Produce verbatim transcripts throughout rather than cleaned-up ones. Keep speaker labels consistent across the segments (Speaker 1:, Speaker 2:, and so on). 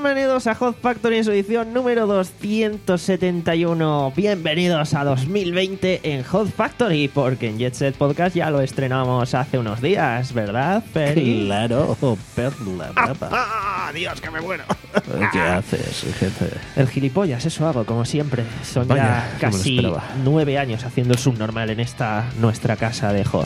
Speaker 1: Bienvenidos a Hot Factory en su edición número doscientos setenta y uno. Bienvenidos a dos mil veinte en Hot Factory, porque en Jet Set Podcast ya lo estrenamos hace unos días, ¿verdad, Feri?
Speaker 2: Claro, perla, brava.
Speaker 1: ¡Ah! ¡Dios, que me muero!
Speaker 2: ¿Qué haces, jefe?
Speaker 1: El gilipollas, eso hago, como siempre. Son
Speaker 2: Vaya,
Speaker 1: ya casi
Speaker 2: no me lo esperaba.
Speaker 1: nueve años haciendo el subnormal en esta nuestra casa de Hot.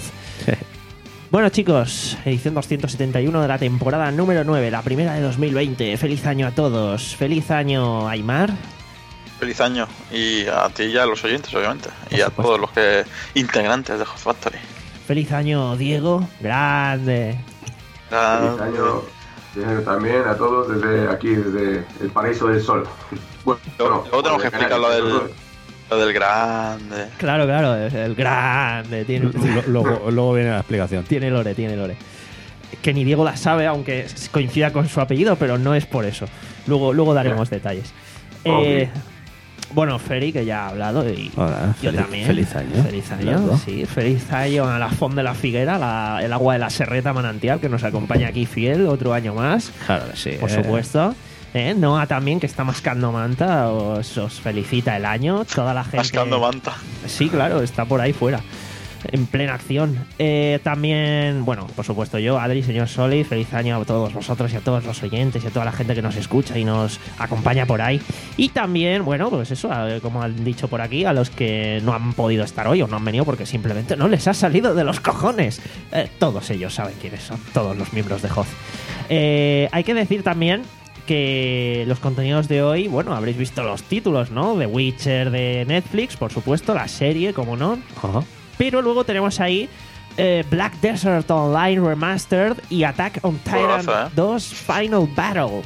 Speaker 1: Bueno, chicos, edición doscientos setenta y uno de la temporada número nueve, la primera de dos mil veinte. Feliz año a todos. Feliz año, Aymar.
Speaker 3: Feliz año. Y a ti y a los oyentes, obviamente.
Speaker 1: Por
Speaker 3: y a
Speaker 1: supuesto.
Speaker 3: todos los que integrantes de Hot Factory.
Speaker 1: Feliz año, Diego. Grande.
Speaker 4: Feliz año, feliz año también a todos desde aquí, desde el paraíso del sol. Bueno,
Speaker 3: Luego, luego tenemos que
Speaker 4: desde
Speaker 3: explicar lo
Speaker 4: Canarias,
Speaker 3: del, lo del grande.
Speaker 1: Claro, claro, es el grande. Tiene,
Speaker 2: Lo- Luego, luego viene la explicación.
Speaker 1: tiene lore, tiene lore. Que ni Diego la sabe, aunque coincida con su apellido, pero no es por eso. Luego, luego daremos detalles. Eh, bueno, Feri, que ya ha hablado, y
Speaker 2: Hola,
Speaker 1: yo
Speaker 2: feliz-
Speaker 1: también.
Speaker 2: feliz año.
Speaker 1: Feliz año,
Speaker 2: Claro.
Speaker 1: sí. Feliz año a la Font de la Figuera, la- el agua de la Serreta Manantial, que nos acompaña aquí fiel otro año más,
Speaker 2: Claro que sí.
Speaker 1: por
Speaker 2: eh.
Speaker 1: supuesto. Eh, Noah también, que está mascando manta, os, os felicita el año. Toda la gente.
Speaker 3: Mascando manta.
Speaker 1: Sí, claro, está por ahí fuera, en plena acción. Eh, también, bueno, por supuesto yo, Adri, señor Soli, feliz año a todos vosotros y a todos los oyentes y a toda la gente que nos escucha y nos acompaña por ahí. Y también, bueno, pues eso, a- como han dicho por aquí, a los que no han podido estar hoy o no han venido porque simplemente no les ha salido de los cojones. Eh, todos ellos saben quiénes son, todos los miembros de Hoth. Eh, hay que decir también que los contenidos de hoy, bueno, habréis visto los títulos, ¿no? The Witcher de Netflix, por supuesto, la serie, como no.
Speaker 2: Ajá.
Speaker 1: Pero luego tenemos ahí eh, Black Desert Online Remastered y Attack on Titan
Speaker 3: Juegazo, ¿eh?
Speaker 1: dos Final Battle.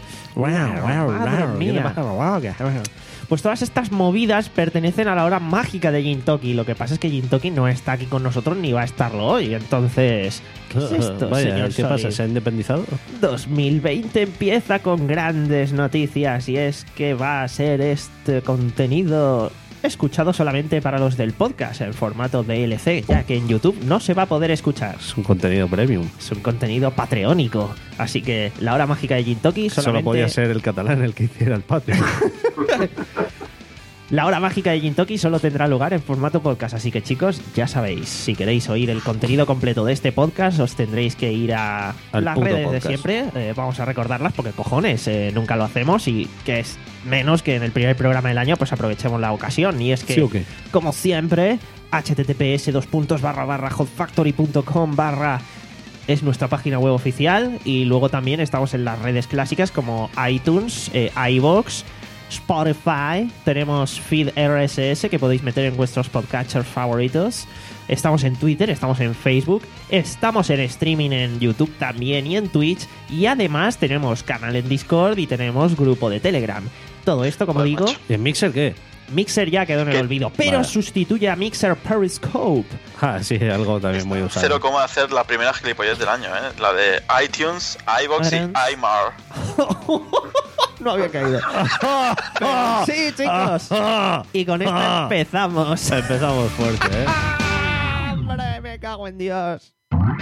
Speaker 1: Madre mía. Pues todas estas movidas pertenecen a la hora mágica de Gintoki. Lo que pasa es que Gintoki no está aquí con nosotros ni va a estarlo hoy. Entonces, ¿qué es esto,
Speaker 2: Vaya,
Speaker 1: señor
Speaker 2: ¿qué pasa?
Speaker 1: Solís?
Speaker 2: ¿Se ha independizado?
Speaker 1: dos mil veinte empieza con grandes noticias y es que va a ser este contenido escuchado solamente para los del podcast en formato D L C, ya que en YouTube no se va a poder escuchar.
Speaker 2: Es un contenido premium.
Speaker 1: Es un contenido patreónico, así que la hora mágica de Gintoki
Speaker 2: Solo
Speaker 1: solamente...
Speaker 2: podía ser el catalán el que hiciera el patio.
Speaker 1: La hora mágica de Gintoki solo tendrá lugar en formato podcast, así que chicos, ya sabéis, si queréis oír el contenido completo de este podcast, os tendréis que ir a
Speaker 2: Al
Speaker 1: las
Speaker 2: puto
Speaker 1: redes
Speaker 2: podcast.
Speaker 1: de siempre. Eh, vamos a recordarlas porque cojones, eh, nunca lo hacemos y que es menos que en el primer programa del año, pues aprovechemos la ocasión. Y es que,
Speaker 2: ¿Sí o qué?
Speaker 1: como siempre, https dos puntos barra barra hotfactory.com barra es nuestra página web oficial, y luego también estamos en las redes clásicas como iTunes, eh, iVoox, Spotify, tenemos feed R S S que podéis meter en vuestros podcatchers favoritos. Estamos en Twitter, estamos en Facebook, estamos en streaming en YouTube también y en Twitch, y además tenemos canal en Discord y tenemos grupo de Telegram. Todo esto, como
Speaker 3: Joder,
Speaker 1: digo,
Speaker 3: macho.
Speaker 2: ¿Y en Mixer qué?
Speaker 1: Mixer ya quedó en el
Speaker 3: ¿Qué?
Speaker 1: olvido, pero
Speaker 2: Vale.
Speaker 1: sustituye a Mixer Periscope.
Speaker 2: Ah, sí, algo también muy usado.
Speaker 3: Cero coma hacer la primera gilipollez del año, ¿eh? La de iTunes, iVoox y
Speaker 1: Parents.
Speaker 3: iMar.
Speaker 1: No había caído. Pero sí, chicos. Y con esta empezamos.
Speaker 2: Empezamos fuerte, ¿eh?
Speaker 1: ¡Hombre, me cago en Dios!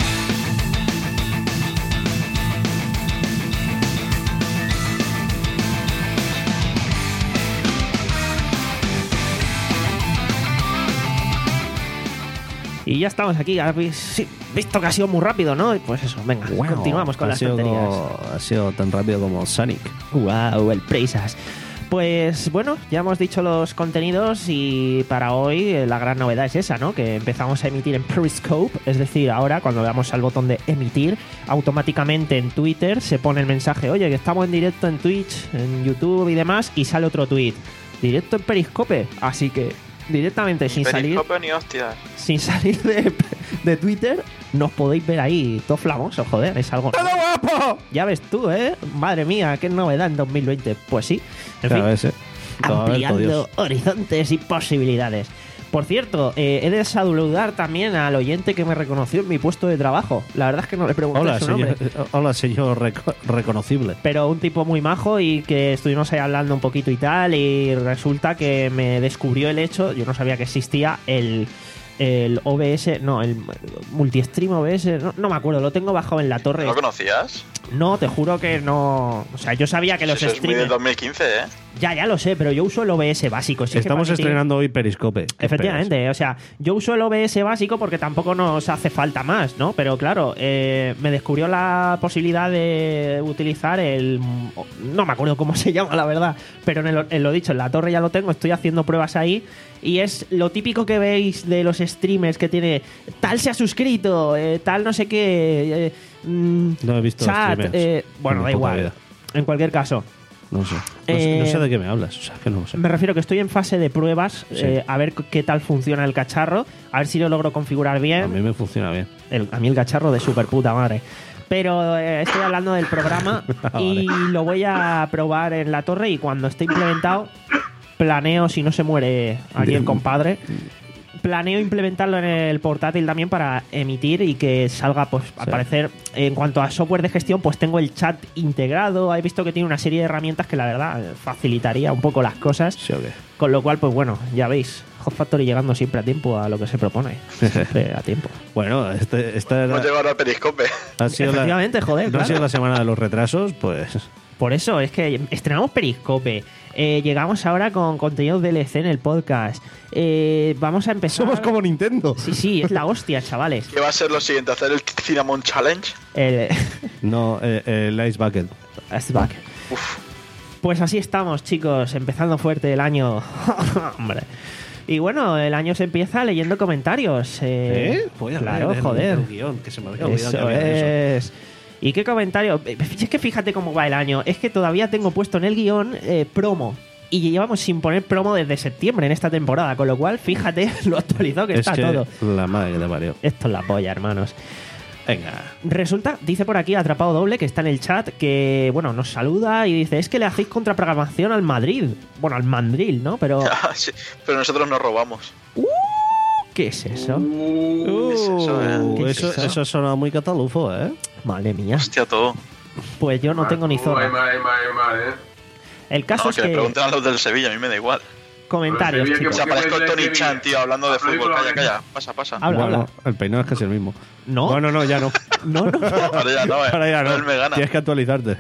Speaker 1: Y ya estamos aquí. Habéis sí, visto que ha sido muy rápido, ¿no? Y pues eso, venga,
Speaker 2: Wow,
Speaker 1: continuamos con
Speaker 2: ha
Speaker 1: las
Speaker 2: sido
Speaker 1: tonterías.
Speaker 2: como- ha sido tan rápido como Sonic.
Speaker 1: Wow, el Prisas. Pues bueno, ya hemos dicho los contenidos y para hoy eh, la gran novedad es esa, ¿no? Que empezamos a emitir en Periscope, es decir, ahora cuando le damos al botón de emitir, automáticamente en Twitter se pone el mensaje, oye, que estamos en directo en Twitch, en YouTube y demás, y sale otro tweet, directo en Periscope, así que directamente sin salir,
Speaker 3: Periscope ni hostias.
Speaker 1: sin salir de, de Twitter, nos podéis ver ahí, todo flamoso, joder, es algo...
Speaker 2: ¡Todo guapo!
Speaker 1: Ya ves tú, ¿eh? Madre mía, qué novedad en dos mil veinte. Pues sí, en
Speaker 2: Ya
Speaker 1: fin,
Speaker 2: ves, ¿eh? Todo abierto,
Speaker 1: ampliando
Speaker 2: Dios.
Speaker 1: horizontes y posibilidades. Por cierto, eh, he de saludar también al oyente que me reconoció en mi puesto de trabajo. La verdad es que no le pregunté
Speaker 2: Hola,
Speaker 1: su
Speaker 2: señor,
Speaker 1: nombre.
Speaker 2: hola, señor reco- reconocible.
Speaker 1: Pero un tipo muy majo y que estuvimos ahí hablando un poquito y tal, y resulta que me descubrió el hecho, yo no sabía que existía el, el O B S, no, el Multistream O B S, no, no me acuerdo, lo tengo bajado en la torre.
Speaker 3: ¿No lo conocías?
Speaker 1: No, te juro que no. O sea, yo sabía que los
Speaker 3: Eso es muy
Speaker 1: streamers.
Speaker 3: del dos mil quince, ¿eh?
Speaker 1: Ya, ya lo sé, pero yo uso el O B S básico. Si es que
Speaker 2: Estamos
Speaker 1: para qué tiene-
Speaker 2: estrenando hoy Periscope. ¿Qué
Speaker 1: Efectivamente, o sea, yo uso el O B S básico porque tampoco nos hace falta más, ¿no? Pero claro, eh, me descubrió la posibilidad de utilizar el... No me acuerdo cómo se llama, la verdad, pero en, el- en lo dicho, en la torre ya lo tengo, estoy haciendo pruebas ahí y es lo típico que veis de los streamers que tiene tal se ha suscrito, eh, tal no sé qué, eh, mm,
Speaker 2: No he visto
Speaker 1: chat,
Speaker 2: streamers
Speaker 1: eh, bueno,
Speaker 2: en
Speaker 1: da
Speaker 2: mi puta
Speaker 1: igual.
Speaker 2: vida.
Speaker 1: En cualquier caso,
Speaker 2: No sé. No,
Speaker 1: Eh,
Speaker 2: sé. no sé de qué me hablas. O sea, que no lo sé.
Speaker 1: me refiero que estoy en fase de pruebas,
Speaker 2: Sí.
Speaker 1: eh, a ver qué tal funciona el cacharro, a ver si lo logro configurar bien.
Speaker 2: A mí me funciona bien.
Speaker 1: El- a mí el cacharro de super puta madre. Pero eh, estoy hablando del programa y lo voy a probar en la torre y cuando esté implementado, planeo, si no se muere aquí el compadre, planeo implementarlo en el portátil también para emitir y que salga, pues, al
Speaker 2: Sí.
Speaker 1: parecer, en cuanto a software de gestión, pues tengo el chat integrado. He visto que tiene una serie de herramientas que la verdad facilitaría un poco las cosas.
Speaker 2: ¿Sí o qué?
Speaker 1: Con lo cual, pues bueno, ya veis, Hot Factory llegando siempre a tiempo a lo que se propone. Siempre a tiempo.
Speaker 2: Bueno, este, esta era-
Speaker 3: Hemos llegado al Periscope.
Speaker 2: ha sido la,
Speaker 1: Efectivamente, joder,
Speaker 2: no ha
Speaker 1: claro.
Speaker 2: sido la semana de los retrasos, pues.
Speaker 1: Por eso, es que estrenamos Periscope. Eh, llegamos ahora con contenido D L C en el podcast. Eh, vamos a empezar.
Speaker 2: Somos como Nintendo.
Speaker 1: Sí, sí, es la hostia, chavales.
Speaker 3: ¿Qué va a ser lo siguiente? ¿Hacer el Cinnamon Challenge?
Speaker 1: El,
Speaker 2: No, eh, el Ice Bucket.
Speaker 1: it's back. Pues así estamos, chicos, empezando fuerte el año. Hombre. Y bueno, el año se empieza leyendo comentarios. Eh,
Speaker 2: Voy a
Speaker 1: claro,
Speaker 2: ver el-
Speaker 1: joder.
Speaker 2: el guión, que se me había olvidado que
Speaker 1: Eso
Speaker 2: había eso.
Speaker 1: es. ¿Y qué comentario? Es que fíjate cómo va el año. Es que todavía tengo puesto en el guión eh, promo. Y llevamos sin poner promo desde septiembre en esta temporada. Con lo cual, fíjate lo actualizado que
Speaker 2: Es
Speaker 1: está
Speaker 2: que
Speaker 1: todo.
Speaker 2: la madre que te parió.
Speaker 1: Esto es la polla, hermanos.
Speaker 2: Venga.
Speaker 1: Resulta, dice por aquí Atrapado Doble, que está en el chat, que, bueno, nos saluda y dice, es que le hacéis contraprogramación al Madrid. Bueno, al Mandril, ¿no? Pero,
Speaker 3: Ah, sí, pero nosotros nos robamos.
Speaker 1: ¿qué es eso?
Speaker 2: Uh,
Speaker 3: es eso, eh?
Speaker 1: ¿Qué es
Speaker 2: eso,
Speaker 1: eso?
Speaker 2: eso suena muy catalufo, ¿eh?
Speaker 1: Madre mía.
Speaker 3: Hostia, todo.
Speaker 1: Pues yo no tengo ni
Speaker 4: Ay,
Speaker 1: zorra.
Speaker 4: mal, mal, mal, eh.
Speaker 1: El caso
Speaker 3: No,
Speaker 1: es
Speaker 3: que le
Speaker 1: que...
Speaker 3: pregunten a los del Sevilla, a mí me da igual.
Speaker 1: Comentarios,
Speaker 4: Pero el Sevilla
Speaker 3: O
Speaker 1: chicos.
Speaker 3: sea,
Speaker 4: ¿Por qué
Speaker 3: parezco
Speaker 4: puedes
Speaker 3: Tony
Speaker 4: leer
Speaker 3: Chan,
Speaker 4: Sevilla?
Speaker 3: tío, hablando de
Speaker 4: Aplaudir
Speaker 3: fútbol.
Speaker 4: por la
Speaker 3: Calla,
Speaker 4: vida.
Speaker 3: calla. Pasa, pasa.
Speaker 1: Habla,
Speaker 2: bueno,
Speaker 1: habla.
Speaker 2: el peinado es casi el mismo.
Speaker 1: No,
Speaker 2: Bueno, no, ya no.
Speaker 1: no, no.
Speaker 3: Ahora ya no, eh.
Speaker 2: Ahora ya no.
Speaker 3: Él me gana.
Speaker 2: Tienes que actualizarte.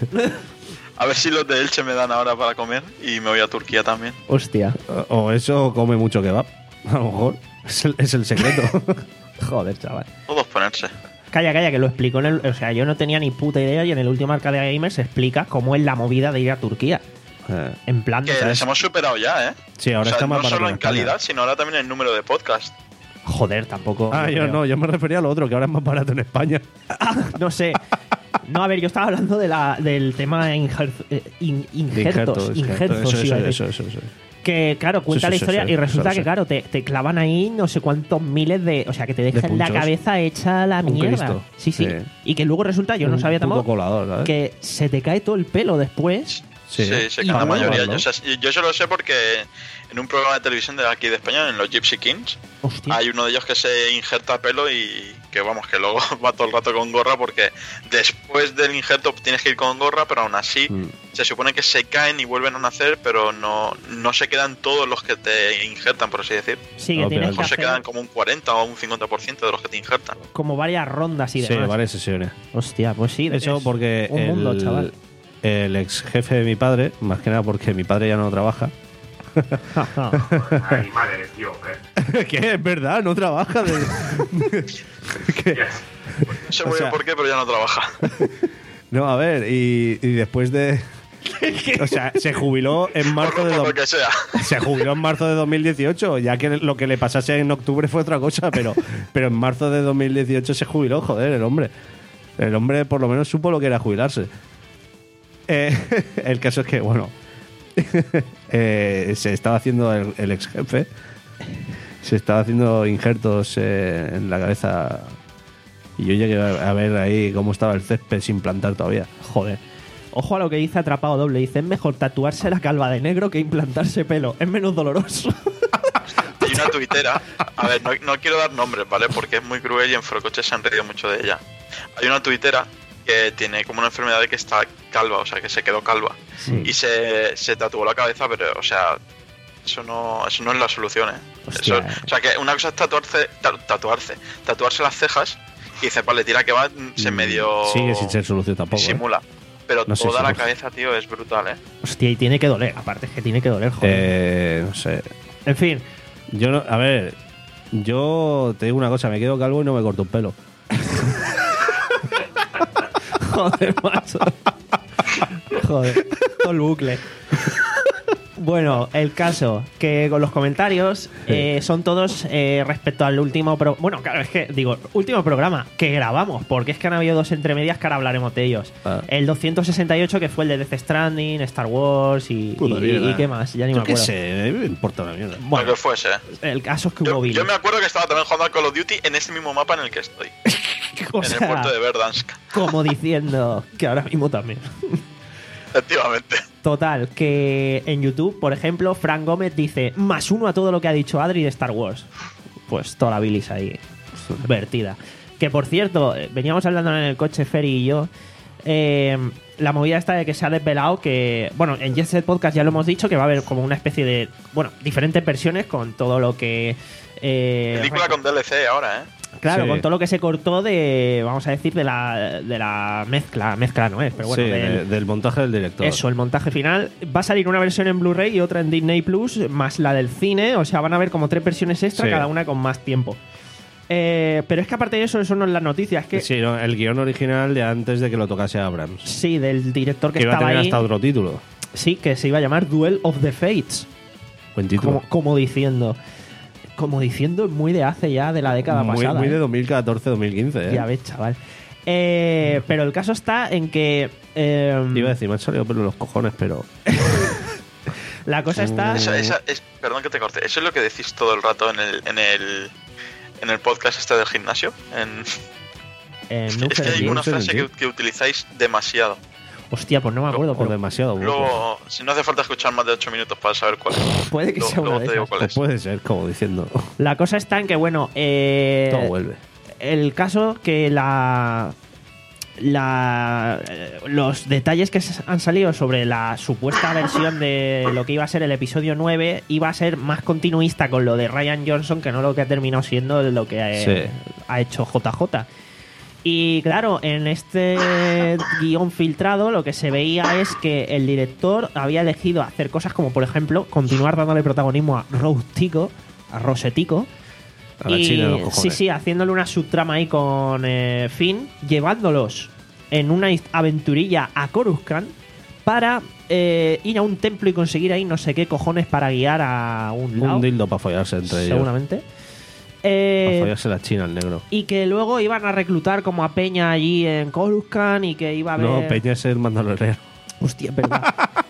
Speaker 3: A ver si los de Elche me dan ahora para comer y me voy a Turquía también.
Speaker 1: Hostia.
Speaker 2: O o eso come mucho kebab. A lo mejor. Es el, es el secreto.
Speaker 1: Joder, chaval.
Speaker 3: Todos ponerse.
Speaker 1: Calla, calla, que lo explicó en el... O sea, yo no tenía ni puta idea y en el último Arcadia Gamer se explica cómo es la movida de ir a Turquía.
Speaker 2: Eh,
Speaker 1: En plan de...
Speaker 3: Que les hemos superado ya, ¿eh?
Speaker 2: Sí, ahora
Speaker 3: O sea,
Speaker 2: está más
Speaker 3: no
Speaker 2: barato
Speaker 3: solo
Speaker 2: en
Speaker 3: en
Speaker 2: España.
Speaker 3: calidad, sino ahora también en número de podcast.
Speaker 1: Joder, tampoco...
Speaker 2: Ah,
Speaker 1: no
Speaker 2: yo
Speaker 1: creo.
Speaker 2: no, yo me refería a lo otro, que ahora es más barato en España.
Speaker 1: No sé. No, a ver, yo estaba hablando de la, del tema de injer- eh, in- injertos.
Speaker 2: Injerto,
Speaker 1: Injertos,
Speaker 2: eso,
Speaker 1: sí,
Speaker 2: eso,
Speaker 1: iba a
Speaker 2: eso,
Speaker 1: decir.
Speaker 2: eso, eso.
Speaker 1: Que, claro, cuenta
Speaker 2: Sí,
Speaker 1: la
Speaker 2: sí,
Speaker 1: historia
Speaker 2: sí,
Speaker 1: y
Speaker 2: sí,
Speaker 1: resulta
Speaker 2: sí,
Speaker 1: que,
Speaker 2: sí.
Speaker 1: claro, te, te clavan ahí no sé cuántos miles de... O sea, que te dejan la
Speaker 2: punchos.
Speaker 1: cabeza hecha la
Speaker 2: Un
Speaker 1: mierda.
Speaker 2: Cristo.
Speaker 1: Sí, sí,
Speaker 2: Sí.
Speaker 1: Y que luego resulta, yo no
Speaker 2: Un
Speaker 1: sabía
Speaker 2: puto
Speaker 1: tampoco,
Speaker 2: colador, ¿sabes?
Speaker 1: que se te cae todo el pelo después.
Speaker 3: Sí,
Speaker 2: Sí,
Speaker 3: se
Speaker 1: Y
Speaker 3: cae la
Speaker 1: bueno,
Speaker 3: mayoría.
Speaker 2: ¿no?
Speaker 3: Yo, sé- yo eso lo sé porque en un programa de televisión de aquí de España, en los Gypsy Kings,
Speaker 1: Hostia.
Speaker 3: hay uno de ellos que se injerta pelo y que vamos, que luego va todo el rato con gorra porque después del injerto tienes que ir con gorra, pero aún así
Speaker 2: Mm.
Speaker 3: se supone que se caen y vuelven a nacer, pero no, no se quedan todos los que te injertan, por así decir.
Speaker 1: Sí, que
Speaker 2: No,
Speaker 1: tienes
Speaker 2: pero
Speaker 1: que
Speaker 3: O se
Speaker 1: hacer
Speaker 3: quedan como un cuarenta o un cincuenta por ciento de los que te injertan.
Speaker 1: como varias rondas y
Speaker 2: Sí,
Speaker 1: demás.
Speaker 2: varias sesiones.
Speaker 1: Hostia, pues sí.
Speaker 2: Eso
Speaker 1: es
Speaker 2: porque
Speaker 1: un mundo,
Speaker 2: el,
Speaker 1: chaval.
Speaker 2: el ex jefe de mi padre, más que nada porque mi padre ya no trabaja.
Speaker 4: Ay, madre, tío. eh.
Speaker 2: ¿Qué? Es verdad, no trabaja. De... ¿Qué?
Speaker 4: Yes.
Speaker 3: No sé
Speaker 2: O
Speaker 3: muy
Speaker 2: sea-
Speaker 3: bien por qué, pero ya no trabaja.
Speaker 2: No, a ver, y, y después de... O sea, se jubiló en marzo de...
Speaker 3: Por
Speaker 2: do-
Speaker 3: lo que sea.
Speaker 2: Se jubiló en marzo de dos mil dieciocho, ya que lo que le pasase en octubre fue otra cosa, pero, pero en marzo de dos mil dieciocho se jubiló, joder, el hombre. El hombre por lo menos supo lo que era jubilarse. Eh, el caso es que, bueno, eh, se estaba haciendo el, el ex jefe, se estaba haciendo injertos eh, en la cabeza y yo llegué a, a ver ahí cómo estaba el césped sin plantar todavía.
Speaker 1: Joder. Ojo a lo que dice Atrapado Doble. Dice, es mejor tatuarse la calva de negro que implantarse pelo. Es menos doloroso.
Speaker 3: Hay una tuitera, a ver, no, no quiero dar nombres, ¿vale? Porque es muy cruel y en Forocoche se han reído mucho de ella. Hay una tuitera que tiene como una enfermedad de que está calva, o sea, que se quedó calva.
Speaker 1: Sí.
Speaker 3: Y se, se tatuó la cabeza, pero, o sea, eso no, eso no es la solución, ¿eh?
Speaker 1: Hostia.
Speaker 3: Eso- o sea, que una cosa es tatuarse, ta- tatuarse, tatuarse las cejas y dices, vale, tira que va, se medio
Speaker 2: Sigue sin ser solución tampoco. ¿eh?
Speaker 3: simula. Pero
Speaker 2: No sé
Speaker 3: toda
Speaker 2: si
Speaker 3: la
Speaker 2: lo-
Speaker 3: cabeza, tío, es brutal, ¿eh?
Speaker 1: Hostia, y tiene que doler. Aparte es que tiene que doler, joder.
Speaker 2: Eh, no sé.
Speaker 1: En fin,
Speaker 2: Yo no, a ver, yo te digo una cosa, me quedo calvo y no me corto un pelo.
Speaker 1: joder, macho. Joder, todo el bucle. Bueno, el caso, que con los comentarios eh, son todos eh, respecto al último... Pro bueno, claro, es que, digo, último programa que grabamos, porque es que han habido dos entremedias que ahora hablaremos de ellos.
Speaker 2: Ah.
Speaker 1: El doscientos sesenta y ocho, que fue el de Death Stranding, Star Wars y,
Speaker 2: Puta
Speaker 1: y,
Speaker 2: mierda.
Speaker 1: y qué más, ya ni me
Speaker 2: Yo qué
Speaker 1: acuerdo.
Speaker 2: sé, a mí me importa una mierda.
Speaker 3: Lo
Speaker 1: Bueno,
Speaker 3: que fuese.
Speaker 1: el caso es que
Speaker 3: Yo,
Speaker 1: hubo Billy.
Speaker 3: yo me acuerdo que estaba también jugando al Call of Duty en ese mismo mapa en el que estoy.
Speaker 1: O
Speaker 3: en
Speaker 1: sea,
Speaker 3: el puerto de Verdansk.
Speaker 1: como diciendo que ahora mismo también.
Speaker 3: Efectivamente.
Speaker 1: Total, que en YouTube, por ejemplo, Frank Gómez dice más uno a todo lo que ha dicho Adri de Star Wars. Pues toda la bilis ahí vertida. Que por cierto, eh, veníamos hablando en el coche Ferry y yo. eh, la movida esta de que se ha desvelado que, bueno, en Jet Set Podcast ya lo hemos dicho, que va a haber como una especie de, bueno, diferentes versiones con todo lo que... eh,
Speaker 3: Película con D L C ahora, ¿eh?
Speaker 1: Claro,
Speaker 2: Sí.
Speaker 1: con todo lo que se cortó de, vamos a decir, de la, de la mezcla. Mezcla no es, pero bueno,
Speaker 2: sí,
Speaker 1: del-
Speaker 2: de- del montaje del director.
Speaker 1: eso, el montaje final. Va a salir una versión en Blu-ray y otra en Disney Plus, más la del cine. O sea, van a haber como tres versiones extra,
Speaker 2: Sí.
Speaker 1: cada una con más tiempo. Eh, pero es que aparte de eso, eso no es las noticias. Es que sí,
Speaker 2: Sí, no, el guión original de antes de que lo tocase Abrams.
Speaker 1: del director que,
Speaker 2: Que iba a
Speaker 1: estaba
Speaker 2: tener
Speaker 1: ahí.
Speaker 2: hasta otro título.
Speaker 1: Sí, que se iba a llamar Duel of the Fates.
Speaker 2: Buen título.
Speaker 1: Como, como diciendo. Como diciendo muy de hace ya, de la década
Speaker 2: muy,
Speaker 1: pasada.
Speaker 2: muy
Speaker 1: ¿eh?
Speaker 2: de dos mil catorce dos mil quince, ¿eh?
Speaker 1: Ya ves, chaval. Eh, pero el caso está en que. eh,
Speaker 2: Iba a decir, me han salido pelo en los cojones, pero...
Speaker 1: la cosa está.
Speaker 3: Esa, esa es, perdón que te corte. Eso es lo que decís todo el rato en el, en el, en el podcast este del gimnasio. En-
Speaker 1: en
Speaker 3: es
Speaker 1: Nuker
Speaker 3: que hay
Speaker 1: Engine.
Speaker 3: una
Speaker 2: Nuker
Speaker 3: frase que,
Speaker 2: Engine.
Speaker 3: que utilizáis demasiado.
Speaker 1: Hostia, pues no me acuerdo,
Speaker 2: o
Speaker 1: pero
Speaker 2: demasiado. poco.
Speaker 3: Luego, si no hace falta escuchar más de ocho minutos para saber cuál es.
Speaker 1: puede que
Speaker 3: Luego,
Speaker 1: sea una
Speaker 3: luego
Speaker 1: de
Speaker 3: te digo
Speaker 1: esas.
Speaker 3: cuál
Speaker 2: Pues
Speaker 3: es.
Speaker 2: puede ser, como diciendo...
Speaker 1: La cosa está en que, bueno, eh,
Speaker 2: Todo vuelve.
Speaker 1: el caso que la, la eh, los detalles que se han salido sobre la supuesta versión de lo que iba a ser el episodio nueve iba a ser más continuista con lo de Ryan Johnson que no lo que ha terminado siendo lo que eh,
Speaker 2: Sí.
Speaker 1: ha hecho J J. Y claro, en este guión filtrado lo que se veía es que el director había elegido hacer cosas como, por ejemplo, continuar dándole protagonismo a Rose Tico, a Rosetico.
Speaker 2: A la
Speaker 1: Y-
Speaker 2: China de los cojones.
Speaker 1: Sí, sí, haciéndole una subtrama ahí con eh, Finn, llevándolos en una hist- aventurilla a Coruscant para eh, ir a un templo y conseguir ahí no sé qué cojones para guiar a un lado.
Speaker 2: Un dildo para follarse entre ellos.
Speaker 1: Seguramente. Eh,
Speaker 2: Para follarse la China al negro.
Speaker 1: y que luego iban a reclutar como a Peña allí en Coruscant y que iba a haber...
Speaker 2: No, Peña es el mandaloriano.
Speaker 1: Hostia, perdón.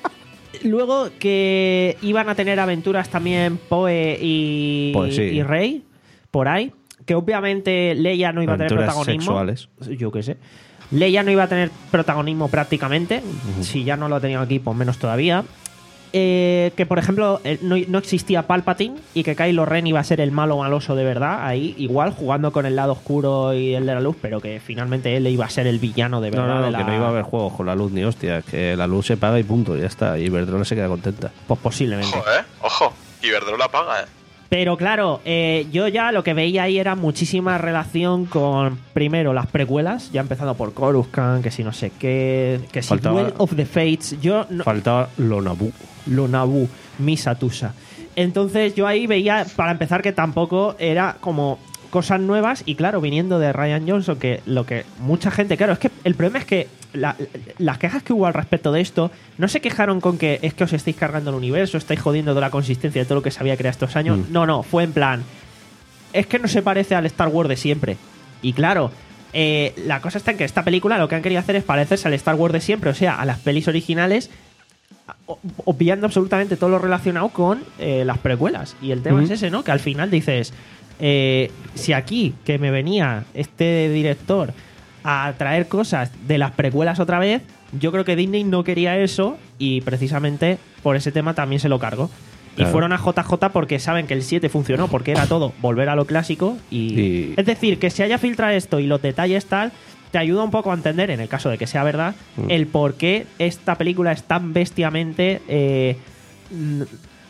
Speaker 1: Luego que iban a tener aventuras también Poe y,
Speaker 2: Poe, sí.
Speaker 1: y Rey por ahí. Que obviamente Leia no iba a tener
Speaker 2: Aventuras
Speaker 1: protagonismo.
Speaker 2: sexuales.
Speaker 1: Yo qué sé. Leia no iba a tener protagonismo prácticamente. Si ya no lo ha tenido aquí, pues menos todavía. Eh, que por ejemplo eh, no, no existía Palpatine y que Kylo Ren iba a ser el malo maloso de verdad. Ahí igual jugando con el lado oscuro y el de la luz, pero que finalmente él iba a ser el villano de
Speaker 2: No,
Speaker 1: verdad.
Speaker 2: no, no,
Speaker 1: de la-
Speaker 2: que no iba a haber juegos con la luz ni hostia. Que la luz se paga y punto, ya está. Y Iberdrola se queda contenta.
Speaker 1: Pues posiblemente.
Speaker 3: Ojo, eh. Ojo. Iberdrola paga, eh.
Speaker 1: Pero claro, eh, yo ya lo que veía ahí era muchísima relación con, primero, las precuelas, ya empezando por Coruscant, que si no sé qué, que si
Speaker 2: Faltaba-
Speaker 1: Duel of the Fates, yo no,
Speaker 2: Faltaba lo Naboo.
Speaker 1: lo Naboo, Misa Tusa. Entonces yo ahí veía, para empezar, que tampoco era como cosas nuevas y claro, viniendo de Ryan Johnson, que lo que mucha gente, claro, es que el problema es que la- las quejas que hubo al respecto de esto no se quejaron con que es que os estáis cargando el universo, estáis jodiendo de la consistencia de todo lo que se había creado estos años.
Speaker 2: Mm.
Speaker 1: No, no, fue en plan, es que no se parece al Star Wars de siempre. Y claro, eh, la cosa está en que esta película lo que han querido hacer es parecerse al Star Wars de siempre, o sea, a las pelis originales, o- obviando absolutamente todo lo relacionado con eh, las precuelas. Y el tema
Speaker 2: Ujú.
Speaker 1: es ese, ¿no? Que al final dices, eh, si aquí que me venía este director a traer cosas de las precuelas otra vez, yo creo que Disney no quería eso y precisamente por ese tema también se lo cargó.
Speaker 2: Claro.
Speaker 1: Y fueron a J J porque saben que el siete funcionó, porque era todo volver a lo clásico. Y,
Speaker 2: Y-
Speaker 1: es decir, que se haya filtrado esto y los detalles tal, te ayuda un poco a entender, en el caso de que sea verdad,
Speaker 2: Mm.
Speaker 1: el por qué esta película es tan bestiamente eh, mm,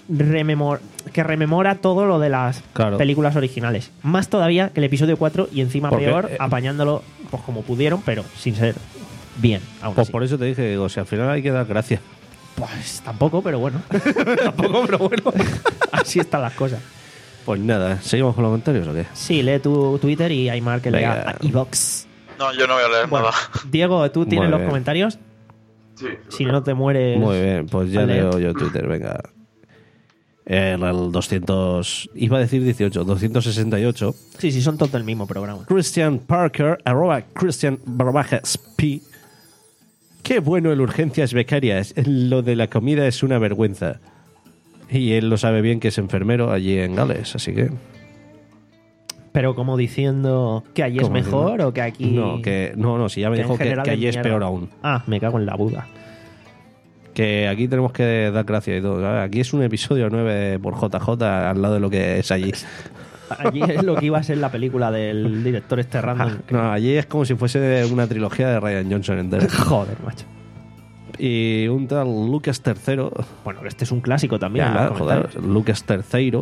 Speaker 1: rememor que rememora todo lo de las
Speaker 2: Claro.
Speaker 1: películas originales. Más todavía que el episodio cuatro y encima
Speaker 2: Porque,
Speaker 1: peor,
Speaker 2: eh,
Speaker 1: apañándolo pues como pudieron, pero sin ser bien. Aún
Speaker 2: Pues
Speaker 1: así.
Speaker 2: por eso te dije, digo, si al final hay que dar gracias.
Speaker 1: Pues tampoco, pero bueno.
Speaker 2: Tampoco, pero bueno.
Speaker 1: Así están las cosas.
Speaker 2: Pues nada, ¿seguimos con los comentarios o qué?
Speaker 1: Sí, lee tu Twitter y Aymar que
Speaker 2: Venga.
Speaker 1: lea a iVox.
Speaker 3: No, yo no voy a leer
Speaker 1: Bueno,
Speaker 3: nada.
Speaker 1: Diego, ¿tú tienes
Speaker 2: Muy
Speaker 1: los
Speaker 2: bien.
Speaker 1: comentarios?
Speaker 4: Sí.
Speaker 1: Si no te mueres.
Speaker 2: Muy bien, pues ya
Speaker 1: al leer.
Speaker 2: leo yo Twitter, venga. El, el doscientos... Iba a decir dieciocho, doscientos sesenta y ocho.
Speaker 1: Sí, sí, son todos del mismo programa.
Speaker 2: Christian Parker, arroba Christian Barbajas P. Qué bueno el Urgencias Becarias. Lo de la comida es una vergüenza. Y él lo sabe bien que es enfermero allí en Gales, así que...
Speaker 1: Pero como diciendo que allí es
Speaker 2: ¿Cómo
Speaker 1: mejor
Speaker 2: diciendo?
Speaker 1: o que aquí.
Speaker 2: No, que, no, no, si ya me
Speaker 1: que en
Speaker 2: dijo que,
Speaker 1: general
Speaker 2: que allí es
Speaker 1: mierda.
Speaker 2: peor aún.
Speaker 1: Ah, me cago en la Buda.
Speaker 2: Que aquí tenemos que dar gracias y todo. Aquí es un episodio nueve por J J al lado de lo que es allí.
Speaker 1: Allí es lo que iba a ser la película del director este random.
Speaker 2: No, allí es como si fuese una trilogía de Ryan Johnson entera.
Speaker 1: Joder, macho.
Speaker 2: Y un tal Lucas tercero.
Speaker 1: Bueno, este es un clásico también. en
Speaker 2: Ya,
Speaker 1: los
Speaker 2: joder,
Speaker 1: comentarios.
Speaker 2: Lucas tercero.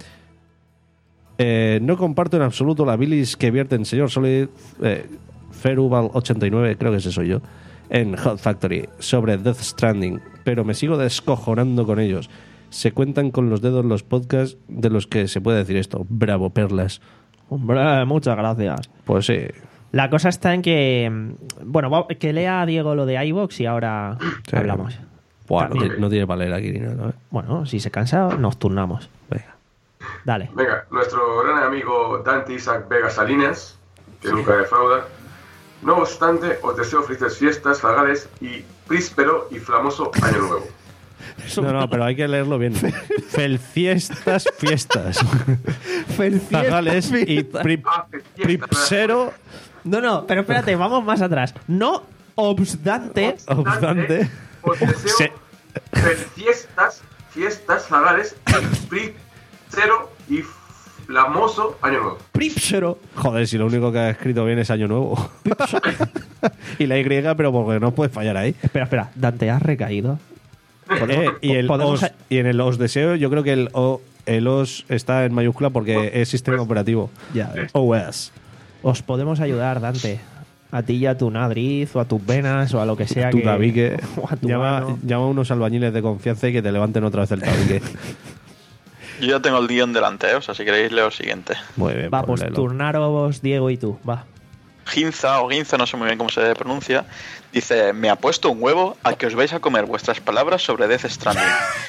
Speaker 2: Eh, no comparto en absoluto la bilis que vierte en señor Solid eh, Ferubal ochenta y nueve, creo que ese soy yo, en Hot Factory sobre Death Stranding, pero me sigo descojonando con ellos. Se cuentan con los dedos los podcasts de los que se puede decir esto. Bravo, perlas.
Speaker 1: Hombre, muchas gracias.
Speaker 2: Pues sí.
Speaker 1: La cosa está en que. mm, Bueno, va- que lea Diego lo de iVox y ahora
Speaker 2: Sí.
Speaker 1: hablamos.
Speaker 2: Buah, no,
Speaker 1: También.
Speaker 2: tiene- no tiene para leer aquí ni nada, ¿eh?
Speaker 1: Bueno, si se cansa, nos turnamos.
Speaker 2: Venga.
Speaker 1: Dale.
Speaker 4: Venga, nuestro gran amigo Dante Isaac Vega Salinas, que nunca defrauda. No obstante, os deseo felices fiestas, lagales y príspero y flamoso año nuevo.
Speaker 2: No, no, pero hay que leerlo bien. Fel fiestas, fiestas. Zagales y pri-
Speaker 4: Ah, fiestas,
Speaker 2: pripsero,
Speaker 1: No, no, pero espérate, vamos más atrás. No obstante.
Speaker 2: obstante.
Speaker 4: Os deseo
Speaker 2: Se-
Speaker 4: felices fiestas, fiestas, lagales y príspero y flamoso año nuevo.
Speaker 1: Pripsero.
Speaker 2: Joder, si lo único que ha escrito bien es Año Nuevo. Y la Y, pero porque no puedes fallar ahí.
Speaker 1: Espera, espera. Dante, ¿has recaído?
Speaker 2: Eh, y, el
Speaker 1: podemos
Speaker 2: os,
Speaker 1: a-
Speaker 2: y en el os deseo, yo creo que el, o, el os está en mayúscula porque es sistema operativo.
Speaker 1: Ya ves.
Speaker 2: O S.
Speaker 1: Os podemos ayudar, Dante. A ti y a tu nariz, o a tus venas, o a lo que sea
Speaker 2: Tu
Speaker 1: que.
Speaker 2: tabique.
Speaker 1: O a tu
Speaker 2: Llama,
Speaker 1: mano.
Speaker 2: llama a unos albañiles de confianza y que te levanten otra vez el tabique.
Speaker 3: Yo ya tengo el guión delante, ¿eh? O sea, si queréis leo el siguiente.
Speaker 2: Muy bien,
Speaker 1: Va, pues
Speaker 2: léelo.
Speaker 1: turnaros Diego y tú. Va.
Speaker 3: Ginza o Ginza, no sé muy bien cómo se pronuncia, dice: me apuesto un huevo a que os vais a comer vuestras palabras sobre Death Stranding.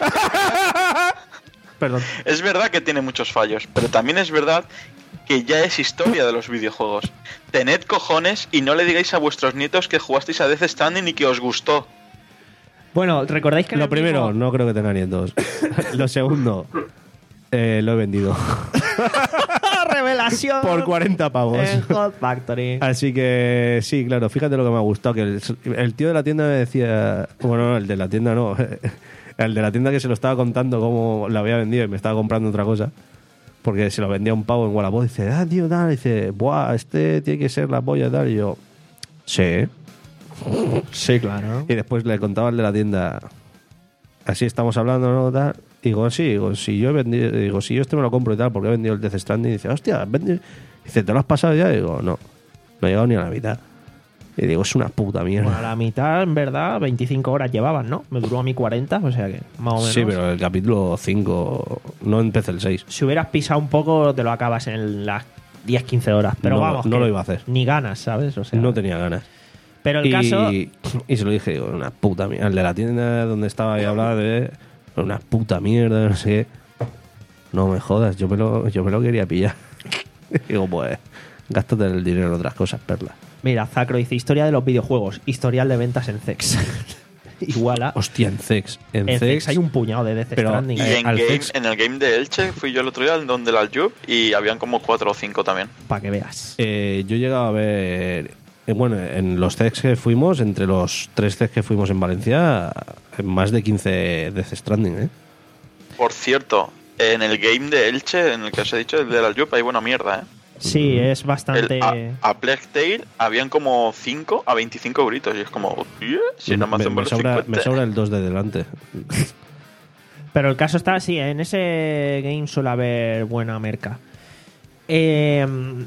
Speaker 2: Perdón.
Speaker 3: Es verdad que tiene muchos fallos, pero también es verdad que ya es historia de los videojuegos. Tened cojones y no le digáis a vuestros nietos que jugasteis a Death Stranding y que os gustó.
Speaker 1: Bueno, ¿recordáis que en
Speaker 2: Lo
Speaker 1: el
Speaker 2: primero,
Speaker 1: mismo-
Speaker 2: no creo que tenga nietos. Lo segundo, eh, lo he vendido.
Speaker 1: ¡Revelación!
Speaker 2: Por cuarenta pavos.
Speaker 1: En Hot Factory.
Speaker 2: Así que sí, claro, fíjate lo que me ha gustado. Que el, el tío de la tienda me decía. Bueno, no, el de la tienda no. El de la tienda que se lo estaba contando cómo lo había vendido y me estaba comprando otra cosa. Porque se lo vendía un pavo en Wallapop. Dice, ah, tío, tal. Dice, buah, este tiene que ser la polla, tal. Y yo, sí.
Speaker 1: Sí, claro.
Speaker 2: Y después le contaba al de la tienda, así estamos hablando, ¿no? Tal. Y digo, sí, digo, si yo he vendido, digo, si yo este me lo compro y tal, porque he vendido el Death Stranding. Y dice, hostia, ¿has vendido? Dice, ¿te lo has pasado ya? Y digo, no, no he llegado ni a la mitad. Y digo, es una puta mierda.
Speaker 1: Bueno, a la mitad, en verdad, veinticinco horas llevaban, ¿no? Me duró a mí cuarenta, o sea que más o menos.
Speaker 2: Sí, pero el capítulo cinco no empecé el seis.
Speaker 1: Si hubieras pisado un poco, te lo acabas en las diez quince horas. Pero
Speaker 2: No,
Speaker 1: vamos.
Speaker 2: no
Speaker 1: que
Speaker 2: lo iba a hacer.
Speaker 1: Ni ganas, ¿sabes? O sea,
Speaker 2: No tenía ganas.
Speaker 1: Pero el
Speaker 2: y,
Speaker 1: caso.
Speaker 2: y se lo dije, digo, una puta mierda. El de la tienda donde estaba y hablaba de una puta mierda, no sé qué. No me jodas, yo me lo, yo me lo quería pillar. Digo, pues, gástate el dinero en otras cosas, perla.
Speaker 1: Mira, Zacro dice: historia de los videojuegos, historial de ventas en Zex. Igual a.
Speaker 2: Hostia, en Zex. En,
Speaker 1: En
Speaker 2: Zex,
Speaker 1: Zex hay un puñado de Death
Speaker 2: pero-
Speaker 1: Stranding.
Speaker 3: Y
Speaker 2: Eh,
Speaker 3: en,
Speaker 2: al
Speaker 3: game-
Speaker 2: Zex-
Speaker 3: en el game de Elche fui yo el otro día donde la Aljub y habían como cuatro o cinco también.
Speaker 1: Para que veas.
Speaker 2: eh, yo he llegado a ver. eh, bueno, en los Zex que fuimos, entre los tres Zex que fuimos en Valencia, más de quince Death Stranding, ¿eh?
Speaker 3: Por cierto, en el game de Elche, en el que os he dicho, el de la Aljub, hay buena mierda, ¿eh?
Speaker 1: Sí, es bastante.
Speaker 3: El, a, a Plague Tale habían como cinco a veinticinco euritos y es como, "Hostia, si en
Speaker 2: me,
Speaker 3: Amazon
Speaker 2: me
Speaker 3: vale
Speaker 2: sobra,
Speaker 3: cincuenta".
Speaker 2: me sobra el dos de delante.
Speaker 1: Pero el caso está así, en ese game suele haber buena merca. Eh,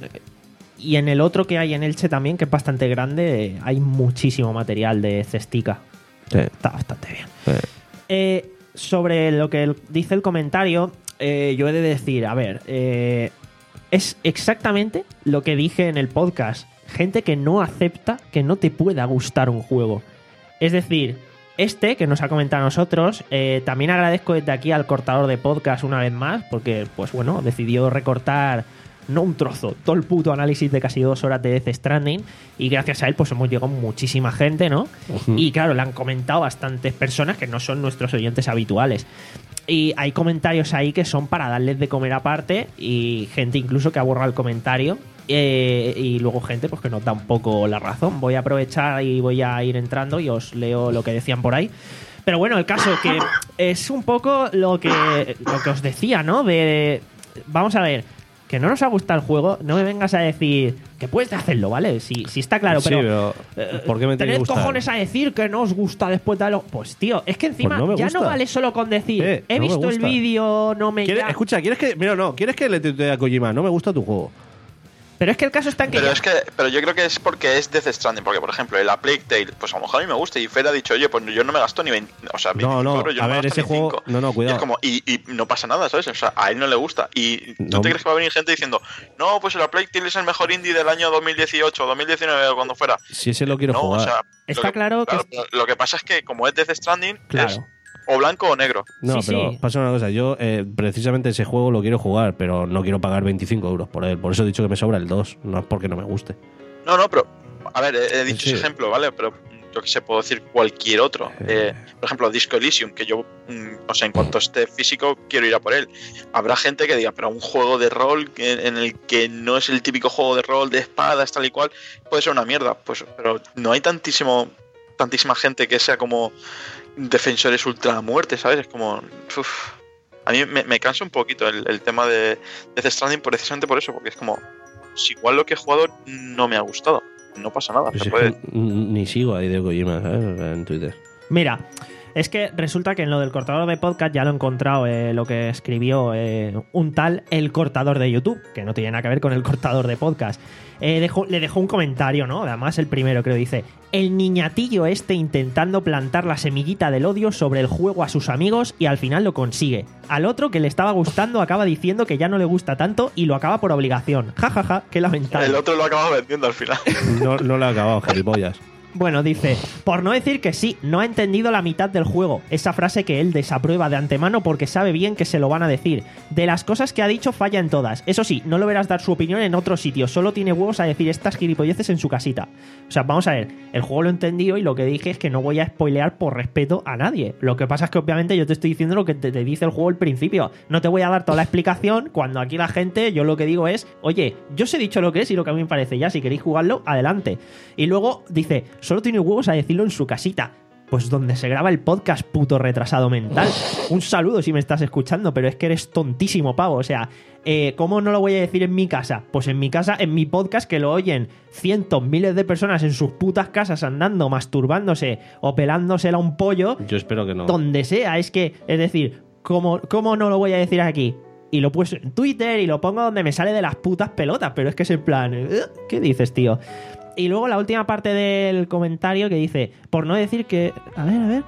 Speaker 1: y en el otro que hay en Elche también, que es bastante grande, hay muchísimo material de cestica.
Speaker 2: Sí.
Speaker 1: Está bastante bien.
Speaker 2: Sí.
Speaker 1: Eh, sobre lo que el- dice el comentario, eh, yo he de decir, a ver, eh, es exactamente lo que dije en el podcast. Gente que no acepta que no te pueda gustar un juego. Es decir, este que nos ha comentado a nosotros, eh, también agradezco desde aquí al cortador de podcast una vez más, porque, pues bueno, decidió recortar, no un trozo, todo el puto análisis de casi dos horas de Death Stranding, y gracias a él pues hemos llegado muchísima gente, ¿no?
Speaker 2: Ujú.
Speaker 1: Y claro, le han comentado bastantes personas que no son nuestros oyentes habituales. Y hay comentarios ahí que son para darles de comer aparte, y gente incluso que ha borrado el comentario. Eh, y luego gente pues que nos da un poco la razón. Voy a aprovechar y voy a ir entrando y os leo lo que decían por ahí. Pero bueno, el caso que es un poco lo que, lo que os decía, ¿no? De, vamos a ver, que no nos ha gustado el juego, no me vengas a decir que puedes hacerlo, ¿vale? Si, si está claro,
Speaker 2: Sí,
Speaker 1: pero,
Speaker 2: pero
Speaker 1: eh,
Speaker 2: ¿por qué me tiene que
Speaker 1: tened
Speaker 2: gustar?
Speaker 1: cojones a decir que no os gusta después de lo... Pues tío, es que encima
Speaker 2: Pues no me
Speaker 1: ya
Speaker 2: gusta.
Speaker 1: no vale solo con decir
Speaker 2: Eh,
Speaker 1: he
Speaker 2: no me
Speaker 1: visto el
Speaker 2: gusta.
Speaker 1: vídeo, no me...
Speaker 2: ¿Quieres-
Speaker 1: ya-
Speaker 2: escucha, ¿quieres que.? Mira, no, ¿quieres que le tuitee a Kojima? No me gusta tu juego.
Speaker 1: Pero es que el caso está en que...
Speaker 3: Pero
Speaker 1: ya-
Speaker 3: es que, pero yo creo que es porque es Death Stranding, porque por ejemplo el A Plague Tale, pues a lo mejor a mí me gusta y Fer ha dicho, oye, pues yo no me gasto ni veinte, o sea,
Speaker 2: No,
Speaker 3: veinticinco
Speaker 2: no,
Speaker 3: euros, yo
Speaker 2: a
Speaker 3: no me
Speaker 2: ver,
Speaker 3: gasto
Speaker 2: ese
Speaker 3: ni
Speaker 2: juego-
Speaker 3: cinco.
Speaker 2: no, no, cuidado.
Speaker 3: Y es como, y, y no pasa nada, ¿sabes? O sea, a él no le gusta. Y tú
Speaker 2: No.
Speaker 3: te crees que va a venir gente diciendo, no, pues el A Plague Tale es el mejor indie del año dos mil dieciocho o dos mil diecinueve o cuando fuera.
Speaker 2: Si ese lo quiero
Speaker 3: No,
Speaker 2: jugar.
Speaker 3: o sea,
Speaker 1: Está
Speaker 3: lo
Speaker 1: claro que-
Speaker 3: pero lo que pasa es que como es Death Stranding,
Speaker 1: Claro.
Speaker 3: es o blanco o negro.
Speaker 2: No,
Speaker 1: Sí,
Speaker 2: pero
Speaker 1: sí.
Speaker 2: pasa una cosa. Yo, eh, precisamente ese juego lo quiero jugar, pero no quiero pagar veinticinco euros por él. Por eso he dicho que me sobra el dos. No es porque no me guste.
Speaker 3: No, no, pero a ver, he, he dicho
Speaker 2: Sí.
Speaker 3: ese ejemplo, ¿vale? Pero yo que sé, puedo decir cualquier otro. Eh, por ejemplo, Disco Elysium, que yo, mm, o sea, en cuanto esté físico, quiero ir a por él. Habrá gente que diga, pero un juego de rol que- en el que no es el típico juego de rol de espadas, tal y cual, puede ser una mierda. Pues, pero no hay tantísimo, tantísima gente que sea como defensores ultra a muerte, ¿sabes? Es como. Uf. A mí me, me cansa un poquito el, el tema de Death Stranding precisamente por eso, porque es como. Si igual lo que he jugado no me ha gustado. No pasa nada.
Speaker 2: Pues
Speaker 3: se
Speaker 2: es
Speaker 3: puede.
Speaker 2: que ni sigo a Hideo Kojima, ¿sabes? En Twitter.
Speaker 1: Mira, es que resulta que en lo del cortador de podcast ya lo he encontrado, eh, lo que escribió eh, un tal El Cortador de YouTube, que no tiene nada que ver con el cortador de podcast. Eh, dejó- le dejó un comentario, ¿no? Además, el primero creo dice: el niñatillo este intentando plantar la semillita del odio sobre el juego a sus amigos y al final lo consigue. Al otro que le estaba gustando acaba diciendo que ya no le gusta tanto y lo acaba por obligación. Ja, ja, ja, qué lamentable.
Speaker 3: El otro lo acaba vendiendo al final.
Speaker 2: No, no lo he acabado, gilipollas.
Speaker 1: Bueno, dice, por no decir que sí, no ha entendido la mitad del juego. Esa frase que él desaprueba de antemano porque sabe bien que se lo van a decir. De las cosas que ha dicho falla en todas. Eso sí, no lo verás dar su opinión en otro sitio. Solo tiene huevos a decir estas gilipolleces en su casita. O sea, vamos a ver, el juego lo he entendido y lo que dije es que no voy a spoilear por respeto a nadie. Lo que pasa es que obviamente yo te estoy diciendo lo que te, te dice el juego al principio. No te voy a dar toda la explicación cuando aquí la gente, yo lo que digo es, oye, yo os he dicho lo que es y lo que a mí me parece. Ya, si queréis jugarlo, adelante. Y luego dice, solo tiene huevos a decirlo en su casita. Pues donde se graba el podcast, puto retrasado mental. Un saludo si me estás escuchando, pero es que eres tontísimo, pavo. O sea, eh, ¿cómo no lo voy a decir en mi casa? Pues en mi casa, en mi podcast, que lo oyen cientos, miles de personas en sus putas casas andando, masturbándose o pelándosela un pollo,
Speaker 2: Yo espero que no.
Speaker 1: donde sea. Es que, es decir, ¿cómo, cómo no lo voy a decir aquí? Y lo puse en Twitter y lo pongo donde me sale de las putas pelotas, pero es que es en plan, ¿eh? ¿Qué dices, tío? Y luego la última parte del comentario que dice, por no decir que... A ver, a ver.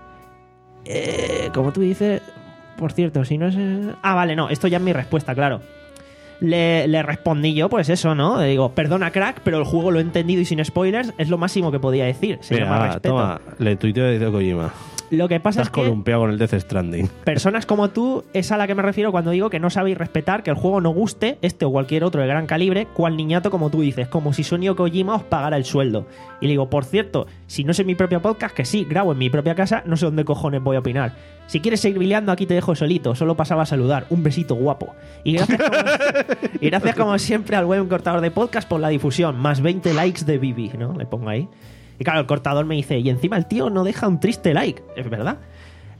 Speaker 1: Eh, como tú dices... Por cierto, si no es... eh, Ah, vale, no, esto ya es mi respuesta, claro. Le, le respondí yo, pues eso, ¿no? Le digo, perdona, crack, pero el juego lo he entendido y sin spoilers es lo máximo que podía decir. Se
Speaker 2: Mira,
Speaker 1: llama
Speaker 2: va,
Speaker 1: respeto.
Speaker 2: toma, le tuiteo a Hideo Kojima.
Speaker 1: Lo que pasa
Speaker 2: Estás
Speaker 1: es que...
Speaker 2: columpiado con el Death Stranding.
Speaker 1: Personas como tú es a la que me refiero cuando digo que no sabéis respetar que el juego no guste, este o cualquier otro de gran calibre, cual niñato como tú dices, como si Sonio Kojima os pagara el sueldo. Y le digo, por cierto, si no es en mi propio podcast, que sí, grabo en mi propia casa, no sé dónde cojones voy a opinar. Si quieres seguir bileando, aquí te dejo solito, solo pasaba a saludar. Un besito guapo. Y gracias como, y gracias como siempre al buen cortador de podcast por la difusión, más veinte likes de Bibi, ¿no? Le pongo ahí. Y claro, el cortador me dice, y encima el tío no deja un triste like. Es verdad.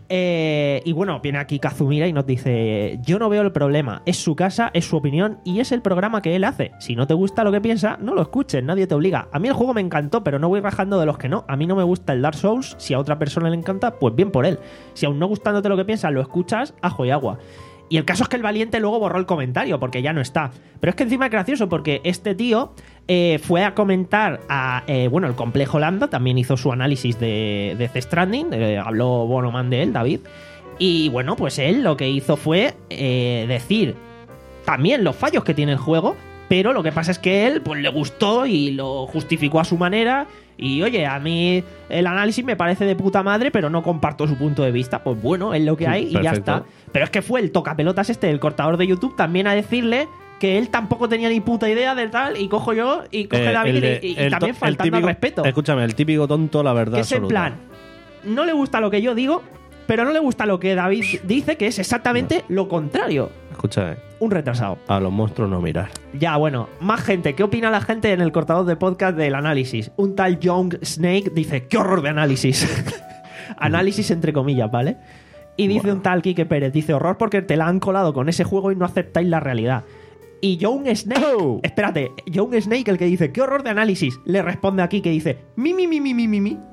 Speaker 1: Eh, y bueno, viene aquí Kazumira y nos dice: yo no veo el problema, es su casa, es su opinión y es el programa que él hace. Si no te gusta lo que piensa, no lo escuches, nadie te obliga. A mí el juego me encantó, pero no voy rajando de los que no. A mí no me gusta el Dark Souls. Si a otra persona le encanta, pues bien por él. Si aún no gustándote lo que piensas, lo escuchas, ajo y agua. Y el caso es que el valiente luego borró el comentario porque ya no está. Pero es que encima es gracioso porque este tío eh, fue a comentar a... Eh, bueno, el Complejo Lambda también hizo su análisis de, de Death Stranding. Eh, habló Bonoman de él, David. Y bueno, pues él lo que hizo fue eh, decir también los fallos que tiene el juego. Pero lo que pasa es que él pues le gustó y lo justificó a su manera. Y oye, a mí el análisis me parece de puta madre, pero no comparto su punto de vista. Pues bueno, es lo que hay y
Speaker 2: Perfecto.
Speaker 1: ya está. Pero es que fue el tocapelotas este, el cortador de YouTube, también a decirle que él tampoco tenía ni puta idea de tal. Y cojo yo y coge
Speaker 2: Eh,
Speaker 1: David
Speaker 2: el de-
Speaker 1: y, y
Speaker 2: el
Speaker 1: también
Speaker 2: to- el
Speaker 1: faltando al
Speaker 2: típico-
Speaker 1: respeto.
Speaker 2: Escúchame, el típico tonto, la verdad
Speaker 1: Que es en
Speaker 2: absoluta.
Speaker 1: plan, no le gusta lo que yo digo, pero no le gusta lo que David dice, que es exactamente lo contrario.
Speaker 2: Escúchame,
Speaker 1: Un retrasado.
Speaker 2: a los monstruos no mirar.
Speaker 1: Ya, bueno, más gente. ¿Qué opina la gente en el cortador de podcast del análisis? Un tal Young Snake dice: ¡qué horror de análisis! Análisis entre comillas, ¿vale? Y dice
Speaker 2: Bueno.
Speaker 1: un tal Quique Pérez, dice: horror porque te la han colado con ese juego y no aceptáis la realidad. Y Young Snake,
Speaker 2: Oh.
Speaker 1: espérate, Young Snake, el que dice: ¡qué horror de análisis! Le responde aquí que dice: mi, mi, mi, mi, mi, mi, mi.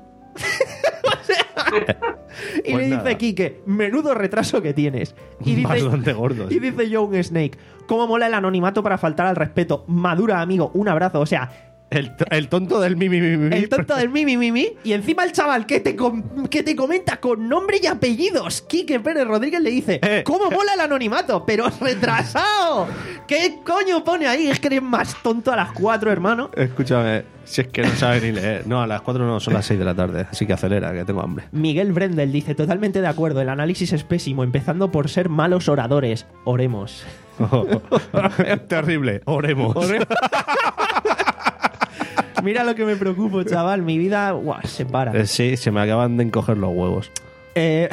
Speaker 1: O sea, y
Speaker 2: Pues
Speaker 1: le
Speaker 2: nada.
Speaker 1: dice Quique: menudo retraso que tienes. Y dice,
Speaker 2: Bastante gordo.
Speaker 1: y dice Young Snake: ¿cómo mola el anonimato para faltar al respeto? Madura, amigo, un abrazo. O sea,
Speaker 2: El, to- el tonto del mi, mi, mi, mi,
Speaker 1: el tonto del mimi mimi. Y encima el chaval que te, com- que te comenta con nombre y apellidos. Quique Pérez Rodríguez le dice:
Speaker 2: Eh.
Speaker 1: ¿cómo mola el anonimato? Pero retrasado. ¿Qué coño pone ahí? Es que eres más tonto a las cuatro, hermano.
Speaker 2: Escúchame, si es que no sabes ni leer. No, a las cuatro no, son las seis de la tarde. Así que acelera, que tengo hambre.
Speaker 1: Miguel Brendel dice: totalmente de acuerdo, el análisis es pésimo, empezando por ser malos oradores. Oremos.
Speaker 2: Terrible, oremos.
Speaker 1: Mira lo que me preocupo, chaval. Mi vida guau, se para.
Speaker 2: Eh, sí, se me acaban de encoger los huevos.
Speaker 1: Eh...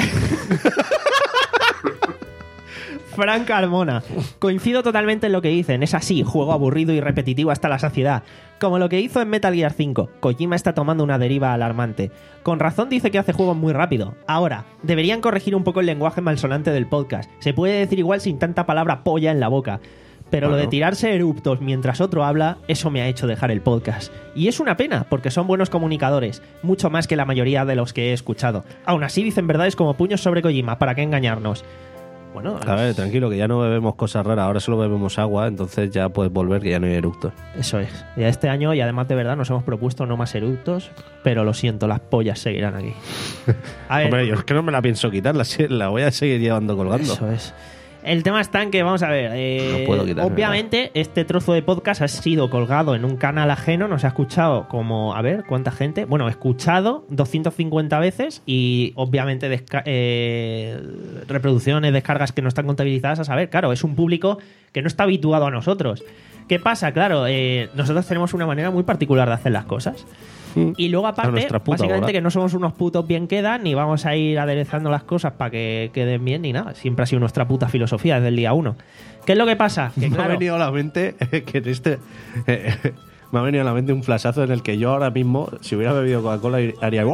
Speaker 1: Frank Carmona. Coincido totalmente en lo que dicen. Es así, juego aburrido y repetitivo hasta la saciedad. Como lo que hizo en Metal Gear cinco. Kojima está tomando una deriva alarmante. Con razón dice que hace juegos muy rápido. Ahora, deberían corregir un poco el lenguaje malsonante del podcast. Se puede decir igual sin tanta palabra polla en la boca. Pero lo de
Speaker 2: Bueno.
Speaker 1: tirarse eruptos mientras otro habla, eso me ha hecho dejar el podcast. Y es una pena, porque son buenos comunicadores, mucho más que la mayoría de los que he escuchado. Aún así dicen verdades como puños sobre Kojima, ¿para qué engañarnos? Bueno,
Speaker 2: A ver, tranquilo, que ya no bebemos cosas raras, ahora solo bebemos agua, entonces ya puedes volver, que ya no hay eructos.
Speaker 1: eso es. Ya este año, y además de verdad, nos hemos propuesto no más eruptos, pero lo siento, las pollas seguirán aquí. A ver,
Speaker 2: Hombre, yo es que no me la pienso quitar, la, la voy a seguir llevando colgando.
Speaker 1: eso es. El tema está en que, vamos a ver, eh,
Speaker 2: No puedo quitarme
Speaker 1: obviamente este trozo de podcast ha sido colgado en un canal ajeno, nos ha escuchado como, a ver, ¿cuánta gente? Bueno, escuchado doscientas cincuenta veces y obviamente desca- eh, reproducciones, descargas que no están contabilizadas, a saber, claro, es un público que no está habituado a nosotros. ¿Qué pasa? Claro, eh, nosotros tenemos una manera muy particular de hacer las cosas. Y luego,
Speaker 2: A
Speaker 1: aparte,
Speaker 2: nuestra puta
Speaker 1: básicamente
Speaker 2: bola.
Speaker 1: que no somos unos putos bien quedan, ni vamos a ir aderezando las cosas para que queden bien, ni nada. Siempre ha sido nuestra puta filosofía desde el día uno. ¿Qué es lo que pasa? Que
Speaker 2: Me ha
Speaker 1: claro,
Speaker 2: venido a la mente que en este. eh, me ha venido a la mente un flashazo en el que yo ahora mismo, si hubiera bebido Coca-Cola, haría.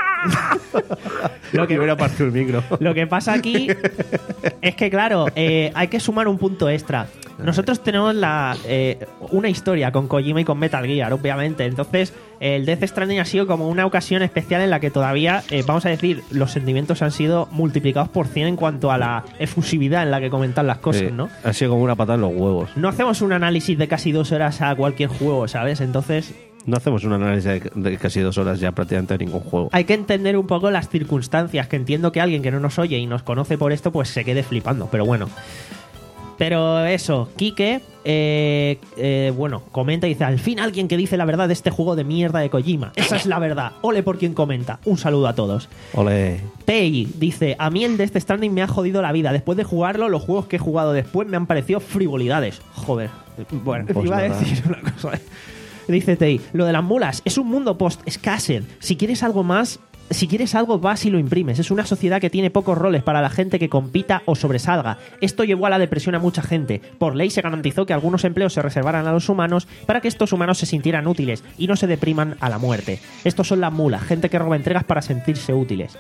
Speaker 2: Lo que hubiera partido el micro.
Speaker 1: lo que pasa aquí es que, claro, eh, hay que sumar un punto extra. Nosotros tenemos la eh, una historia con Kojima y con Metal Gear, obviamente. Entonces, el Death Stranding ha sido como una ocasión especial en la que todavía, eh, vamos a decir, los sentimientos han sido multiplicados por cien en cuanto a la efusividad en la que comentan las cosas,
Speaker 2: Sí,
Speaker 1: ¿no?
Speaker 2: Ha sido como una patada en los huevos.
Speaker 1: No hacemos un análisis de casi dos horas a cualquier juego, ¿sabes? Entonces
Speaker 2: No hacemos un análisis de, de casi dos horas ya prácticamente de ningún juego.
Speaker 1: hay que entender un poco las circunstancias, que entiendo que alguien que no nos oye y nos conoce por esto, pues se quede flipando, pero bueno. Pero eso, Quique, eh, eh, bueno, comenta y dice: al fin alguien que dice la verdad de este juego de mierda de Kojima. Esa es la verdad. Ole por quien comenta. Un saludo a todos.
Speaker 2: Ole.
Speaker 1: Tei dice: a mí el Death Stranding me ha jodido la vida. Después de jugarlo, los juegos que he jugado después me han parecido frivolidades. Joder. Bueno,
Speaker 2: Pues
Speaker 1: iba a
Speaker 2: nada.
Speaker 1: decir una cosa. Dice Tei: lo de las mulas es un mundo post-Scasser. Si quieres algo más, si quieres algo, vas y lo imprimes. Es una sociedad que tiene pocos roles para la gente que compita o sobresalga. Esto llevó a la depresión a mucha gente. Por ley se garantizó que algunos empleos se reservaran a los humanos para que estos humanos se sintieran útiles y no se depriman a la muerte. Estos son las mulas, gente que roba entregas para sentirse útiles.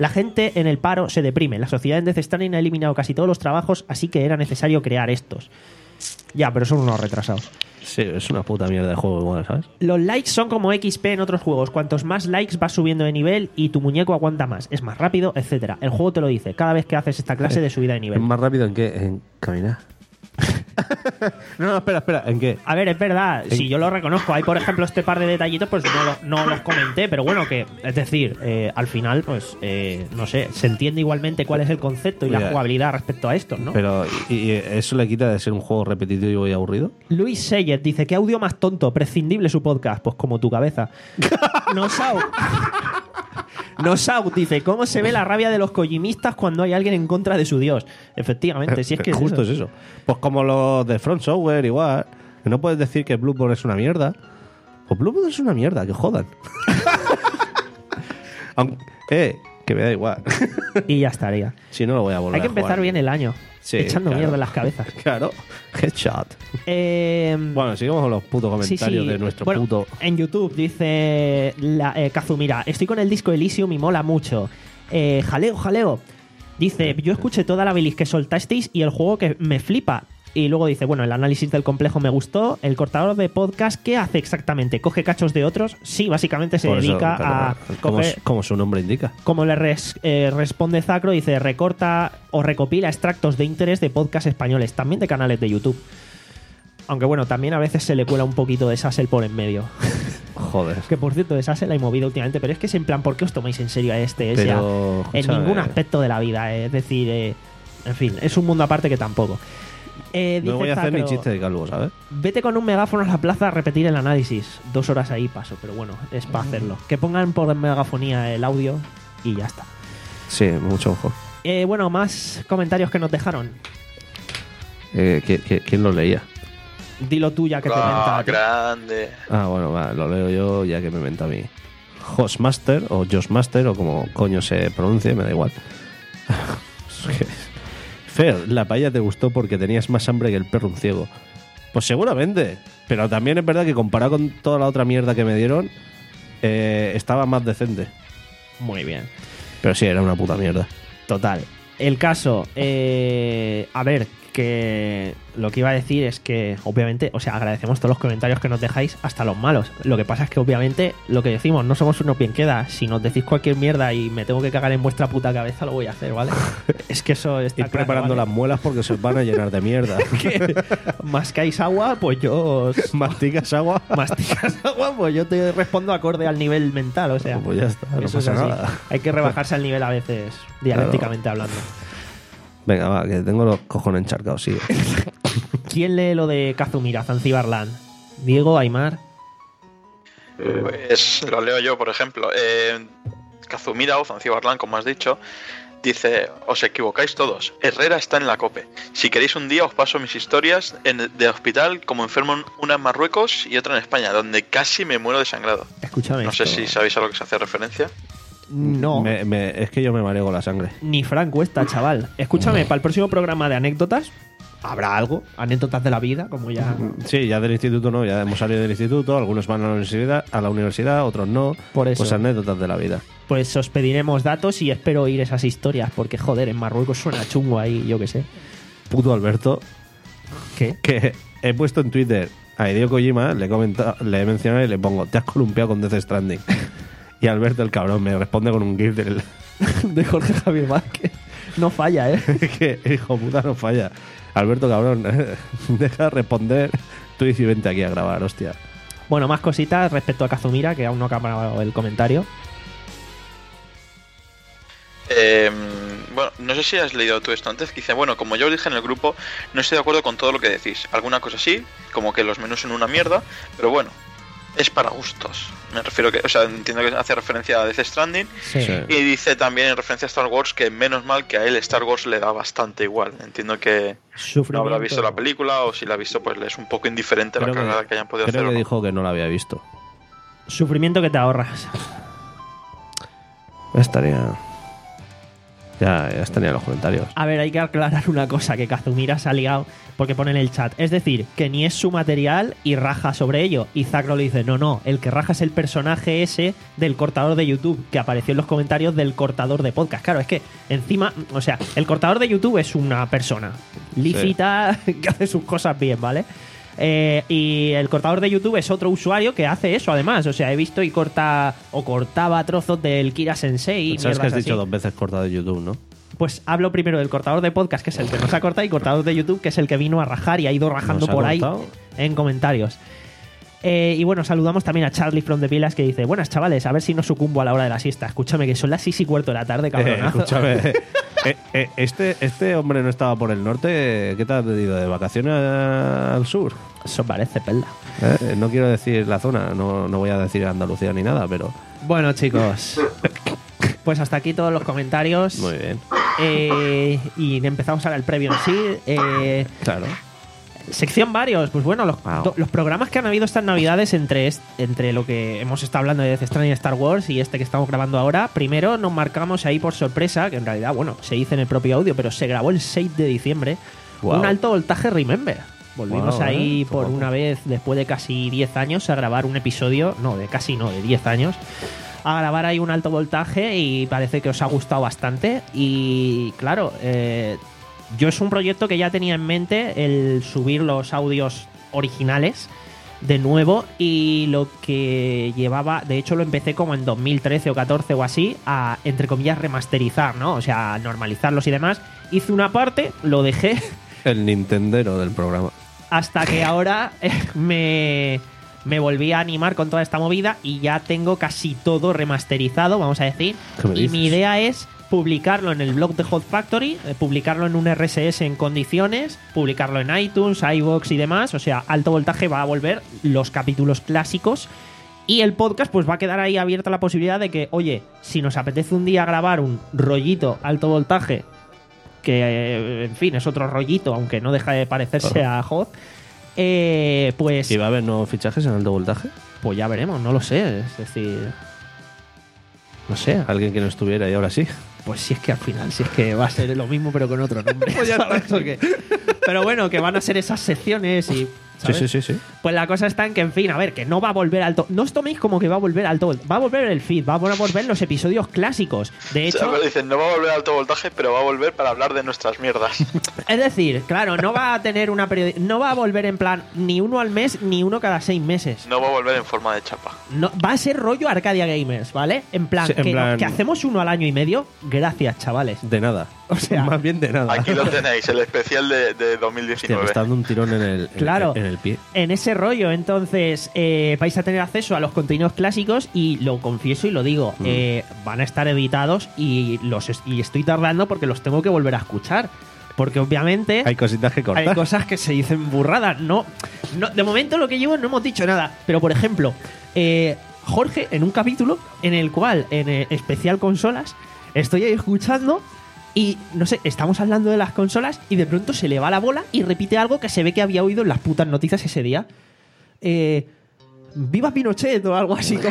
Speaker 1: La gente en el paro se deprime. La sociedad en Death Stranding ha eliminado casi todos los trabajos, así que era necesario crear estos. Ya, pero son unos retrasados.
Speaker 2: Sí, es una puta mierda de juego igual, ¿sabes?
Speaker 1: Los likes son como X P en otros juegos. Cuantos más likes vas subiendo de nivel y tu muñeco aguanta más. Es más rápido, etcétera. El juego te lo dice cada vez que haces esta clase de subida de
Speaker 2: ¿Es
Speaker 1: nivel.
Speaker 2: más rápido en qué? En caminar. no, no, espera, espera. ¿En qué?
Speaker 1: A ver, es verdad, si yo lo reconozco, hay por ejemplo este par de detallitos, pues no, lo- no los comenté, pero bueno, que es decir, eh, al final, pues eh, no sé, se entiende igualmente cuál es el concepto y la
Speaker 2: Ya.
Speaker 1: jugabilidad respecto a esto, ¿no?
Speaker 2: Pero, ¿y, y eso le quita de ser un juego repetitivo y aburrido?
Speaker 1: Luis Seyet dice, ¿qué audio más tonto? Prescindible su podcast. Pues como tu cabeza. Nosau. Nosau dice, ¿cómo se ve la rabia de los kojimistas cuando hay alguien en contra de su dios? Efectivamente, si es que es
Speaker 2: Justo
Speaker 1: eso.
Speaker 2: es eso. Pues como los de Front Software, igual. Que no puedes decir que Bloodborne es una mierda. Pues Bloodborne es una mierda, que jodan. Aunque, eh, que me da igual.
Speaker 1: Y ya estaría.
Speaker 2: Si no lo voy a volver
Speaker 1: Hay que
Speaker 2: a jugar.
Speaker 1: empezar bien el año.
Speaker 2: Sí,
Speaker 1: echando
Speaker 2: claro.
Speaker 1: mierda en las cabezas.
Speaker 2: Claro. Headshot.
Speaker 1: Eh,
Speaker 2: Bueno, sigamos con los putos
Speaker 1: Sí,
Speaker 2: comentarios
Speaker 1: sí.
Speaker 2: de nuestro
Speaker 1: Bueno,
Speaker 2: puto.
Speaker 1: En YouTube dice la, eh, Kazumira, estoy con el disco Elysium y mola mucho. Eh, jaleo, jaleo. Dice, yo escuché toda la bilis que soltasteis y el juego que me flipa. Y luego dice, bueno, el análisis del complejo me gustó. El cortador de podcast, ¿qué hace exactamente? ¿Coge cachos de otros? Sí, básicamente se
Speaker 2: Por eso,
Speaker 1: dedica
Speaker 2: claro,
Speaker 1: a...
Speaker 2: como,
Speaker 1: coger-
Speaker 2: como su nombre indica.
Speaker 1: como le res- eh, responde Zacro, dice, recorta o recopila extractos de interés de podcasts españoles, también de canales de YouTube. Aunque bueno, también a veces se le cuela un poquito de Sassel por en medio.
Speaker 2: Joder.
Speaker 1: Que por cierto, de Sassel la he movido últimamente, pero es que es en plan, ¿por qué os tomáis en serio a este? O sea,
Speaker 2: Pero,
Speaker 1: en
Speaker 2: escúchame.
Speaker 1: ningún aspecto de la vida, eh, es decir, eh, en fin, es un mundo aparte que tampoco. Eh,
Speaker 2: No
Speaker 1: dice
Speaker 2: voy a hacer ni
Speaker 1: Zacro,
Speaker 2: chiste de calvo, ¿sabes?
Speaker 1: vete con un megáfono a la plaza a repetir el análisis. Dos horas ahí paso, pero bueno, es para hacerlo. Que pongan por megafonía el audio y ya está.
Speaker 2: Sí, mucho ojo.
Speaker 1: Eh, bueno, más comentarios que nos dejaron.
Speaker 2: Eh, ¿qui- qui- ¿Quién lo leía?
Speaker 1: Dilo tú ya que te
Speaker 3: Ah,
Speaker 1: menta a ti.
Speaker 3: grande.
Speaker 2: Ah, bueno, va, lo leo yo ya que me inventa a mí. Hostmaster o Josmaster o como coño se pronuncie, me da igual. Es que- Fer, la paella te gustó porque tenías más hambre que el perro un ciego. Pues seguramente, pero también es verdad que comparado con toda la otra mierda que me dieron, eh, estaba más decente.
Speaker 1: Muy bien.
Speaker 2: Pero sí, era una puta mierda.
Speaker 1: Total. El caso, eh, a ver, que lo que iba a decir es que, obviamente, o sea, agradecemos todos los comentarios que nos dejáis, hasta los malos. Lo que pasa es que, obviamente, lo que decimos, no somos unos bien queda. Si nos decís cualquier mierda y me tengo que cagar en vuestra puta cabeza, lo voy a hacer, ¿vale? Es que eso está
Speaker 2: Ir
Speaker 1: claro,
Speaker 2: preparando
Speaker 1: ¿vale?
Speaker 2: las muelas porque se os van a llenar de mierda.
Speaker 1: Que mascáis agua, pues yo os-
Speaker 2: Masticas agua.
Speaker 1: masticas agua, pues yo te respondo acorde al nivel mental, o sea.
Speaker 2: Pues ya está, no
Speaker 1: eso es
Speaker 2: pasa
Speaker 1: así.
Speaker 2: nada.
Speaker 1: Hay que rebajarse al nivel a veces, dialécticamente hablando.
Speaker 2: Venga, va, que tengo los cojones encharcados, sigue.
Speaker 1: ¿Quién lee lo de Kazumira, Zanzibarland? Diego, Aymar.
Speaker 4: Eh,
Speaker 3: Pues lo leo yo, por ejemplo. Eh, Kazumira o Zanzibarland, como has dicho, dice: os equivocáis todos. Herrera está en la COPE. Si queréis un día os paso mis historias en- de hospital como enfermo, una en Marruecos y otra en España, donde casi me muero desangrado.
Speaker 1: Escúchame.
Speaker 3: No sé
Speaker 1: esto.
Speaker 3: si sabéis a lo que se hace referencia.
Speaker 1: No.
Speaker 2: Me- me- es que yo me mareo con la sangre.
Speaker 1: Ni Frank Cuesta, chaval. Escúchame, para el próximo programa de anécdotas, habrá algo. Anécdotas de la vida, como ya.
Speaker 2: Sí, ya del instituto no, ya hemos salido del instituto, algunos van a la universidad, a la universidad, otros no.
Speaker 1: Por eso.
Speaker 2: Pues anécdotas de la vida.
Speaker 1: Pues os pediremos datos y espero oír esas historias, porque joder, en Marruecos suena chungo ahí, yo qué sé.
Speaker 2: Puto Alberto,
Speaker 1: ¿Qué?
Speaker 2: que he puesto en Twitter a Hideo Kojima, le he, comentado, le he mencionado y le pongo, te has columpiado con Death Stranding. Y Alberto, el cabrón, me responde con un gif del...
Speaker 1: De Jorge Javier Vázquez. No falla, ¿eh?
Speaker 2: que hijo puta no falla. Alberto, cabrón, deja de responder. Tú dices, vente aquí a grabar, hostia.
Speaker 1: Bueno, más cositas respecto a Kazumira, que aún no ha acabado el comentario.
Speaker 3: Eh, bueno, no sé si has leído tú esto antes, que dice: bueno, como yo os dije en el grupo, no estoy de acuerdo con todo lo que decís. Alguna cosa sí, como que los menús son una mierda, pero bueno, es para gustos. Me refiero que, o sea, entiendo que hace referencia a Death Stranding.
Speaker 1: Sí.
Speaker 2: Sí.
Speaker 3: Y dice también en referencia a Star Wars que menos mal que a él Star Wars le da bastante igual. Entiendo que no
Speaker 1: Sufrimiento.
Speaker 3: habrá visto la película, o si la ha visto pues le es un poco indiferente
Speaker 2: Creo
Speaker 3: la
Speaker 2: que-
Speaker 3: cagada que hayan podido
Speaker 2: Creo
Speaker 3: hacer.
Speaker 2: que
Speaker 3: o no.
Speaker 2: dijo que no la había visto.
Speaker 1: Sufrimiento que te ahorras.
Speaker 2: Estaría... Ya, ya están ya los comentarios.
Speaker 1: A ver, hay que aclarar una cosa que Kazumira se ha liado porque pone en el chat. Es decir, que ni es su material y raja sobre ello. Y Zacro le dice, no, no, el que raja es el personaje ese del cortador de YouTube que apareció en los comentarios del cortador de podcast. Claro, es que encima, o sea, el cortador de YouTube es una persona lícita sí. que hace sus cosas bien, ¿vale? Eh, y el cortador de YouTube es otro usuario que hace eso además. O sea, he visto y corta o cortaba trozos del Kira Sensei.
Speaker 2: Sabes que has
Speaker 1: así.
Speaker 2: dicho dos veces cortado de YouTube, ¿no?
Speaker 1: Pues hablo primero del cortador de podcast, que es el que nos ha cortado, y cortador de YouTube, que es el que vino a rajar y ha ido rajando por ahí en comentarios. Eh, y bueno, saludamos también a Charlie from the Pilas, que dice: buenas chavales, a ver si no sucumbo a la hora de la siesta. Escúchame, que son las seis y cuarto de la tarde, cabronazo.
Speaker 2: Eh, escúchame, eh, eh, este, este hombre no estaba por el norte. ¿Qué te has ido? ¿De vacaciones al sur?
Speaker 1: Eso parece perla.
Speaker 2: Eh, no quiero decir la zona, no, no voy a decir Andalucía ni nada, pero...
Speaker 1: Bueno, chicos, pues hasta aquí todos los comentarios.
Speaker 2: Muy bien.
Speaker 1: Eh, y empezamos ahora el previo en sí. Eh,
Speaker 2: claro.
Speaker 1: Sección varios, pues bueno, los,
Speaker 2: wow.
Speaker 1: do, los programas que han habido estas navidades entre, est, entre lo que hemos estado hablando de Death Stranding y Star Wars y este que estamos grabando ahora, primero nos marcamos ahí por sorpresa, que en realidad, bueno, se dice en el propio audio, pero se grabó el seis de diciembre, wow. un alto voltaje Remember. Volvimos wow, ahí eh, por una vez, después de casi diez años, a grabar un episodio, no, de casi no, de diez años, a grabar ahí un alto voltaje y parece que os ha gustado bastante y claro, eh, yo es un proyecto que ya tenía en mente el subir los audios originales de nuevo y lo que llevaba, de hecho lo empecé como en dos mil trece o catorce o así, a entre comillas remasterizar, ¿no? O sea, normalizarlos y demás. Hice una parte, lo dejé.
Speaker 2: El Nintendero del programa.
Speaker 1: Hasta que ahora eh, me, me volví a animar con toda esta movida y ya tengo casi todo remasterizado, vamos a decir. Y mi idea es publicarlo en el blog de Hot Factory, eh, publicarlo en un R S S en condiciones, publicarlo en iTunes, iVoox y demás. O sea, Alto Voltaje va a volver los capítulos clásicos y el podcast pues va a quedar ahí abierta la posibilidad de que, oye, si nos apetece un día grabar un rollito Alto Voltaje, que eh, en fin es otro rollito, aunque no deja de parecerse a Hot, eh, pues...
Speaker 2: ¿Y va a haber nuevos fichajes en Alto Voltaje?
Speaker 1: Pues ya veremos, no lo sé, es decir... No sé.
Speaker 2: Alguien que no estuviera y ahora sí.
Speaker 1: Pues si es que al final, si es que va a ser lo mismo pero con otro nombre. Pues ya ¿sabes? Porque, pero bueno, que van a ser esas secciones y... ¿sabes?
Speaker 2: Sí, sí, sí, sí.
Speaker 1: Pues la cosa está en que, en fin, a ver, que no va a volver alto. No os toméis como que va a volver alto. Va a volver el feed, va a volver los episodios clásicos. De hecho,
Speaker 3: o sea, dicen, no va a volver Alto Voltaje, pero va a volver para hablar de nuestras mierdas.
Speaker 1: Es decir, claro, no va a tener una periodi- no va a volver en plan ni uno al mes ni uno cada seis meses.
Speaker 3: No va a volver en forma de chapa.
Speaker 1: No, va a ser rollo Arcadia Gamers, ¿vale? En plan,
Speaker 2: sí, en
Speaker 1: que,
Speaker 2: plan...
Speaker 1: que hacemos uno al año y medio. Gracias, chavales.
Speaker 2: De nada.
Speaker 1: O sea,
Speaker 2: más bien de nada.
Speaker 3: Aquí lo tenéis, el especial de, de dos mil diecinueve.
Speaker 2: Hostia, me está dando un tirón en el,
Speaker 1: claro,
Speaker 2: en, en el pie.
Speaker 1: En ese rollo, entonces eh, vais a tener acceso a los contenidos clásicos y lo confieso y lo digo, mm. eh, van a estar editados y los es- y estoy tardando porque los tengo que volver a escuchar. Porque obviamente
Speaker 2: hay cositas que cortar.
Speaker 1: Hay cosas que se dicen burradas. No, no, de momento lo que llevo no hemos dicho nada. Pero por ejemplo, eh, Jorge, en un capítulo en el cual, en eh, especial consolas, estoy ahí escuchando y, no sé, estamos hablando de las consolas y de pronto se le va la bola y repite algo que se ve que había oído en las putas noticias ese día. Eh, ¡Viva Pinochet! O algo así.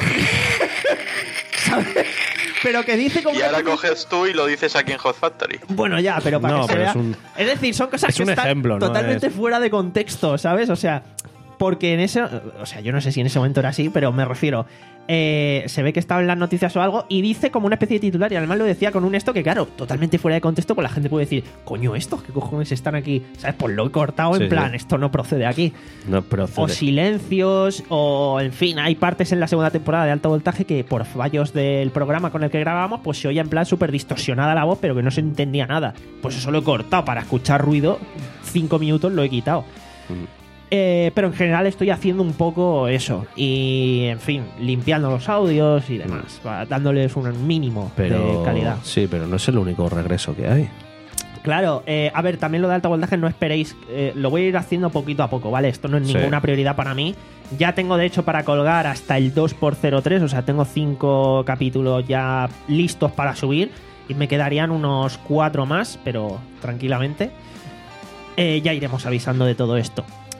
Speaker 1: ¿Sabes? Pero que dice como...
Speaker 3: Y ahora coges tú y lo dices aquí en Hot Factory.
Speaker 1: Bueno, ya, pero para
Speaker 2: no,
Speaker 1: que se
Speaker 2: pero
Speaker 1: vea...
Speaker 2: Es, un...
Speaker 1: es decir, son cosas
Speaker 2: es
Speaker 1: que
Speaker 2: un
Speaker 1: están
Speaker 2: ejemplo, ¿no?
Speaker 1: totalmente
Speaker 2: es...
Speaker 1: fuera de contexto, ¿sabes? O sea, porque en ese... O sea, yo no sé si en ese momento era así, pero me refiero... Eh, se ve que estaba en las noticias o algo y dice como una especie de titular y además lo decía con un esto que claro, totalmente fuera de contexto, pues la gente puede decir, coño, estos qué cojones están aquí, ¿sabes? Pues lo he cortado sí, en plan, sí. Esto no procede aquí.
Speaker 2: No procede.
Speaker 1: O silencios, o en fin, hay partes en la segunda temporada de Alto Voltaje que por fallos del programa con el que grabábamos, pues se oía en plan súper distorsionada la voz, pero que no se entendía nada. Pues eso lo he cortado para escuchar ruido, cinco minutos lo he quitado. Mm. Eh, pero en general estoy haciendo un poco eso y, en fin, limpiando los audios y demás, mm. dándoles un mínimo
Speaker 2: pero,
Speaker 1: de calidad.
Speaker 2: Sí, pero no es el único regreso que hay.
Speaker 1: Claro, eh, a ver, también lo de alto voltaje no esperéis, eh, lo voy a ir haciendo poquito a poco, ¿vale? Esto no es ninguna sí. prioridad para mí. Ya tengo, de hecho, para colgar hasta el dos por cero tres, o sea, tengo cinco capítulos ya listos para subir y me quedarían unos cuatro más, pero tranquilamente. Eh, ya iremos avisando de todo esto.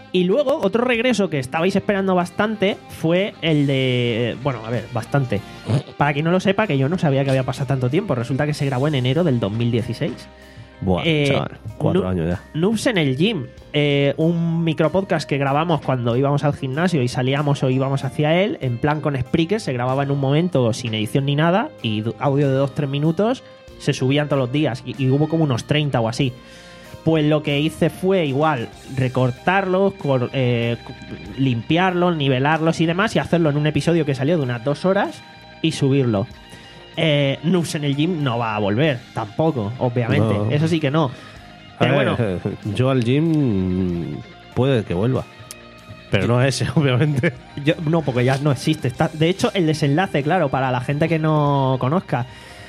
Speaker 1: Y luego, otro regreso que estabais esperando bastante fue el de... Bueno, a ver, bastante. Para quien no lo sepa, que yo no sabía que había pasado tanto tiempo. Resulta que se grabó en enero del dos mil dieciséis.
Speaker 2: Buah,
Speaker 1: Eh,
Speaker 2: chaval, cuatro
Speaker 1: nu-
Speaker 2: años ya.
Speaker 1: Noobs en el Gym, eh, un micropodcast que grabamos cuando íbamos al gimnasio y salíamos o íbamos hacia él, en plan con Spreaker, se grababa en un momento sin edición ni nada, y du- audio de dos tres minutos, se subían todos los días, y, y hubo como unos treinta o así. Pues lo que hice fue igual recortarlos, cor- eh, co- limpiarlos, nivelarlos y demás, y hacerlo en un episodio que salió de unas dos horas y subirlo. Eh, Noobs en el Gym no va a volver, tampoco, obviamente.
Speaker 2: No.
Speaker 1: Eso sí que no. Pero
Speaker 2: A
Speaker 1: bueno,
Speaker 2: ver, yo al gym puede que vuelva. Pero no a ese, obviamente.
Speaker 1: yo, no, porque ya no existe. Está, de hecho, el desenlace, claro, para la gente que no conozca.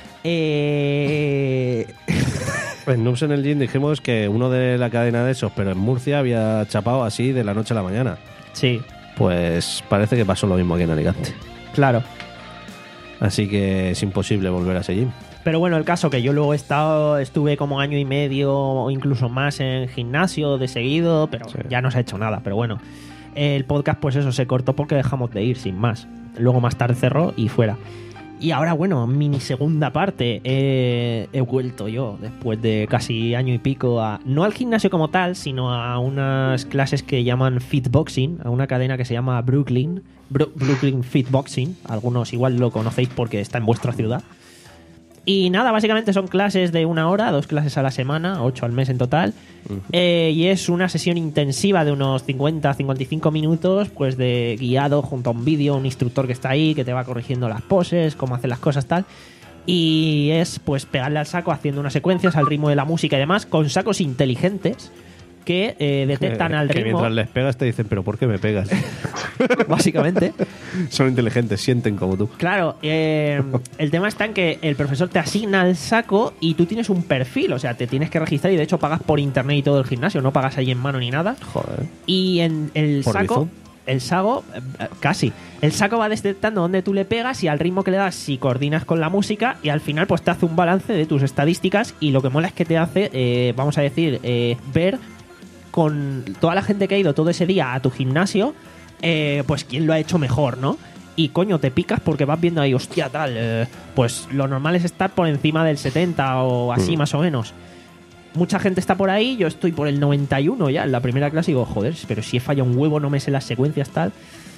Speaker 1: Eh...
Speaker 2: En Noobs en el Gym dijimos que uno de la cadena de esos, pero en Murcia, había chapado así de la noche a la mañana.
Speaker 1: Sí,
Speaker 2: Pues parece que pasó lo mismo aquí en Alicante.
Speaker 1: claro.
Speaker 2: Así que es imposible volver a ese gym.
Speaker 1: Pero bueno, el caso que yo luego he estado, estuve como año y medio o incluso más en gimnasio de seguido, pero
Speaker 2: Sí.
Speaker 1: ya no se ha hecho nada. Pero bueno, el podcast pues eso se cortó porque dejamos de ir, sin más. Luego más tarde cerró y fuera. Y ahora, bueno, mini segunda parte. eh, he vuelto yo después de casi año y pico a, no al gimnasio como tal, sino a unas clases que llaman Fitboxing, a una cadena que se llama Brooklyn, Bru- Brooklyn Fitboxing. Algunos igual lo conocéis porque está en vuestra ciudad. Y nada, básicamente son clases de una hora, dos clases a la semana, ocho al mes en total. Eh, y es una sesión intensiva de unos cincuenta a cincuenta y cinco minutos, pues de guiado junto a un vídeo, un instructor que está ahí, que te va corrigiendo las poses, cómo hacer las cosas, tal. Y es pues pegarle al saco haciendo unas secuencias al ritmo de la música y demás, con sacos inteligentes que eh, detectan al
Speaker 2: que
Speaker 1: ritmo,
Speaker 2: mientras les pegas te dicen, pero ¿por qué me pegas?
Speaker 1: básicamente.
Speaker 2: Son inteligentes, sienten como tú.
Speaker 1: Claro, eh, el tema está en que el profesor te asigna el saco y tú tienes un perfil, o sea, te tienes que registrar y de hecho pagas por internet y todo el gimnasio, no pagas ahí en mano ni nada.
Speaker 2: Joder.
Speaker 1: Y en el
Speaker 2: ¿Por
Speaker 1: saco,
Speaker 2: Bizum?
Speaker 1: el saco, eh, casi, el saco va detectando dónde tú le pegas y al ritmo que le das si coordinas con la música y al final pues te hace un balance de tus estadísticas y lo que mola es que te hace, eh, vamos a decir, eh, ver con toda la gente que ha ido todo ese día a tu gimnasio, eh, pues quién lo ha hecho mejor, ¿no? Y coño, te picas porque vas viendo ahí, hostia, tal, eh, pues lo normal es estar por encima del setenta o así
Speaker 2: Mm.
Speaker 1: más o menos. Mucha gente está por ahí, yo estoy por el noventa y uno ya en la primera clase y digo, joder, pero si he fallado un huevo, no me sé las secuencias, tal.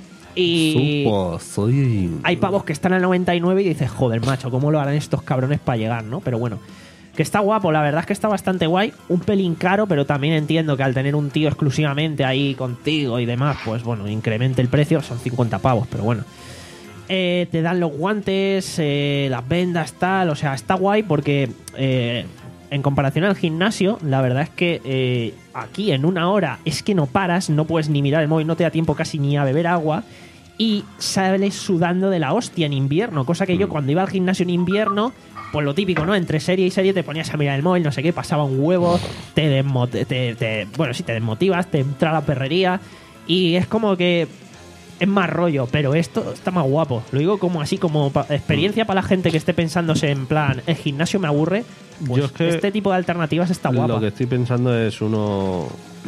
Speaker 1: Y
Speaker 2: Supo, soy...
Speaker 1: hay pavos que están al noventa y nueve y dices, joder, macho, ¿cómo lo harán estos cabrones para llegar, no? Pero bueno, que está guapo, la verdad es que está bastante guay. Un pelín caro, pero también entiendo que al tener un tío exclusivamente ahí contigo y demás, pues bueno, incremente el precio, son cincuenta pavos, pero bueno. Eh, te dan los guantes, eh, las vendas, tal, o sea, está guay porque eh, en comparación al gimnasio, la verdad es que eh, aquí en una hora es que no paras, no puedes ni mirar el móvil, no te da tiempo casi ni a beber agua y sales sudando de la hostia en invierno, cosa que yo cuando iba al gimnasio en invierno, pues lo típico, ¿no? Entre serie y serie te ponías a mirar el móvil, no sé qué, pasaba un huevo, te, desmo- te, te- bueno, sí, te desmotivas, te entra la perrería y es como que es más rollo, pero esto está más guapo. Lo digo como así, como pa- experiencia para la gente que esté pensándose en plan, el gimnasio me aburre, pues
Speaker 2: Yo es que
Speaker 1: este tipo de alternativas está guapa.
Speaker 2: Lo que estoy pensando es uno...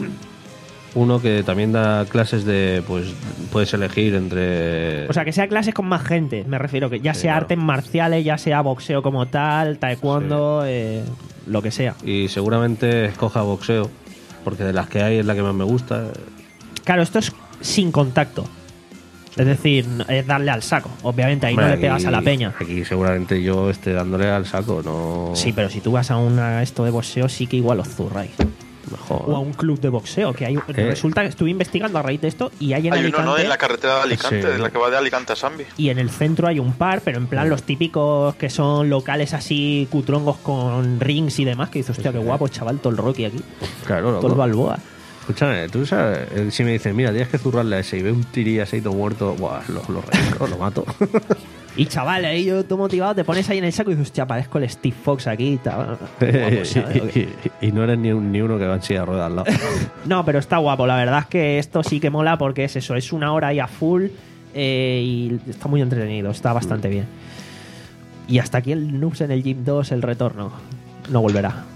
Speaker 2: Uno que también da clases de, pues, puedes elegir entre...
Speaker 1: O sea, que sea clases con más gente, me refiero, que ya
Speaker 2: Sí,
Speaker 1: sea
Speaker 2: claro.
Speaker 1: artes marciales, ya sea boxeo como tal, taekwondo, eh, lo que sea.
Speaker 2: Y seguramente escoja boxeo, porque de las que hay es la que más me gusta.
Speaker 1: Claro, esto es sin contacto. Es decir, es darle al saco. Obviamente, ahí
Speaker 2: Hombre,
Speaker 1: no le
Speaker 2: aquí-
Speaker 1: pegas a la peña.
Speaker 2: Aquí seguramente yo esté dándole al saco, no...
Speaker 1: Sí, pero si tú vas a una esto de boxeo, sí que igual os zurráis.
Speaker 2: Mejor.
Speaker 1: O a un club de boxeo, que hay. Resulta que estuve investigando a raíz de esto y hay en
Speaker 3: Hay uno,
Speaker 1: Alicante.
Speaker 3: ¿no? En la carretera de Alicante,
Speaker 2: Sí.
Speaker 3: de la que va de Alicante a Sambi.
Speaker 1: Y en el centro hay un par, pero en plan los típicos que son locales así cutrongos con rings y demás, que dices, hostia, qué guapo, chaval, todo el Rocky aquí.
Speaker 2: Claro,
Speaker 1: Todo el
Speaker 2: loco.
Speaker 1: Balboa.
Speaker 2: Escúchame, tú sabes, eh, si me dicen, mira, tienes que zurrarle a ese y ve un tirí así todo muerto, buah, lo, lo reviento, lo mato.
Speaker 1: Y chaval, ahí yo todo motivado, te pones ahí en el saco y dices, hostia, parezco el Steve Fox aquí y tal. Guapo, ¿sabes?
Speaker 2: y, y- y no eres ni, un- ni uno que va en silla de ruedas al lado.
Speaker 1: No, pero está guapo. La verdad es que esto sí que mola porque es eso, es una hora ahí a full eh, y está muy entretenido, está bastante bien. Y hasta aquí el Noobs en el Gym dos, el retorno. No volverá.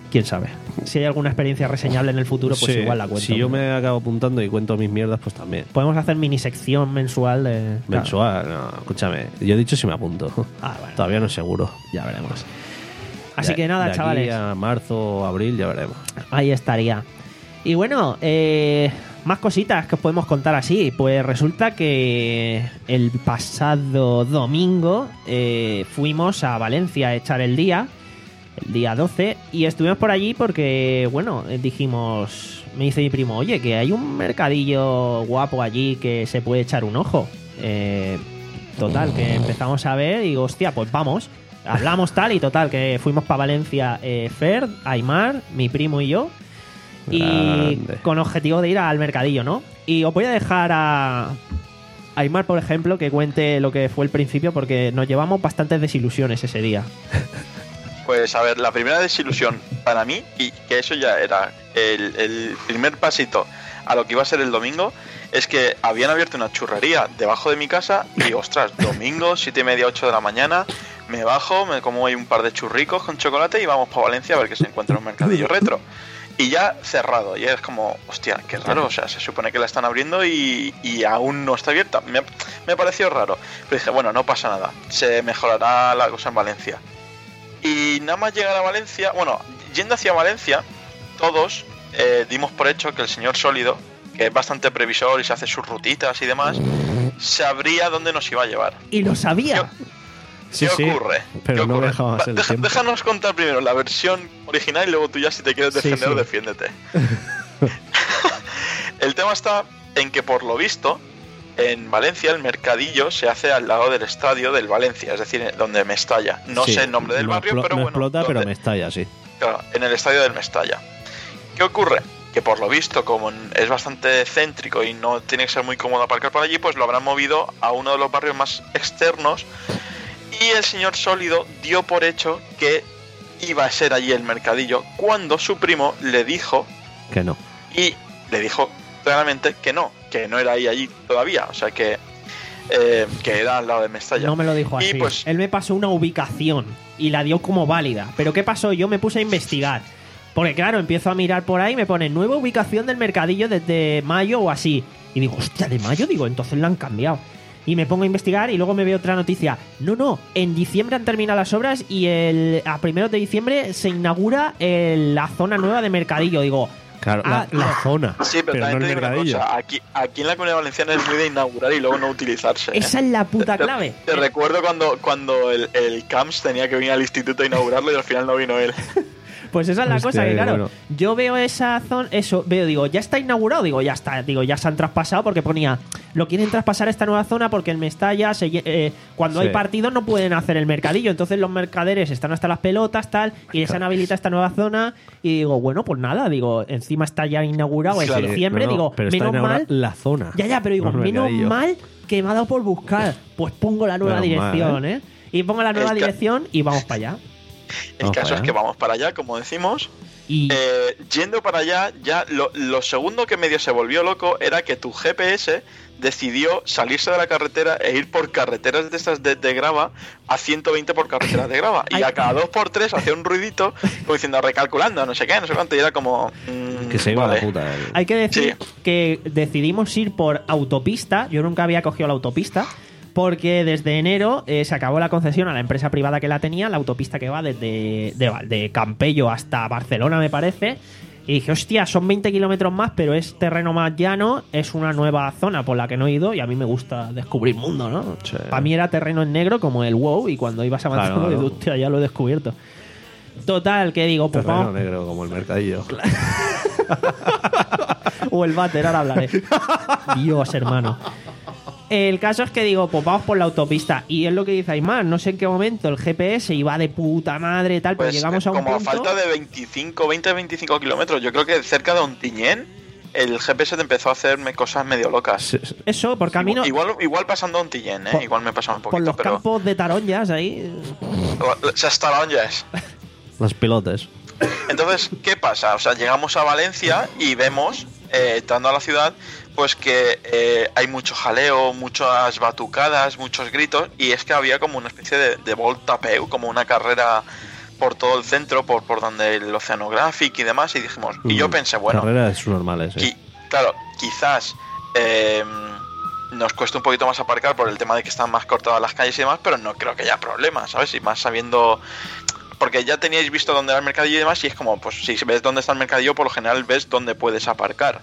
Speaker 1: quién sabe. Si hay alguna experiencia reseñable en el futuro, pues
Speaker 2: Sí,
Speaker 1: igual la cuento.
Speaker 2: si yo me acabo apuntando y cuento mis mierdas, pues también.
Speaker 1: Podemos hacer mini sección mensual de...
Speaker 2: Mensual, no, escúchame. Yo he dicho si me apunto.
Speaker 1: Ah, bueno.
Speaker 2: Todavía no es seguro.
Speaker 1: Ya veremos. Así
Speaker 2: De-
Speaker 1: que nada,
Speaker 2: de aquí
Speaker 1: chavales.
Speaker 2: a marzo o abril ya veremos.
Speaker 1: Ahí estaría. Y bueno, eh, más cositas que os podemos contar así. Pues resulta que el pasado domingo eh, fuimos a Valencia a echar el día, el día doce, y estuvimos por allí porque, bueno, eh, dijimos, me dice mi primo, oye, que hay un mercadillo guapo allí que se puede echar un ojo. Eh, total, que empezamos a ver y digo, hostia, pues vamos. Hablamos tal y total, que fuimos para Valencia, eh, Fer, Aymar, mi primo y yo. Y
Speaker 2: Grande.
Speaker 1: con objetivo de ir al mercadillo, ¿no? Y os voy a dejar a Aymar, por ejemplo, que cuente lo que fue el principio, porque nos llevamos bastantes desilusiones ese día.
Speaker 3: Pues a ver, la primera desilusión para mí, y que eso ya era el, el primer pasito a lo que iba a ser el domingo, es que habían abierto una churrería debajo de mi casa y, ostras, domingo, siete y media, ocho de la mañana, me bajo, me como ahí un par de churricos con chocolate y vamos para Valencia a ver que se encuentra un mercadillo retro. Y ya cerrado, y es como, hostia, qué raro, o sea, se supone que la están abriendo y, y aún no está abierta. Me, me pareció raro, pero dije, bueno, no pasa nada, se mejorará la cosa en Valencia. Y nada más llegar a Valencia, bueno, yendo hacia Valencia, todos eh, dimos por hecho que el señor Sólido, que es bastante previsor y se hace sus rutitas y demás, sabría dónde nos iba a llevar.
Speaker 1: Y lo sabía.
Speaker 2: Sí,
Speaker 3: ¿Qué
Speaker 2: sí,
Speaker 3: ocurre?
Speaker 2: pero
Speaker 3: ¿Qué
Speaker 2: no
Speaker 3: ocurre?
Speaker 2: dejaba
Speaker 3: Va,
Speaker 2: ser el
Speaker 3: deja-
Speaker 2: tiempo.
Speaker 3: déjanos contar primero la versión original y luego tú ya, si te quieres
Speaker 1: Sí,
Speaker 3: defender,
Speaker 1: sí.
Speaker 3: defiéndete. El tema está en que, por lo visto, en Valencia el mercadillo se hace al lado del estadio del Valencia, es decir, donde Mestalla. No
Speaker 2: Sí,
Speaker 3: sé el nombre del
Speaker 2: no
Speaker 3: barrio,
Speaker 2: explo-
Speaker 3: pero
Speaker 2: no
Speaker 3: bueno.
Speaker 2: explota, pero
Speaker 3: donde-
Speaker 2: me estalla, sí.
Speaker 3: Claro, en el estadio del Mestalla. ¿Qué ocurre? Que por lo visto, como es bastante céntrico y no tiene que ser muy cómodo aparcar por allí, pues lo habrán movido a uno de los barrios más externos. Y el señor Sólido dio por hecho que iba a ser allí el mercadillo, cuando su primo le dijo,
Speaker 2: Que no.
Speaker 3: y le dijo claramente que no, que no era ahí allí todavía, o sea que, eh, que era al lado de Mestalla.
Speaker 1: No me lo dijo
Speaker 3: Y
Speaker 1: así.
Speaker 3: pues-
Speaker 1: Él me pasó una ubicación y la dio como válida. Pero ¿qué pasó? Yo me puse a investigar. Porque claro, empiezo a mirar por ahí y me pone nueva ubicación del mercadillo desde mayo o así. Y digo, hostia, ¿de mayo? Digo, entonces lo han cambiado. Y me pongo a investigar y luego me veo otra noticia. No, no, en diciembre han terminado las obras y el, a primeros de diciembre se inaugura el- la zona nueva de mercadillo. Digo,
Speaker 2: Claro,
Speaker 1: Ah,
Speaker 2: la, la
Speaker 1: no.
Speaker 2: zona.
Speaker 3: Sí, pero,
Speaker 2: pero no
Speaker 3: también
Speaker 2: el
Speaker 3: te digo una
Speaker 2: mercadillo.
Speaker 3: cosa, aquí, aquí en la Comunidad Valenciana es muy de inaugurar y luego no utilizarse. ¿eh?
Speaker 1: esa es la puta
Speaker 3: Te-
Speaker 1: clave.
Speaker 3: Te recuerdo cuando, cuando el, el Camps tenía que venir al instituto a inaugurarlo y al final no vino él.
Speaker 1: Pues esa es la
Speaker 2: Hostia,
Speaker 1: cosa, que claro,
Speaker 2: bueno.
Speaker 1: yo veo esa zona, eso, veo, digo, ya está inaugurado, digo, ya está, digo, ya se han traspasado porque ponía, lo quieren traspasar a esta nueva zona porque el Mestalla, se, lle- eh, cuando
Speaker 2: Sí.
Speaker 1: hay partidos no pueden hacer el mercadillo, entonces los mercaderes están hasta las pelotas, tal, y les han habilitado esta nueva zona, y digo, bueno, pues nada, digo, encima está ya inaugurado en
Speaker 3: Claro.
Speaker 1: diciembre,
Speaker 2: No, no,
Speaker 1: digo,
Speaker 2: pero está
Speaker 1: menos
Speaker 2: inaugurada
Speaker 1: mal,
Speaker 2: la zona.
Speaker 1: ya, ya, pero digo,
Speaker 2: no el
Speaker 1: menos
Speaker 2: mercadillo.
Speaker 1: mal que me ha dado por buscar, pues pongo la nueva
Speaker 2: Menos mal,
Speaker 1: dirección, ¿eh? Y pongo la nueva
Speaker 3: El ca-
Speaker 1: dirección y vamos para allá.
Speaker 3: El
Speaker 2: Vamos
Speaker 3: caso
Speaker 2: para
Speaker 3: es
Speaker 2: allá.
Speaker 3: que vamos para allá, como decimos.
Speaker 1: Y
Speaker 3: Eh, yendo para allá, ya lo, lo segundo que medio se volvió loco era que tu G P S decidió salirse de la carretera e ir por carreteras de estas de, de grava a ciento veinte por carreteras de grava. Y
Speaker 1: Ay.
Speaker 3: a cada dos por tres hacía un ruidito como diciendo recalculando, no sé qué, no sé cuánto. Y era como... mm,
Speaker 2: Que se iba a
Speaker 3: vale.
Speaker 2: la puta. el-
Speaker 1: hay que decir
Speaker 3: Sí.
Speaker 1: que decidimos ir por autopista. Yo nunca había cogido la autopista. Porque desde enero eh, se acabó la concesión a la empresa privada que la tenía, la autopista que va desde de, de Campello hasta Barcelona, me parece. Y dije, hostia, son veinte kilómetros más, pero es terreno más llano, es una nueva zona por la que no he ido y a mí me gusta descubrir mundo, ¿no?
Speaker 2: Sí.
Speaker 1: Para mí era terreno en negro como el WoW y cuando ibas avanzando,
Speaker 2: Claro, claro.
Speaker 1: digo, hostia, ya lo he descubierto. Total, que digo, pues
Speaker 2: Terreno
Speaker 1: vamos.
Speaker 2: negro como el mercadillo.
Speaker 1: O el váter, ahora hablaré. Dios, hermano. El caso es que digo, pues vamos por la autopista. Y es lo que dice Aymar, no sé en qué momento el G P S iba de puta madre y tal, pero
Speaker 3: Pues,
Speaker 1: llegamos a un
Speaker 3: como
Speaker 1: punto...
Speaker 3: a falta de veinticinco, veinte, veinticinco kilómetros, yo creo que cerca de Ontinyent el G P S te empezó a hacerme cosas medio locas.
Speaker 2: Sí, sí.
Speaker 1: Eso, por camino...
Speaker 3: Igual, igual pasando a Ontinyent, ¿eh?
Speaker 1: Por-
Speaker 3: igual me pasaba un
Speaker 1: por
Speaker 3: poquito,
Speaker 1: los
Speaker 3: pero...
Speaker 1: campos de taronjas ahí...
Speaker 3: Se estaban ya es.
Speaker 2: Las pilotes.
Speaker 3: Entonces, ¿qué pasa? O sea, llegamos a Valencia y vemos, eh, entrando a la ciudad, pues que eh, hay mucho jaleo, muchas batucadas, muchos gritos, y es que había como una especie de, de volta peu, como una carrera por todo el centro, por, por donde el Oceanographic y demás, y dijimos, y yo pensé, bueno,
Speaker 2: carreras subnormales, ¿eh?
Speaker 3: qui- claro, quizás eh, nos cuesta un poquito más aparcar por el tema de que están más cortadas las calles y demás, pero no creo que haya problema, ¿sabes? Y más sabiendo... Porque ya teníais visto dónde era el mercadillo y demás, y es como, pues si ves dónde está el mercadillo, por lo general ves dónde puedes aparcar.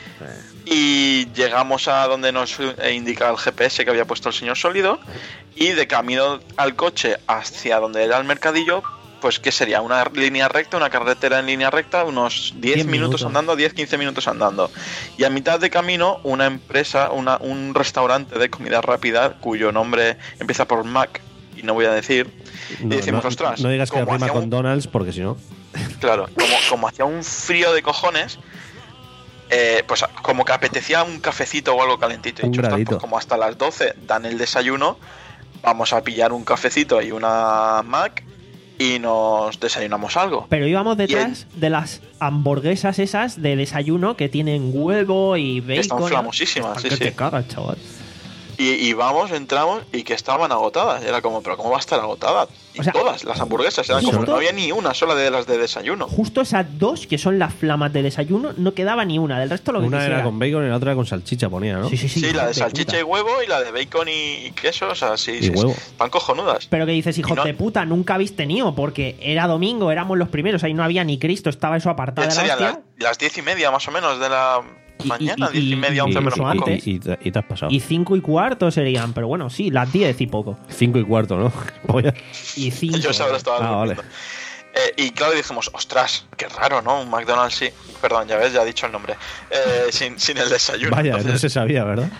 Speaker 3: Y llegamos a donde nos indica el G P S que había puesto el señor Sólido, y de camino al coche hacia donde era el mercadillo, pues que sería una línea recta, una carretera en línea recta, unos diez
Speaker 1: diez
Speaker 3: minutos,
Speaker 1: minutos
Speaker 3: andando, diez quince minutos andando. Y a mitad de camino, una empresa, una, un restaurante de comida rápida, cuyo nombre empieza por Mac, y no voy a decir,
Speaker 2: No,
Speaker 3: y decimos,
Speaker 2: no-
Speaker 3: ostras,
Speaker 2: no digas que
Speaker 3: como
Speaker 2: rima
Speaker 3: hacía
Speaker 2: con
Speaker 3: un-
Speaker 2: Donald's, porque si no...
Speaker 3: Claro, como, como hacía un frío de cojones, eh, pues como que apetecía un cafecito o algo calentito. Y
Speaker 2: Un
Speaker 3: dicho, ostras,
Speaker 2: gradito.
Speaker 3: pues como hasta las doce dan el desayuno, vamos a pillar un cafecito y una Mac y nos desayunamos algo.
Speaker 1: Pero íbamos detrás de las hamburguesas esas de desayuno que tienen huevo y
Speaker 3: Que están
Speaker 1: bacon.
Speaker 3: flamosísimas,
Speaker 1: Están
Speaker 3: sí,
Speaker 1: que
Speaker 3: sí.
Speaker 1: te cagas, chaval.
Speaker 3: Y, y vamos, entramos y que estaban agotadas. Era como, pero ¿cómo va a estar agotada? Y
Speaker 1: O sea,
Speaker 3: todas las hamburguesas, eran como,
Speaker 1: justo-
Speaker 3: no había ni una sola de las de desayuno.
Speaker 1: Justo esas dos, que son las flamas de desayuno, no quedaba ni una. Del resto lo que
Speaker 2: Una
Speaker 1: quisiera.
Speaker 2: era con bacon y la otra con salchicha, ponía, ¿no?
Speaker 1: Sí, sí, sí.
Speaker 3: Sí, la
Speaker 1: hijo
Speaker 3: de salchicha
Speaker 1: puta.
Speaker 3: y huevo y la de bacon y, y queso, o sea, sí,
Speaker 2: Y
Speaker 3: sí,
Speaker 2: huevo.
Speaker 3: van cojonudas.
Speaker 1: Pero que dices, hijo
Speaker 3: Y no-
Speaker 1: de puta, nunca habéis tenido, porque era domingo, éramos los primeros, ahí no había ni Cristo, estaba eso apartado de la
Speaker 3: Serían las,
Speaker 1: hostia.
Speaker 3: las diez y media más o menos de la
Speaker 1: Y-
Speaker 3: mañana,
Speaker 1: y-
Speaker 3: diez y,
Speaker 1: y-
Speaker 3: media,
Speaker 1: y-
Speaker 3: once menos
Speaker 1: incluso
Speaker 3: poco.
Speaker 1: antes.
Speaker 2: Y, y te, y te has pasado.
Speaker 1: Y cinco y cuarto serían, pero bueno, sí, las diez y poco.
Speaker 2: Cinco y cuarto, ¿no? Polla.
Speaker 1: Y cinco.
Speaker 3: Yo se habrá estado
Speaker 2: Ah, vale.
Speaker 3: durmiendo. Eh, y claro, dijimos, ostras, qué raro, ¿no? Un McDonald's, sí. Perdón, ya ves, ya he dicho el nombre. Eh, sin, sin el desayuno.
Speaker 2: Vaya, no
Speaker 3: Entonces,
Speaker 2: se sabía, ¿verdad?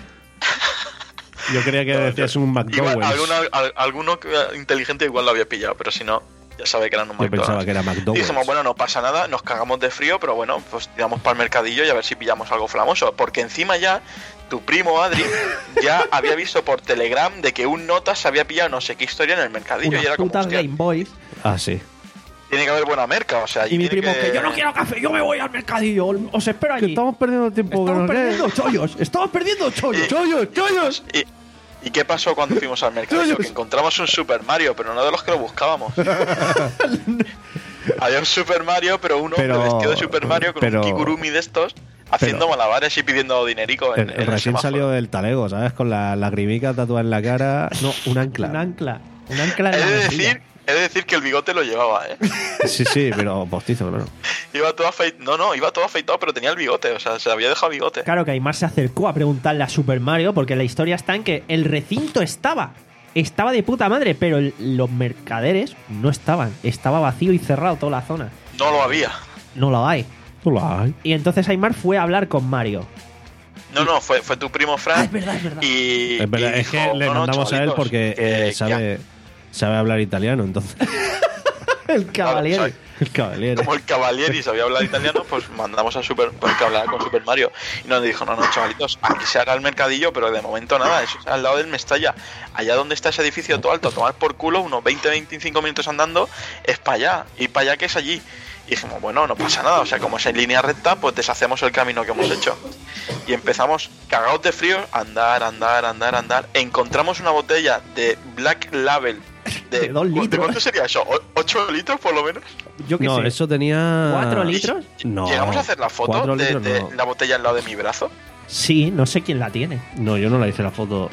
Speaker 2: Yo creía que
Speaker 3: no,
Speaker 2: decías un
Speaker 3: igual,
Speaker 2: McDonald's.
Speaker 3: alguno, al- alguno que- inteligente igual lo había pillado, pero si no, ya sabe que eran un
Speaker 2: Yo
Speaker 3: McDonald's.
Speaker 2: pensaba que era
Speaker 3: Y
Speaker 2: McDonald's.
Speaker 3: dijimos, bueno, no pasa nada, nos cagamos de frío, pero bueno, pues tiramos para el mercadillo y a ver si pillamos algo flamoso. Porque encima ya, tu primo Adri ya había visto por Telegram de que un nota se había pillado no sé qué historia en el mercadillo.
Speaker 1: Unas
Speaker 3: y era como,
Speaker 1: putas
Speaker 3: hostia,
Speaker 1: Game Boys.
Speaker 2: Ah, sí.
Speaker 3: tiene que haber buena merca, o sea...
Speaker 1: Y mi
Speaker 3: tiene
Speaker 1: primo, que... yo no quiero café, yo me voy al mercadillo, os espero
Speaker 2: Que
Speaker 1: allí.
Speaker 2: estamos perdiendo el tiempo.
Speaker 1: Estamos
Speaker 2: que nos
Speaker 1: perdiendo
Speaker 2: queda.
Speaker 1: chollos, estamos perdiendo chollos.
Speaker 3: Y-
Speaker 2: ¡Chollos, chollos!
Speaker 3: ¿Y, ¿Y qué pasó cuando fuimos al mercadillo? Que encontramos un Super Mario, pero no de los que lo buscábamos. Había un Super Mario, pero uno
Speaker 2: Pero-
Speaker 3: vestido de Super Mario con
Speaker 2: pero-
Speaker 3: un kigurumi de estos, haciendo
Speaker 2: pero-
Speaker 3: malabares y pidiendo dinerico en,
Speaker 2: El,
Speaker 3: en
Speaker 2: el recién
Speaker 3: semáforo.
Speaker 2: salió del talego, ¿sabes? Con la lagrimica tatuada en la cara. No, un ancla.
Speaker 1: Un ancla. Un ancla en
Speaker 3: He
Speaker 1: la
Speaker 3: de,
Speaker 1: mejilla.
Speaker 3: decir, he de decir que el bigote lo llevaba, ¿eh?
Speaker 2: Sí, sí, pero postizo, claro.
Speaker 3: Iba todo afeitado. No, no, iba todo afeitado, pero tenía el bigote, o sea, se había dejado bigote.
Speaker 1: Claro que Aymar se acercó a preguntarle a Super Mario, porque la historia está en que el recinto estaba. Estaba de puta madre, pero el- los mercaderes no estaban. Estaba vacío y cerrado toda la zona.
Speaker 3: No lo había.
Speaker 1: No lo hay.
Speaker 2: Hola.
Speaker 1: Y entonces Aymar fue a hablar con Mario.
Speaker 3: No, no, fue, fue tu primo Fran.
Speaker 1: Ah, es verdad, es verdad.
Speaker 3: Y,
Speaker 2: Es verdad,
Speaker 3: y
Speaker 2: es que
Speaker 3: dijo,
Speaker 2: le
Speaker 3: "No, no,
Speaker 2: mandamos a él
Speaker 3: chavalitos,
Speaker 2: porque
Speaker 3: que-
Speaker 2: eh, sabe, sabe hablar italiano, entonces.
Speaker 1: El
Speaker 3: Claro,
Speaker 1: caballero.
Speaker 3: o sea,
Speaker 2: El caballero.
Speaker 3: como el Cavalieri sabía hablar italiano, pues mandamos a Super pues, que hablara con Super Mario. Y nos dijo, no, no, chavalitos, aquí se haga el mercadillo, pero de momento nada, eso es al lado del Mestalla. Allá donde está ese edificio todo alto, a tomar por culo, unos veinte a veinticinco minutos andando, es para allá, y para allá que es allí. Y dijimos, bueno, no pasa nada, o sea, como es en línea recta, pues deshacemos el camino que hemos hecho. Y empezamos, cagados de frío, a andar, andar, andar, andar. Encontramos una botella de Black Label. De,
Speaker 1: De dos
Speaker 3: ¿De
Speaker 1: litros.
Speaker 3: cuánto sería eso? ¿O- ¿Ocho litros por lo menos?
Speaker 1: Yo qué
Speaker 2: No,
Speaker 1: sé.
Speaker 2: eso tenía.
Speaker 1: ¿Cuatro litros?
Speaker 2: No.
Speaker 3: Llegamos a hacer la foto
Speaker 2: cuatro
Speaker 3: de,
Speaker 2: litros
Speaker 3: de
Speaker 2: no.
Speaker 3: la botella al lado de mi brazo.
Speaker 1: Sí, no sé quién la tiene.
Speaker 2: No, yo no la hice la foto.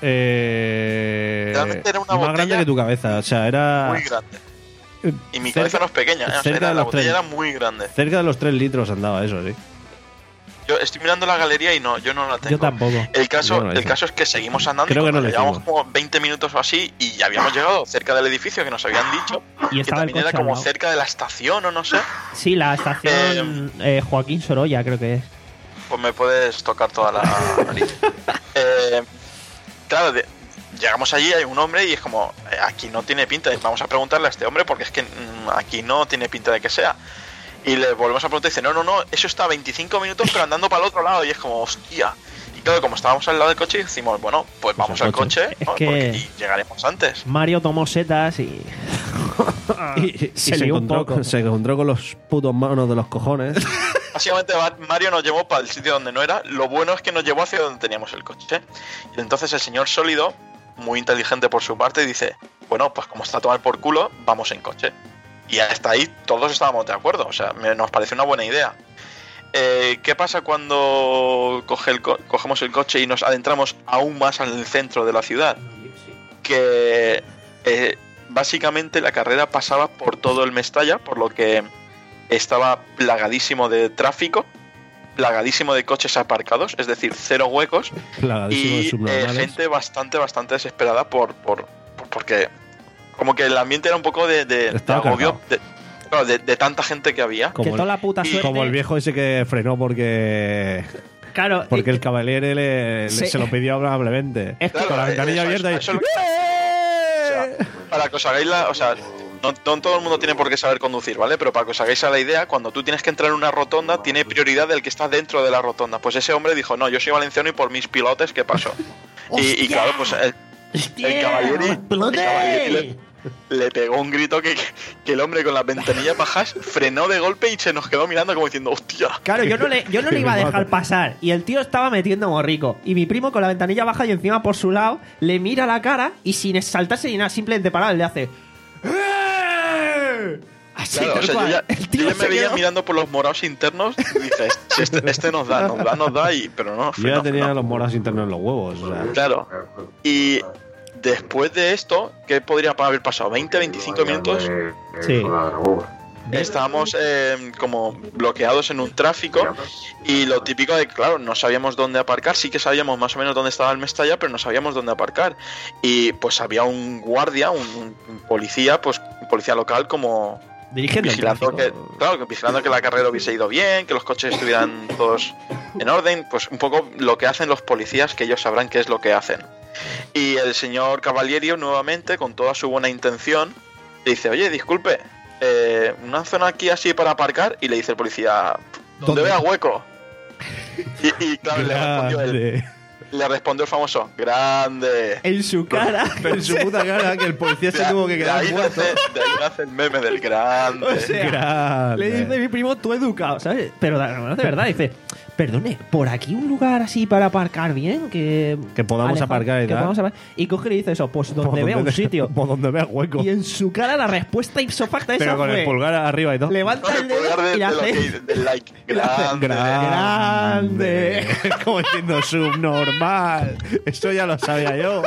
Speaker 2: Eh,
Speaker 3: Realmente era una
Speaker 2: más
Speaker 3: botella
Speaker 2: grande que tu cabeza. O sea, era.
Speaker 3: Muy grande.
Speaker 2: eh,
Speaker 3: Y mi
Speaker 2: cerca-
Speaker 3: cabeza no es pequeña, ¿eh? O sea,
Speaker 2: cerca
Speaker 3: era-
Speaker 2: de
Speaker 3: la
Speaker 2: los
Speaker 3: botella
Speaker 2: tres-
Speaker 3: era muy grande.
Speaker 2: Cerca de los tres litros andaba eso, sí.
Speaker 3: Yo estoy mirando la galería y no, yo no la tengo.
Speaker 1: Yo tampoco.
Speaker 3: El caso,
Speaker 2: Yo no la
Speaker 3: el
Speaker 2: hice.
Speaker 3: caso es que seguimos andando.
Speaker 2: Creo
Speaker 3: y
Speaker 2: que no
Speaker 3: cuando
Speaker 2: la
Speaker 3: llevamos
Speaker 2: hicimos.
Speaker 3: como veinte minutos o así y ya habíamos llegado cerca del edificio que nos habían dicho.
Speaker 1: Y
Speaker 3: Que
Speaker 1: estaba el
Speaker 3: también era
Speaker 1: coche al
Speaker 3: como
Speaker 1: lado.
Speaker 3: cerca de la estación o no sé.
Speaker 1: Sí, la estación eh, Joaquín Sorolla, creo que es.
Speaker 3: Pues me puedes tocar toda la nariz. Eh, claro, de- llegamos allí, hay un hombre y es como, eh, aquí no tiene pinta, vamos a preguntarle a este hombre porque es que mm, aquí no tiene pinta de que sea. Y le volvemos a preguntar y dice, no, no, no, eso está a veinticinco minutos pero andando para el otro lado. Y es como, hostia. Y claro, como estábamos al lado del coche, decimos, bueno, pues vamos
Speaker 2: al
Speaker 3: al
Speaker 2: coche.
Speaker 3: coche,
Speaker 1: Es
Speaker 3: ¿no?
Speaker 1: que-
Speaker 3: Porque- y llegaremos antes.
Speaker 1: Mario tomó setas y.
Speaker 2: Y, y
Speaker 1: se
Speaker 2: se,
Speaker 1: lió un
Speaker 2: encontró,
Speaker 1: poco.
Speaker 2: se encontró con los putos manos de los cojones.
Speaker 3: Básicamente Ma- Mario nos llevó para el sitio donde no era. Lo bueno es que nos llevó hacia donde teníamos el coche. Y entonces el señor Sólido, muy inteligente por su parte, dice, bueno, pues como está a tomar por culo, vamos en coche. y hasta ahí todos estábamos de acuerdo, o sea, me, nos pareció una buena idea. Eh, ¿Qué pasa cuando coge el co- cogemos el coche y nos adentramos aún más al centro de la ciudad? Que eh, básicamente la carrera pasaba por todo el Mestalla, por lo que estaba plagadísimo de tráfico, plagadísimo de coches aparcados, es decir, cero huecos,
Speaker 2: Plagadísimo de
Speaker 3: y eh,
Speaker 2: subnormales.
Speaker 3: gente bastante, bastante desesperada por, por, por- porque como que el ambiente era un poco de, de, de
Speaker 2: Estaba
Speaker 3: agobio,
Speaker 2: cargado.
Speaker 3: de, claro, de, de tanta gente que había.
Speaker 1: Que
Speaker 2: Como
Speaker 1: toda
Speaker 2: el,
Speaker 1: la puta
Speaker 3: y-
Speaker 1: suerte.
Speaker 2: como el viejo ese que frenó porque
Speaker 1: Claro,
Speaker 2: porque
Speaker 1: eh,
Speaker 2: el caballero le, le-
Speaker 1: Sí.
Speaker 2: se lo pidió amablemente.
Speaker 1: Es que-
Speaker 2: con la
Speaker 3: Claro,
Speaker 2: ventanilla
Speaker 3: eso-
Speaker 2: abierta y...
Speaker 3: eso es lo que- O sea, para que os hagáis la, o sea, no, no todo el mundo tiene por qué saber conducir, ¿vale? Pero para que os hagáis a la idea, cuando tú tienes que entrar en una rotonda, tiene prioridad el que está dentro de la rotonda. Pues ese hombre dijo, no, yo soy valenciano y por mis pilotes, ¿qué pasó? y, y claro, pues el, el caballero el caballero le, le pegó un grito que, que el hombre con las ventanillas bajas frenó de golpe y se nos quedó mirando como diciendo, hostia.
Speaker 1: Claro, yo no le, yo no le iba a dejar pasar. Y el tío estaba metiendo morrico. Y mi primo con la ventanilla baja y encima por su lado le mira la cara y sin saltarse ni nada, simplemente parar, le hace. Así,
Speaker 3: Claro, o
Speaker 1: tal
Speaker 3: sea, yo
Speaker 1: cual.
Speaker 3: ya,
Speaker 1: El tío
Speaker 3: yo ya me
Speaker 1: se
Speaker 3: veía
Speaker 1: quedó-
Speaker 3: mirando por los morados internos y dices, este, este nos da, nos da, nos da, y, pero no,
Speaker 2: Yo ya
Speaker 3: frenó,
Speaker 2: tenía
Speaker 3: frenó.
Speaker 2: los morados internos en los huevos. O sea,
Speaker 3: Claro. Y después de esto, ¿qué podría haber pasado? ¿veinte, veinticinco minutos?
Speaker 1: Sí.
Speaker 3: Estábamos eh, como bloqueados en un tráfico y lo típico de, claro, no sabíamos dónde aparcar, sí que sabíamos más o menos dónde estaba el Mestalla, pero no sabíamos dónde aparcar. Y pues había un guardia, un, un policía, pues un policía local como
Speaker 1: Dirigiendo el
Speaker 3: vigilando que,
Speaker 1: tráfico.
Speaker 3: claro, que vigilando que la carrera hubiese ido bien, que los coches estuvieran todos en orden, pues un poco lo que hacen los policías, que ellos sabrán qué es lo que hacen. Y el señor Cavalieri, nuevamente, con toda su buena intención, le dice, oye, disculpe, eh, una zona aquí así para aparcar, y le dice el policía, donde
Speaker 2: ¿Dónde?
Speaker 3: vea hueco. Y, y claro, le respondió, él,
Speaker 2: grande.
Speaker 3: le respondió el famoso, grande.
Speaker 1: En su cara.
Speaker 2: Pero en su puta cara que el policía se
Speaker 3: De,
Speaker 2: tuvo que
Speaker 3: de
Speaker 2: quedar
Speaker 3: ahí
Speaker 2: muerto.
Speaker 3: nace, de ahí nace el meme del grande.
Speaker 1: O sea,
Speaker 2: Grande.
Speaker 1: le dice mi primo, tú educado, ¿sabes? Pero de de verdad, dice, perdone, ¿por aquí un lugar así para aparcar bien? Que,
Speaker 2: Que podamos
Speaker 1: Aleja-
Speaker 2: aparcar y
Speaker 1: que
Speaker 2: tal.
Speaker 1: podamos apar- Y coge y le dice eso, pues
Speaker 2: Por
Speaker 1: donde vea un
Speaker 2: ve-
Speaker 1: sitio.
Speaker 2: Por donde vea hueco.
Speaker 1: Y en su cara la respuesta ipso facto esa
Speaker 2: Pero con
Speaker 1: fue,
Speaker 2: el pulgar arriba y todo.
Speaker 1: levanta
Speaker 3: Con
Speaker 1: el
Speaker 3: el
Speaker 1: dedo
Speaker 3: pulgar de,
Speaker 1: y le
Speaker 3: de lo
Speaker 1: hace...
Speaker 3: que- del like. Grande.
Speaker 1: Grande.
Speaker 2: Como diciendo subnormal. Eso ya lo sabía yo.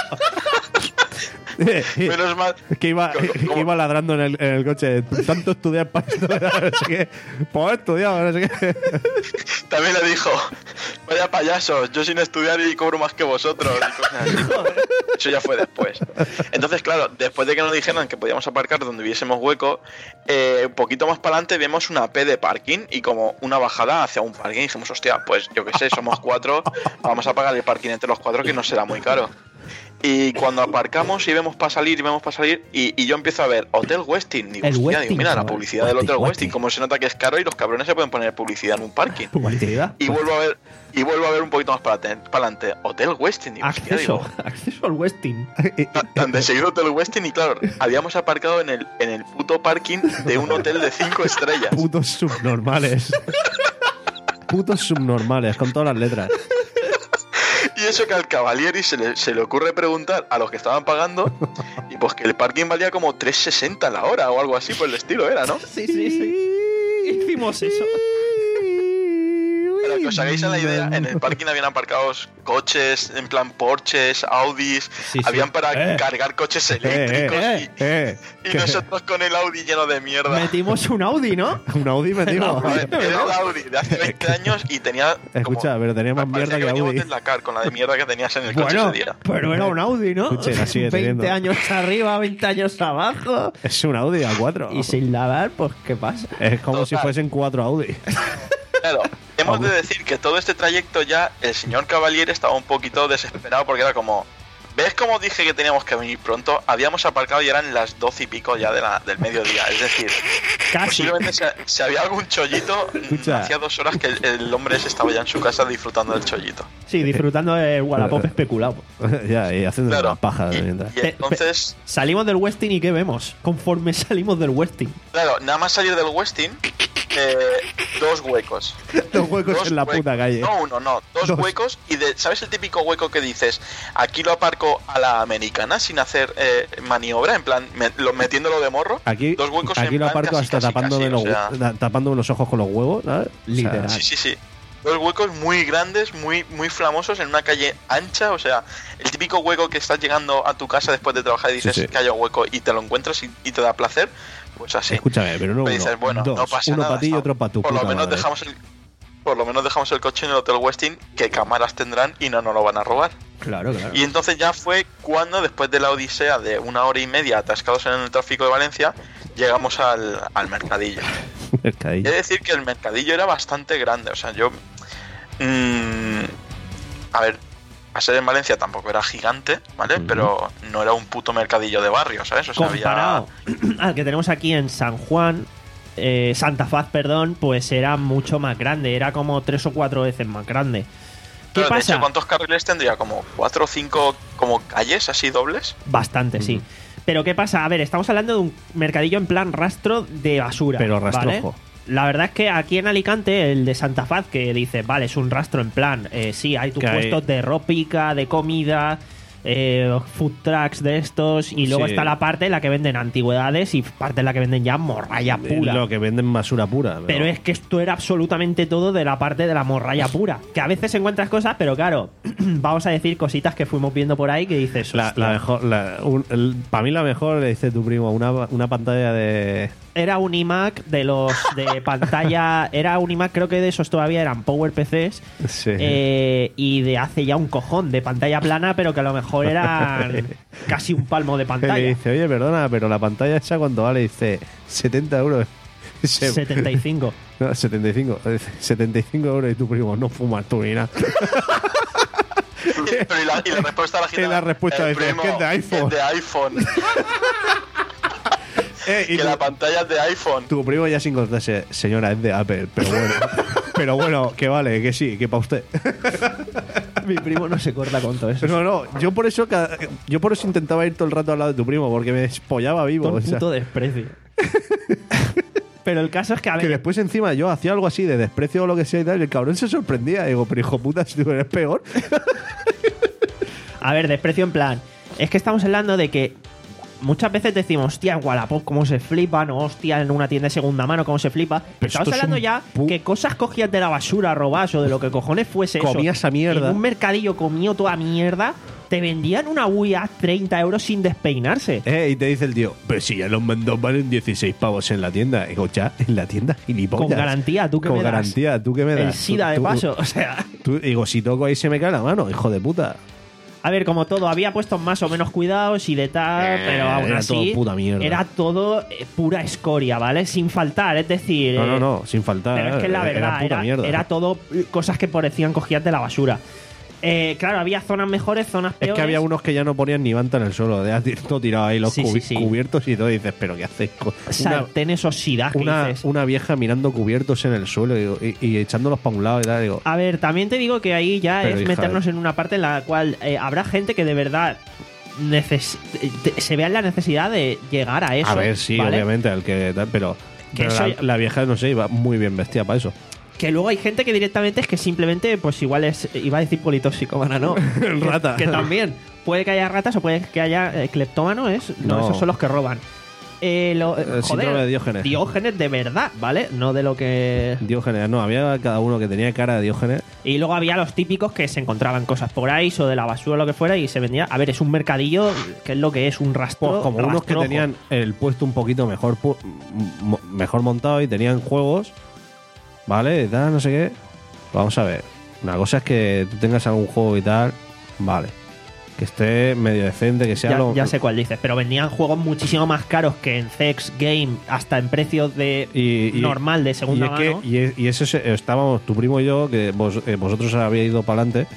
Speaker 3: Menos mal.
Speaker 2: que iba,
Speaker 3: ¿Cómo?
Speaker 2: que iba ladrando en el, en el coche. Tanto estudiar para esto. No sé qué. Pues he estudiado, no sé qué.
Speaker 3: También le dijo, vaya payasos, yo sin estudiar y cobro más que vosotros. Y cosas así. Eso ya fue después. Entonces, claro, después de que nos dijeran que podíamos aparcar donde hubiésemos hueco, eh, un poquito más para adelante vemos una P de parking y como una bajada hacia un parking. Y dijimos, hostia, pues yo qué sé, somos cuatro, vamos a pagar el parking entre los cuatro que no será muy caro. Y cuando aparcamos y vemos para salir y vemos para salir y, y yo empiezo a ver Hotel Westin, digo,
Speaker 1: El
Speaker 3: hostia,
Speaker 1: Westin,
Speaker 3: digo, mira, la
Speaker 1: chaval.
Speaker 3: publicidad del
Speaker 1: Westin,
Speaker 3: Hotel
Speaker 1: Westin.
Speaker 3: Westin, como se nota que es caro y los cabrones se pueden poner publicidad en un parking.
Speaker 1: Publicidad.
Speaker 3: Y vuelvo a ver y vuelvo a ver un poquito más para adelante, Hotel Westin, digo, hostia,
Speaker 1: Acceso,
Speaker 3: digo,
Speaker 1: acceso al Westin.
Speaker 3: tan- tan de seguido Hotel Westin y claro, habíamos aparcado en el en el puto parking de un hotel de cinco estrellas.
Speaker 2: Putos subnormales. Putos subnormales, con todas las letras.
Speaker 3: Y eso que al Cavalieri se le, se le ocurre preguntar a los que estaban pagando y pues que el parking valía como tres sesenta la hora o algo así por el estilo era, ¿no?
Speaker 1: Sí, sí, sí. Hicimos eso.
Speaker 3: Para que os hagáis a la idea, en el parking habían aparcados coches, en plan Porsches, Audis,
Speaker 1: Sí, sí.
Speaker 3: habían para
Speaker 2: Eh.
Speaker 3: cargar coches
Speaker 2: Eh,
Speaker 3: eléctricos
Speaker 2: eh, eh.
Speaker 3: y, y
Speaker 2: Que-
Speaker 3: nosotros con el Audi lleno de mierda.
Speaker 1: Metimos un Audi, ¿no?
Speaker 2: Un Audi metimos.
Speaker 3: A ver, era el Audi de hace veinte años y tenía.
Speaker 2: Escucha,
Speaker 3: como-
Speaker 2: pero tenía más
Speaker 3: parecía
Speaker 2: mierda que
Speaker 3: veníamos
Speaker 2: Audi.
Speaker 3: del Dakar con la de mierda que tenías en el coche
Speaker 1: Bueno,
Speaker 3: ese día.
Speaker 1: pero era un Audi, ¿no?
Speaker 2: Escuche, la sigue
Speaker 1: veinte
Speaker 2: teniendo.
Speaker 1: años arriba, veinte años abajo.
Speaker 2: Es un Audi A cuatro.
Speaker 1: Y sin lavar, pues, ¿qué pasa?
Speaker 2: Es como si
Speaker 3: Total.
Speaker 2: fuesen cuatro Audi.
Speaker 3: Claro, hemos de decir que todo este trayecto ya el señor Cavalieri estaba un poquito desesperado porque era como, ¿ves cómo dije que teníamos que venir pronto? Habíamos aparcado y eran las doce y pico ya de la, del mediodía, es decir,
Speaker 1: Casi.
Speaker 3: posiblemente si, si había algún chollito,
Speaker 2: Escucha.
Speaker 3: hacía dos horas que el, el hombre ese estaba ya en su casa disfrutando del chollito.
Speaker 1: Sí, disfrutando del Wallapop especulado.
Speaker 2: Ya, y haciendo
Speaker 3: Claro,
Speaker 2: una paja
Speaker 3: y,
Speaker 2: mientras.
Speaker 3: y entonces,
Speaker 1: Salimos del Westin y ¿qué vemos? Conforme salimos del Westin.
Speaker 3: claro, nada más salir del Westin, eh, dos huecos.
Speaker 2: Dos huecos
Speaker 3: Dos
Speaker 2: en la
Speaker 3: hue-
Speaker 2: puta calle.
Speaker 3: No, uno, no. Dos,
Speaker 2: Dos.
Speaker 3: huecos y de, ¿sabes el típico hueco que dices? Aquí lo aparco a la americana sin hacer eh, maniobra, en plan, me- lo, metiéndolo de morro.
Speaker 2: Aquí,
Speaker 3: dos huecos
Speaker 2: aquí
Speaker 3: en
Speaker 2: lo
Speaker 3: plan
Speaker 2: aparco
Speaker 3: casi,
Speaker 2: hasta
Speaker 3: casi,
Speaker 2: tapándome,
Speaker 3: casi,
Speaker 2: los,
Speaker 3: o sea,
Speaker 2: hue- tapándome los ojos con los huevos, ¿sabes?
Speaker 1: Literal.
Speaker 2: O sea,
Speaker 3: Sí, sí, sí. Dos huecos muy grandes, muy, muy flamosos en una calle ancha. O sea, el típico hueco que estás llegando a tu casa después de trabajar y dices
Speaker 2: Sí, sí.
Speaker 3: que haya un hueco y te lo encuentras y, y te da placer. Pues así.
Speaker 2: Escúchame, pero no uno,
Speaker 3: Pues dices, bueno,
Speaker 2: dos,
Speaker 3: no pasa
Speaker 2: uno
Speaker 3: nada.
Speaker 2: para ti y
Speaker 3: está-
Speaker 2: otro para tu
Speaker 3: por lo
Speaker 2: puta
Speaker 3: menos
Speaker 2: madre.
Speaker 3: dejamos el Por lo menos dejamos el coche en el Hotel Westin, que cámaras tendrán y no nos lo van a robar.
Speaker 1: Claro, claro.
Speaker 3: Y entonces ya fue cuando, después de la odisea de una hora y media atascados en el tráfico de Valencia, llegamos al, al mercadillo.
Speaker 2: Mercadillo.
Speaker 3: He de decir que el mercadillo era bastante grande. O sea, yo... mm, a ver, a ser en Valencia tampoco era gigante, ¿vale?
Speaker 2: Ujú.
Speaker 3: Pero no era un puto mercadillo de barrio, ¿sabes? O sea,
Speaker 1: Comparado al que tenemos aquí en San Juan, eh, Santa Faz, perdón, pues era mucho más grande. Era como tres o cuatro veces más grande. ¿Qué
Speaker 3: Pero, de
Speaker 1: pasa?
Speaker 3: hecho, ¿cuántos carriles tendría? ¿Como cuatro o cinco como calles así dobles?
Speaker 1: Bastante, sí. Pero ¿qué pasa? A ver, estamos hablando de un mercadillo en plan rastro de basura.
Speaker 2: Pero
Speaker 1: ¿vale?
Speaker 2: rastrojo.
Speaker 1: La verdad es que aquí en Alicante, el de Santa Faz, que dice, vale, es un rastro en plan, eh, sí, hay tus
Speaker 2: Que hay-
Speaker 1: puestos de ropica, de comida, eh, food trucks de estos, y luego
Speaker 2: Sí.
Speaker 1: está la parte en la que venden antigüedades y parte en la que venden ya morralla pura.
Speaker 2: Lo que venden basura pura. Pero,
Speaker 1: Pero es que esto era absolutamente todo de la parte de la morralla pura. Que a veces encuentras cosas, pero claro, vamos a decir cositas que fuimos viendo por ahí que dices,
Speaker 2: la,
Speaker 1: hostia,
Speaker 2: la mejor, la, para mí la mejor, le dice tu primo, una, una pantalla de...
Speaker 1: era un iMac de los de pantalla, era un iMac, creo que de esos todavía eran PowerPCs,
Speaker 2: Sí.
Speaker 1: eh, y de hace ya un cojón de pantalla plana, pero que a lo mejor eran casi un palmo de
Speaker 2: Y le
Speaker 1: pantalla.
Speaker 2: dice, oye, perdona, pero la pantalla esa cuánto vale, dice setenta euros. Se-
Speaker 1: setenta y cinco.
Speaker 2: No, setenta y cinco. Dice, setenta y cinco euros y tu primo, no fumas tú ni nada.
Speaker 3: Pero y la, y la respuesta a la
Speaker 2: Y la respuesta
Speaker 3: el
Speaker 2: dice,
Speaker 3: primo,
Speaker 2: es que es de iPhone.
Speaker 3: es de iPhone.
Speaker 2: Eh, y
Speaker 3: que
Speaker 2: tu,
Speaker 3: la pantalla es de iPhone.
Speaker 2: tu primo ya sin contarse, señora, es de Apple, pero bueno. Pero bueno, que vale, que sí, que para usted.
Speaker 1: Mi primo no se corta con todo eso.
Speaker 2: No, no, yo por eso cada- yo por eso intentaba ir todo el rato al lado de tu primo, porque me despollaba vivo.
Speaker 1: Todo
Speaker 2: o
Speaker 1: un
Speaker 2: sea,
Speaker 1: puto desprecio. Pero el caso es que, a
Speaker 2: que
Speaker 1: ver,
Speaker 2: después encima yo hacía algo así de desprecio o lo que sea y tal, y el cabrón se sorprendía. Digo, pero hijo puta, si tú eres peor.
Speaker 1: a ver, desprecio en plan. Es que estamos hablando de que muchas veces decimos, hostia, en Wallapop cómo se flipa, no, hostia, en una tienda de segunda mano cómo se flipa. Pero estamos
Speaker 2: esto es
Speaker 1: hablando
Speaker 2: un
Speaker 1: ya
Speaker 2: pu-
Speaker 1: que cosas cogías de la basura, robas o de lo que cojones fuese eso.
Speaker 2: Comías esa mierda.
Speaker 1: En un mercadillo comió toda mierda, te vendían una Wii a treinta euros sin despeinarse.
Speaker 2: Eh, y te dice el tío, pero si ya los mandos valen dieciséis pavos en la tienda. Y digo, ya, en la tienda, gilipollas.
Speaker 1: Con garantía, ¿tú qué
Speaker 2: Con
Speaker 1: me das?
Speaker 2: garantía, ¿tú qué me das?
Speaker 1: El SIDA
Speaker 2: Tú-
Speaker 1: de
Speaker 2: tú-
Speaker 1: paso, o sea.
Speaker 2: tú- digo, si toco ahí se me cae la mano, hijo de puta.
Speaker 1: A ver, como todo, había puestos más o menos cuidados y de tal,
Speaker 2: Eh,
Speaker 1: pero aún
Speaker 2: era
Speaker 1: así.
Speaker 2: todo puta mierda.
Speaker 1: Era todo eh, pura escoria, ¿vale? Sin faltar, es decir.
Speaker 2: No, no,
Speaker 1: eh,
Speaker 2: no, sin faltar.
Speaker 1: Pero es que la
Speaker 2: era
Speaker 1: verdad,
Speaker 2: puta
Speaker 1: era,
Speaker 2: mierda.
Speaker 1: era todo eh, cosas que parecían cogidas de la basura. Eh, claro, había zonas mejores, zonas
Speaker 2: Es
Speaker 1: peores.
Speaker 2: que había unos que ya no ponían ni manta en el suelo, de todo tirado ahí los
Speaker 1: Sí, sí,
Speaker 2: cubi-
Speaker 1: sí.
Speaker 2: cubiertos y todo. Y dices, ¿pero qué hacéis? co-?" Una,
Speaker 1: sartenes oxidadas que
Speaker 2: una,
Speaker 1: dices.
Speaker 2: una vieja mirando cubiertos en el suelo digo, y, y echándolos para un lado y tal. Digo,
Speaker 1: A ver, también te digo que ahí ya
Speaker 2: Pero,
Speaker 1: es
Speaker 2: hija,
Speaker 1: meternos en una parte en la cual eh, habrá gente que de verdad neces- te- se vea en la necesidad de llegar a eso.
Speaker 2: a ver, sí,
Speaker 1: ¿vale?
Speaker 2: obviamente, al que tal, pero,
Speaker 1: Que
Speaker 2: pero
Speaker 1: eso
Speaker 2: la,
Speaker 1: ya-
Speaker 2: la vieja, no sé, iba muy bien vestida para eso.
Speaker 1: Que luego hay gente que directamente es que simplemente, pues igual es, iba a decir politóxicomana, ¿no? Que-
Speaker 2: Rata.
Speaker 1: Que, también. Puede que haya ratas o puede que haya eh, cleptómano, es. No,
Speaker 2: No.
Speaker 1: esos son los que roban. Eh, lo- eh,
Speaker 2: El síndrome de Diógenes.
Speaker 1: Diógenes de verdad, ¿vale? No de lo que.
Speaker 2: Diógenes, no, había cada uno que tenía cara de Diógenes.
Speaker 1: Y luego había los típicos que se encontraban cosas por ahí, o de la basura o lo que fuera, y se vendía. A ver, es un mercadillo, que es lo que es, un rastro.
Speaker 2: Pues como unos que
Speaker 1: rastrojo.
Speaker 2: tenían el puesto un poquito mejor pu- m- mejor montado y tenían juegos, ¿vale? Y tal, no sé qué. Vamos a ver. Una cosa es que tú tengas algún juego y tal, vale. Que esté medio decente, que sea
Speaker 1: Ya,
Speaker 2: lo.
Speaker 1: ya sé cuál dices, pero vendían juegos muchísimo más caros que en Zex Game, hasta en precios de
Speaker 2: y, y-
Speaker 1: normal de
Speaker 2: y
Speaker 1: segunda
Speaker 2: es que-
Speaker 1: mano.
Speaker 2: y, es- y eso se- estábamos, tu primo y yo, que vos- eh, vosotros habíais ido para adelante,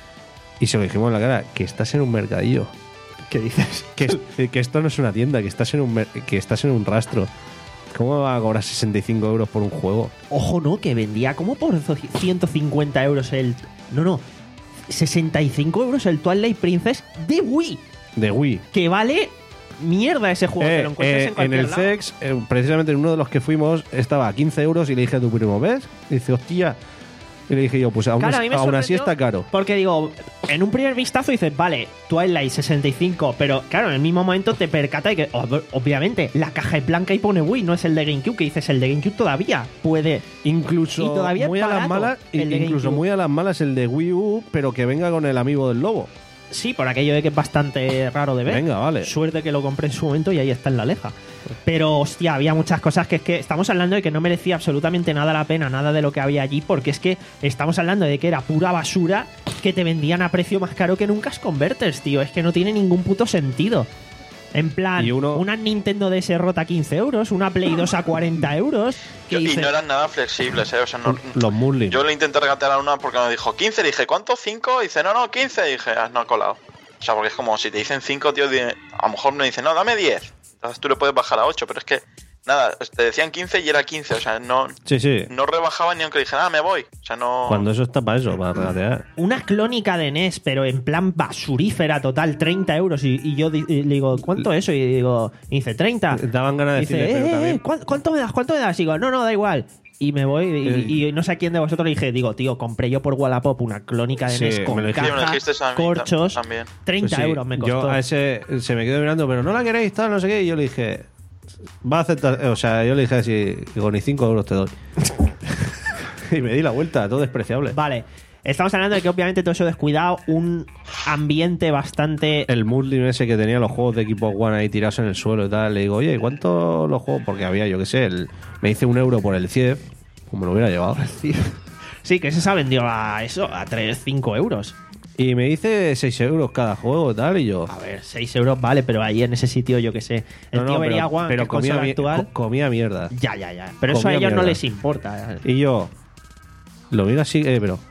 Speaker 2: y se lo dijimos en la cara, que estás en un mercadillo.
Speaker 1: ¿Qué dices?
Speaker 2: Que, es- eh, que esto no es una tienda, que estás en un mer- que estás en un rastro. ¿Cómo va a cobrar sesenta y cinco euros por un juego?
Speaker 1: Ojo, no, que vendía como por ciento cincuenta euros el. No, no. sesenta y cinco euros el Twilight Princess de Wii.
Speaker 2: De Wii.
Speaker 1: Que vale mierda ese juego,
Speaker 2: Eh,
Speaker 1: te lo encuentras
Speaker 2: eh,
Speaker 1: en
Speaker 2: en
Speaker 1: cualquier
Speaker 2: el
Speaker 1: lado.
Speaker 2: C E X, eh, precisamente en uno de los que fuimos, estaba a quince euros y le dije a tu primo, ¿ves? Y dice, hostia. Y le dije yo, pues aún,
Speaker 1: Claro,
Speaker 2: es-
Speaker 1: a mí me
Speaker 2: aún así
Speaker 1: sorprendió
Speaker 2: está caro.
Speaker 1: Porque digo, en un primer vistazo dices, vale, Twilight sesenta y cinco, pero claro, en el mismo momento te percata de que, ob- obviamente, la caja es blanca y pone Wii, no es el de GameCube, que dices, el de GameCube todavía puede.
Speaker 2: Incluso
Speaker 1: Y todavía es
Speaker 2: muy a las
Speaker 1: barato
Speaker 2: malas,
Speaker 1: el de
Speaker 2: incluso
Speaker 1: GameCube.
Speaker 2: muy a las malas el de Wii U, pero que venga con el amigo del lobo.
Speaker 1: Sí, por aquello de que es bastante raro de ver.
Speaker 2: Venga, vale.
Speaker 1: Suerte que lo compré en su momento y ahí está en la leja. Pero, hostia, había muchas cosas que es que estamos hablando de que no merecía absolutamente nada la pena, nada de lo que había allí, porque es que estamos hablando de que era pura basura que te vendían a precio más caro que en un Cash Converters, tío. Es que no tiene ningún puto sentido. En plan,
Speaker 2: Y uno-
Speaker 1: una Nintendo D S rota a quince euros, una Play dos a cuarenta euros. Que
Speaker 3: Yo- y
Speaker 1: dice-
Speaker 3: no eran nada flexibles, ¿eh? O sea, no,
Speaker 2: Los Muslin.
Speaker 3: yo le intenté regatear a una porque me dijo quince, le dije, ¿cuánto? ¿cinco? Y dice, no, no, quince. Y dije, ah, no ha colado. O sea, porque es como si te dicen cinco, tío, di- a lo mejor me dicen, no, dame diez. Entonces tú le puedes bajar a ocho, pero es que, nada, te decían quince y era quince. O sea, no,
Speaker 2: Sí, sí.
Speaker 3: no rebajaba ni aunque le dije, nada, me voy. O sea, no.
Speaker 2: Cuando eso está para eso, para regatear.
Speaker 1: Una clónica de N E S, pero en plan basurífera total, treinta euros. Y, y yo di- y le digo, ¿cuánto es eso? Y digo, y dice, treinta.
Speaker 2: Daban ganas de
Speaker 1: Dice,
Speaker 2: decirle, pero
Speaker 1: eh,
Speaker 2: también.
Speaker 1: eh, ¿cuán- ¿cuánto me das? ¿Cuánto me das? Y digo, no, no, da igual. Y me voy
Speaker 2: Eh.
Speaker 1: y, y no sé a quién de vosotros le dije, digo, tío, compré yo por Wallapop una clónica de
Speaker 2: Sí,
Speaker 1: N E S con
Speaker 2: me lo dijiste.
Speaker 3: Sí, me lo
Speaker 1: caja,
Speaker 3: dijiste a mí
Speaker 1: corchos,
Speaker 3: también.
Speaker 1: treinta
Speaker 2: Pues sí,
Speaker 1: euros me
Speaker 2: Yo
Speaker 1: costó.
Speaker 2: a ese se me quedó mirando, pero no la queréis, tal, no sé qué. Y yo le dije, va a aceptar. O sea, yo le dije así, digo, ni cinco euros te doy. Y me di la vuelta, todo despreciable.
Speaker 1: Vale, estamos hablando de que obviamente todo eso descuidado, un ambiente bastante...
Speaker 2: El Muslin ese que tenía los juegos de Equipo One ahí tirados en el suelo y tal. Le digo, oye, ¿cuánto los juegos? Porque había, yo qué sé, el, me hice un euro por el C I E F, como me lo hubiera llevado.
Speaker 1: Sí, que ese se ha vendido a eso, a tres, cinco euros.
Speaker 2: Y me dice seis euros cada juego y tal. Y yo,
Speaker 1: A ver, seis euros vale, pero ahí en ese sitio, yo qué sé. El
Speaker 2: no,
Speaker 1: tío
Speaker 2: no,
Speaker 1: vería
Speaker 2: pero,
Speaker 1: One,
Speaker 2: pero
Speaker 1: que es
Speaker 2: comía,
Speaker 1: consola
Speaker 2: mi-
Speaker 1: actual.
Speaker 2: co- comía mierda.
Speaker 1: Ya, ya, ya. Pero eso a
Speaker 2: Comía
Speaker 1: ellos no
Speaker 2: mierda.
Speaker 1: les importa.
Speaker 2: Y yo, lo miro así, eh, pero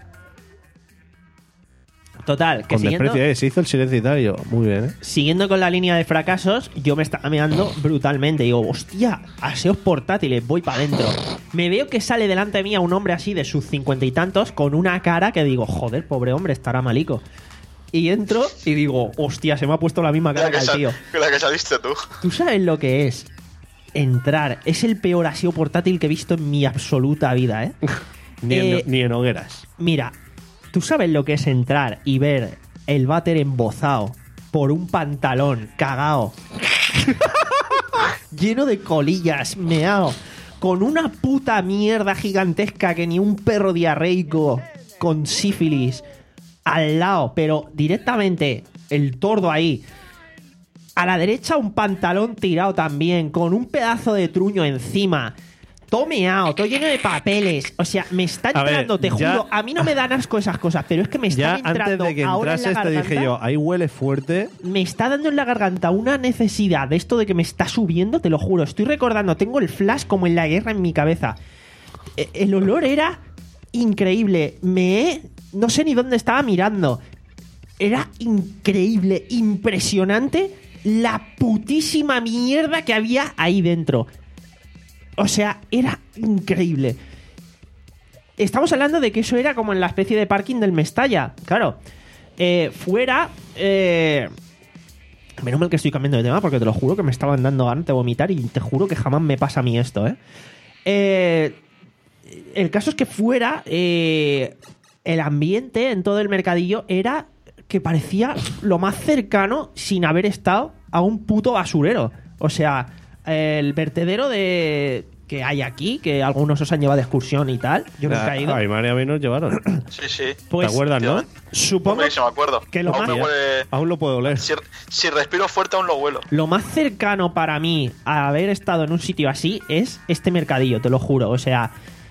Speaker 1: Total, que
Speaker 2: con
Speaker 1: siguiendo,
Speaker 2: desprecio, eh, se hizo el silencio y tal. Y yo, muy bien, eh.
Speaker 1: siguiendo con la línea de fracasos, yo me estaba meando brutalmente. Digo, hostia, aseos portátiles, voy para adentro. Me veo que sale delante mía un hombre así de sus cincuenta y tantos con una cara que digo, joder, pobre hombre, estará malico. Y entro y digo, hostia, se me ha puesto la misma cara
Speaker 3: La
Speaker 1: que
Speaker 3: que,
Speaker 1: al
Speaker 3: sal-
Speaker 1: tío.
Speaker 3: la que saliste tú.
Speaker 1: ¿Tú sabes lo que es entrar? Es el peor aseo portátil que he visto en mi absoluta vida, ¿eh?
Speaker 2: Ni,
Speaker 1: Eh,
Speaker 2: en, ni en hogueras.
Speaker 1: Mira, ¿tú sabes lo que es entrar y ver el váter embozado por un pantalón cagao, lleno de colillas, meao, con una puta mierda gigantesca que ni un perro diarreico con sífilis al lado, pero directamente el tordo ahí? A la derecha un pantalón tirado también, con un pedazo de truño encima. Todo meao, todo lleno de papeles. O sea, me está
Speaker 2: A ver,
Speaker 1: entrando, te
Speaker 2: ya-
Speaker 1: juro. A mí no me dan asco esas cosas, pero es que me
Speaker 2: Ya
Speaker 1: están
Speaker 2: antes
Speaker 1: entrando
Speaker 2: de que
Speaker 1: ahora en la
Speaker 2: entrases te
Speaker 1: garganta.
Speaker 2: dije yo, ahí huele fuerte.
Speaker 1: Me está dando en la garganta una necesidad de esto de que me está subiendo, te lo juro. Estoy recordando, tengo el flash como en la guerra en mi cabeza. E- El olor era increíble. Me he... No sé ni dónde estaba mirando. Era increíble, impresionante la putísima mierda que había ahí dentro. O sea, era increíble. Estamos hablando de que eso era como en la especie de parking del Mestalla. Claro. Eh, fuera... Eh, menos mal que estoy cambiando de tema porque te lo juro que me estaban dando ganas de vomitar y te juro que jamás me pasa a mí esto, ¿eh? Eh, el caso es que fuera... Eh, el ambiente en todo el mercadillo era que parecía lo más cercano sin haber estado a un puto basurero. O sea, el vertedero de que hay aquí, que algunos os han llevado de excursión y tal. Yo nunca he ido.
Speaker 2: Ay, María, a mí nos llevaron.
Speaker 3: Sí, sí.
Speaker 1: Pues,
Speaker 2: ¿Te acuerdas, no?
Speaker 1: Supongo
Speaker 3: Hombre, sí me acuerdo.
Speaker 1: que lo
Speaker 3: Aún
Speaker 1: más-
Speaker 3: me huele-
Speaker 2: Aún lo puedo oler.
Speaker 3: si, si respiro fuerte aún lo huelo.
Speaker 1: Lo más cercano para mí a haber estado en un sitio así es este mercadillo, te lo juro. O sea,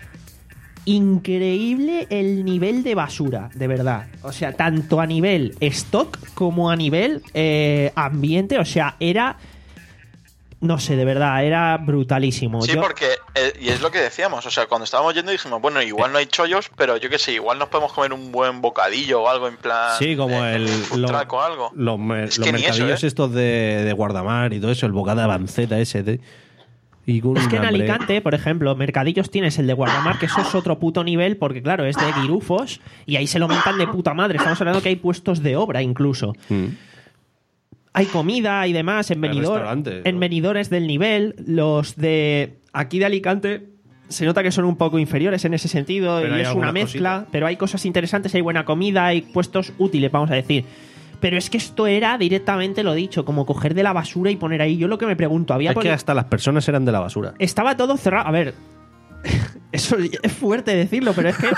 Speaker 1: increíble el nivel de basura, de verdad. O sea, tanto a nivel stock como a nivel eh, ambiente. O sea, era... No sé, de verdad, era brutalísimo.
Speaker 3: Sí,
Speaker 1: Yo-
Speaker 3: porque, eh, y es lo que decíamos, o sea, cuando estábamos yendo dijimos, bueno, igual no hay chollos, pero yo qué sé, igual nos podemos comer un buen bocadillo o algo en plan...
Speaker 2: Sí, como
Speaker 3: eh,
Speaker 2: el.
Speaker 3: un food
Speaker 2: lo-
Speaker 3: truck o algo.
Speaker 2: Los, me-
Speaker 3: Es
Speaker 2: los
Speaker 3: que ni eso,
Speaker 2: mercadillos
Speaker 3: ¿eh?
Speaker 2: estos de, de guardamar y todo eso, el bocado de avanceta ese. De, y con
Speaker 1: Es que
Speaker 2: un
Speaker 1: en
Speaker 2: hambre.
Speaker 1: Alicante, por ejemplo, mercadillos tienes el de Guardamar, que eso es otro puto nivel, porque claro, es de guirufos y ahí se lo montan de puta madre. Estamos hablando que hay puestos de obra incluso.
Speaker 2: Mm.
Speaker 1: hay comida y demás en,
Speaker 2: Hay
Speaker 1: venidor,
Speaker 2: restaurantes,
Speaker 1: en
Speaker 2: ¿no?
Speaker 1: venidores del nivel. Los de aquí de Alicante se nota que son un poco inferiores en ese sentido
Speaker 2: Pero
Speaker 1: y
Speaker 2: hay
Speaker 1: es una
Speaker 2: algunas
Speaker 1: mezcla,
Speaker 2: cositas.
Speaker 1: pero hay cosas interesantes, hay buena comida, hay puestos útiles, vamos a decir. Pero es que esto era directamente lo dicho, como coger de la basura y poner ahí. Yo lo que me pregunto, había
Speaker 2: Es que
Speaker 1: poni-
Speaker 2: hasta las personas eran de la basura.
Speaker 1: estaba todo cerrado. A ver, eso es fuerte decirlo, pero es que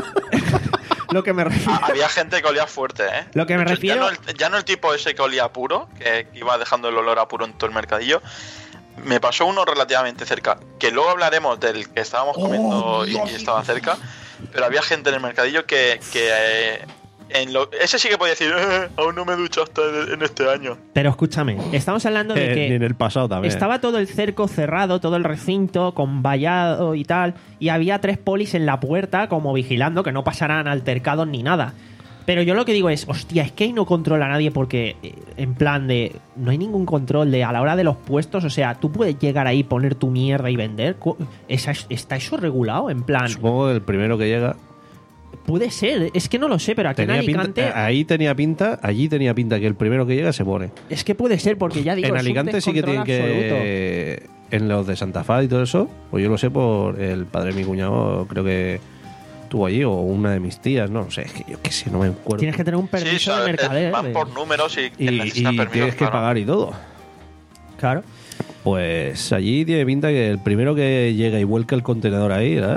Speaker 1: lo que me refiero.
Speaker 3: Ah, había gente que olía fuerte, ¿eh?
Speaker 1: Lo que me
Speaker 3: De hecho,
Speaker 1: refiero-
Speaker 3: Ya no, el, ya no el tipo ese que olía puro, que, que iba dejando el olor a puro en todo el mercadillo. Me pasó uno relativamente cerca, que luego hablaremos del que estábamos comiendo y, y estaba cerca, pero había gente en el mercadillo que... que eh, en lo, ese sí que podía decir, eh, aún no me he duchado hasta en este año.
Speaker 1: Pero escúchame, estamos hablando de
Speaker 2: Eh,
Speaker 1: que
Speaker 2: ni en el pasado también.
Speaker 1: estaba todo el cerco cerrado, todo el recinto con vallado y tal, y había tres polis en la puerta como vigilando que no pasaran altercados ni nada. Pero yo lo que digo es, hostia, es que ahí no controla a nadie porque, eh, en plan de, no hay ningún control de a la hora de los puestos, o sea, tú puedes llegar ahí, poner tu mierda y vender. Cu- ¿Esa- ¿Está eso regulado? En plan,
Speaker 2: Supongo que el primero que llega
Speaker 1: puede ser, es que no lo sé, pero aquí
Speaker 2: tenía
Speaker 1: en Alicante,
Speaker 2: pinta, eh, ahí tenía pinta, allí tenía pinta que el primero que llega se pone.
Speaker 1: es que puede ser porque ya digo,
Speaker 2: En
Speaker 1: es un
Speaker 2: Alicante sí que
Speaker 1: descontrol
Speaker 2: tienen
Speaker 1: absoluto.
Speaker 2: que en los de Santa Faz y todo eso, pues yo lo sé por el padre de mi cuñado, creo que estuvo allí o una de mis tías, no, no sé, es que yo qué sé, no me acuerdo.
Speaker 1: Tienes que tener un permiso
Speaker 3: Sí,
Speaker 1: de
Speaker 3: ¿sabes?
Speaker 1: mercader.
Speaker 3: Van
Speaker 1: de-
Speaker 3: por números y,
Speaker 2: y,
Speaker 3: necesitan
Speaker 2: y
Speaker 3: permisos,
Speaker 2: tienes que
Speaker 3: claro.
Speaker 2: pagar y todo.
Speaker 1: Claro.
Speaker 2: Pues allí tiene pinta que el primero que llega y vuelca el contenedor ahí, ¿eh?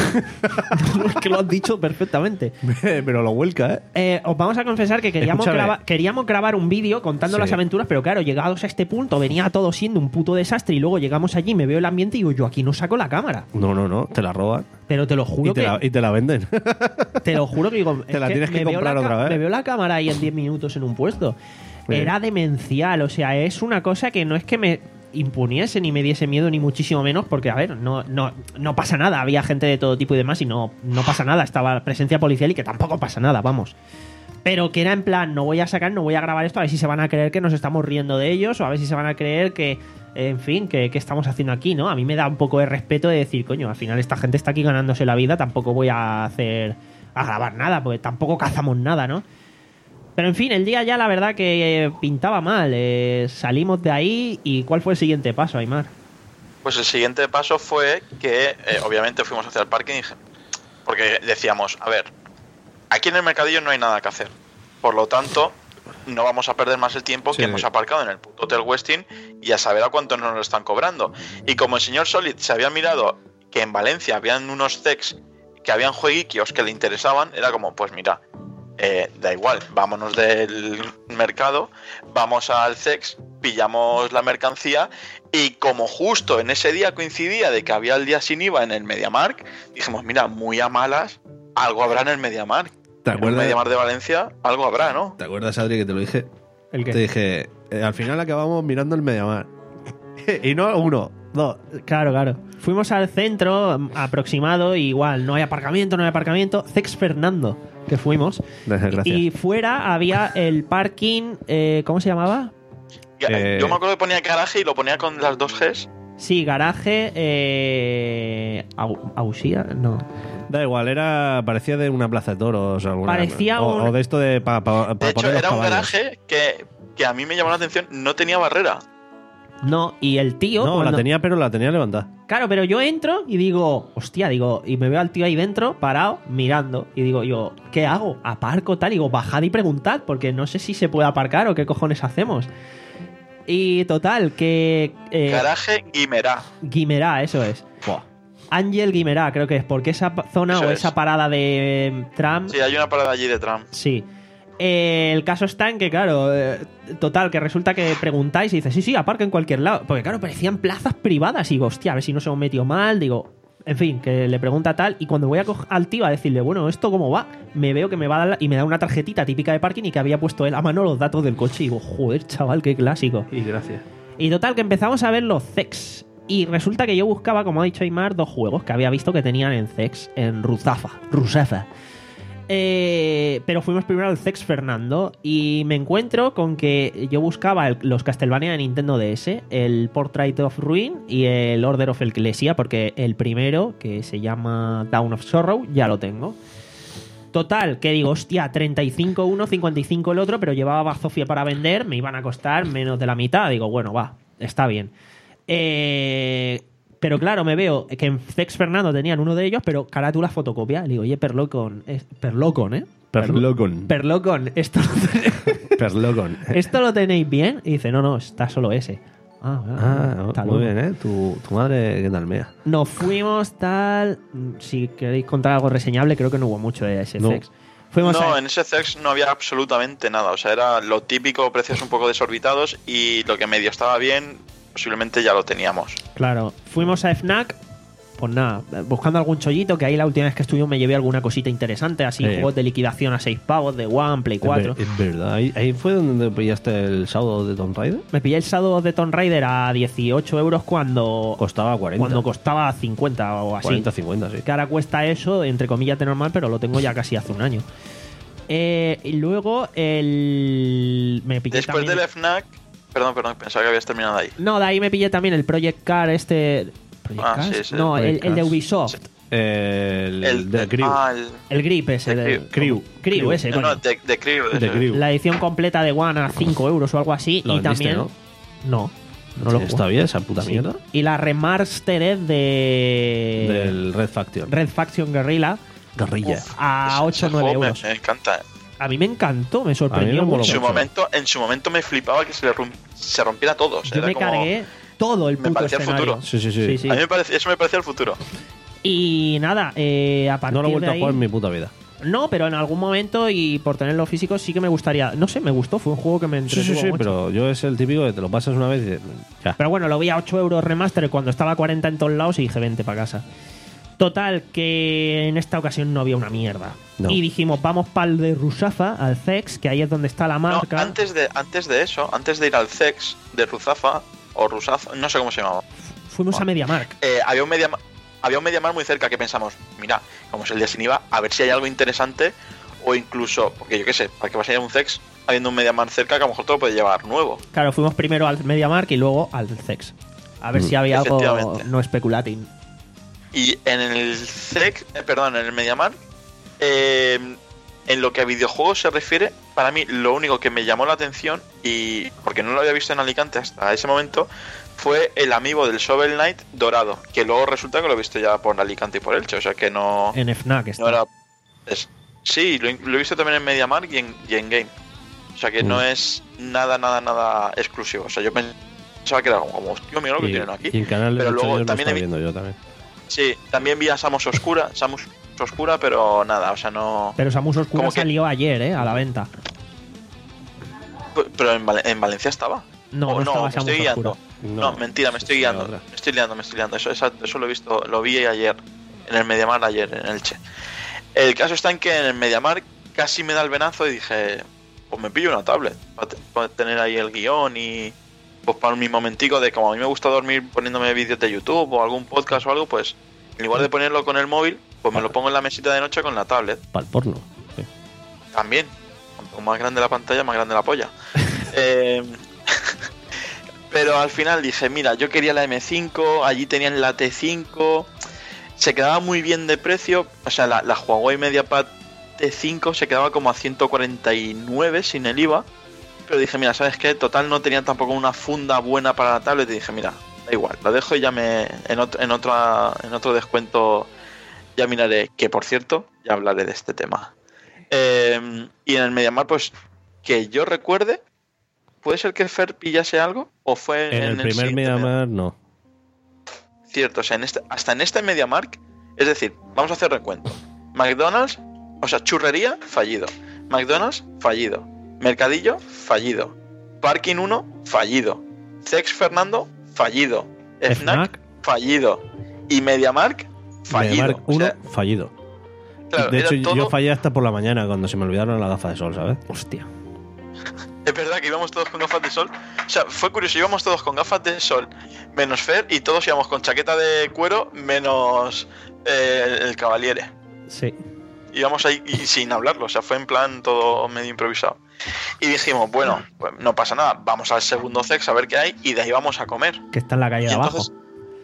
Speaker 1: Es que lo has dicho perfectamente.
Speaker 2: Pero lo vuelca, ¿eh?
Speaker 1: Eh, os vamos a confesar que queríamos,
Speaker 2: Escúchame.
Speaker 1: graba- queríamos grabar un vídeo contando
Speaker 2: Sí.
Speaker 1: las aventuras, pero claro, llegados a este punto venía todo siendo un puto desastre y luego llegamos allí, me veo el ambiente y digo, yo aquí no saco la cámara.
Speaker 2: No, no, no, te la roban
Speaker 1: Pero te lo juro
Speaker 2: y te,
Speaker 1: que
Speaker 2: la, y te la venden.
Speaker 1: te lo juro que digo,
Speaker 2: Te la
Speaker 1: es
Speaker 2: tienes que
Speaker 1: me veo
Speaker 2: comprar
Speaker 1: la ca-
Speaker 2: otra vez.
Speaker 1: Me veo la cámara ahí en diez minutos en un puesto.
Speaker 2: Bien.
Speaker 1: Era demencial, o sea, es una cosa que no es que me impuniese ni me diese miedo ni muchísimo menos, porque a ver, no, no, no pasa nada, había gente de todo tipo y demás y no, no pasa nada, estaba presencia policial y que tampoco pasa nada, vamos. Pero que era en plan, no voy a sacar, no voy a grabar esto, a ver si se van a creer que nos estamos riendo de ellos o a ver si se van a creer que, en fin, que, que estamos haciendo aquí, ¿no? A mí me da un poco de respeto de decir, coño, al final esta gente está aquí ganándose la vida, tampoco voy a hacer, a grabar nada, porque tampoco cazamos nada, ¿no? Pero en fin, el día ya la verdad que eh, pintaba mal. Eh, salimos de ahí y ¿cuál fue el siguiente paso, Aymar?
Speaker 3: Pues el siguiente paso fue que, eh, obviamente, fuimos hacia el parque y dije, porque decíamos, a ver, aquí en el mercadillo no hay nada que hacer. Por lo tanto, no vamos a perder más el tiempo
Speaker 2: Sí.
Speaker 3: que hemos aparcado en el puto Hotel Westin y a saber a cuánto nos lo están cobrando. Y como el señor Solid se había mirado que en Valencia habían unos cecs que habían jueguiquios que le interesaban, era como, pues mira, eh, da igual, vámonos del mercado, vamos al cecs, pillamos la mercancía y como justo en ese día coincidía de que había el día sin I V A en el MediaMarkt, dijimos, mira, muy a malas, algo habrá en el MediaMarkt.
Speaker 2: ¿Te
Speaker 3: En el
Speaker 2: acuerdas?
Speaker 3: MediaMarkt de Valencia, algo habrá, ¿no?
Speaker 2: ¿Te acuerdas, Adri, que te lo dije?
Speaker 1: ¿El qué?
Speaker 2: Te dije, eh, al final acabamos mirando el Mediamar. Y no uno, dos.
Speaker 1: Claro, claro. Fuimos al centro mm, aproximado, y igual, no hay aparcamiento, no hay aparcamiento. Cex Fernando, que fuimos.
Speaker 2: Gracias.
Speaker 1: Y fuera había el parking, eh, ¿cómo se llamaba?
Speaker 2: Eh,
Speaker 3: Yo me acuerdo que ponía garaje y lo ponía con las dos Gs.
Speaker 1: Sí, garaje, eh... Au- Ausía, no.
Speaker 2: Da igual, era parecía de una plaza de toros. Alguna,
Speaker 1: Parecía
Speaker 2: o,
Speaker 1: un-
Speaker 2: o de esto de para pa, pa
Speaker 3: De hecho,
Speaker 2: poner los
Speaker 3: era un
Speaker 2: caballos.
Speaker 3: garaje que, que a mí me llamó la atención, no tenía barrera.
Speaker 1: No, y el tío...
Speaker 2: No,
Speaker 1: cuando-
Speaker 2: la tenía, pero la tenía levantada.
Speaker 1: Claro, pero yo entro y digo, hostia, digo, y me veo al tío ahí dentro, parado, mirando, y digo yo, ¿qué hago? ¿Aparco tal? Y digo, bajad y preguntad, porque no sé si se puede aparcar o qué cojones hacemos. Y total, que... eh,
Speaker 3: Garaje Guimerá.
Speaker 1: Guimerá, eso es.
Speaker 2: Buah.
Speaker 1: Ángel Guimerá, creo que es, porque esa pa- zona
Speaker 3: Eso
Speaker 1: o
Speaker 3: es.
Speaker 1: esa parada de eh, tram...
Speaker 3: Sí, hay una parada allí de tram.
Speaker 1: Sí. Eh, el caso está en que, claro, eh, total, que resulta que preguntáis y dices, sí, sí, aparca en cualquier lado. Porque, claro, parecían plazas privadas. Y digo, hostia, a ver si no se hemos metido mal. Digo, en fin, que le pregunta tal. Y cuando voy a coger al tío a decirle, bueno, ¿esto cómo va? Me veo que me va a dar. la- Y me da una tarjetita típica de parking y que había puesto él a mano los datos del coche. Y digo, joder, chaval, qué clásico.
Speaker 2: Y gracias.
Speaker 1: Y total, que empezamos a ver los Cex. Y resulta que yo buscaba, como ha dicho Aymar, dos juegos que había visto que tenían en Cex, en Ruzafa. Ruzafa. Eh, pero fuimos primero al Cex Fernando y me encuentro con que yo buscaba el- los Castlevania de Nintendo D S, el Portrait of Ruin y el Order of Ecclesia, porque el primero, que se llama Dawn of Sorrow, ya lo tengo. Total, que digo, hostia, treinta y cinco uno, cincuenta y cinco el otro, pero llevaba bazofia para vender, me iban a costar menos de la mitad. Digo, bueno, va, está bien. Eh, pero claro, me veo que en Zex Fernando tenían uno de ellos, pero carátula fotocopia. Le digo, oye, Perlocon, es, Perlocon, ¿eh?
Speaker 2: Perlocon.
Speaker 1: Perlocon, esto lo, tenéis,
Speaker 2: Perlocon.
Speaker 1: ¿esto lo tenéis bien? Y dice, no, no, está solo ese. Ah,
Speaker 2: Ah,
Speaker 1: está
Speaker 2: muy
Speaker 1: luego.
Speaker 2: bien, ¿eh? Tu, tu madre, ¿qué tal, mía?
Speaker 1: Nos fuimos tal... Si queréis contar algo reseñable, creo que no hubo mucho de ese
Speaker 2: No.
Speaker 1: Zex. Fuimos
Speaker 3: No,
Speaker 1: a...
Speaker 3: en ese Zex no había absolutamente nada. O sea, era lo típico, precios un poco desorbitados y lo que medio estaba bien, posiblemente ya lo teníamos.
Speaker 1: Claro, fuimos a FNAC, pues nada, buscando algún chollito, que ahí la última vez que estuvimos me llevé alguna cosita interesante, así,
Speaker 2: Sí.
Speaker 1: juegos de liquidación a seis pavos, de One, Play cuatro.
Speaker 2: Es, ver- es verdad. Ahí, ahí fue donde pillaste el Shadow de Tomb Raider.
Speaker 1: Me pillé el Shadow de Tomb Raider a dieciocho euros cuando,
Speaker 2: Costaba cuarenta.
Speaker 1: cuando costaba cincuenta o así.
Speaker 2: cuarenta, cincuenta, sí.
Speaker 1: Que ahora cuesta eso, entre comillas, de normal, pero lo tengo ya casi hace un año. Eh, y luego el... Me pillé
Speaker 3: Después
Speaker 1: también-
Speaker 3: del FNAC... Perdón, perdón, pensaba que habías terminado ahí.
Speaker 1: No, de ahí me pillé también el Project Car este... ¿Project
Speaker 3: Ah,
Speaker 1: Cars?
Speaker 3: sí, sí,
Speaker 1: no, el,
Speaker 2: Project
Speaker 1: el de
Speaker 2: Cars.
Speaker 1: Ubisoft.
Speaker 2: El,
Speaker 3: El
Speaker 2: de Crew.
Speaker 3: Ah, el...
Speaker 1: El Grip ese.
Speaker 3: The
Speaker 1: de-
Speaker 2: Crew.
Speaker 1: Crew,
Speaker 2: Crew.
Speaker 1: ese,
Speaker 3: No,
Speaker 1: coño.
Speaker 3: no, de, de Crew.
Speaker 2: De
Speaker 3: ese.
Speaker 2: Crew.
Speaker 1: La edición completa de One a cinco euros o algo así.
Speaker 2: Lo
Speaker 1: y
Speaker 2: vendiste,
Speaker 1: también.
Speaker 2: ¿no?
Speaker 1: No, no lo
Speaker 2: ¿Está
Speaker 1: jugué.
Speaker 2: bien esa puta
Speaker 1: Sí.
Speaker 2: mierda?
Speaker 1: Y la remastered de.
Speaker 2: Del Red Faction.
Speaker 1: Red Faction Guerrilla
Speaker 2: Guerrilla.
Speaker 3: Uf,
Speaker 1: a
Speaker 3: ese-
Speaker 1: ocho o
Speaker 3: ese
Speaker 1: nueve
Speaker 3: juego me-
Speaker 1: euros.
Speaker 3: Me, encanta.
Speaker 1: A mí me encantó, me sorprendió
Speaker 2: A mí me moló
Speaker 3: En
Speaker 1: mucho.
Speaker 3: su,
Speaker 2: mucho.
Speaker 3: momento, en su momento me flipaba que se, le rom- se rompiera todo. O sea,
Speaker 1: Yo
Speaker 3: era
Speaker 1: me
Speaker 3: como-
Speaker 1: cargué todo el
Speaker 3: me
Speaker 1: puto
Speaker 3: parecía el
Speaker 1: escenario.
Speaker 3: futuro.
Speaker 2: Sí, sí, sí.
Speaker 1: Sí, sí.
Speaker 3: A mí me parece, eso me parecía el futuro.
Speaker 1: Y nada, eh, a partir
Speaker 2: No lo he
Speaker 1: de
Speaker 2: vuelto a
Speaker 1: ahí-
Speaker 2: jugar en mi puta vida.
Speaker 1: No, pero en algún momento y por tenerlo físico sí que me gustaría. No sé, me gustó, fue un juego que me
Speaker 2: Sí,
Speaker 1: entretuvo
Speaker 2: sí, sí,
Speaker 1: mucho.
Speaker 2: pero yo es el típico que te lo pasas una vez y dices, ya.
Speaker 1: Pero bueno, lo vi a ocho euros remaster cuando estaba a cuarenta en todos lados y dije, vente para casa. Total, que en esta ocasión no había una mierda.
Speaker 2: No.
Speaker 1: Y dijimos, vamos para el de Rusafa, al Zex, que ahí es donde está la
Speaker 3: No,
Speaker 1: marca.
Speaker 3: antes, de, antes de eso, antes de ir al Zex de Ruzafa, o Rusafa, no sé cómo se llamaba,
Speaker 1: Fuimos a MediaMarkt.
Speaker 3: eh, había un Media había un MediaMarkt muy cerca que pensamos, mira, como es el de Siniva, a ver si hay algo interesante, o incluso, porque yo qué sé, para que vas a ir a un Zex, habiendo un MediaMarkt cerca, que a lo mejor te lo puede llevar nuevo.
Speaker 1: Claro, fuimos primero al MediaMarkt y luego al Zex. A ver
Speaker 2: Mm.
Speaker 1: si había algo
Speaker 3: Efectivamente.
Speaker 1: no speculating.
Speaker 3: Y en el Zex, eh, perdón, en el MediaMarkt, eh, en lo que a videojuegos se refiere, para mí lo único que me llamó la atención, y porque no lo había visto en Alicante hasta ese momento, fue el amiibo del Shovel Knight dorado, que luego resulta que lo he visto ya por Alicante y por Elche, o sea que no,
Speaker 1: En FNAC está.
Speaker 3: no era... es- sí, lo, he- lo he visto también en MediaMarkt y en, y en Game. O sea que
Speaker 2: Mm.
Speaker 3: no es nada, nada, nada exclusivo. O sea, yo pensaba que era como, hostia, mira lo que
Speaker 2: Y,
Speaker 3: tienen aquí.
Speaker 2: y en Canal de
Speaker 3: Pero
Speaker 2: ocho
Speaker 3: luego
Speaker 2: años lo
Speaker 3: también
Speaker 2: estaba
Speaker 3: he vi-
Speaker 2: viendo yo también.
Speaker 3: Sí, también vi a Samus Oscura, Samus Oscura, pero nada, o sea, no...
Speaker 1: Pero Samus Oscura
Speaker 3: Como que-
Speaker 1: salió ayer, ¿eh? A la venta.
Speaker 3: Pero en, Val- en Valencia estaba.
Speaker 1: No,
Speaker 3: Oh,
Speaker 1: no estaba
Speaker 3: me
Speaker 1: Samus
Speaker 3: estoy guiando.
Speaker 1: Oscura.
Speaker 3: No, mentira, me estoy
Speaker 2: sí,
Speaker 3: guiando.
Speaker 2: otra.
Speaker 3: Me estoy liando, me estoy liando. Eso, esa- eso lo he visto, lo vi ayer, en el MediaMarkt ayer, en Elche. El caso está en que en el MediaMarkt casi me da el venazo y dije, pues me pillo una tablet para, te- para tener ahí el guión y pues para mi momentico de como a mí me gusta dormir poniéndome vídeos de YouTube o algún podcast o algo, pues en lugar de ponerlo con el móvil, pues me lo pongo en la mesita de noche con la tablet.
Speaker 2: Para el porno. Sí.
Speaker 3: También. Cuanto más grande la pantalla, más grande la polla. Eh, pero al final dije, mira, yo quería la eme cinco, allí tenían la te cinco, se quedaba muy bien de precio, o sea, la, la Huawei MediaPad te cinco se quedaba como a ciento cuarenta y nueve sin el I V A, pero dije, mira, ¿sabes qué? Total no tenía tampoco una funda buena para la tablet y dije, mira, da igual, la dejo y ya me en otro, en otra, en otro descuento ya miraré, que por cierto, ya hablaré de este tema. Eh, y en el MediaMarkt, pues, que yo recuerde, ¿puede ser que Fer pillase algo? ¿O fue
Speaker 2: En, el primer
Speaker 3: siguiente
Speaker 2: MediaMarkt, no.
Speaker 3: Cierto, o sea, en este, hasta en este MediaMarkt, es decir, vamos a hacer recuento. McDonald's, o sea, churrería, fallido. McDonald's, fallido. Mercadillo, fallido. Parking uno, fallido. Zex Fernando, fallido. FNAC,
Speaker 1: FNAC.
Speaker 3: fallido. Y MediaMarkt, fallido.
Speaker 2: MediaMarkt
Speaker 3: O
Speaker 2: uno,
Speaker 3: sea,
Speaker 2: fallido.
Speaker 3: claro,
Speaker 2: de
Speaker 3: era
Speaker 2: hecho,
Speaker 3: todo-
Speaker 2: yo fallé hasta por la mañana cuando se me olvidaron las gafas de sol, ¿sabes?
Speaker 1: Hostia.
Speaker 3: Es verdad que íbamos todos con gafas de sol. O sea, fue curioso, íbamos todos con gafas de sol, menos Fer, y todos íbamos con chaqueta de cuero, menos eh, el Cavaliere.
Speaker 1: Sí.
Speaker 3: Íbamos ahí y sin hablarlo, o sea, fue en plan todo medio improvisado. Y dijimos, bueno, pues no pasa nada, vamos al segundo Zex a ver qué hay y de ahí vamos a comer.
Speaker 1: Que está en la calle
Speaker 3: Y
Speaker 1: de abajo.
Speaker 3: entonces,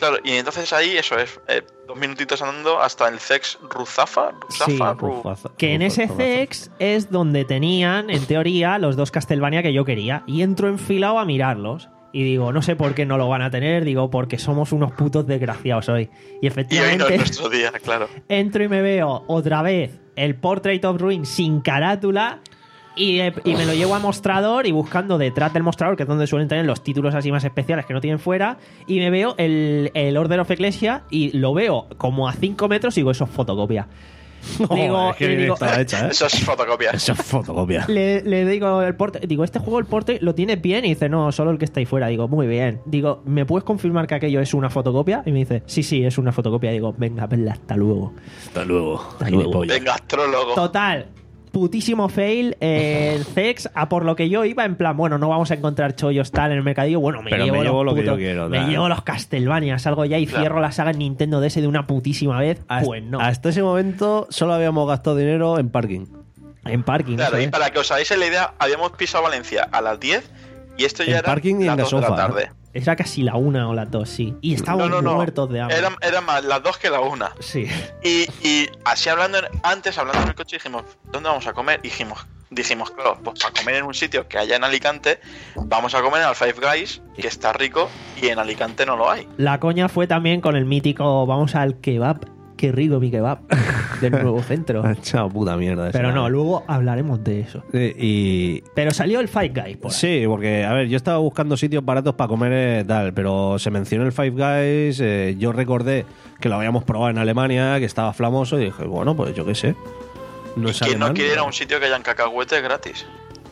Speaker 3: Claro, y entonces ahí, eso es, eh, dos minutitos andando hasta el Cex Ruzafa. Ruzafa,
Speaker 1: Sí,
Speaker 3: Ru-
Speaker 2: Rufaza,
Speaker 1: Que en ese
Speaker 2: Rufaza.
Speaker 1: Cex es donde tenían, en teoría, los dos Castlevania que yo quería. Y entro enfilado a mirarlos. Y digo, no sé por qué no lo van a tener. Digo, porque somos unos putos desgraciados hoy. Y
Speaker 3: Y hoy no
Speaker 1: efectivamente,
Speaker 3: es nuestro día, claro.
Speaker 1: entro y me veo otra vez el Portrait of Ruin sin carátula. Y, eh, y me lo llevo a mostrador y buscando detrás del mostrador, que es donde suelen tener los títulos así más especiales que no tienen fuera, y me veo el, el Order of Ecclesia y lo veo como a cinco metros y digo, eso es fotocopia. Digo,
Speaker 2: es que
Speaker 1: y
Speaker 2: bien
Speaker 1: digo-
Speaker 2: está hecha, ¿eh?
Speaker 3: Eso es fotocopia.
Speaker 2: Eso es fotocopia.
Speaker 1: Le, le digo el porte, digo, este juego el porte lo tienes bien, y dice, no, solo el que está ahí fuera. Digo, muy bien. Digo, ¿me puedes confirmar que aquello es una fotocopia? Y me dice, sí, sí, es una fotocopia. Digo, venga, venga, hasta luego.
Speaker 2: Hasta luego.
Speaker 1: luego.
Speaker 3: Venga, astrólogo.
Speaker 1: Total, putísimo fail. eh, El Cex, a por lo que yo iba, en plan, bueno, no vamos a encontrar chollos tal en el mercadillo. Bueno, me
Speaker 2: Pero
Speaker 1: llevo,
Speaker 2: me llevo
Speaker 1: los
Speaker 2: lo que
Speaker 1: putos-
Speaker 2: yo quiero,
Speaker 1: Me
Speaker 2: tal.
Speaker 1: llevo los Castlevania, salgo ya y
Speaker 3: Claro.
Speaker 1: cierro la saga en Nintendo D S de una putísima vez.
Speaker 2: Hasta,
Speaker 1: Pues no.
Speaker 2: hasta ese momento solo habíamos gastado dinero en parking.
Speaker 1: En parking.
Speaker 3: Claro,
Speaker 1: eso
Speaker 3: y
Speaker 1: es.
Speaker 3: para que os hagáis la idea, habíamos pisado Valencia a las diez y esto ya
Speaker 2: En
Speaker 3: era
Speaker 2: parking y en
Speaker 3: las dos de la
Speaker 2: Gasofa,
Speaker 3: tarde.
Speaker 1: Era casi la una o la dos, sí. Y estábamos
Speaker 3: No, no, no.
Speaker 1: muertos de hambre.
Speaker 3: Eran, eran más las dos que la una.
Speaker 1: Sí.
Speaker 3: Y, y así hablando, en- antes hablando en el coche dijimos, ¿dónde vamos a comer? Y dijimos, dijimos, claro, pues para comer en un sitio que haya en Alicante, vamos a comer al Five Guys, que está rico, y en Alicante no lo hay.
Speaker 1: La coña fue también con el mítico vamos al kebab. Qué rico mi kebab del nuevo centro.
Speaker 2: Chao, puta mierda.
Speaker 1: Pero
Speaker 2: esa.
Speaker 1: no, luego hablaremos de eso.
Speaker 2: Eh, Y,
Speaker 1: Pero salió el Five Guys por ahí.
Speaker 2: sí, porque, a ver, yo estaba buscando sitios baratos para comer eh, tal, pero se mencionó el Five Guys, eh, yo recordé que lo habíamos probado en Alemania, que estaba flamoso, y dije, bueno, pues yo qué sé. No
Speaker 3: y
Speaker 2: es
Speaker 3: quien no
Speaker 2: alemán,
Speaker 3: quiere ir a
Speaker 2: pero-
Speaker 3: un sitio que hayan cacahuetes gratis.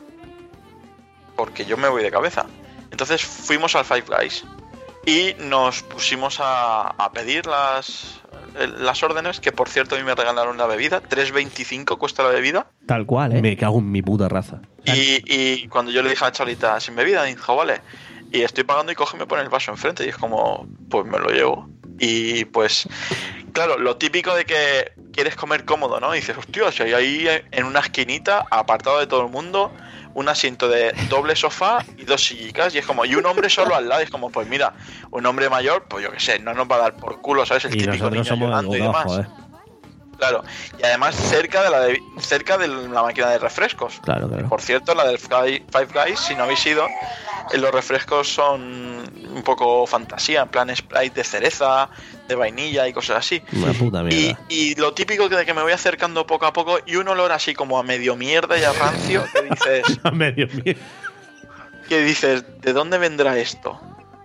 Speaker 3: Porque yo me voy de cabeza. Entonces fuimos al Five Guys y nos pusimos a, a pedir las, las órdenes, que por cierto a mí me regalaron la bebida. tres veinticinco cuesta la bebida.
Speaker 1: Tal cual, ¿eh?
Speaker 2: Me cago en mi puta raza.
Speaker 3: Y, y cuando yo le dije a Chalita, sin bebida, dijo, vale. Y estoy pagando y coge y me pone el vaso enfrente. Y es como, pues me lo llevo. Y pues, claro, lo típico de que quieres comer cómodo, ¿no? Y dices, hostia, si hay ahí en una esquinita, apartado de todo el mundo, un asiento de doble sofá y dos sillicas. Y es como, y un hombre solo al lado. Y es como, pues mira, un hombre mayor, pues yo qué sé, no nos va a dar por culo, ¿sabes? El
Speaker 2: Y
Speaker 3: típico niño
Speaker 2: nosotros somos
Speaker 3: llorando y
Speaker 2: educados,
Speaker 3: demás.
Speaker 2: joder.
Speaker 3: Claro, y además cerca de la de- cerca de la máquina de refrescos.
Speaker 2: Claro, claro.
Speaker 3: Por cierto, la del Five Five Guys, si no habéis ido, eh, los refrescos son un poco fantasía, en plan Sprite de cereza, de vainilla y cosas así.
Speaker 2: Una puta
Speaker 3: Y,
Speaker 2: mierda.
Speaker 3: y lo típico que de que me voy acercando poco a poco y un olor así como a medio mierda y a rancio, que dices,
Speaker 2: A medio mierda.
Speaker 3: que dices, ¿de dónde vendrá esto?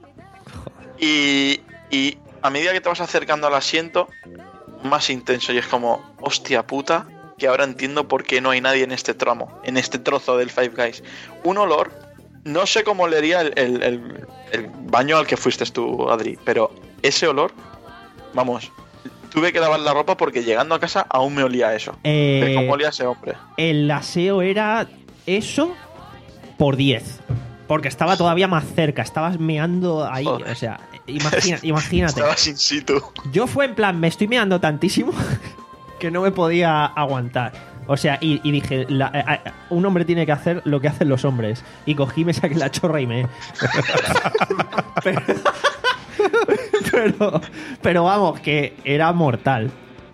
Speaker 3: Y, y a medida que te vas acercando al asiento, más intenso, y es como, hostia puta, que ahora entiendo por qué no hay nadie en este tramo, en este trozo del Five Guys. Un olor, no sé cómo olería el, el, el- el baño al que fuiste tú, Adri, pero ese olor, vamos, tuve que lavar la ropa porque llegando a casa aún me olía eso.
Speaker 1: Eh,
Speaker 3: De cómo olía ese hombre.
Speaker 1: El aseo era eso por diez. Porque estaba todavía más cerca. Estabas meando ahí.
Speaker 3: Joder.
Speaker 1: O sea, imagina- imagínate.
Speaker 3: Estabas in situ.
Speaker 1: Yo fue en plan, me estoy meando tantísimo que no me podía aguantar. O sea, y, y dije, la- a- a- un hombre tiene que hacer lo que hacen los hombres. Y cogí, me saqué la chorra y me... pero, pero, pero vamos, que era mortal.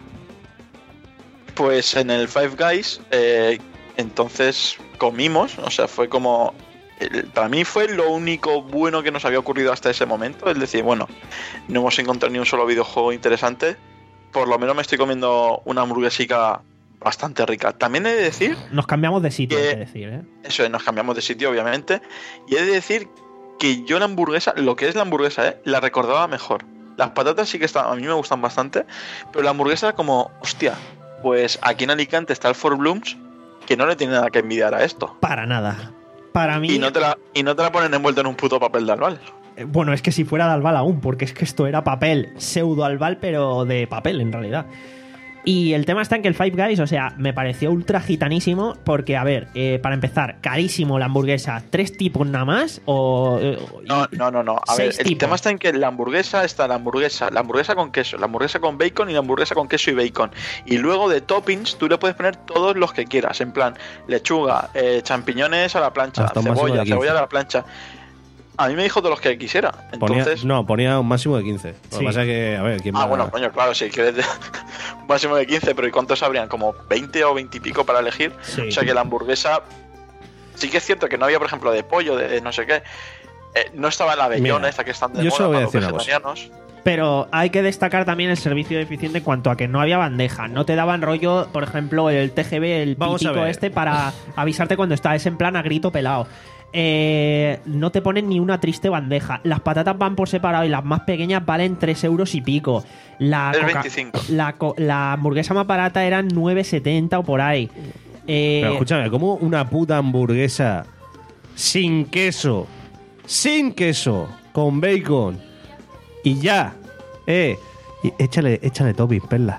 Speaker 3: Pues en el Five Guys, eh, entonces comimos, o sea, fue como... el- Para mí fue lo único bueno que nos había ocurrido hasta ese momento. Es decir, bueno, no hemos encontrado ni un solo videojuego interesante. Por lo menos me estoy comiendo una hamburguesica bastante rica. También he de decir,
Speaker 1: Nos cambiamos de sitio,
Speaker 3: Que-
Speaker 1: hay que decir, ¿eh?
Speaker 3: eso es, nos cambiamos de sitio, obviamente. Y he de decir que yo la hamburguesa, lo que es la hamburguesa, ¿eh? La recordaba mejor. Las patatas sí que están, a mí me gustan bastante, pero la hamburguesa era como, hostia, pues aquí en Alicante está el Four Blooms, que no le tiene nada que envidiar a esto.
Speaker 1: Para nada. Para mí...
Speaker 3: Y no te la, y no te la ponen envuelta en un puto papel de albal.
Speaker 1: Eh, Bueno, es que si fuera de albal aún, porque es que esto era papel, pseudo albal, pero de papel en realidad. Y el tema está en que el Five Guys, o sea, me pareció ultra gitanísimo, porque, a ver, eh, para empezar, carísimo la hamburguesa, tres tipos nada más, o... eh,
Speaker 3: No,
Speaker 1: y-
Speaker 3: no, no, no. A ver,
Speaker 1: seis
Speaker 3: el
Speaker 1: tipos.
Speaker 3: tema está en que la hamburguesa está la hamburguesa, la hamburguesa con queso, la hamburguesa con bacon y la hamburguesa con queso y bacon. Y luego de toppings tú le puedes poner todos los que quieras, en plan lechuga, eh, champiñones a la plancha,
Speaker 2: Hasta un máximo
Speaker 3: cebolla,
Speaker 2: de quince.
Speaker 3: cebolla a la plancha. A mí me dijo de los que quisiera.
Speaker 2: Ponía,
Speaker 3: Entonces.
Speaker 2: no, ponía un máximo de quince. Lo
Speaker 1: Sí.
Speaker 2: que pasa es que, a ver, ¿quién
Speaker 3: Ah,
Speaker 2: va-
Speaker 3: bueno, coño, claro, si quieres de- un máximo de quince, pero ¿y cuántos habrían? ¿Como veinte o veinte y pico para elegir?
Speaker 1: Sí.
Speaker 3: O sea que la hamburguesa. Sí que es cierto que no había, por ejemplo, de pollo, de no sé qué. Eh, no estaba la bellona
Speaker 2: Mira,
Speaker 3: esta que están de
Speaker 2: yo
Speaker 3: moda
Speaker 2: solo voy a
Speaker 3: para los
Speaker 2: decir una cosa.
Speaker 3: vegetarianos.
Speaker 1: Pero hay que destacar también el servicio deficiente en cuanto a que no había bandeja. No te daban rollo, por ejemplo, el T G V, el
Speaker 2: Vamos a
Speaker 1: pitico
Speaker 2: ver.
Speaker 1: este para avisarte cuando está. Es en plan a grito pelado. Eh, no te ponen ni una triste bandeja. Las patatas van por separado y las más pequeñas valen tres euros y pico. La,
Speaker 3: tres
Speaker 1: coca-
Speaker 3: veinticinco.
Speaker 1: la, co- la hamburguesa más barata eran nueve setenta o por ahí. Eh,
Speaker 2: Pero escúchame, ¿cómo una puta hamburguesa sin queso, sin queso, con bacon y ya? Eh, y échale, échale topping, perla.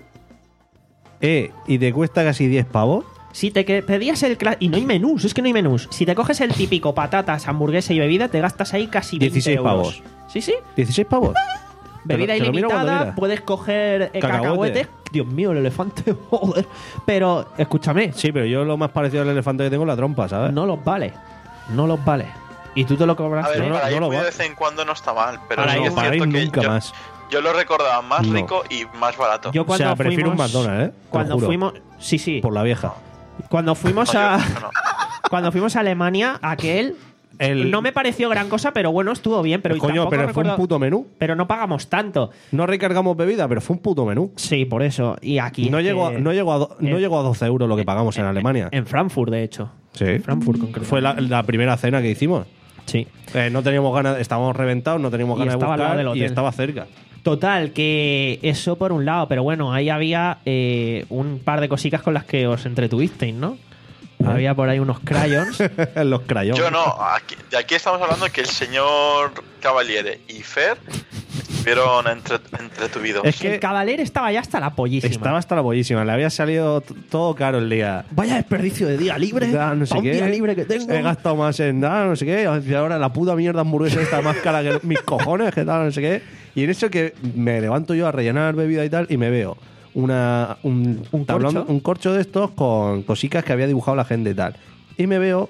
Speaker 2: Eh, y te cuesta casi diez pavos.
Speaker 1: Si te que- pedías el cla- y no hay menús, es que no hay menús. Si te coges el típico patatas, hamburguesa y bebida, te gastas ahí casi veinte
Speaker 2: dieciséis
Speaker 1: euros.
Speaker 2: pavos.
Speaker 1: Sí, sí.
Speaker 2: dieciséis pavos.
Speaker 1: Bebida
Speaker 2: Te lo- te lo miro cuando
Speaker 1: ilimitada,
Speaker 2: quieras.
Speaker 1: puedes coger eh,
Speaker 2: Cacahuete.
Speaker 1: cacahuetes. Dios mío, el elefante, joder. Pero, escúchame,
Speaker 2: Sí, pero yo lo más parecido al elefante que tengo es la trompa, ¿sabes?
Speaker 1: no los vale. No los vale. Y tú te lo cobras.
Speaker 3: A ver,
Speaker 2: no, no,
Speaker 3: para
Speaker 2: no
Speaker 3: ir
Speaker 2: lo
Speaker 3: muy
Speaker 2: va.
Speaker 3: de vez en cuando no está mal, pero
Speaker 1: Para
Speaker 3: sí
Speaker 1: ir-
Speaker 3: que es
Speaker 2: para ir
Speaker 3: cierto que
Speaker 2: nunca
Speaker 3: yo,
Speaker 2: más.
Speaker 3: yo lo recordaba más
Speaker 2: No.
Speaker 3: rico y más barato.
Speaker 1: Yo
Speaker 2: O
Speaker 1: cuando
Speaker 2: sea, prefiero un
Speaker 1: fuimos,
Speaker 2: McDonald's, ¿eh? Te lo
Speaker 1: Cuando
Speaker 2: juro.
Speaker 1: fuimos. Sí, sí.
Speaker 2: Por la vieja.
Speaker 1: Cuando fuimos
Speaker 3: No, yo-
Speaker 1: a.
Speaker 3: yo no.
Speaker 1: Cuando fuimos a Alemania, aquel.
Speaker 2: El-
Speaker 1: No me pareció gran cosa, pero bueno, estuvo bien. Pero
Speaker 2: Coño,
Speaker 1: tampoco
Speaker 2: pero fue
Speaker 1: recuerdo-
Speaker 2: un puto menú.
Speaker 1: Pero no pagamos tanto.
Speaker 2: No recargamos bebida, pero fue un puto menú.
Speaker 1: Sí, por eso. Y aquí.
Speaker 2: No
Speaker 1: es
Speaker 2: llegó, a,
Speaker 1: que-
Speaker 2: no, llegó a, do- no
Speaker 1: eh,
Speaker 2: llegó a doce euros lo que pagamos en Alemania.
Speaker 1: En Frankfurt, de hecho.
Speaker 2: Sí.
Speaker 1: Frankfurt, concretamente.
Speaker 2: Fue la, la primera cena que hicimos.
Speaker 1: Sí.
Speaker 2: Eh, no teníamos ganas, estábamos reventados, no teníamos
Speaker 1: Y
Speaker 2: ganas de
Speaker 1: estaba al lado
Speaker 2: buscar
Speaker 1: del
Speaker 2: y
Speaker 1: hotel.
Speaker 2: estaba cerca.
Speaker 1: Total, que eso por un lado, pero bueno, ahí había eh, un par de cositas con las que os entretuvisteis, ¿no? Había por ahí unos crayons.
Speaker 2: Los crayones.
Speaker 3: Yo no, aquí, de aquí estamos hablando que el señor Cavaliere y Fer estuvieron entre, entretuvidos.
Speaker 2: Es que
Speaker 1: El Cavaler estaba ya hasta la pollísima.
Speaker 2: estaba hasta la bollísima. Le había salido t- todo caro el día.
Speaker 1: Vaya desperdicio de día libre.
Speaker 2: Da, no sé
Speaker 1: pa' un
Speaker 2: qué.
Speaker 1: día libre que tengo.
Speaker 2: He gastado más en nada, no sé qué. Y ahora la puta mierda hamburguesa está más cara que mis cojones, que tal, no sé qué. Y en eso que me levanto yo a rellenar bebida y tal y me veo una, un,
Speaker 1: ¿Un
Speaker 2: tablón-
Speaker 1: corcho?
Speaker 2: un corcho de estos con cositas que había dibujado la gente y tal. Y me veo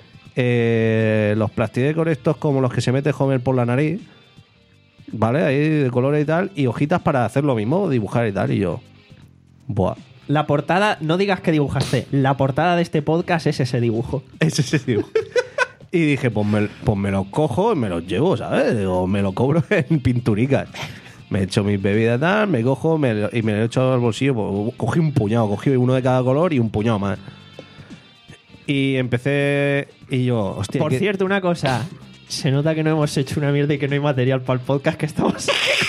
Speaker 2: eh, los plastidecor estos como los que se mete Homer por la nariz, ¿vale? Ahí de colores y tal. Y hojitas para hacer lo mismo, dibujar y tal. Y yo, buah.
Speaker 1: La portada, no digas que dibujaste. La portada de este podcast es ese dibujo.
Speaker 2: Es ese dibujo. Y dije, pues me, pues me los cojo y me los llevo, ¿sabes? O me lo cobro en pinturicas. Me echo mis bebidas tal, me cojo me lo- y me lo echo al bolsillo. Pues, cogí un puñado, cogí uno de cada color y un puñado más. Y empecé. Y yo, hostia.
Speaker 1: Por
Speaker 2: ¿qué-
Speaker 1: cierto, una cosa. Se nota que no hemos hecho una mierda y que no hay material para el podcast que estamos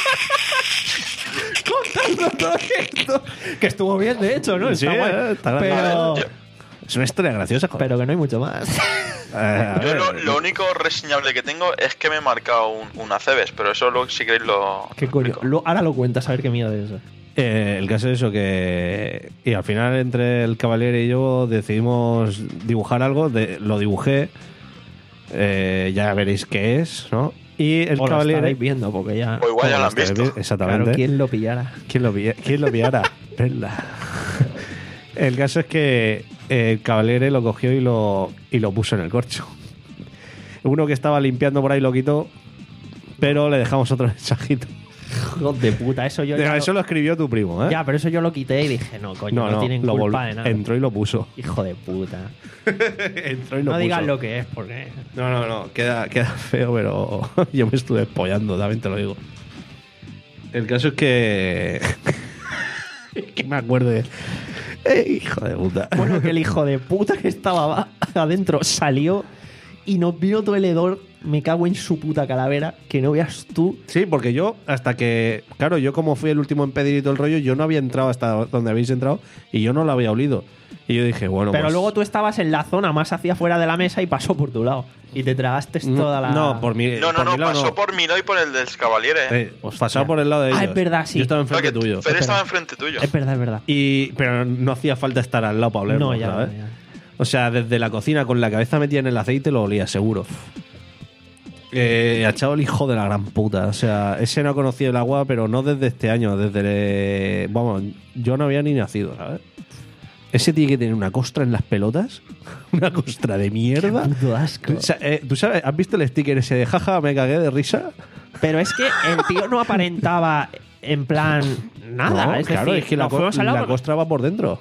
Speaker 1: contando todo esto. Que estuvo bien, de hecho, ¿no?
Speaker 2: Sí,
Speaker 1: Está guay.
Speaker 2: eh, está
Speaker 1: pero,
Speaker 2: gracioso. Es una historia graciosa, joder.
Speaker 1: pero que no hay mucho más.
Speaker 2: Eh, a
Speaker 3: Yo
Speaker 2: ver,
Speaker 3: lo, lo único reseñable que tengo es que me he marcado un, un Acebes, pero eso luego si queréis lo.
Speaker 1: ¿Qué
Speaker 3: lo
Speaker 1: coño?
Speaker 3: explico.
Speaker 1: Lo- ahora lo cuentas, a ver qué miedo de eso.
Speaker 2: Eh, el caso es eso que... Y al final entre el Cavaliere y yo decidimos dibujar algo, de, lo dibujé, eh, ya veréis qué es, ¿no? Y el
Speaker 1: O lo
Speaker 2: Cavaliere...
Speaker 1: estaréis viendo, porque ya...
Speaker 3: O igual ya lo han
Speaker 2: Estaréis
Speaker 3: visto.
Speaker 2: vi- Exactamente.
Speaker 1: Claro, ¿quién lo pillara?
Speaker 2: ¿Quién lo, vi- quién lo pillara? Perla. El caso es que el Cavaliere lo cogió y lo, y lo puso en el corcho. Uno que estaba limpiando por ahí lo quitó, pero le dejamos otro mensajito.
Speaker 1: Hijo de puta, eso yo ya...
Speaker 2: Eso lo escribió tu primo, ¿eh?
Speaker 1: Ya, pero eso yo lo quité y dije, no, coño, no,
Speaker 2: no, no,
Speaker 1: tienen
Speaker 2: lo
Speaker 1: culpa
Speaker 2: vol-
Speaker 1: de nada.
Speaker 2: entró y lo puso.
Speaker 1: Hijo de puta.
Speaker 2: Entró y lo
Speaker 1: No
Speaker 2: puso.
Speaker 1: digas lo que es, porque...
Speaker 2: No, no, no, queda, queda feo, pero yo me estuve espollando, también te lo digo. El caso es que. que me acuerdo de. Eh, hijo de puta.
Speaker 1: Bueno, que el hijo de puta que estaba va- adentro salió y nos vino todo el hedor. Me cago en su puta calavera, que no veas tú.
Speaker 2: Sí, porque yo, hasta que. Claro, yo como fui el último en pedir y todo el rollo, yo no había entrado hasta donde habéis entrado y yo no lo había olido. Y yo dije, bueno.
Speaker 1: Pero
Speaker 2: pues-
Speaker 1: luego tú estabas en la zona más hacia afuera de la mesa y pasó por tu lado. Y te tragaste toda la...
Speaker 2: No, por mi.
Speaker 3: No, no,
Speaker 2: por
Speaker 3: no,
Speaker 2: mi lado
Speaker 3: pasó
Speaker 2: no.
Speaker 3: por mi lado y por el del Cavaliere.
Speaker 2: Eh,
Speaker 1: Hostia.
Speaker 2: pasaba por el lado de ellos.
Speaker 1: Ah, es verdad, sí.
Speaker 2: Yo estaba
Speaker 3: O sea,
Speaker 2: enfrente
Speaker 3: que
Speaker 2: tuyo.
Speaker 3: Fer
Speaker 1: Es
Speaker 3: estaba
Speaker 1: verdad.
Speaker 3: enfrente tuyo.
Speaker 1: Es verdad, es verdad.
Speaker 2: Y, pero no hacía falta estar al lado para olerlo,
Speaker 1: No, ya,
Speaker 2: ¿sabes?
Speaker 1: ya.
Speaker 2: O sea, desde la cocina con la cabeza metida en el aceite lo olía, seguro. Eh, ha echado el hijo de la gran puta. O sea, ese no ha conocido el agua, pero no desde este año, desde... Vamos, yo no había ni nacido, ¿sabes? Ese tiene que tener una costra en las pelotas. Una costra de mierda.
Speaker 1: Qué puto asco.
Speaker 2: O sea, eh, ¿tú sabes, has visto el sticker ese de jaja, me cagué de risa?
Speaker 1: Pero es que el tío no aparentaba en plan nada.
Speaker 2: No,
Speaker 1: es
Speaker 2: claro,
Speaker 1: decir,
Speaker 2: es que la,
Speaker 1: nos
Speaker 2: co-
Speaker 1: fuimos al
Speaker 2: la
Speaker 1: lado-
Speaker 2: costra va por dentro.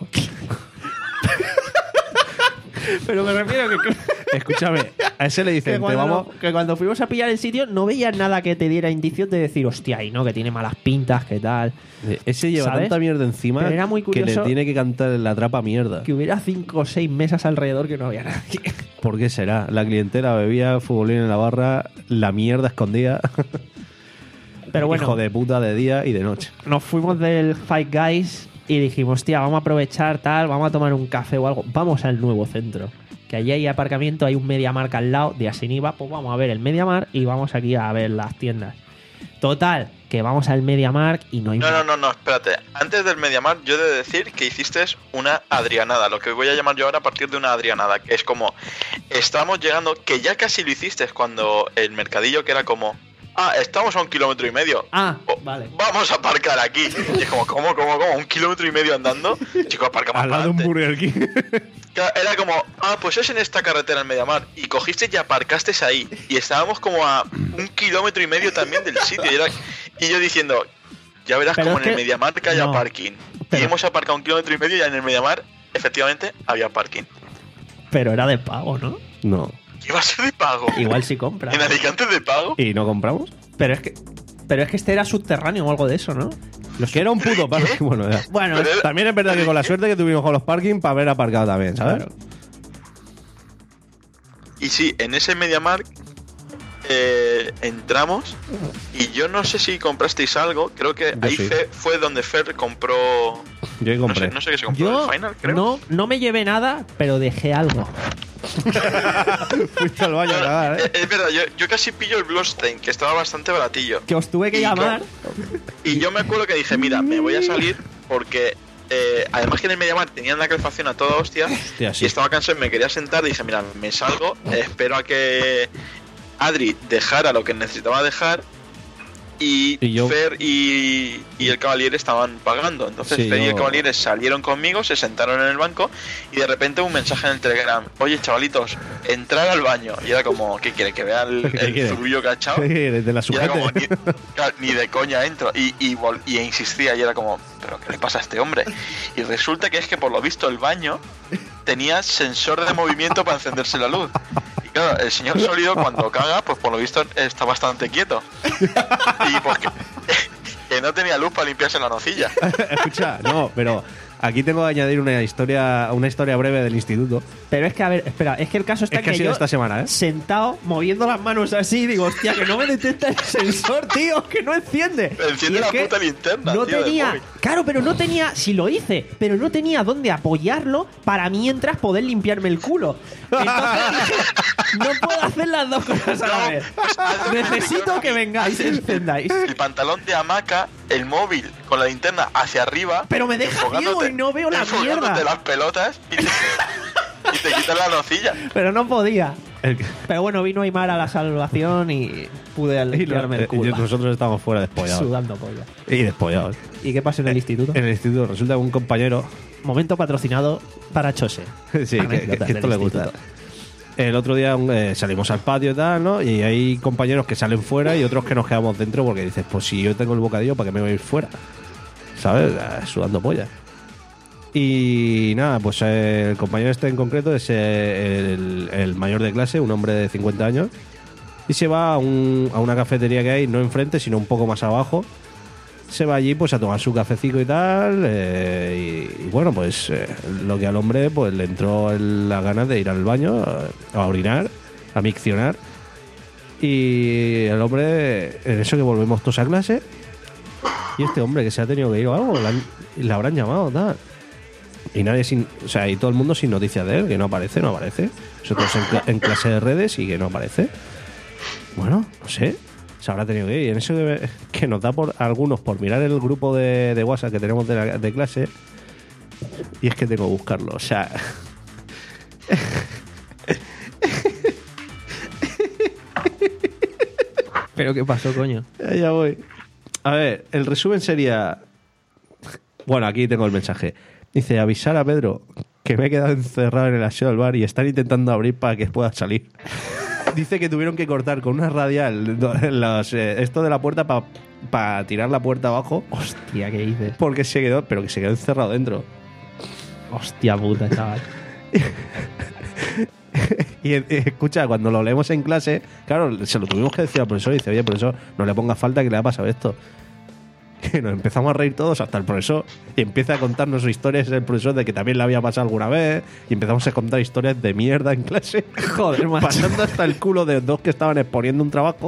Speaker 1: Pero me refiero que,
Speaker 2: Escúchame, a ese le
Speaker 1: que,
Speaker 2: dicen, te
Speaker 1: cuando,
Speaker 2: vamos...
Speaker 1: que cuando fuimos a pillar el sitio no veías nada que te diera indicios de decir, hostia, y no, que tiene malas pintas, que tal.
Speaker 2: Ese lleva
Speaker 1: ¿sabes?
Speaker 2: tanta mierda encima
Speaker 1: Pero era muy
Speaker 2: que le
Speaker 1: curioso
Speaker 2: tiene que cantar en la trapa mierda.
Speaker 1: Que hubiera cinco o seis mesas alrededor que no había nadie.
Speaker 2: ¿Por qué será? La clientela bebía futbolín en la barra, la mierda escondida.
Speaker 1: Pero bueno,
Speaker 2: Hijo de puta de día y de noche.
Speaker 1: nos fuimos del Five Guys y dijimos, hostia, vamos a aprovechar tal, vamos a tomar un café o algo. Vamos al nuevo centro. Que allí hay aparcamiento, hay un MediaMarkt al lado de Asiniva. Pues vamos a ver el MediaMarkt y vamos aquí a ver las tiendas. Total, que vamos al MediaMarkt y no hay
Speaker 3: No,
Speaker 1: nada.
Speaker 3: no, no, no, espérate. Antes del MediaMarkt, yo he de decir que hiciste una adrianada, lo que voy a llamar yo ahora a partir de una adrianada, que es como, estamos llegando, que ya casi lo hiciste cuando el mercadillo, que era como, ah, estamos a un kilómetro y medio.
Speaker 1: Ah,
Speaker 3: Oh,
Speaker 1: vale.
Speaker 3: Vamos a aparcar aquí. Y es como, ¿cómo, cómo, cómo? ¿Un kilómetro y medio andando? Chico, aparca más
Speaker 2: Al lado de un
Speaker 3: para adelante.
Speaker 2: Burger King.
Speaker 3: Claro, era como, ah, pues es en esta carretera en Mediamar. Y cogiste y aparcaste ahí. Y estábamos como a un kilómetro y medio también del sitio. Y, era, y yo diciendo, ya verás
Speaker 1: Pero
Speaker 3: como
Speaker 1: es
Speaker 3: en el
Speaker 1: que-
Speaker 3: Mediamar que haya
Speaker 1: no.
Speaker 3: parking.
Speaker 1: Pero-
Speaker 3: Y hemos aparcado un kilómetro y medio y en el Mediamar, efectivamente, había parking.
Speaker 1: Pero era de pago, ¿no?
Speaker 2: No.
Speaker 3: ¿Qué va a ser de pago?
Speaker 1: Igual si compra.
Speaker 3: ¿En Alicante es de pago?
Speaker 2: ¿Y no compramos?
Speaker 1: Pero es que pero es que este era subterráneo o algo de eso, ¿no?
Speaker 2: Los que era un puto parking. Bueno, ya.
Speaker 1: Bueno,
Speaker 3: Pero-
Speaker 2: También es verdad que con la suerte que tuvimos con los parking para haber aparcado también, ¿sabes?
Speaker 1: Claro.
Speaker 3: Y sí, en ese MediaMarkt eh, entramos y yo no sé si comprasteis algo. Creo que
Speaker 2: Yo
Speaker 3: ahí
Speaker 2: sí.
Speaker 3: Fe- fue donde Fer compró.
Speaker 2: Yo
Speaker 3: No
Speaker 2: compré.
Speaker 3: sé, no sé qué se compró.
Speaker 1: yo
Speaker 3: ¿El Final, creo?
Speaker 1: no, no me llevé nada, pero dejé algo.
Speaker 2: Fuiste al baño a cagar,
Speaker 3: Eh,
Speaker 2: ¿eh?
Speaker 3: Es verdad, yo, yo casi pillo el Bloodstained, que estaba bastante baratillo.
Speaker 1: Que os tuve que
Speaker 3: Y
Speaker 1: llamar.
Speaker 3: Y yo me acuerdo que dije, mira, me voy a salir porque eh, además que en el MediaMarkt tenían la calefacción a toda hostia,
Speaker 2: Hostia, sí.
Speaker 3: y estaba cansado y me quería sentar. Dije, mira, me salgo, eh, espero a que Adri dejara lo que necesitaba dejar. Y,
Speaker 2: Y yo-
Speaker 3: Fer y, y el Cavaliere estaban pagando. Entonces
Speaker 2: Sí,
Speaker 3: Fer y el
Speaker 2: yo-
Speaker 3: Cavaliere salieron conmigo, se sentaron en el banco y de repente un mensaje en el Telegram: oye, chavalitos, entrar al baño. Y era como, ¿qué quiere? ¿Que vea el,
Speaker 2: ¿Qué
Speaker 3: el
Speaker 2: quiere?
Speaker 3: zurullo que ha echado?
Speaker 2: De la
Speaker 3: Y era como,
Speaker 2: sujete.
Speaker 3: ni, claro, ni de coña entro. Y, y, vol- y insistía y era como, ¿pero qué le pasa a este hombre? Y resulta que es que por lo visto el baño tenía sensor de movimiento para encenderse la luz. Y claro, el señor sólido cuando caga, pues por lo visto está bastante quieto. Y pues que, que no tenía luz para limpiarse la nocilla.
Speaker 2: Escucha, no, pero aquí tengo que añadir una historia, una historia breve del instituto.
Speaker 1: Pero es que, a ver, espera, es que el caso está
Speaker 2: Es que ha
Speaker 1: que
Speaker 2: sido
Speaker 1: yo
Speaker 2: esta semana, ¿eh?
Speaker 1: sentado, moviendo las manos así, digo, hostia, que no me detecta el sensor, tío, que no enciende.
Speaker 3: Enciende
Speaker 1: Y es
Speaker 3: la
Speaker 1: que
Speaker 3: puta linterna,
Speaker 1: No
Speaker 3: tío, del
Speaker 1: tenía,
Speaker 3: móvil.
Speaker 1: claro, pero no tenía, si lo hice, pero no tenía dónde apoyarlo para mientras poder limpiarme el culo. Entonces dije, no puedo hacer las dos cosas a la
Speaker 3: No,
Speaker 1: vez.
Speaker 3: pues, Adri,
Speaker 1: Necesito que vengáis y encendáis.
Speaker 3: El pantalón de hamaca, el móvil con la linterna hacia arriba.
Speaker 1: Pero me deja ciego
Speaker 3: enfocándote-
Speaker 1: y no veo la
Speaker 3: enfocándote
Speaker 1: mierda.
Speaker 3: las pelotas y te, y te quitas la nocilla.
Speaker 1: Pero no podía.
Speaker 2: El que-
Speaker 1: Pero bueno, vino Aymar a la salvación y pude
Speaker 2: y lo-
Speaker 1: limpiarme el
Speaker 2: y
Speaker 1: culo.
Speaker 2: nosotros estamos fuera despollados.
Speaker 1: Sudando polla.
Speaker 2: Y despollados.
Speaker 1: ¿Y qué pasó en el instituto?
Speaker 2: En el instituto resulta que un compañero.
Speaker 1: Momento patrocinado para Chose.
Speaker 2: Sí, que, que-
Speaker 1: Anécdotas
Speaker 2: que
Speaker 1: del
Speaker 2: esto le gusta.
Speaker 1: instituto.
Speaker 2: El otro día eh, salimos al patio y tal, ¿no? Y hay compañeros que salen fuera y otros que nos quedamos dentro porque dices, pues si yo tengo el bocadillo, ¿para qué me voy a ir fuera? ¿Sabes? Ah, sudando polla. Y nada, pues eh, el compañero este en concreto es eh, el, el mayor de clase, un hombre de cincuenta años, y se va a, un- a una cafetería que hay, no enfrente, sino un poco más abajo. Se va allí pues a tomar su cafecito y tal, eh, y, y bueno, pues eh, lo que al hombre pues le entró el- las ganas de ir al baño a, a orinar, a miccionar, y el hombre, en eso que volvemos todos a clase, y este hombre que se ha tenido que ir o algo, la, han- le habrán llamado, tal. Y nadie sin, o sea, y todo el mundo sin noticias de él, que no aparece, no aparece. Nosotros en, cla- en clase de redes y que no aparece. Bueno, no sé. Se habrá tenido que ir. Y en eso que, que nos da por algunos por mirar el grupo de, de WhatsApp que tenemos de, la- de clase. Y es que tengo que buscarlo. O sea.
Speaker 1: ¿Pero qué pasó, coño?
Speaker 2: Ya, ya voy. A ver, el resumen sería. Bueno, aquí tengo el mensaje. Dice, avisar a Pedro que me he quedado encerrado en el aseo del bar y están intentando abrir para que pueda salir. Dice que tuvieron que cortar con una radial los, eh, esto de la puerta para pa tirar la puerta abajo.
Speaker 1: Hostia, ¿qué dices?
Speaker 2: Porque se quedó, pero que se quedó encerrado dentro.
Speaker 1: Hostia puta, chaval.
Speaker 2: Y eh, escucha, cuando lo leemos en clase, claro, se lo tuvimos que decir al profesor y dice, oye, profesor, no le ponga falta que le ha pasado esto. Que nos empezamos a reír todos hasta el profesor y empieza a contarnos historias el profesor de que también le había pasado alguna vez y empezamos a contar historias de mierda en clase.
Speaker 1: Joder, macho.
Speaker 2: Pasando hasta el culo de dos que estaban exponiendo un trabajo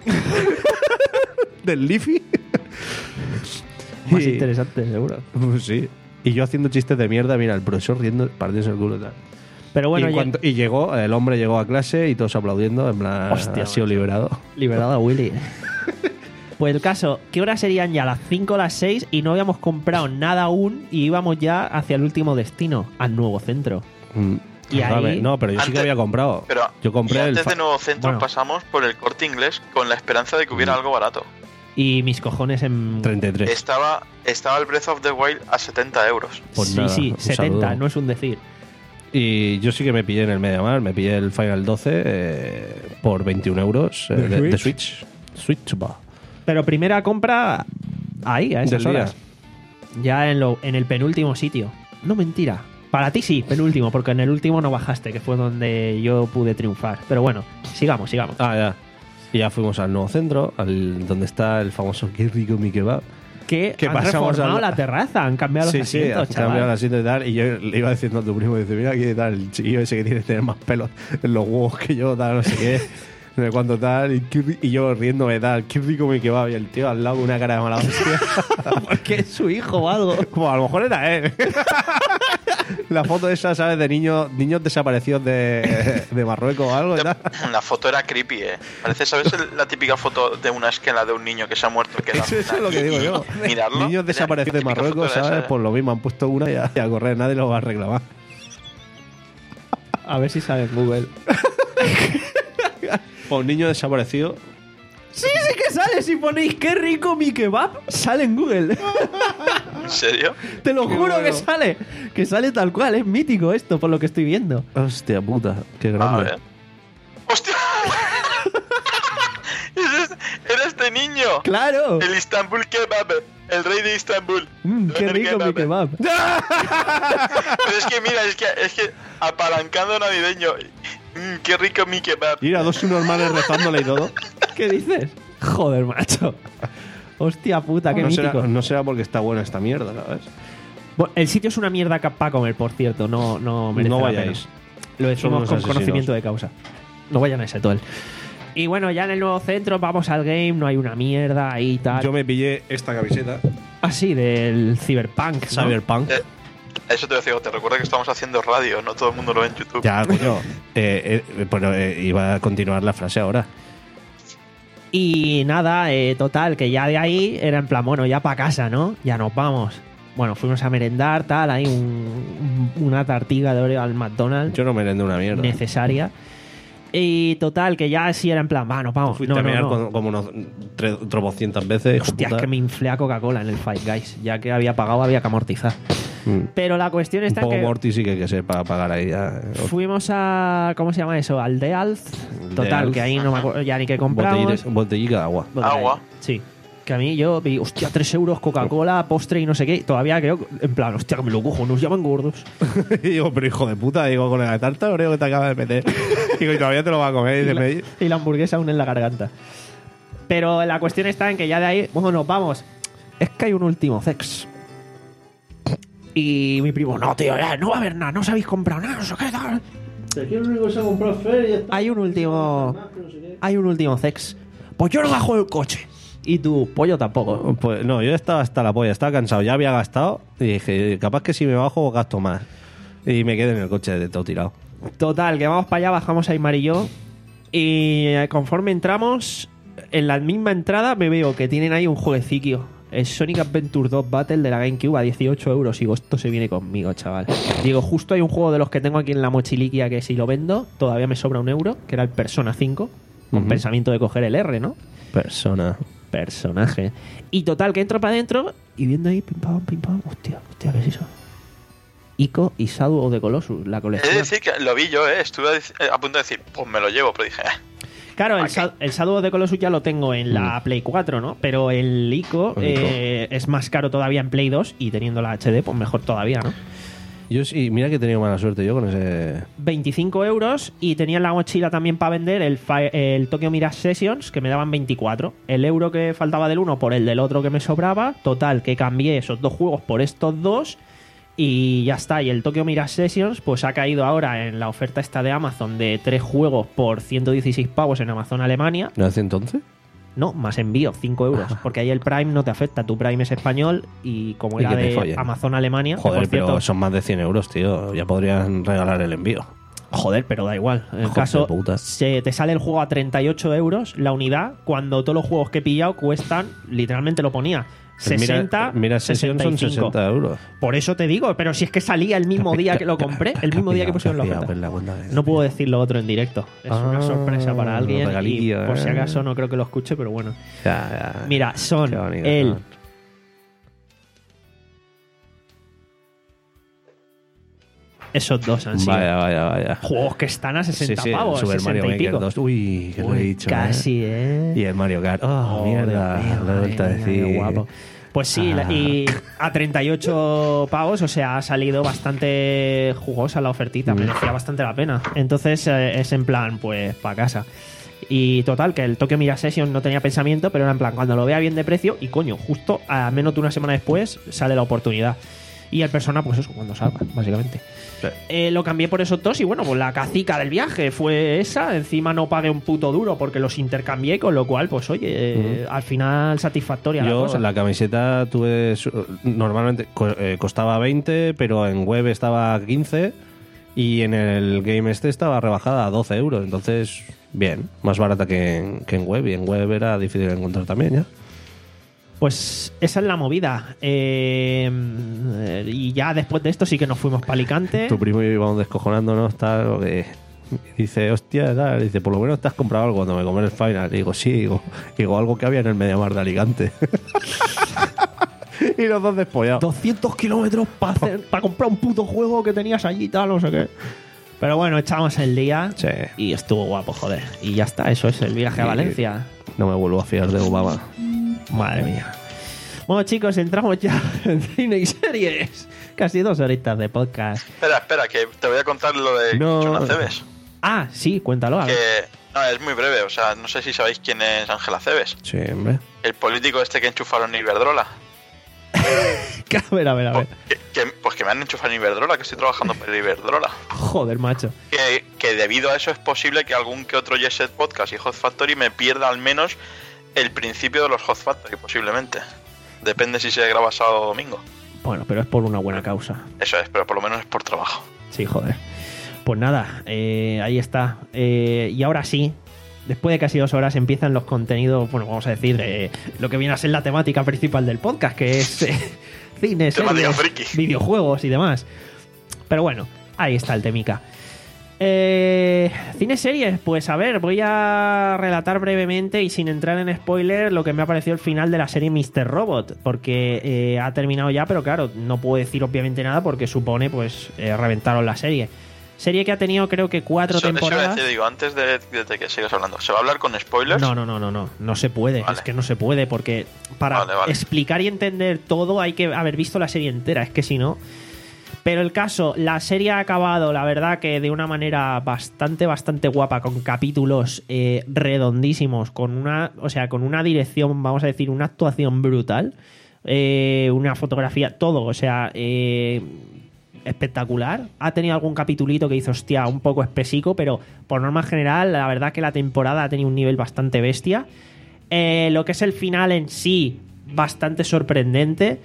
Speaker 2: del Lifi.
Speaker 1: Más
Speaker 2: Y-
Speaker 1: interesante, seguro.
Speaker 2: Pues sí. Y yo haciendo chistes de mierda, mira, el profesor riendo, partiéndose el culo y tal.
Speaker 1: Pero bueno,
Speaker 2: y, en
Speaker 1: ya-
Speaker 2: cuanto- y llegó, el hombre llegó a clase y todos aplaudiendo, en plan,
Speaker 1: Hostia,
Speaker 2: ha sido
Speaker 1: macho.
Speaker 2: liberado.
Speaker 1: liberado a Willy. Pues el caso, ¿qué horas serían ya? Las cinco o las seis y no habíamos comprado nada aún y íbamos ya hacia el último destino, al nuevo centro.
Speaker 2: Mm.
Speaker 1: Y ahí-
Speaker 2: Vale, no, pero yo sí que
Speaker 3: Antes-
Speaker 2: había comprado.
Speaker 3: Pero
Speaker 2: yo compré
Speaker 3: y
Speaker 2: el
Speaker 3: antes
Speaker 2: fa-
Speaker 3: de Nuevo Centro
Speaker 1: Bueno.
Speaker 3: pasamos por el Corte Inglés con la esperanza de que hubiera algo barato.
Speaker 1: Y mis cojones en...
Speaker 2: treinta y tres.
Speaker 3: Estaba, estaba el Breath of the Wild a setenta euros.
Speaker 2: Pues
Speaker 1: sí,
Speaker 2: nada,
Speaker 1: sí,
Speaker 2: un
Speaker 1: setenta,
Speaker 2: saludo.
Speaker 1: no es un decir.
Speaker 2: Y yo sí que me pillé en el MediaMarkt, me pillé el Final doce eh, por veintiún euros eh,
Speaker 1: ¿De
Speaker 2: de, de
Speaker 1: Switch?
Speaker 2: Switch. Switch, va.
Speaker 1: Pero primera compra ahí, a esas
Speaker 2: Del día.
Speaker 1: horas. Ya en, lo, en el penúltimo sitio. No, mentira. Para ti sí, penúltimo, porque en el último no bajaste, que fue donde yo pude triunfar. Pero bueno, sigamos, sigamos.
Speaker 2: Ah, ya. Y ya fuimos al nuevo centro, al donde está el famoso Qué rico mi kebab.
Speaker 1: que
Speaker 2: que
Speaker 1: han
Speaker 2: pasamos
Speaker 1: reformado
Speaker 2: al-
Speaker 1: la terraza, han cambiado los
Speaker 2: Sí, sí,
Speaker 1: asientos,
Speaker 2: han
Speaker 1: chaval.
Speaker 2: cambiado el asiento y tal. Y yo le iba diciendo a tu primo, dice, mira aquí tal, el chiquillo ese que tiene que tener más pelos en los huevos que yo, tal, no sé qué. No sé cuánto tal. Y, qué ri- y yo riéndome tal, qué rico mi kebab. Y el tío al lado con una cara de mala hostia.
Speaker 1: Porque es su hijo o algo.
Speaker 2: Como a lo mejor era él. La foto esa, ¿sabes? De niños niños desaparecidos de, de Marruecos o algo y tal.
Speaker 3: La foto era creepy, eh. Parece, ¿sabes el- la típica foto de una esquela de un niño que se ha muerto? Que da
Speaker 2: Eso, eso
Speaker 3: pena?
Speaker 2: es lo que
Speaker 3: Y-
Speaker 2: digo
Speaker 3: y-
Speaker 2: yo.
Speaker 3: Mirarlo.
Speaker 2: Niños desaparecidos de
Speaker 3: La típica
Speaker 2: Marruecos,
Speaker 3: foto era
Speaker 2: ¿sabes?
Speaker 3: esa.
Speaker 2: Por lo mismo han puesto una y a, y a correr, nadie lo va a reclamar.
Speaker 1: A ver si sale en Google.
Speaker 2: Por niño desaparecido.
Speaker 1: Sí, sí que sale. Si ponéis qué rico mi kebab, sale en Google.
Speaker 3: ¿En serio?
Speaker 1: Te lo
Speaker 2: Qué
Speaker 1: juro que
Speaker 2: bueno.
Speaker 1: sale. Que sale tal cual. Es mítico esto, por lo que estoy viendo.
Speaker 2: Hostia puta, qué
Speaker 3: A
Speaker 2: grande.
Speaker 3: ver. ¡Hostia! Es- Era este niño.
Speaker 1: ¡Claro!
Speaker 3: El Istanbul Kebab. El rey de Istanbul.
Speaker 1: Mm, qué
Speaker 3: El
Speaker 1: rico mi kebab.
Speaker 3: Pero es que mira, es que, es que apalancando navideño. Mm, qué rico mi kebab.
Speaker 2: Ir a dos subnormales rezándole y todo.
Speaker 1: ¿Qué dices? Joder, macho. Hostia puta, qué
Speaker 2: No será,
Speaker 1: mítico.
Speaker 2: no será porque está buena esta mierda, ¿sabes?
Speaker 1: Bueno, el sitio es una mierda para comer, por cierto. No, no merece
Speaker 2: No
Speaker 1: la
Speaker 2: vayáis.
Speaker 1: pena. Lo
Speaker 2: Son
Speaker 1: decimos
Speaker 2: unos
Speaker 1: con
Speaker 2: asesinos.
Speaker 1: conocimiento de causa. No vayan a ese todo. Y bueno, ya en el nuevo centro vamos al game, no hay una mierda ahí y tal.
Speaker 2: Yo me pillé esta camiseta.
Speaker 1: Así, del Cyberpunk. ¿no?
Speaker 2: Cyberpunk.
Speaker 3: Eh, Eso te decía, te recuerda que estamos haciendo radio, no todo el mundo lo ve en YouTube.
Speaker 2: Ya, coño. Eh, eh, pero eh, iba a continuar la frase ahora.
Speaker 1: Y nada, eh, total, que ya de ahí era en plan, bueno, ya para casa, ¿no? Ya nos vamos. Bueno, fuimos a merendar, tal, ahí un- una tartiga de Oreo al McDonald's
Speaker 2: Yo no me de una mierda.
Speaker 1: necesaria. Y total, que ya sí era en plan, va, nos vamos.
Speaker 2: Fuiste
Speaker 1: No,
Speaker 2: a
Speaker 1: no,
Speaker 2: mear
Speaker 1: no.
Speaker 2: con- como unos tre- tropocientas veces. hijo
Speaker 1: Hostia, es
Speaker 2: puta.
Speaker 1: que me inflé a Coca-Cola en el Fight Guys. Ya que había pagado, había que amortizar.
Speaker 2: Mm.
Speaker 1: Pero la cuestión
Speaker 2: Un
Speaker 1: está en
Speaker 2: poco
Speaker 1: que
Speaker 2: Morty sí que hay que ser para pagar ahí ya.
Speaker 1: fuimos a... ¿Cómo se llama eso? Al Dealth. Total,
Speaker 2: Dealth.
Speaker 1: que ahí no me acuerdo ya ni qué compramos.
Speaker 2: Botellita, botellica de agua.
Speaker 1: Botella.
Speaker 3: Agua.
Speaker 1: Sí. Que a mí yo vi, hostia, tres euros Coca-Cola, postre y no sé qué. Todavía creo, en plan, hostia, que me lo cojo, nos llaman gordos.
Speaker 2: Y digo, pero hijo de puta, digo, con la tarta de Oreo que te acaba de meter. Digo, y todavía te lo va a comer. Y
Speaker 1: Y
Speaker 2: dice,
Speaker 1: la,
Speaker 2: me-
Speaker 1: y la hamburguesa aún en la garganta. Pero la cuestión está en que ya de ahí, bueno, nos vamos. Es que hay un último sex. Y mi primo, no, tío, ya, no va a haber nada, no os habéis comprado nada, no sé qué tal. Hay un último. Hay un último sex. Pues yo no bajo del coche. Y tú, pollo tampoco.
Speaker 2: Pues no, yo estaba hasta la polla, estaba cansado, ya había gastado. Y dije, capaz que si me bajo gasto más. Y me quedé en el coche de todo tirado.
Speaker 1: Total, que vamos para allá, bajamos Aymar y yo. Y eh, conforme entramos, en la misma entrada me veo que tienen ahí un jueguecillo. Es Sonic Adventure dos Battle de la GameCube a dieciocho euros. Y digo, esto se viene conmigo, chaval. Digo, justo hay un juego de los que tengo aquí en la mochiliquia que si lo vendo, todavía me sobra un euro, que era el Persona cinco. Con
Speaker 2: Ujú.
Speaker 1: pensamiento de coger el R, ¿no?
Speaker 2: Persona.
Speaker 1: Personaje. Y total, que entro para adentro y viendo ahí, pim pam, pim pam. Hostia, hostia, ¿qué es eso? Ico y Shadow of the Colossus, la
Speaker 3: Es
Speaker 1: colección.
Speaker 3: decir, que lo vi yo, ¿eh? Estuve a punto de decir, pues me lo llevo, pero dije, eh.
Speaker 1: Claro, el,
Speaker 3: ¿A qué?
Speaker 1: Sa- el Shadow of the Colossus ya lo tengo en la
Speaker 2: Mm.
Speaker 1: Play cuatro, ¿no? Pero el Ico,
Speaker 2: El Ico.
Speaker 1: eh, es más caro todavía en Play dos y teniendo la H D, pues mejor todavía, ¿no?
Speaker 2: Yo sí, mira que he tenido mala suerte yo con ese.
Speaker 1: veinticinco euros y tenía en la mochila también para vender el, Fi- el Tokyo Mirage Sessions, que me daban veinticuatro. El euro que faltaba del uno por el del otro que me sobraba. Total, que cambié esos dos juegos por estos dos y ya está. Y el Tokyo Mirage Sessions pues ha caído ahora en la oferta esta de Amazon de tres juegos por ciento dieciséis pavos en Amazon Alemania.
Speaker 2: ¿No hace entonces?
Speaker 1: No, más envío, cinco euros. Porque ahí el Prime no te afecta. Tu Prime es español y como
Speaker 2: Y
Speaker 1: era
Speaker 2: que te
Speaker 1: de
Speaker 2: follen.
Speaker 1: Amazon Alemania... que,
Speaker 2: Joder,
Speaker 1: por cierto,
Speaker 2: pero son más de cien euros, tío. Ya podrían regalar el envío.
Speaker 1: Joder, pero da igual. En el
Speaker 2: Hijo
Speaker 1: caso,
Speaker 2: de puta.
Speaker 1: se te sale el juego a treinta y ocho euros la unidad, cuando todos los juegos que he pillado cuestan, literalmente lo ponía, sesenta,
Speaker 2: Mira, mira sesión son
Speaker 1: sesenta y cinco.
Speaker 2: sesenta euros.
Speaker 1: Por eso te digo, pero si es que salía el mismo día que lo compré, el mismo día que pusieron la oferta.
Speaker 2: Pues la cuenta de-
Speaker 1: No puedo decir lo otro en directo. Es una
Speaker 2: Ah,
Speaker 1: sorpresa para alguien y
Speaker 2: regalillo,
Speaker 1: por si
Speaker 2: eh.
Speaker 1: acaso no creo que lo escuche, pero bueno.
Speaker 2: Ya, ya.
Speaker 1: Mira, son
Speaker 2: Qué bonito,
Speaker 1: el...
Speaker 2: ¿no?
Speaker 1: Esos dos han sido
Speaker 2: Vaya, vaya, vaya.
Speaker 1: juegos que están a sesenta
Speaker 2: Sí, sí, el
Speaker 1: pavos,
Speaker 2: Super Mario
Speaker 1: sesenta y
Speaker 2: Maker
Speaker 1: pico.
Speaker 2: dos. Uy, que lo he
Speaker 1: Uy,
Speaker 2: dicho.
Speaker 1: casi,
Speaker 2: ¿eh?
Speaker 1: ¿eh?
Speaker 2: Y el Mario Kart. Oh,
Speaker 1: Oh,
Speaker 2: mierda.
Speaker 1: Dios mío,
Speaker 2: Lo he vuelto a
Speaker 1: madre mía,
Speaker 2: decir.
Speaker 1: qué guapo. Pues sí,
Speaker 2: Ah.
Speaker 1: y a treinta y ocho pavos, o sea, ha salido bastante jugosa la ofertita,
Speaker 2: Mm.
Speaker 1: merecía bastante la pena. Entonces eh, es en plan, pues, para casa. Y total, que el Tokyo Mirage Session no tenía pensamiento, pero era en plan, cuando lo vea bien de precio, y coño, justo a menos de una semana después sale la oportunidad. Y el Persona, pues eso, cuando salga, básicamente.
Speaker 2: Sí.
Speaker 1: Eh, lo cambié por esos dos y bueno, pues la cacica del viaje fue esa. Encima no pagué un puto duro porque los intercambié, con lo cual, pues oye, eh, al final satisfactoria la
Speaker 2: Yo
Speaker 1: cosa.
Speaker 2: la camiseta tuve su- normalmente co- eh, costaba veinte, pero en web estaba a quince y en el game este estaba rebajada a doce euros. Entonces, bien, más barata que en, que en web, y en web era difícil de encontrar también, ¿ya?
Speaker 1: Pues esa es la movida. Eh, y ya después de esto sí que nos fuimos para Alicante.
Speaker 2: Tu primo y yo íbamos descojonándonos, tal, lo que dice, hostia, tal, dice, por lo menos te has comprado algo cuando me comí el final. Y digo, sí, digo, digo, algo que había en el Mediamar de Alicante. Y los dos despollados.
Speaker 1: doscientos kilómetros para comprar un puto juego que tenías allí y tal, no sé qué. Pero bueno, echamos el día
Speaker 2: Sí.
Speaker 1: y estuvo guapo, joder. Y ya está, eso es el viaje a
Speaker 2: Y-
Speaker 1: Valencia.
Speaker 2: No me vuelvo a fiar de Obama.
Speaker 1: Madre mía. Bueno, chicos, entramos ya en cine y series. Casi dos horitas de podcast.
Speaker 3: Espera, espera, que te voy a contar lo de
Speaker 2: No.
Speaker 3: John Aceves.
Speaker 1: Ah, sí, cuéntalo. A ver.
Speaker 3: Que no, es muy breve, o sea, no sé si sabéis quién es Ángel Aceves.
Speaker 2: Sí, hombre.
Speaker 3: El político este que enchufaron en Iberdrola.
Speaker 1: A ver, a ver, a ver.
Speaker 3: Que, que- pues que me han enchufado en Iberdrola, que estoy trabajando por Iberdrola.
Speaker 1: Joder, macho.
Speaker 3: Que, que debido a eso es posible que algún que otro Jet Set Podcast y Hot Factory me pierda al menos el principio de los Hot Factory, posiblemente. Depende si se graba sábado o domingo.
Speaker 1: Bueno, pero es por una buena causa.
Speaker 3: Eso es, pero por lo menos es por trabajo.
Speaker 1: Sí, joder. Pues nada, eh, ahí está. Eh, y ahora sí, después de casi dos horas empiezan los contenidos, bueno, vamos a decir, de lo que viene a ser la temática principal del podcast, que es eh, cine,
Speaker 3: Temática
Speaker 1: series,
Speaker 3: friki.
Speaker 1: videojuegos y demás. Pero bueno, ahí está el temica. Eh, cine series, pues a ver, voy a relatar brevemente y sin entrar en spoiler lo que me ha parecido el final de la serie míster Robot, porque eh, ha terminado ya, pero claro, no puedo decir obviamente nada porque supone pues eh, reventaron la serie. Serie que ha tenido creo que cuatro
Speaker 3: Eso, eso iba a
Speaker 1: temporadas.
Speaker 3: decir, digo, antes de, de que sigas hablando, ¿se va a hablar con spoilers?
Speaker 1: No, no, no, no, no, no se puede,
Speaker 3: Vale.
Speaker 1: es que no se puede porque para
Speaker 3: Vale, vale.
Speaker 1: explicar y entender todo hay que haber visto la serie entera, es que si no... Pero el caso, la serie ha acabado, la verdad que de una manera bastante, bastante guapa, con capítulos eh, redondísimos, con una, o sea, con una dirección, vamos a decir, una actuación brutal, eh, una fotografía, todo, o sea, eh, espectacular. Ha tenido algún capitulito que hizo, hostia, un poco espesico, pero por norma general, la verdad que la temporada ha tenido un nivel bastante bestia. Eh, lo que es el final en sí, bastante sorprendente.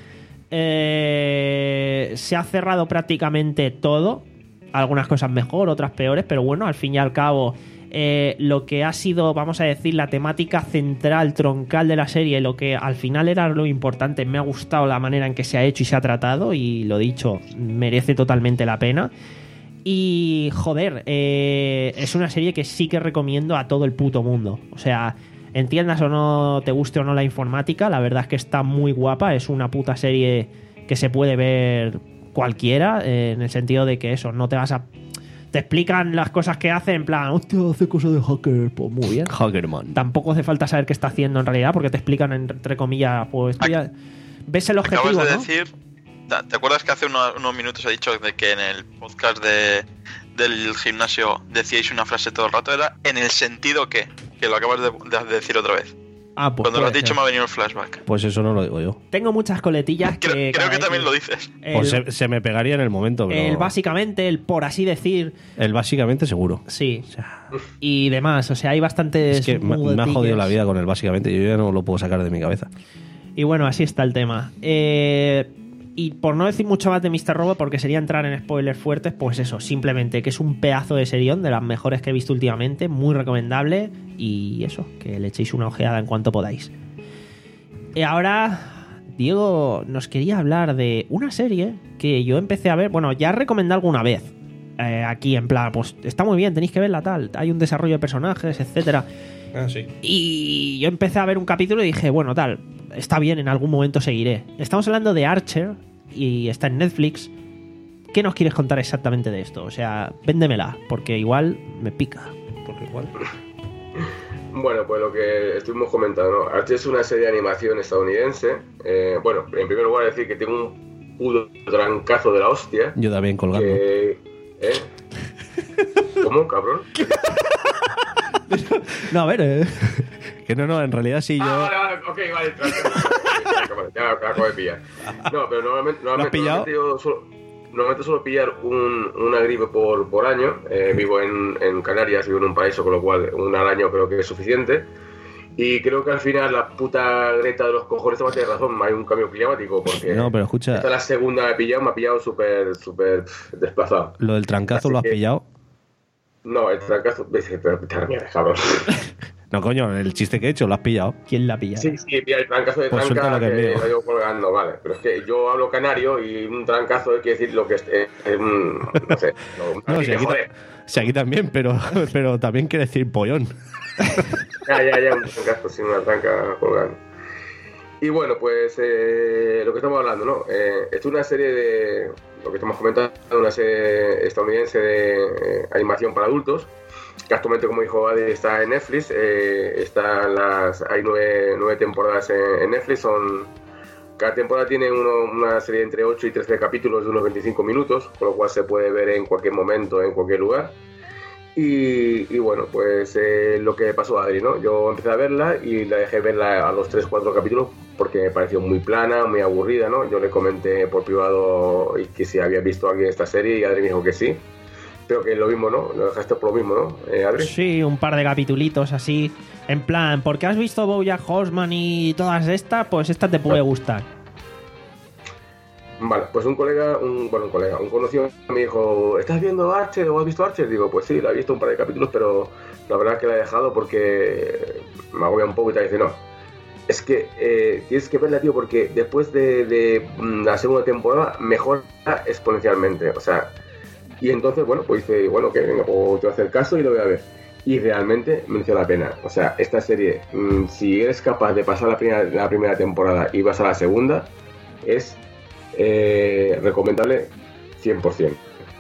Speaker 1: Eh, se ha cerrado prácticamente todo. Algunas cosas mejor, otras peores, pero bueno, al fin y al cabo, eh, lo que ha sido, vamos a decir, la temática central, troncal de la serie, lo que al final era lo importante, me ha gustado la manera en que se ha hecho y se ha tratado, y lo dicho, merece totalmente la pena. Y joder, eh, es una serie que sí que recomiendo a todo el puto mundo. O sea, entiendas o no, te guste o no la informática, la verdad es que está muy guapa, es una puta serie que se puede ver cualquiera, eh, en el sentido de que eso, no te vas a... Te explican las cosas que hace en plan, hostia, hace cosas de hacker, pues muy bien.
Speaker 2: Hackerman.
Speaker 1: Tampoco hace falta saber qué está haciendo en realidad, porque te explican, entre comillas, pues esto ya... Ves el objetivo,
Speaker 3: Acabas de
Speaker 1: ¿no?
Speaker 3: decir, ¿te acuerdas que hace unos, unos minutos he dicho de que en el podcast de, del gimnasio decíais una frase todo el rato? Era en el sentido que, que lo acabas de, de decir otra vez.
Speaker 1: Ah, pues
Speaker 3: Cuando lo has
Speaker 1: puede
Speaker 3: dicho
Speaker 1: ser.
Speaker 3: me ha venido el flashback.
Speaker 2: Pues eso no lo digo yo.
Speaker 1: Tengo muchas coletillas
Speaker 3: Creo,
Speaker 1: que...
Speaker 3: creo
Speaker 1: cada
Speaker 3: que
Speaker 1: vez
Speaker 3: también lo dices.
Speaker 1: El,
Speaker 2: Pues se, se me pegaría en el momento, pero...
Speaker 1: el básicamente, el por así decir,
Speaker 2: El básicamente seguro.
Speaker 1: sí. Y demás, o sea, hay bastantes...
Speaker 2: Es que me, me ha
Speaker 1: muletillas.
Speaker 2: jodido la vida con el básicamente. Yo ya no lo puedo sacar de mi cabeza.
Speaker 1: Y bueno, así está el tema. Eh, y por no decir mucho más de míster Robot, porque sería entrar en spoilers fuertes, pues eso, simplemente que es un pedazo de serión, de las mejores que he visto últimamente, muy recomendable, y eso, que le echéis una ojeada en cuanto podáis. Y ahora, Diego nos quería hablar de una serie que yo empecé a ver, bueno, ya recomendé alguna vez, eh, aquí en plan, pues está muy bien, tenéis que verla tal, hay un desarrollo de personajes, etcétera.
Speaker 2: Ah, sí.
Speaker 1: Y yo empecé a ver un capítulo y dije, bueno, tal, está bien, en algún momento seguiré. Estamos hablando de Archer y está en Netflix. ¿Qué nos quieres contar exactamente de esto? O sea, véndemela, porque igual me pica.
Speaker 2: Porque igual...
Speaker 4: Bueno, pues lo que estuvimos comentando, ¿no? Archer es una serie de animación estadounidense. Eh, bueno, en primer lugar decir que tengo un puto trancazo de la hostia.
Speaker 2: Yo también colgando.
Speaker 4: Que, ¿eh? ¿Cómo, cabrón?
Speaker 1: No, a ver, eh.
Speaker 2: Que no, no, en realidad sí yo...
Speaker 4: Ah, vale, vale, ok, vale, tranquilo. Vale, ya me acabo de pillar. No, pero normalmente,
Speaker 2: ¿Lo has
Speaker 4: normalmente,
Speaker 2: pillado?
Speaker 4: normalmente yo solo, normalmente suelo pillar un, una gripe por, por año. Eh, vivo en, en Canarias, vivo en un paraíso, con lo cual una al año creo que es suficiente. Y creo que al final la puta Greta de los cojones va a tener razón, hay un cambio climático, porque
Speaker 2: No, pero escucha,
Speaker 4: esta es la segunda que me he pillado, me ha pillado súper, súper pf, desplazado.
Speaker 2: lo del trancazo
Speaker 4: Así
Speaker 2: lo has
Speaker 4: que-
Speaker 2: pillado.
Speaker 4: No, el trancazo, dice, pero puta la mierda, cabrón.
Speaker 2: No, coño, el chiste que he hecho lo has pillado.
Speaker 1: ¿Quién la pilla?
Speaker 4: Sí, sí, pilla el trancazo de
Speaker 2: Pues
Speaker 4: tranca
Speaker 2: suelta lo que
Speaker 4: que
Speaker 2: es mío.
Speaker 4: lo llevo colgando, vale. Pero es que yo hablo canario y un trancazo quiere decir lo que es, eh, eh, un- no sé. No,
Speaker 2: No,
Speaker 4: así
Speaker 2: si
Speaker 4: que,
Speaker 2: aquí,
Speaker 4: joder.
Speaker 2: ta- si aquí también, pero, pero también quiere decir pollón.
Speaker 4: Ya, ya, ya, un trancazo sin una tranca colgando. Y bueno, pues eh, lo que estamos hablando, ¿no? Eh, esto es una serie de, lo que estamos comentando, una serie estadounidense de eh, animación para adultos, que actualmente, como dijo Adi, está en Netflix. Eh, están las, hay nueve, nueve temporadas en, en Netflix, son, cada temporada tiene uno, una serie entre ocho y trece capítulos de unos veinticinco minutos, con lo cual se puede ver en cualquier momento, en cualquier lugar. Y, y bueno, pues eh, lo que pasó a Adri, ¿no? Yo empecé a verla y la dejé verla a los tres cuatro capítulos porque me pareció muy plana, muy aburrida, ¿no? Yo le comenté por privado que si había visto a alguien esta serie y Adri me dijo que sí. Creo que lo mismo, ¿no? Lo dejaste por lo mismo, ¿no, eh, Adri?
Speaker 1: Sí, un par de capitulitos así. En plan, porque has visto BoJack Horseman y todas estas, pues esta te puede gustar.
Speaker 4: Vale, pues un colega, un, bueno, un colega, un conocido me dijo, ¿estás viendo Archer o has visto Archer? Digo, pues sí, la he visto un par de capítulos, pero la verdad es que la he dejado porque me agobia un poco y te dice, no, es que eh, tienes que verla, tío, porque después de, de la segunda temporada mejora exponencialmente, o sea, y entonces, bueno, pues dice, bueno, que venga, pues te voy a hacer caso y lo voy a ver. Y realmente merece la pena. O sea, esta serie, mmm, si eres capaz de pasar la primera, la primera temporada y vas a la segunda, es eh, recomendable cien por ciento.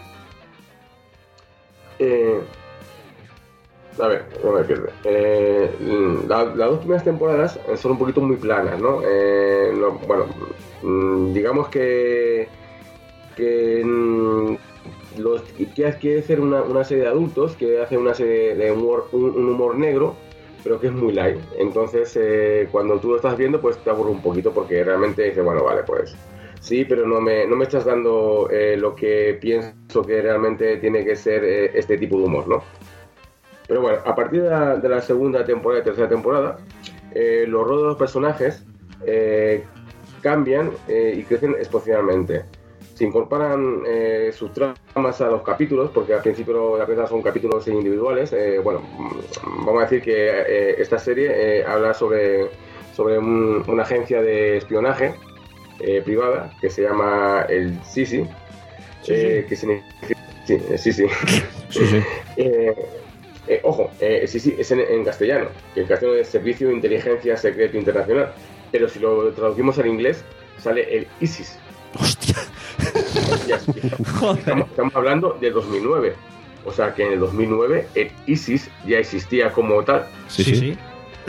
Speaker 4: Eh, a ver, no me pierde. Eh, la, las dos primeras temporadas son un poquito muy planas, ¿no? Eh, no bueno, mmm, digamos que... que mmm, los que quiere hacer una, una serie de adultos que hace una serie de humor, un, un humor negro, pero que es muy light. Entonces eh, cuando tú lo estás viendo, pues te aburre un poquito porque realmente dices, bueno, vale, pues sí, pero no me, no me estás dando eh, lo que pienso que realmente tiene que ser eh, este tipo de humor, ¿no? Pero bueno, a partir de la, de la segunda temporada y tercera temporada, eh, los roles de los personajes eh, cambian eh, y crecen exponencialmente. Se incorporan eh, sus tramas a los capítulos, porque al principio la verdad son capítulos individuales. Eh, bueno, vamos a decir que eh, esta serie eh, habla sobre, sobre un, una agencia de espionaje eh, privada que se llama el S I S I,
Speaker 1: Sí,
Speaker 4: eh,
Speaker 1: sí.
Speaker 4: que significa... Sí, el S I S I.
Speaker 2: Sí, sí.
Speaker 4: Eh, eh, ojo, eh, el S I S I es en, en castellano, que en castellano es Servicio de Inteligencia Secreto Internacional, pero si lo traducimos al inglés sale el ISIS.
Speaker 2: Hostia.
Speaker 4: ya existía. Estamos, estamos hablando de dos mil nueve. O sea que en el dos mil nueve el ISIS ya existía como tal.
Speaker 2: Sí, sí.
Speaker 1: sí.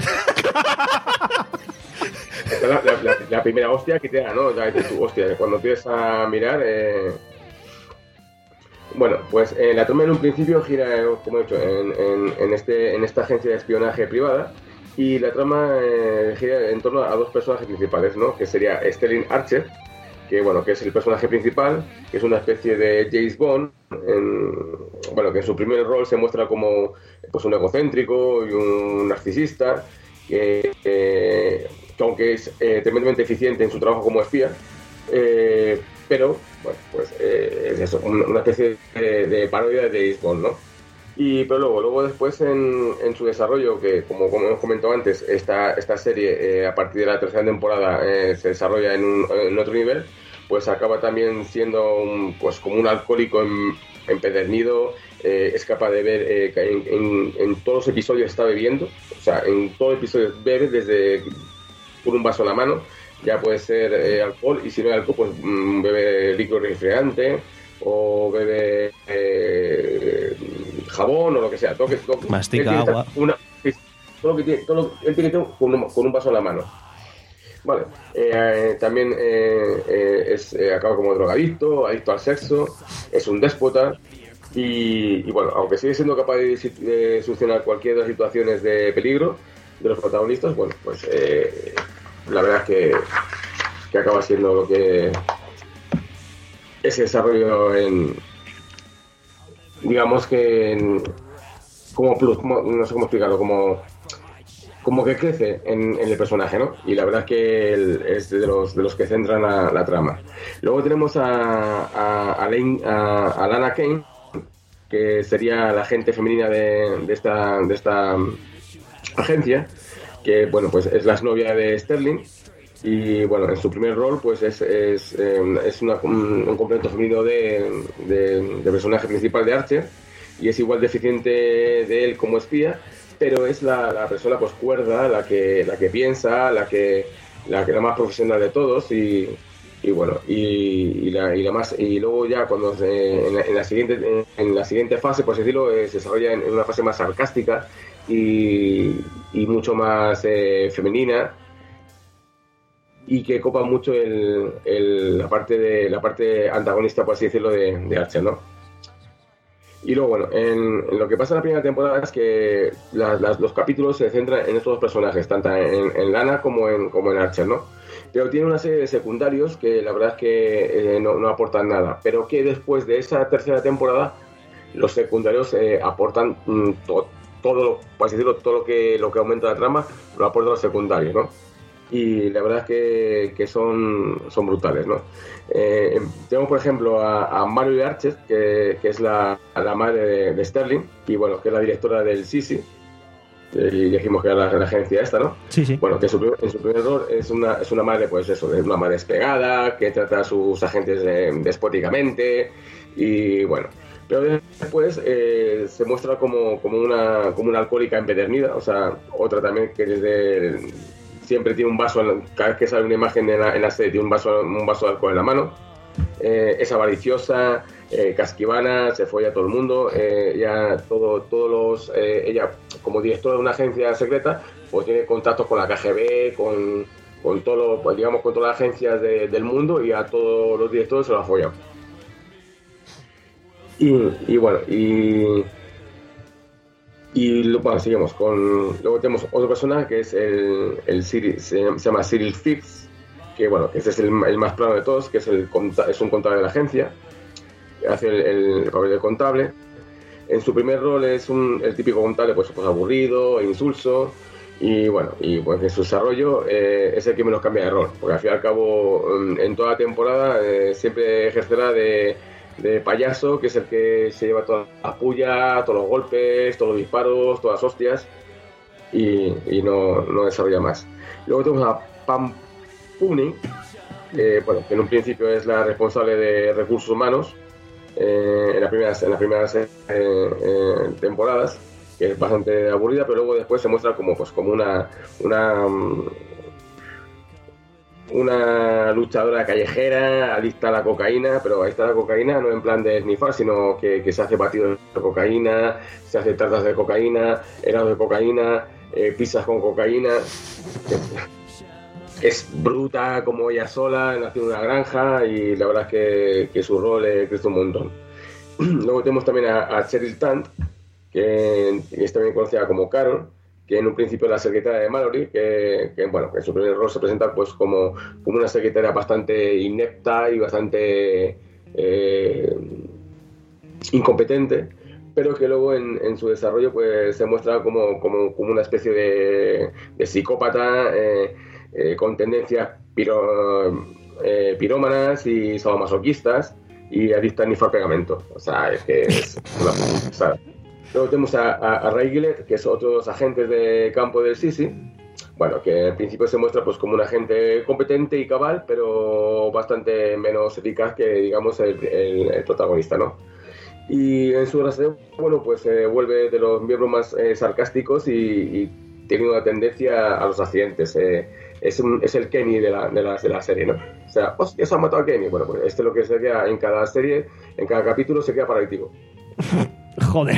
Speaker 4: Esta es la, la, la, la primera hostia que te da, ¿no? Ya dices tú, hostia, cuando empiezas a mirar... Eh... Bueno, pues eh, la trama en un principio gira, eh, como he dicho, en, en, en, este, en esta agencia de espionaje privada, y la trama eh, gira en torno a dos personajes principales, ¿no? Que sería Sterling Archer, que bueno, que es el personaje principal, que es una especie de James Bond, en, bueno, que en su primer rol se muestra como pues un egocéntrico y un narcisista, que, eh, que aunque es eh, tremendamente eficiente en su trabajo como espía, eh, pero bueno, pues eh, es eso, una especie de, de parodia de James Bond, ¿no? Y pero luego, luego después en, en su desarrollo, que como, como hemos comentado antes, esta, esta serie eh, a partir de la tercera temporada eh, se desarrolla en, un, en otro nivel, pues acaba también siendo un, pues como un alcohólico en, empedernido, eh, es capaz de ver eh, que en, en, en todos los episodios está bebiendo, o sea, en todo episodio bebe desde con un vaso en la mano, ya puede ser eh, alcohol, y si no hay alcohol, pues mm, bebe líquido refrigerante, o bebe eh, jabón o lo que sea. Todo que, todo,
Speaker 2: mastica agua.
Speaker 4: Una, todo lo que tiene, todo lo, él tiene que tener con un, con un vaso en la mano. Vale. Eh, también eh, eh, es, eh, acaba como drogadicto, adicto al sexo, es un déspota. Y, y bueno, aunque sigue siendo capaz de, de solucionar cualquier de las situaciones de peligro de los protagonistas, bueno, pues eh, la verdad es que, que acaba siendo lo que ese desarrollo en, digamos que en, como plus, como, no sé cómo explicarlo, como como que crece en, en el personaje, ¿no? Y la verdad es que él es de los de los que centran la, la trama. Luego tenemos a a, a, Lane, a, a Lana Kane, que sería la agente femenina de, de esta de esta agencia, que bueno, pues es la exnovia de Sterling. Y bueno, en su primer rol pues es, es, eh, es una, un, un complemento femenino de, de, de personaje principal de Archer, y es igual deficiente de él como espía, pero es la, la persona pues cuerda, la que la que piensa, la que la que la más profesional de todos, y, y bueno, y, y, la, y la más y luego ya cuando se, en, la, en la siguiente en, en la siguiente fase, por así decirlo, eh, se desarrolla en, en una fase más sarcástica y, y mucho más eh, femenina, y que copa mucho el, el, la parte de la parte antagonista, por así decirlo, de, de Archer, ¿no? Y luego, bueno, en, en lo que pasa en la primera temporada es que las, las, los capítulos se centran en estos dos personajes, tanto en, en Lana como en, como en Archer, ¿no? Pero tiene una serie de secundarios que la verdad es que eh, no, no aportan nada, pero que después de esa tercera temporada los secundarios eh, aportan mm, to, todo, por así decirlo, todo lo que, lo que aumenta la trama lo aportan los secundarios, ¿no? Y la verdad es que, que son, son brutales, ¿no? Eh, tenemos, por ejemplo, a, a Marion Archer, que, que es la, la madre de, de Sterling, y bueno, que es la directora del S I S I, y dijimos que era la, la agencia esta, ¿no?
Speaker 1: Sí, sí.
Speaker 4: Bueno, que en su, en su primer rol es una, es una madre, pues eso, es una madre despegada, que trata a sus agentes eh, despóticamente, y bueno... Pero después eh, se muestra como, como, una, como una alcohólica empedernida, o sea, otra también que desde... siempre tiene un vaso, cada vez que sale una imagen en la, en la serie, tiene un vaso, un vaso de alcohol en la mano. Eh, es avariciosa, eh, casquivana, se folla a todo el mundo. Eh, ya todo, todos los, eh, ella, como directora de una agencia secreta, pues tiene contactos con la K G B, con, con, todo, pues, digamos, con todas las agencias de, del mundo, y a todos los directores se lo ha follado. Y, y bueno, y... Y bueno, seguimos con... Luego tenemos otro personaje que es el, el Cyril, se, llama, se llama Cyril Phipps, que bueno, este es el, el más plano de todos, que es, el, es un contable de la agencia, hace el, el papel de contable. En su primer rol es un, el típico contable, pues, pues aburrido, insulso, y bueno, y pues en su desarrollo eh, es el que menos cambia de rol, porque al fin y al cabo en toda la temporada eh, siempre ejercerá de... de payaso, que es el que se lleva todas las pullas, todos los golpes, todos los disparos, todas las hostias, y, y no, no desarrolla más. Luego tenemos a Pam Puni, eh, bueno, que en un principio es la responsable de recursos humanos eh, en las primeras, en las primeras eh, eh, temporadas, que es bastante aburrida, pero luego después se muestra como, pues, como una, una una luchadora callejera, adicta a la cocaína, pero adicta a la cocaína no en plan de snifar, sino que, que se hace batidos de cocaína, se hace tartas de cocaína, helados de cocaína, eh, pizzas con cocaína. Es bruta como ella sola, nació en una granja y la verdad es que, que su rol eh, crece un montón. Luego tenemos también a, a Cheryl Tant, que es también conocida como Carol, que en un principio es la secretaria de Mallory, que, que bueno, que en su primer rol se presenta pues como, como una secretaria bastante inepta y bastante eh, incompetente, pero que luego en, en su desarrollo pues se muestra como, como, como una especie de, de psicópata eh, eh, con tendencias piro, eh, pirómanas y sadomasoquistas y adicta a nifar pegamento. O sea, es que es una... O sea, luego tenemos a, a, a Ray Gillett, que es otro de los agentes de campo del Sisi. Bueno, que en principio se muestra pues como un agente competente y cabal, pero bastante menos eficaz que, digamos, el, el, el protagonista, ¿no? Y en su raseo, bueno, pues se eh, vuelve de los miembros más eh, sarcásticos y, y tiene una tendencia a los accidentes. Eh, es, un, es el Kenny de la, de, la, de la serie, ¿no? O sea, hostia, se ha matado a Kenny. Bueno, pues este es lo que se queda en cada serie, en cada capítulo se queda paralítico.
Speaker 1: Joder.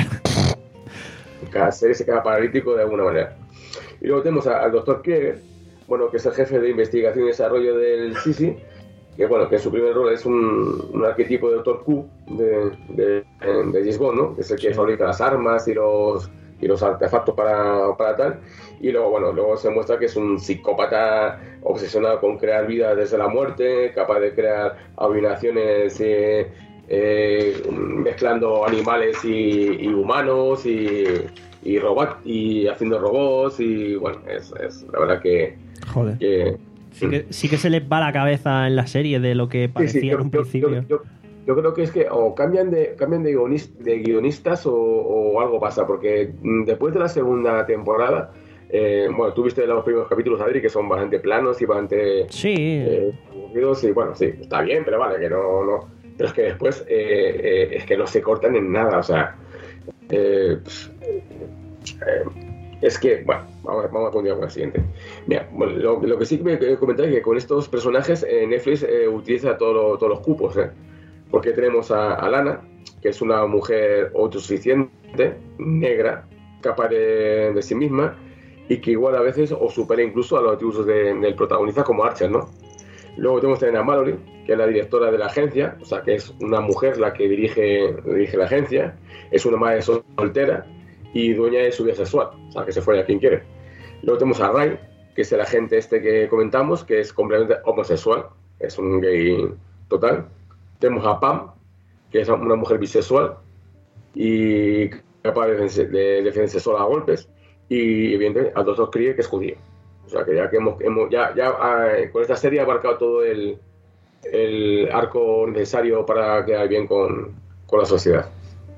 Speaker 4: En cada serie se queda paralítico de alguna manera. Y luego tenemos al doctor Krieger, bueno, que es el jefe de investigación y desarrollo del Sisi, que bueno, que en su primer rol es un, un arquetipo de doctor Q de, de, de James Bond, ¿no? Que es el que fabrica las armas y los, y los artefactos para, para tal. Y luego, bueno, luego se muestra que es un psicópata obsesionado con crear vida desde la muerte, capaz de crear abominaciones eh, eh, mezclando animales y, y humanos y, y robot y haciendo robots y bueno, es, es la verdad que...
Speaker 1: Joder.
Speaker 4: que
Speaker 1: Sí que, sí que se les va la cabeza en la serie de lo que parecía
Speaker 4: sí, sí, yo,
Speaker 1: en un
Speaker 4: yo,
Speaker 1: principio.
Speaker 4: Yo, yo, yo creo que es que o cambian de cambian de, guionist, de guionistas o, o algo pasa, porque después de la segunda temporada, eh, bueno, tú viste los primeros capítulos, Adri, que son bastante planos y bastante...
Speaker 1: Sí.
Speaker 4: Eh, y bueno, sí, está bien, pero vale, que no... no pero es que después eh, eh, es que no se cortan en nada, o sea... Eh, eh, es que, bueno, vamos, vamos a continuar con el siguiente. Mira, bueno, lo, lo que sí que me quiero comentar es que con estos personajes eh, Netflix eh, utiliza todo lo, todos los cupos, ¿eh? Porque tenemos a, a Lana, que es una mujer autosuficiente, negra, capaz de, de sí misma, y que igual a veces o supera incluso a los atributos de, del protagonista como Archer, ¿no? Luego tenemos también a Mallory, que es la directora de la agencia, o sea, que es una mujer la que dirige, dirige la agencia, es una madre soltera, y dueña de su vida sexual, o sea, que se fuera a quien quiere. Luego tenemos a Ray, que es el agente este que comentamos, que es completamente homosexual, es un gay total. Tenemos a Pam, que es una mujer bisexual y capaz de, de defenderse sola a golpes, y evidentemente al doctor Krieger, que es judío. O sea, que ya que hemos, hemos ya, ya eh, con esta serie ha abarcado todo el, el arco necesario para quedar bien con, con la sociedad.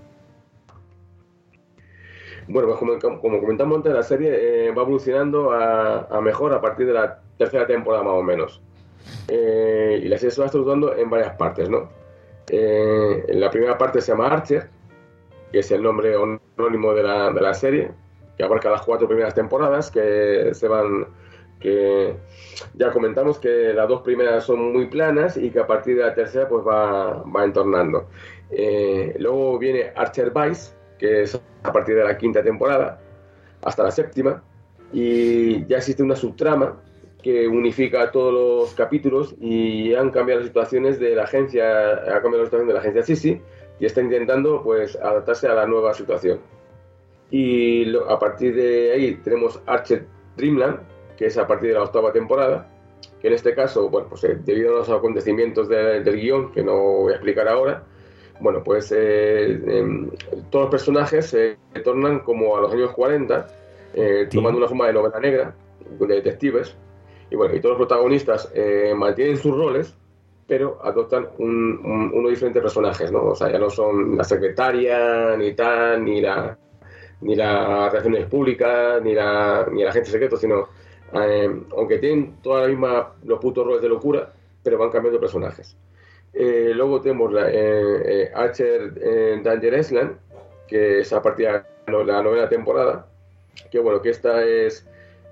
Speaker 4: Bueno, pues como, como comentamos antes, la serie eh, va evolucionando a, a mejor a partir de la tercera temporada más o menos. Eh, y la serie se va estructurando en varias partes, ¿no? Eh, la primera parte se llama Archer, que es el nombre anónimo de la, de la serie, que abarca las cuatro primeras temporadas, que se van... que ya comentamos que las dos primeras son muy planas y que a partir de la tercera pues va, va entornando. Eh, luego viene Archer Vice, que es a partir de la quinta temporada hasta la séptima, y ya existe una subtrama que unifica todos los capítulos y han cambiado las situaciones de la agencia, ha cambiado la situación de la agencia Sisi y está intentando pues adaptarse a la nueva situación. Y lo, a partir de ahí tenemos Archer Dreamland, que es a partir de la octava temporada, que en este caso, bueno, pues eh, debido a los acontecimientos de, del guión, que no voy a explicar ahora, bueno, pues eh, eh, todos los personajes se eh, tornan como a los años cuarenta, eh, tomando una forma de novela negra, de detectives, y bueno, y todos los protagonistas eh, mantienen sus roles, pero adoptan un, un, unos diferentes personajes, ¿no? O sea, ya no son la secretaria, ni tal, ni la ni las relaciones públicas, ni la ni el agente secreto, sino, eh, aunque tienen toda la misma, los putos roles de locura, pero van cambiando personajes. Eh, luego tenemos la, eh, eh, Archer eh, Danger Island, que es a partir de la novena temporada, que bueno, que esta es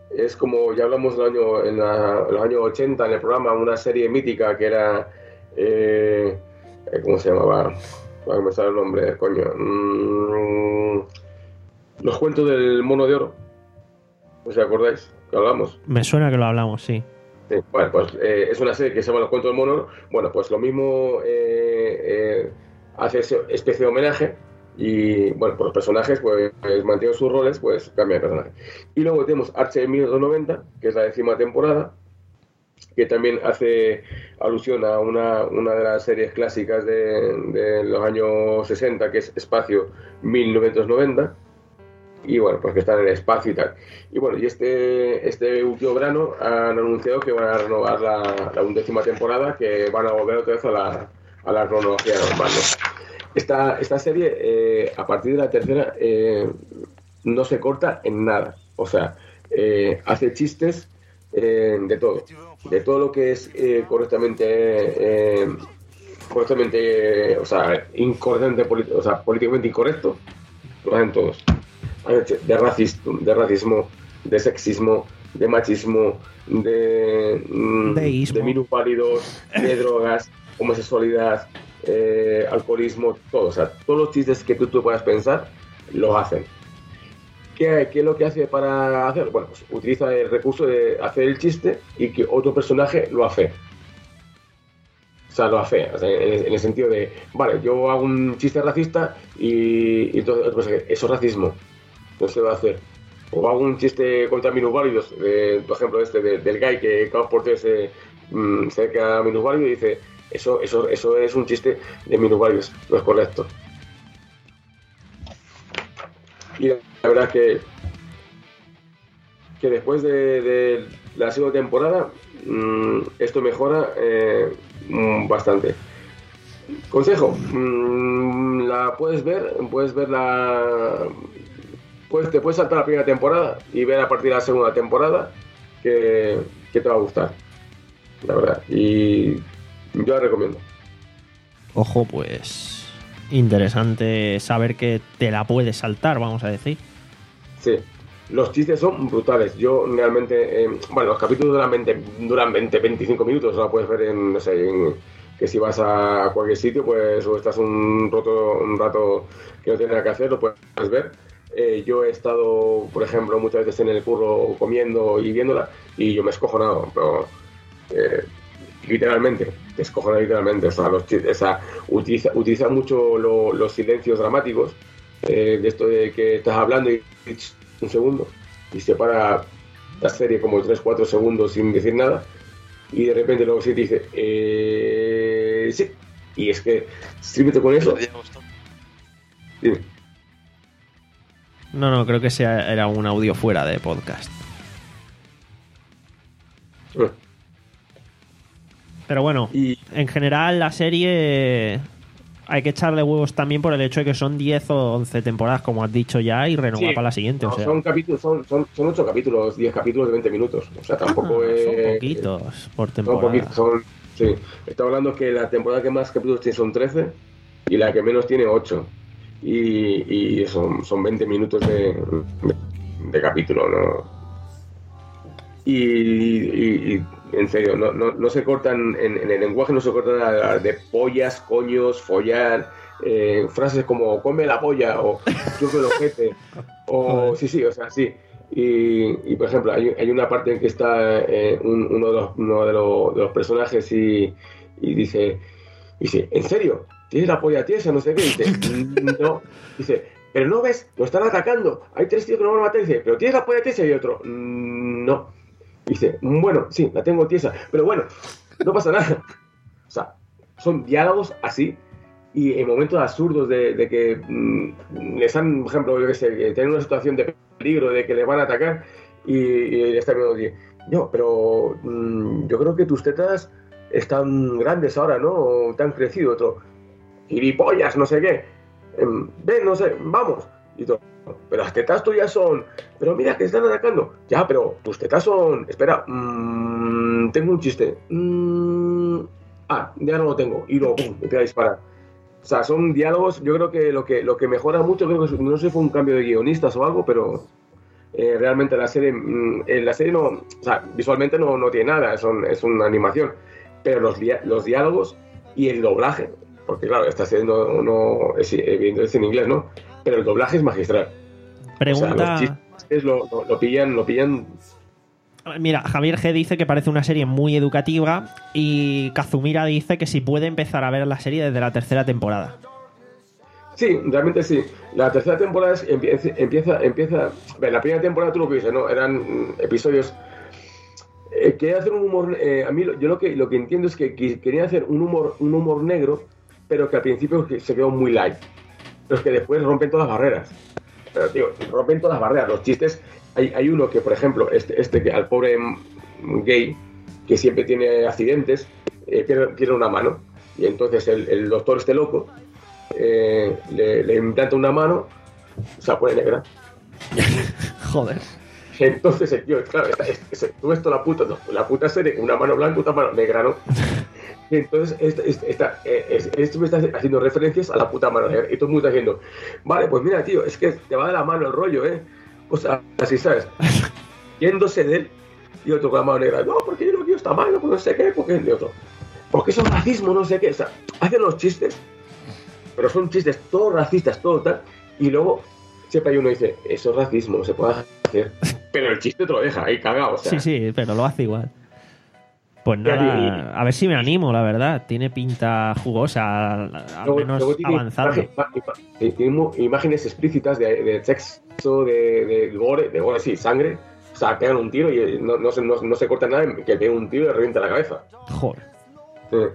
Speaker 4: es como ya hablamos el año, en, la, en los años ochenta en el programa, una serie mítica que era, eh, ¿cómo se llamaba? Voy a comenzar el nombre, coño. Mm, los cuentos del mono de oro. ¿Os acordáis que hablamos?
Speaker 1: Me suena que lo hablamos, sí.
Speaker 4: Sí, bueno, pues eh, es una serie que se llama Los cuentos del mono de oro. Bueno, pues lo mismo eh, eh, hace esa especie de homenaje. Y bueno, pues los personajes pues mantienen sus roles, pues cambian de personaje. Y luego tenemos Archer en mil novecientos noventa, que es la décima temporada, que también hace alusión a una, una de las series clásicas de, de los años sesenta, que es Espacio mil novecientos noventa. Y bueno, pues que están en el espacio y tal. Y bueno, y este, este último verano han anunciado que van a renovar la, la undécima temporada, que van a volver otra vez a la, a la cronología normal, ¿no? Esta, esta serie, eh, a partir de la tercera, eh, no se corta en nada. O sea, eh, hace chistes eh, de todo. De todo lo que es eh, correctamente, eh, correctamente, eh, o sea, incorrectamente, o sea, políticamente incorrecto, lo hacen todos. De racismo, de racismo, de sexismo, de machismo, de, mm, de minusválidos, de drogas, homosexualidad, eh, alcoholismo, todo. O sea, todos los chistes que tú, tú puedas pensar, los hacen. ¿Qué, ¿Qué es lo que hace para hacer? Bueno, pues utiliza el recurso de hacer el chiste y que otro personaje lo hace. O sea, lo hace, o sea, en, en el sentido de, vale, yo hago un chiste racista y, y entonces otro personaje, eso es racismo, no se va a hacer. O hago un chiste contra minusválidos, de, por ejemplo, este de, del gay que cada por tres se, mmm, se queda minusválido y dice, eso, eso, eso es un chiste de minusválidos, no es correcto. Y la, la verdad es que, que después de, de la segunda temporada, mmm, esto mejora eh, mmm, bastante. Consejo, mmm, la puedes ver, puedes ver la... Pues te puedes saltar la primera temporada y ver a partir de la segunda temporada que, que te va a gustar, la verdad. Y yo la recomiendo.
Speaker 1: Ojo, pues interesante saber que te la puedes saltar, vamos a decir.
Speaker 4: Sí, los chistes son brutales. Yo realmente, eh, bueno, los capítulos duran veinte, duran veinte, veinticinco minutos, la puedes ver en, no sé, en, que si vas a cualquier sitio, pues o estás un rato, un rato que no tienes nada que hacer, lo puedes ver. Eh, yo he estado, por ejemplo, muchas veces en el curro comiendo y viéndola y yo me he escojonado, pero eh, literalmente, te escojonas literalmente. O sea, los, o sea utiliza, utiliza mucho lo, los silencios dramáticos, eh, de esto de que estás hablando y un segundo y se para la serie como tres cuatro segundos sin decir nada y de repente luego sí te dice eh, sí, y es que sírvete con eso. Dime.
Speaker 1: No, no, creo que sea, era un audio fuera de podcast.
Speaker 4: Uh.
Speaker 1: Pero bueno, y... en general la serie hay que echarle huevos también por el hecho de que son diez o once temporadas, como has dicho ya, y renovar sí, para la siguiente.
Speaker 4: No,
Speaker 1: o sea.
Speaker 4: son, capítulos, son, son, son ocho capítulos, diez capítulos de veinte minutos. O sea, tampoco
Speaker 1: ah,
Speaker 4: es...
Speaker 1: Son poquitos eh, por temporada.
Speaker 4: Son poquitos, son... Sí, está hablando que la temporada que más capítulos tiene son trece y la que menos tiene ocho. Y, y son, son veinte minutos de, de, de capítulo, ¿no? Y, y, y en serio, no, no, no se cortan, en, en el lenguaje no se cortan nada de pollas, coños, follar, eh, frases como come la polla o chupe el ojete, o sí, sí, o sea, sí. Y, y por ejemplo, hay, hay una parte en que está eh, un, uno, de los, uno de, los, de los personajes y, y dice, dice, ¿en serio? ¿Tienes la polla tiesa? No sé qué. Dice, no. Dice, pero no ves, lo están atacando. Hay tres tíos que no van a matar. Dice, ¿pero tienes la polla tiesa? Y otro, no. Dice, bueno, sí, la tengo tiesa. Pero bueno, no pasa nada. O sea, son diálogos así. Y en momentos absurdos de, de que mmm, les han, por ejemplo, yo que sé, que tienen una situación de peligro, de que les van a atacar. Y, y le están viendo, no, pero mmm, yo creo que tus tetas están grandes ahora, ¿no? O te han crecido. Otro, gilipollas, no sé qué, ven, no sé, vamos, y todo, pero las tetas tuyas son, pero mira que están atacando, ya, pero tus tetas son, espera, mmm, tengo un chiste, mmm, ah, ya no lo tengo, y luego, pum, empieza a disparar. O sea, son diálogos, yo creo que lo que, lo que mejora mucho, creo que no sé si fue un cambio de guionistas o algo, pero eh, realmente la serie, mm, eh, la serie no, o sea, visualmente no, no tiene nada, son, es una animación, pero los, dia- los diálogos y el doblaje, porque claro, esta serie no, no es, evidentemente es en inglés, ¿no? Pero el doblaje es magistral.
Speaker 1: Pregunta...
Speaker 4: O sea, los chistes lo, lo, lo pillan, lo pillan.
Speaker 1: Mira, Javier G dice que parece una serie muy educativa y Kazumira dice que si puede empezar a ver la serie desde la tercera temporada.
Speaker 4: Sí, realmente sí. La tercera temporada es, empieza, empieza, empieza... Ver, la primera temporada tú lo que dices, ¿no? Eran mm, episodios... Eh, quería hacer un humor... Eh, a mí lo- yo lo que, lo que entiendo es que qui- quería hacer un humor, un humor negro, pero que al principio se quedó muy light. Pero es que después rompen todas las barreras. Pero, tío, rompen todas las barreras. Los chistes... Hay, hay uno que, por ejemplo, este, este que al pobre mm, gay, que siempre tiene accidentes, eh, pierde, pierde una mano. Y entonces el, el doctor, este loco, eh, le, le implanta una mano, se la pone negra.
Speaker 1: Joder.
Speaker 4: Entonces el tío, claro, está, es, es, tú ves toda la puta, la puta serie con una mano blanca y otra mano negra, ¿no? Y entonces esta, esta, esta, esto me está haciendo referencias a la puta mano negra. Y todo el mundo está diciendo, vale, pues mira, tío, es que te va de la mano el rollo, ¿eh? O sea, así, ¿sabes? Yéndose de él y otro con la mano negra. No, porque yo no quiero esta mano, pues no sé qué, porque el otro. Porque eso es racismo, no sé qué. O sea, hacen los chistes, pero son chistes todos racistas, todo tal. Y luego siempre hay uno que dice, eso es racismo, no se puede hacer. Pero el chiste te lo deja ahí cagado, o sea.
Speaker 1: Sí, sí, pero lo hace igual. Pues
Speaker 4: Ya,
Speaker 1: nada, a ver si me animo, la verdad. Tiene pinta jugosa, al al
Speaker 4: Luego-
Speaker 1: menos
Speaker 4: luego tiene
Speaker 1: avanzando.
Speaker 4: imagen- ima- ima- tiene mu- imágenes explícitas de, de sexo, de, de gore, de gore, sí, sangre. O sea, pegan un tiro y no, no, se, no, no se corta nada, que pegan un tiro y le revienta la cabeza.
Speaker 1: Joder.
Speaker 4: Eh,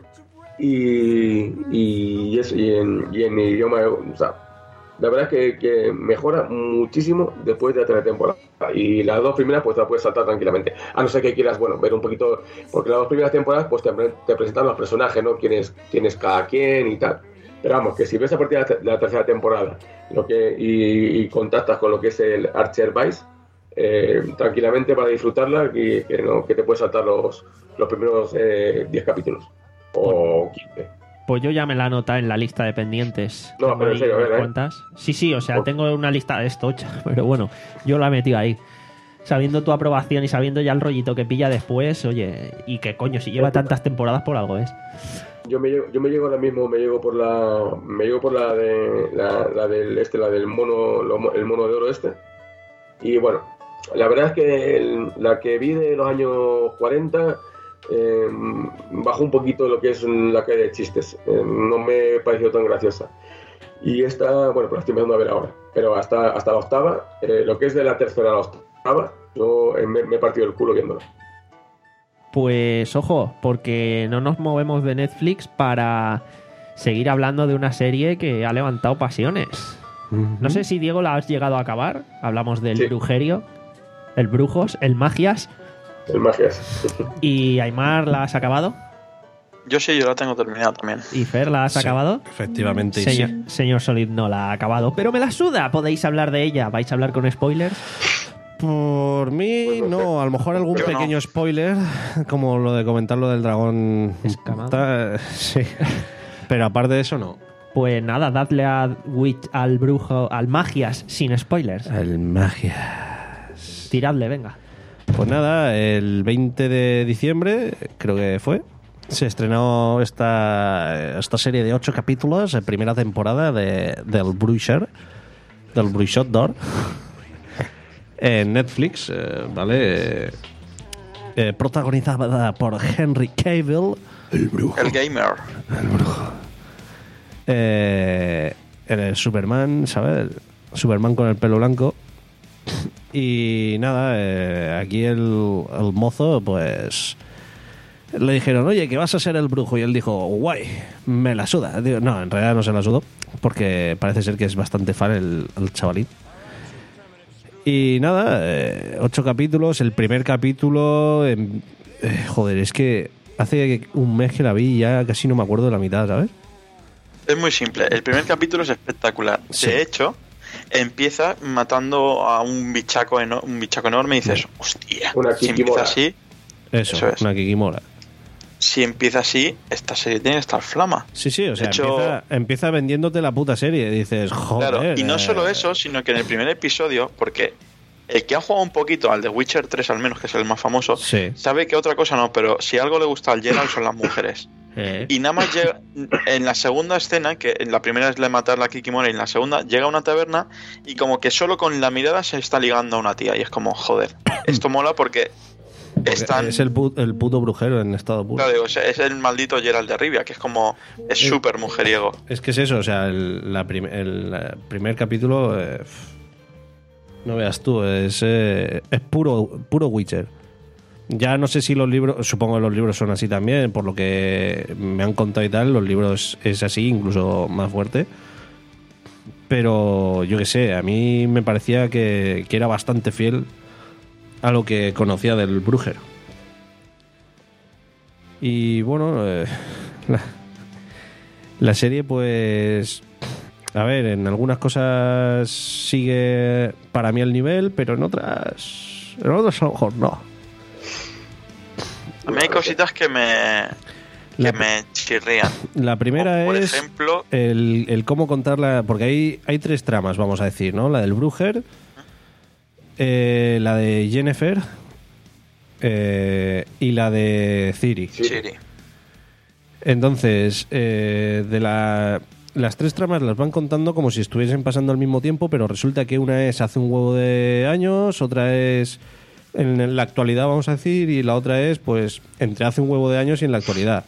Speaker 4: Y, y, eso, y, en, y en idioma, o sea, la verdad es que, que mejora muchísimo después de la tercera temporada. Y las dos primeras, pues te las puedes saltar tranquilamente. A no ser que quieras, bueno, ver un poquito. Porque las dos primeras temporadas, pues te, te presentan los personajes, ¿no? Quién es, quién es cada quien y tal. Pero vamos, que si ves a partir de la, te- la tercera temporada lo que, y, y contactas con lo que es el Archer Vice, eh, tranquilamente para disfrutarla, y que, no, que te puedes saltar los, los primeros eh, diez capítulos. O quince.
Speaker 1: Pues yo ya me la anota en la lista de pendientes.
Speaker 4: No,
Speaker 1: Tengo
Speaker 4: pero en
Speaker 1: ahí
Speaker 4: serio, a ver,
Speaker 1: unas
Speaker 4: ¿eh?
Speaker 1: cuantas. Sí, sí, o sea,
Speaker 4: Por-
Speaker 1: tengo una lista de estocha, pero bueno, yo la he metido ahí. Sabiendo tu aprobación y sabiendo ya el rollito que pilla después, oye, y que coño, si lleva tantas temporadas por algo es.
Speaker 4: Yo me llego, yo me llego ahora mismo, me llego por la, me llego por la de, la, la del este, la del mono, lo mo- el mono de oro este. Y bueno, la verdad es que el- la que vi de los años cuarenta eh, bajó un poquito lo que es la calle de chistes. Eh, no me pareció tan graciosa. Y esta, bueno, pues la estoy empezando a ver ahora. Pero hasta, hasta la octava, eh, lo que es de la tercera a la octava, yo eh, me, me he partido el culo viéndola.
Speaker 1: Pues ojo, porque no nos movemos de Netflix para seguir hablando de una serie que ha levantado pasiones. No sé si, Diego, la has llegado a acabar. Hablamos del
Speaker 4: Sí.
Speaker 1: Brujerio, el Brujos, el Magias.
Speaker 4: El magias.
Speaker 1: ¿Y Aymar la has acabado?
Speaker 3: Yo sí, yo la tengo terminada también.
Speaker 1: ¿Y Fer la has
Speaker 2: Sí,
Speaker 1: acabado?
Speaker 2: Efectivamente, y
Speaker 1: Señor,
Speaker 2: sí.
Speaker 1: señor Solid no la ha acabado, pero me la suda. Podéis hablar de ella. ¿Vais a hablar con spoilers?
Speaker 2: Por mí,
Speaker 4: Pues no sé.
Speaker 2: no, a lo mejor algún
Speaker 3: Yo no.
Speaker 2: pequeño spoiler, como lo de comentar lo del dragón.
Speaker 1: Escamado.
Speaker 2: Ta- Sí. Pero aparte de eso, no.
Speaker 1: Pues nada, dadle a Witch, al brujo, al Magias sin spoilers.
Speaker 2: El magia.
Speaker 1: Tiradle, venga.
Speaker 2: Pues nada, el veinte de diciembre, creo que fue, se estrenó esta, esta serie de ocho capítulos, en primera temporada de, del Bruiser, del Bruixot d'Or, en Netflix, eh, ¿vale? Eh, eh, protagonizada por Henry Cavill, el brujo.
Speaker 3: El gamer.
Speaker 2: El brujo. Eh, el Superman, ¿sabes? Superman con el pelo blanco. Y nada, eh, aquí el, el mozo, pues le dijeron, oye, que vas a ser el brujo. Y él dijo, guay, me la suda. Digo, no, en realidad no se la sudó, porque parece ser que es bastante fan el, el chavalín. Y nada, eh, ocho capítulos. El primer capítulo, eh, eh, joder, es que hace un mes que la vi y ya casi no me acuerdo de la mitad, ¿sabes?
Speaker 3: Es muy simple. El primer capítulo es espectacular.
Speaker 2: Sí.
Speaker 3: De hecho, empieza matando a un bichaco, eno- un bichaco enorme y dices, hostia,
Speaker 4: Una
Speaker 3: si empieza
Speaker 4: kikimora.
Speaker 3: así,
Speaker 2: Eso,
Speaker 3: Eso es.
Speaker 2: una kikimora.
Speaker 3: si empieza así, esta serie tiene que estar flama.
Speaker 2: Sí, sí, o sea,
Speaker 3: De hecho-
Speaker 2: empieza, empieza vendiéndote la puta serie. Dices, joder.
Speaker 3: Claro, y no
Speaker 2: eh,
Speaker 3: solo eso, sino que en el primer episodio, porque el que ha jugado un poquito al The Witcher tres al menos, que es el más famoso,
Speaker 2: Sí.
Speaker 3: sabe que otra cosa no, pero si algo le gusta al Geralt son las mujeres.
Speaker 1: Eh,
Speaker 3: Y nada más llega en la segunda escena, que en la primera es la de matar a la Kikimora, y en la segunda llega a una taberna y como que solo con la mirada se está ligando a una tía. Y es como, joder, esto mola porque están...
Speaker 2: Es el, pu- el puto brujero en estado puro.
Speaker 3: Claro, digo, o sea, es el maldito Geralt de Rivia, que es como... Es súper mujeriego.
Speaker 2: Es que es eso, o sea, el, la prim- el, la primer capítulo, eh, pf, no veas tú, es, eh, es puro, puro Witcher. Ya no sé si los libros, supongo que los libros son así también, por lo que me han contado y tal, los libros es así, incluso más fuerte. Pero yo qué sé, a mí me parecía que, que era bastante fiel a lo que conocía del Brújero. Y bueno, eh, la, la serie pues... A ver, en algunas cosas sigue para mí el nivel, pero en otras... En otras a lo mejor no.
Speaker 3: A mí hay cositas que me... Que
Speaker 2: La-
Speaker 3: me chirrían.
Speaker 2: La primera
Speaker 3: Como por
Speaker 2: es
Speaker 3: ejemplo...
Speaker 2: el, el cómo contarla, porque hay, hay tres tramas, vamos a decir, ¿no? La del Brúger, eh, la de Yennefer eh, y la de Ciri.
Speaker 3: Chiri.
Speaker 2: Entonces, eh, de la, las tres tramas las van contando como si estuviesen pasando al mismo tiempo, pero resulta que una es hace un huevo de años, otra es en la actualidad, vamos a decir, y la otra es, pues, entre hace un huevo de años y en la actualidad.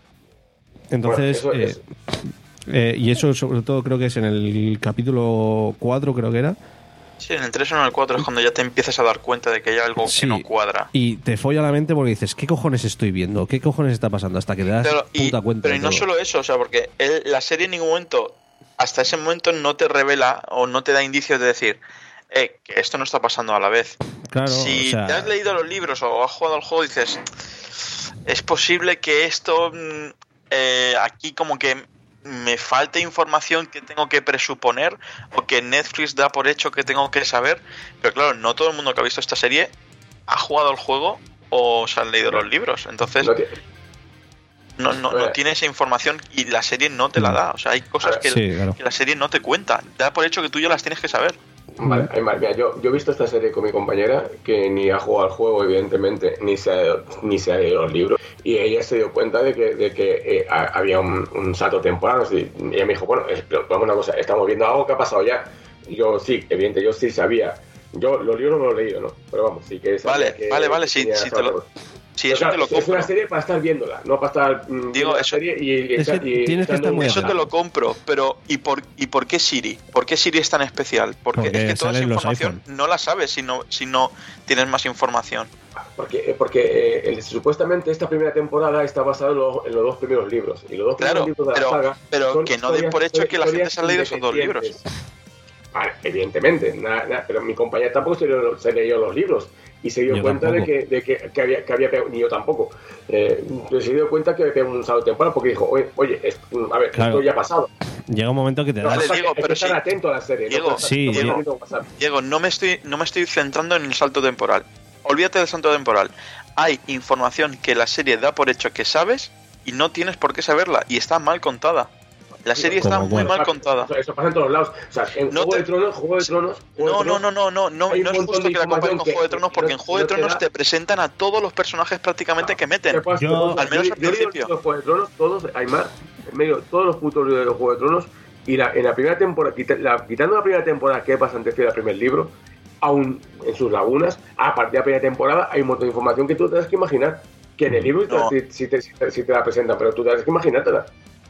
Speaker 2: Entonces,
Speaker 4: Bueno, eso
Speaker 2: eh,
Speaker 4: es-
Speaker 2: eh, y eso sobre todo creo que es en el capítulo cuatro, creo que era.
Speaker 3: Sí, en el tres o en el cuatro es cuando ya te empiezas a dar cuenta de que hay algo
Speaker 2: Sí.
Speaker 3: que no cuadra.
Speaker 2: Y te folla la mente porque dices, ¿qué cojones estoy viendo? ¿Qué cojones está pasando? Hasta que te das
Speaker 3: Pero, y,
Speaker 2: puta cuenta
Speaker 3: pero
Speaker 2: de
Speaker 3: y no
Speaker 2: todo.
Speaker 3: solo eso, o sea, porque él- la serie en ningún momento, hasta ese momento, no te revela o no te da indicios de decir, eh, que esto no está pasando a la vez.
Speaker 2: Claro,
Speaker 3: Si
Speaker 2: o sea,
Speaker 3: te has leído los libros o has jugado al juego, dices, es posible que esto mm, eh, aquí como que me falte información que tengo que presuponer o que Netflix da por hecho que tengo que saber, pero claro, no todo el mundo que ha visto esta serie ha jugado al juego o se han leído los libros, entonces
Speaker 4: no tiene-
Speaker 3: no, no, no tiene esa información y la serie no te la da, o sea, hay cosas que,
Speaker 2: Sí, claro.
Speaker 3: que la serie no te cuenta, da por hecho que tú ya las tienes que saber.
Speaker 4: Vale, Aymar, mira, yo, yo he visto esta serie con mi compañera que ni ha jugado al juego, evidentemente, ni se ha, ni se ha leído los libros, y ella se dio cuenta de que, de que eh, ha- había un, un salto temporal. Y ella me dijo, bueno, es- pero vamos una cosa, estamos viendo algo que ha pasado ya. Y yo sí, evidentemente, yo sí sabía. Yo los libros no los he leído, ¿no? Pero vamos, sí que sabía
Speaker 3: Vale,
Speaker 4: que-
Speaker 3: vale, vale,
Speaker 4: que
Speaker 3: sí,
Speaker 4: tenía
Speaker 3: sí te lo,
Speaker 4: salto.
Speaker 3: sí,
Speaker 4: Pero
Speaker 3: eso
Speaker 4: claro,
Speaker 3: te lo
Speaker 4: es- es una
Speaker 3: compro.
Speaker 4: serie para estar viéndola, no para estar mm, viendo
Speaker 3: Digo,
Speaker 4: la
Speaker 3: eso-
Speaker 4: serie y, y,
Speaker 2: Es que
Speaker 4: y-
Speaker 2: tienes que
Speaker 4: echando
Speaker 2: estar muy
Speaker 4: un-
Speaker 3: Eso
Speaker 2: atento.
Speaker 3: te lo compro, pero ¿y por, ¿y por qué Siri? ¿Por qué Siri es tan especial? Porque,
Speaker 2: Porque
Speaker 3: es que toda esa
Speaker 2: salen los
Speaker 3: información
Speaker 2: iPhone.
Speaker 3: no la sabes si no, si no tienes más información.
Speaker 4: Porque, porque eh, el- supuestamente esta primera temporada está basada en, los- en los dos primeros libros. Y los dos
Speaker 3: Claro,
Speaker 4: primeros libros de
Speaker 3: pero-
Speaker 4: la saga
Speaker 3: pero
Speaker 4: son
Speaker 3: que no den
Speaker 4: historias-
Speaker 3: por hecho que la gente
Speaker 4: historias
Speaker 3: se ha leído esos dos libros.
Speaker 4: independientes. Vale, evidentemente, nada, nada, pero mi compañera tampoco se leyó, se leyó los libros y se dio
Speaker 2: Yo
Speaker 4: cuenta de
Speaker 2: tampoco.
Speaker 4: que, de que, que había, que había pegado, ni yo tampoco, eh, pero se dio cuenta que había pegado un salto temporal porque dijo, oye, oye es- a ver,
Speaker 2: Claro.
Speaker 4: esto ya ha pasado.
Speaker 2: Llega un momento que te
Speaker 4: Lo que
Speaker 2: das...
Speaker 3: Vale,
Speaker 4: pasa es
Speaker 3: Diego,
Speaker 4: que hay
Speaker 3: pero
Speaker 4: que estar
Speaker 3: sí.
Speaker 4: atento a la serie.
Speaker 3: Diego,
Speaker 4: no puedes-
Speaker 2: sí,
Speaker 4: no puedes
Speaker 2: Diego.
Speaker 4: ir a WhatsApp.
Speaker 3: Diego, no me estoy, no me estoy centrando en el salto temporal. Olvídate del salto temporal. Hay información que la serie da por hecho que sabes y no tienes por qué saberla y está mal contada. La serie está
Speaker 2: Como
Speaker 3: muy
Speaker 2: cuál.
Speaker 3: mal contada.
Speaker 4: Eso, eso pasa en todos lados. O sea, en
Speaker 3: No
Speaker 4: Juego
Speaker 3: te-
Speaker 4: de Tronos, Juego de Tronos, Juego
Speaker 3: No,
Speaker 4: de
Speaker 3: no,
Speaker 4: Tronos,
Speaker 3: no, no, no, no,
Speaker 4: hay un
Speaker 3: no es
Speaker 4: montón
Speaker 3: justo
Speaker 4: de
Speaker 3: que la compares con
Speaker 4: información
Speaker 3: Juego de
Speaker 4: que-
Speaker 3: Tronos
Speaker 4: que
Speaker 3: porque
Speaker 4: no-
Speaker 3: en Juego de
Speaker 4: no te
Speaker 3: Tronos
Speaker 4: da-
Speaker 3: te presentan a todos los personajes prácticamente que meten.
Speaker 4: ¿Qué pasa?
Speaker 2: Yo-
Speaker 3: al menos
Speaker 4: yo,
Speaker 3: al
Speaker 4: yo he leído
Speaker 3: principio.
Speaker 4: los Juego de Tronos, todos, Aymar, en medio, todos los putos libros de los Juego de Tronos, y la, en la primera temporada, quita- la- quitando la primera temporada que es bastante fiel al primer libro, aún en sus lagunas, a partir de la primera temporada hay un montón de información que tú te tienes que imaginar, que en el libro
Speaker 3: No.
Speaker 4: si, si te, si, te, si te la presentan, pero tú tienes que imaginártela.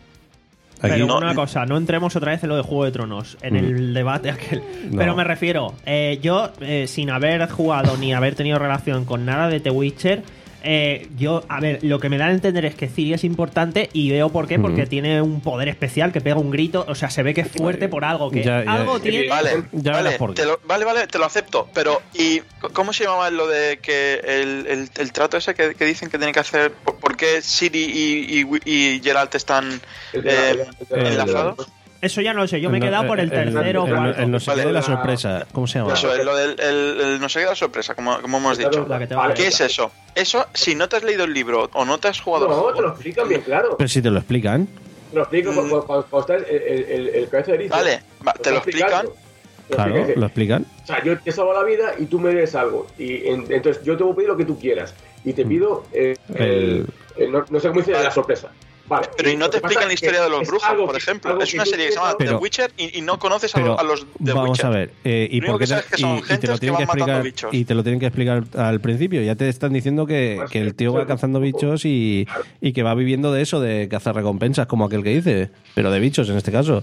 Speaker 2: Aquí-
Speaker 1: Pero
Speaker 3: no-
Speaker 1: una cosa, no entremos otra vez en lo de Juego de Tronos, en
Speaker 2: Mm.
Speaker 1: el debate aquel.
Speaker 2: No.
Speaker 1: Pero me refiero, eh, yo, eh, sin haber jugado ni haber tenido relación con nada de The Witcher, eh, yo, a ver, lo que me da a entender es que Ciri es importante y veo por qué, porque
Speaker 2: Mm.
Speaker 1: tiene un poder especial que pega un grito, o sea, se ve que es fuerte por algo, que
Speaker 2: Ya, ya.
Speaker 1: algo tiene...
Speaker 3: Vale,
Speaker 2: Ya
Speaker 3: vale,
Speaker 2: verás por qué.
Speaker 3: te lo, vale, vale, te lo acepto. Pero, ¿y c- cómo se llamaba lo de que el, el, el trato ese que, que dicen que tienen que hacer? ¿Por, por qué Siri y, y, y Geralt están
Speaker 4: El de la-
Speaker 3: eh,
Speaker 4: el de la-
Speaker 3: enlazados?
Speaker 1: Eso ya no lo sé, yo me he
Speaker 2: El no-
Speaker 1: quedado por el
Speaker 2: el- el-
Speaker 1: tercero o
Speaker 2: el-
Speaker 1: cuarto.
Speaker 2: el no sé qué
Speaker 4: Vale,
Speaker 2: de la
Speaker 4: la-
Speaker 2: sorpresa. ¿Cómo se llama?
Speaker 3: Eso, lo del el, el no sé qué de la sorpresa, como, como hemos dicho.
Speaker 1: La que te va a
Speaker 4: Vale,
Speaker 3: ¿Qué es eso? Eso, si no te has leído el libro o no te has jugado al
Speaker 4: No, te
Speaker 3: juego.
Speaker 4: lo explican bien claro.
Speaker 2: Pero si te lo explican.
Speaker 4: Te lo explico
Speaker 3: Mm.
Speaker 4: cuando, cuando, cuando está el, el, el, el cabeza de erizo.
Speaker 3: Vale, va, te lo
Speaker 4: está explicando.
Speaker 3: explican,
Speaker 2: Claro,
Speaker 4: explican, dice,
Speaker 2: lo explican.
Speaker 4: O sea, yo te salvo la vida y tú me des algo. Y en, entonces yo te voy a pedir lo que tú quieras. Y te pido, eh, el,
Speaker 2: El-
Speaker 4: el- no, no sé cómo dice,
Speaker 3: Vale.
Speaker 4: la sorpresa. Vale.
Speaker 3: Pero y no
Speaker 4: lo
Speaker 3: te
Speaker 4: que pasa
Speaker 3: explican la
Speaker 4: es
Speaker 3: historia
Speaker 4: que
Speaker 3: de los
Speaker 4: es
Speaker 3: brujos,
Speaker 4: algo
Speaker 3: por
Speaker 4: que-
Speaker 3: ejemplo.
Speaker 4: algo
Speaker 3: Es
Speaker 4: que
Speaker 3: una
Speaker 4: tú
Speaker 3: serie que se llama
Speaker 4: quieres,
Speaker 3: The
Speaker 2: Pero-
Speaker 3: Witcher y, y no conoces a,
Speaker 2: Pero
Speaker 3: los, a los de
Speaker 2: vamos
Speaker 3: Witcher.
Speaker 2: a ver, eh, y
Speaker 3: Lo único
Speaker 2: por qué
Speaker 3: que
Speaker 2: te,
Speaker 3: sabes es que son
Speaker 2: y- y te
Speaker 3: gentes
Speaker 2: lo
Speaker 3: que
Speaker 2: tienen que
Speaker 3: van matando
Speaker 2: explicar
Speaker 3: bichos.
Speaker 2: y te lo tienen que explicar al principio. Ya te están diciendo que,
Speaker 4: Pues,
Speaker 2: que el tío
Speaker 4: eso
Speaker 2: va
Speaker 4: es
Speaker 2: cazando
Speaker 4: un poco-
Speaker 2: bichos y, y que va viviendo de eso, de cazar recompensas, como aquel que dice, pero de bichos en este caso.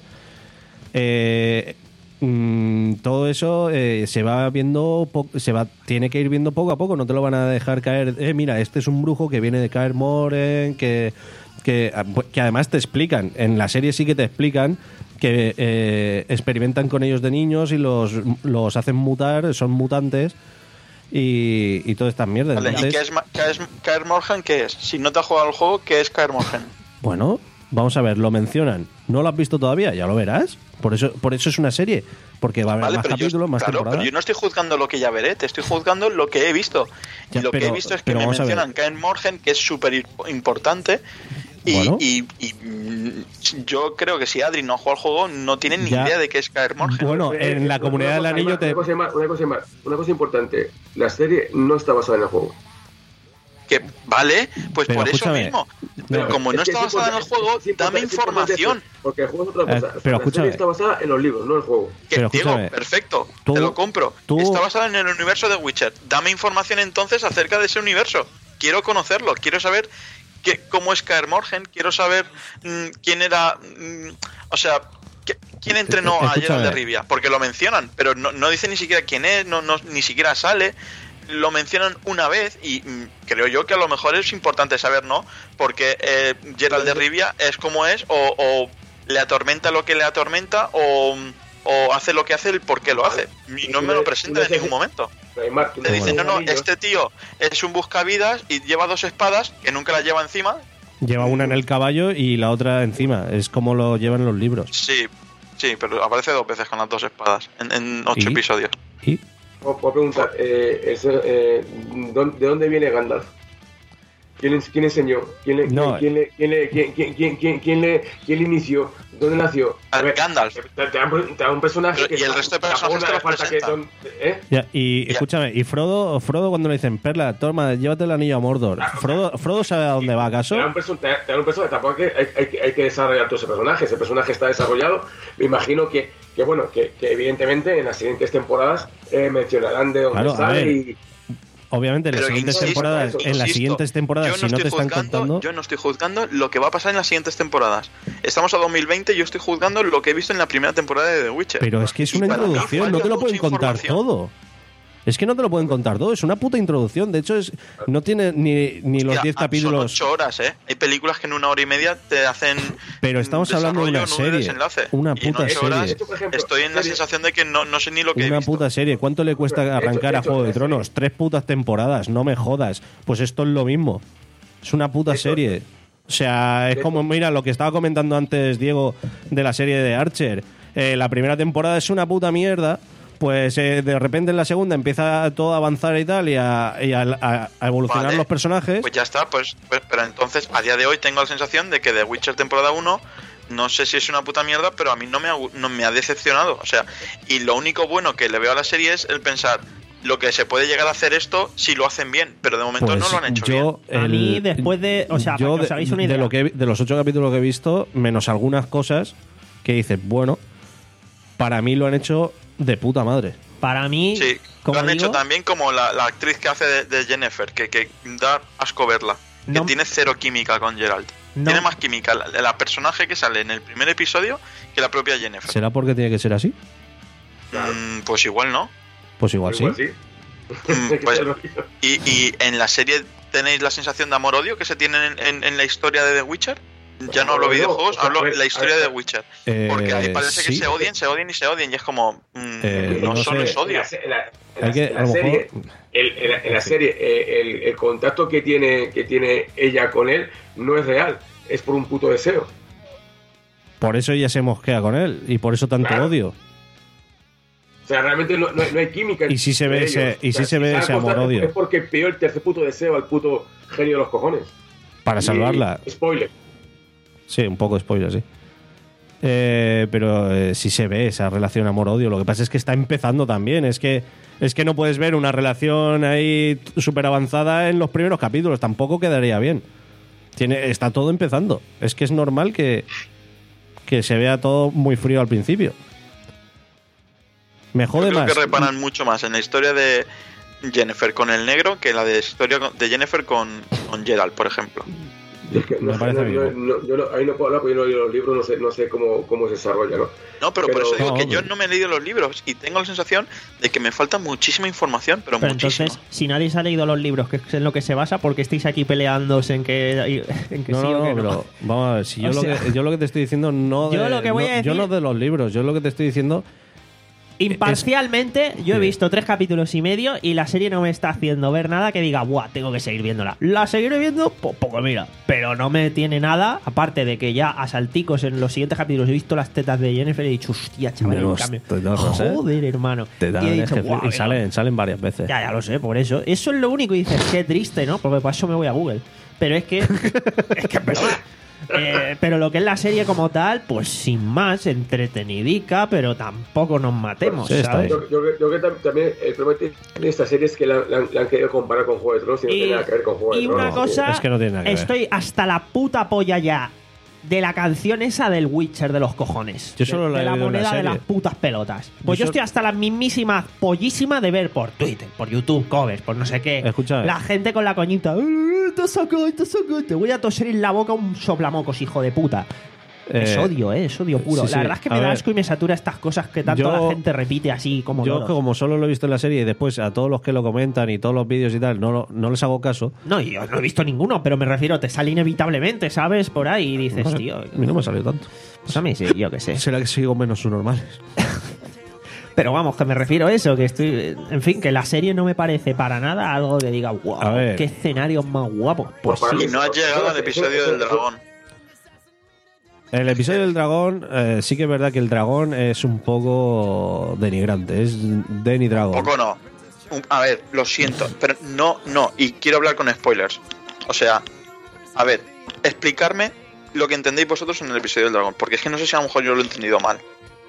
Speaker 2: Eh, mm, todo eso eh, se va viendo, po- se va, tiene que ir viendo poco a poco. No te lo van a dejar caer. Eh, mira, este es un brujo que viene de Kaer Morhen, que que, que además te explican, en la serie sí que te explican que eh, experimentan con ellos de niños y los, los hacen mutar, son mutantes y, y todas estas mierdas.
Speaker 3: Vale, ¿y
Speaker 2: Entonces,
Speaker 3: qué es, ma- qué es Kaer Morhen? ¿Qué es? Si no te has jugado al juego, ¿qué es Kaer Morhen?
Speaker 2: bueno, vamos a ver, lo mencionan. ¿No lo has visto todavía? Ya lo verás. Por eso, por eso es una serie, porque va a haber
Speaker 3: Vale,
Speaker 2: más
Speaker 3: pero yo,
Speaker 2: capítulos, más
Speaker 3: claro,
Speaker 2: temporadas.
Speaker 3: pero yo no estoy juzgando lo que ya veré, te estoy juzgando lo que he visto.
Speaker 2: Ya,
Speaker 3: y lo que
Speaker 2: pero-
Speaker 3: he visto es que
Speaker 2: pero
Speaker 3: me
Speaker 2: vamos a ver.
Speaker 3: mencionan Kaer Morhen, que es súper importante. Y,
Speaker 2: Bueno.
Speaker 3: y- y, mm, yo creo que si Adri no ha jugado al juego, no tiene ni
Speaker 2: Ya.
Speaker 3: idea de qué es Kaer Morhen.
Speaker 2: Bueno,
Speaker 4: Eh,
Speaker 2: en la
Speaker 4: una
Speaker 2: comunidad del
Speaker 4: cosa,
Speaker 2: anillo
Speaker 4: Aymar,
Speaker 2: te...
Speaker 4: Una cosa, Aymar, una cosa, Aymar, una cosa importante. La serie no está basada en el juego.
Speaker 3: Que vale, pues
Speaker 2: Pero
Speaker 3: por eso
Speaker 2: escúchame,
Speaker 3: mismo.
Speaker 2: no,
Speaker 3: Pero como no
Speaker 4: Es que
Speaker 3: está
Speaker 4: es
Speaker 3: basada en el
Speaker 4: importante,
Speaker 3: juego,
Speaker 4: es importante,
Speaker 3: dame
Speaker 4: es importante
Speaker 3: información.
Speaker 4: eso, Porque el juego es otra cosa.
Speaker 2: Eh,
Speaker 4: O sea,
Speaker 2: pero
Speaker 4: la
Speaker 2: escúchame.
Speaker 4: serie está basada en los libros, no en el juego.
Speaker 3: Que
Speaker 2: Pero
Speaker 3: Diego,
Speaker 2: escúchame,
Speaker 3: perfecto,
Speaker 2: tú-
Speaker 3: te lo compro.
Speaker 2: tú-
Speaker 3: Está basada en el universo de Witcher. Dame información entonces acerca de ese universo. Quiero conocerlo, quiero saber qué, cómo es Kaer Morhen, quiero saber mm, quién era... mm, o sea, qué- quién entrenó a
Speaker 2: Escúchame.
Speaker 3: Geralt de Rivia. Porque lo mencionan, pero no, no dice ni siquiera quién es, no, no, ni siquiera sale. Lo mencionan una vez y mm, creo yo que a lo mejor es importante saber, ¿no? Porque eh, Geralt de Rivia es como es o, o le atormenta lo que le atormenta o, o hace lo que hace el por qué lo hace. Y no me lo presenta en ningún momento.
Speaker 4: Aymar, tú
Speaker 3: Te
Speaker 4: no
Speaker 3: dicen, no,
Speaker 4: tienes
Speaker 3: no,
Speaker 4: anillos.
Speaker 3: este tío es un buscavidas y lleva dos espadas que nunca las lleva encima.
Speaker 2: Lleva una en el caballo y la otra encima. Es como lo llevan los libros.
Speaker 3: Sí, sí, pero aparece dos veces con las dos espadas en, en ocho
Speaker 2: ¿Y?
Speaker 3: episodios.
Speaker 2: Y
Speaker 4: Puedo puedo preguntar, eh, ese, eh, ¿dónde- ¿de dónde viene Gandalf? ¿Quién, quién enseñó? ¿Quién le,
Speaker 2: No.
Speaker 4: quién, le, quién, le, quién, quién, quién, quién, quién le, quién le inició? ¿Dónde nació?
Speaker 3: Ah,
Speaker 4: A ver,
Speaker 3: Gandalf.
Speaker 4: Te, te dan, te dan un personaje
Speaker 3: Pero,
Speaker 4: que
Speaker 3: ¿y el resto de
Speaker 4: tampoco
Speaker 3: personajes te
Speaker 4: le
Speaker 3: los
Speaker 4: falta que
Speaker 3: presentan?
Speaker 4: don- ¿eh?
Speaker 2: Ya, y
Speaker 3: Ya.
Speaker 2: escúchame, y Frodo, Frodo cuando le dicen, Perla, toma, llévate el anillo a Mordor. Frodo, Frodo sabe a dónde va, ¿acaso?
Speaker 4: Te dan un perso- te dan- te dan un personaje, tampoco hay que, hay, hay que- hay que desarrollar todo ese personaje. Ese personaje está desarrollado. Me imagino que, que bueno, que, que evidentemente en las siguientes temporadas eh, mencionarán de dónde
Speaker 2: Claro, a
Speaker 4: sale
Speaker 2: ver.
Speaker 4: y
Speaker 2: Obviamente, en las
Speaker 3: Pero
Speaker 2: siguientes
Speaker 3: insisto,
Speaker 2: temporadas, en las
Speaker 3: insisto,
Speaker 2: siguientes temporadas,
Speaker 3: yo
Speaker 2: si no
Speaker 3: estoy
Speaker 2: te están
Speaker 3: juzgando-
Speaker 2: contando,
Speaker 3: Yo no estoy juzgando lo que va a pasar en las siguientes temporadas. Estamos a dos mil veinte, yo estoy juzgando lo que he visto en la primera temporada de The Witcher.
Speaker 2: pero es que es
Speaker 3: Y
Speaker 2: una
Speaker 3: para mí
Speaker 2: introducción, no te lo
Speaker 3: falta
Speaker 2: pueden
Speaker 3: mucha
Speaker 2: contar
Speaker 3: información.
Speaker 2: todo. Es que no te lo pueden contar todo, es una puta introducción. De hecho, es no tiene ni, ni los
Speaker 3: Hostia,
Speaker 2: diez
Speaker 3: Son
Speaker 2: capítulos.
Speaker 3: ocho horas, ¿eh? Hay películas que en una hora y media te hacen.
Speaker 2: Pero estamos
Speaker 3: mm,
Speaker 2: hablando de una
Speaker 3: desarrollo, nueve
Speaker 2: serie,
Speaker 3: desenlace.
Speaker 2: una
Speaker 3: Y en
Speaker 2: puta
Speaker 3: ocho
Speaker 2: serie.
Speaker 3: horas
Speaker 4: Esto, por ejemplo,
Speaker 3: estoy en la
Speaker 4: serie-
Speaker 3: sensación de que no, no sé ni lo que he
Speaker 2: Una
Speaker 3: visto.
Speaker 2: puta serie. ¿Cuánto le cuesta
Speaker 4: Hecho-
Speaker 2: arrancar a
Speaker 4: hecho
Speaker 2: Juego de
Speaker 4: una
Speaker 2: Tronos? Tres putas temporadas, no me jodas. Pues esto es lo mismo. Es una puta
Speaker 4: Hecho-
Speaker 2: serie. O sea, es
Speaker 4: Hecho-
Speaker 2: como, mira, lo que estaba comentando antes Diego de la serie de Archer. Eh, la primera temporada es una puta mierda. Pues eh, de repente en la segunda empieza todo a avanzar y tal, y a, y a- a- a evolucionar
Speaker 3: Vale,
Speaker 2: los personajes.
Speaker 3: Pues ya está, pues, pues- pero entonces a día de hoy tengo la sensación de que The Witcher temporada uno, no sé si es una puta mierda, pero a mí no me ha, gu- no me ha decepcionado. O sea, y lo único bueno que le veo a la serie es el pensar lo que se puede llegar a hacer esto si lo hacen bien, pero de momento
Speaker 2: Pues
Speaker 3: no lo han hecho
Speaker 2: yo,
Speaker 3: bien.
Speaker 1: A
Speaker 2: el-
Speaker 1: mí, después de- o sea, para
Speaker 2: yo
Speaker 1: que os hagáis una
Speaker 2: de,
Speaker 1: idea.
Speaker 2: lo que he- de los ocho capítulos que he visto, menos algunas cosas que dices, bueno, para mí lo han hecho de puta madre.
Speaker 1: Para mí,
Speaker 3: Sí,
Speaker 1: como
Speaker 3: lo han
Speaker 1: digo,
Speaker 3: hecho también como la, la actriz que hace de, de Jennifer, que, que da asco verla.
Speaker 1: No.
Speaker 3: Que tiene cero química con Geralt.
Speaker 1: No.
Speaker 3: Tiene más química la, la personaje que sale en el primer episodio que la propia Jennifer.
Speaker 2: ¿Será porque tiene que ser así?
Speaker 3: Mm, pues igual no.
Speaker 2: Pues igual sí.
Speaker 4: igual sí.
Speaker 3: Mm, pues, y, y en la serie tenéis la sensación de amor-odio que se tiene en, en- en la historia de The Witcher. Ya no hablo
Speaker 4: Amor-odio,
Speaker 3: videojuegos,
Speaker 4: o sea, a
Speaker 3: hablo
Speaker 4: ver,
Speaker 3: de la historia
Speaker 4: a ver,
Speaker 3: de The Witcher.
Speaker 2: Eh,
Speaker 3: Porque ahí parece que
Speaker 2: sí.
Speaker 3: se odian, se odian y se odian. Y es como. mm,
Speaker 2: Eh,
Speaker 3: no,
Speaker 2: no
Speaker 3: solo
Speaker 2: sé.
Speaker 3: es odio.
Speaker 4: En la, en
Speaker 2: Hay
Speaker 4: la-
Speaker 2: que,
Speaker 4: en
Speaker 2: a
Speaker 4: la
Speaker 2: lo
Speaker 4: serie,
Speaker 2: mejor,
Speaker 4: el- en la, en la serie eh, el, el contacto que tiene, que tiene ella con él no es real, es por un puto deseo.
Speaker 2: por eso ella se mosquea con él y por eso tanto
Speaker 4: Claro.
Speaker 2: odio.
Speaker 4: O sea, realmente no, no, no hay química.
Speaker 2: Y sí se ve
Speaker 4: entre
Speaker 2: ese-
Speaker 4: ellos.
Speaker 2: y
Speaker 4: O sea,
Speaker 2: sí se ve
Speaker 4: si
Speaker 2: ese
Speaker 4: algo está-
Speaker 2: amor-odio.
Speaker 4: Es porque pidió el tercer puto deseo al puto genio de los cojones.
Speaker 2: Para
Speaker 4: Y-
Speaker 2: salvarla.
Speaker 4: Spoiler.
Speaker 2: Sí, un poco spoiler, sí. Eh, pero eh, sí se ve esa relación amor-odio. Lo que pasa es que está empezando también. Es que, es que no puedes ver una relación ahí súper avanzada en los primeros capítulos. Tampoco quedaría bien. Tiene, está todo empezando. Es que es normal que, que se vea todo muy frío al principio. Me jode
Speaker 3: Yo creo
Speaker 2: más.
Speaker 3: que reparan mucho más en la historia de Jennifer con el negro que la de historia de Jennifer con, con Geralt, por ejemplo.
Speaker 4: Es que no
Speaker 2: Me
Speaker 4: sé,
Speaker 2: parece
Speaker 4: no,
Speaker 2: bien.
Speaker 4: no, no, yo no, ahí no puedo hablar porque yo no he leído los libros, no sé, no sé cómo, cómo se desarrolla, ¿no?
Speaker 3: No, pero, por
Speaker 4: Pero-
Speaker 3: eso digo
Speaker 2: No,
Speaker 3: que
Speaker 2: pero-
Speaker 3: yo no me he leído los libros y tengo la sensación de que me falta muchísima información, pero,
Speaker 1: Pero
Speaker 3: muchísima.
Speaker 1: entonces, si nadie se ha leído los libros, que es en lo que se basa, ¿por qué estáis aquí peleándose en que, en que
Speaker 2: No,
Speaker 1: sí
Speaker 2: no,
Speaker 1: o que
Speaker 2: no,
Speaker 1: no?
Speaker 2: pero vamos a ver, si yo,
Speaker 1: O
Speaker 2: lo
Speaker 1: sea-
Speaker 2: que, yo lo que te estoy diciendo no de,
Speaker 1: Yo lo que voy
Speaker 2: no,
Speaker 1: a
Speaker 2: yo
Speaker 1: decir-
Speaker 2: no de los libros, yo lo que te estoy diciendo
Speaker 1: Imparcialmente, yo he
Speaker 2: Sí.
Speaker 1: visto tres capítulos y medio y la serie no me está haciendo ver nada que diga, buah, tengo que seguir viéndola. La seguiré viendo, pues poco mira. Pero no me tiene nada, aparte de que ya a salticos en los siguientes capítulos he visto las tetas de Jennifer y he dicho, hostia, chaval, en
Speaker 2: Menos
Speaker 1: cambio.
Speaker 2: tetas, ¿eh?
Speaker 1: Joder, hermano.
Speaker 2: te dan
Speaker 1: y he
Speaker 2: el
Speaker 1: dicho,
Speaker 2: jefe-
Speaker 1: "Buah,
Speaker 2: y
Speaker 1: venga".
Speaker 2: salen, salen varias veces.
Speaker 1: Ya, ya lo sé, por eso. Eso es lo único y dices, qué triste, ¿no? Porque para eso me voy a Google. Pero es que. es que, perdón. Eh, pero lo que es la serie como tal, pues sin más, entretenidica, pero tampoco nos matemos,
Speaker 2: Sí, está
Speaker 1: ¿sabes?
Speaker 2: bien.
Speaker 4: Yo, yo, yo creo que tam- también el problema de esta serie es que la, la- la han querido comparar con Juego de Tronos y no
Speaker 1: Y,
Speaker 4: tiene nada que ver con Juego de
Speaker 1: y
Speaker 4: Tronos.
Speaker 1: una cosa,
Speaker 2: Es que no tiene nada que ver.
Speaker 1: estoy hasta la puta polla ya de la canción esa del Witcher de los cojones.
Speaker 2: Yo solo
Speaker 1: de,
Speaker 2: la
Speaker 1: de
Speaker 2: he
Speaker 1: la
Speaker 2: oído en la
Speaker 1: moneda de
Speaker 2: serie.
Speaker 1: las putas pelotas. Pues
Speaker 2: Yo
Speaker 1: yo,
Speaker 2: so-
Speaker 1: estoy hasta la mismísima pollísima de ver por Twitter, por YouTube, covers, por no sé qué.
Speaker 2: Escucha.
Speaker 1: La gente con la coñita. "Eh, Te saco, te saco, te voy a toser en la boca un soplamocos, hijo de puta. Es
Speaker 2: Eh,
Speaker 1: odio, eh, es odio puro.
Speaker 2: sí, sí.
Speaker 1: La verdad es que
Speaker 2: A
Speaker 1: me da
Speaker 2: ver,
Speaker 1: asco y me satura estas cosas que tanto
Speaker 2: yo-
Speaker 1: la gente repite así como
Speaker 2: Yo
Speaker 1: loros.
Speaker 2: como solo lo he visto en la serie y después a todos los que lo comentan y todos los vídeos y tal, no, lo- no les hago caso.
Speaker 1: No, yo no he visto ninguno, pero me refiero, te sale inevitablemente, ¿sabes? Por ahí y dices,
Speaker 2: Vale,
Speaker 1: tío.
Speaker 2: a mí no me ha salido tanto.
Speaker 1: Pues a mí sí, yo qué sé.
Speaker 2: Será que sigo menos subnormales.
Speaker 1: Pero vamos, que me refiero a eso, que estoy. En fin, que la serie no me parece para nada algo que diga, wow,
Speaker 2: A ver.
Speaker 1: qué escenarios más guapos. Pues
Speaker 4: Para
Speaker 1: sí.
Speaker 4: mí
Speaker 3: Y no has llegado al episodio del dragón.
Speaker 2: El episodio del dragón, eh, sí que es verdad que el dragón es un poco denigrante, es Denny Dragon.
Speaker 3: Poco no. Un- A ver, lo siento, pero no, no. Y quiero hablar con spoilers. O sea, a ver, explicarme lo que entendéis vosotros en el episodio del dragón. Porque es que no sé si a lo mejor yo lo he entendido mal.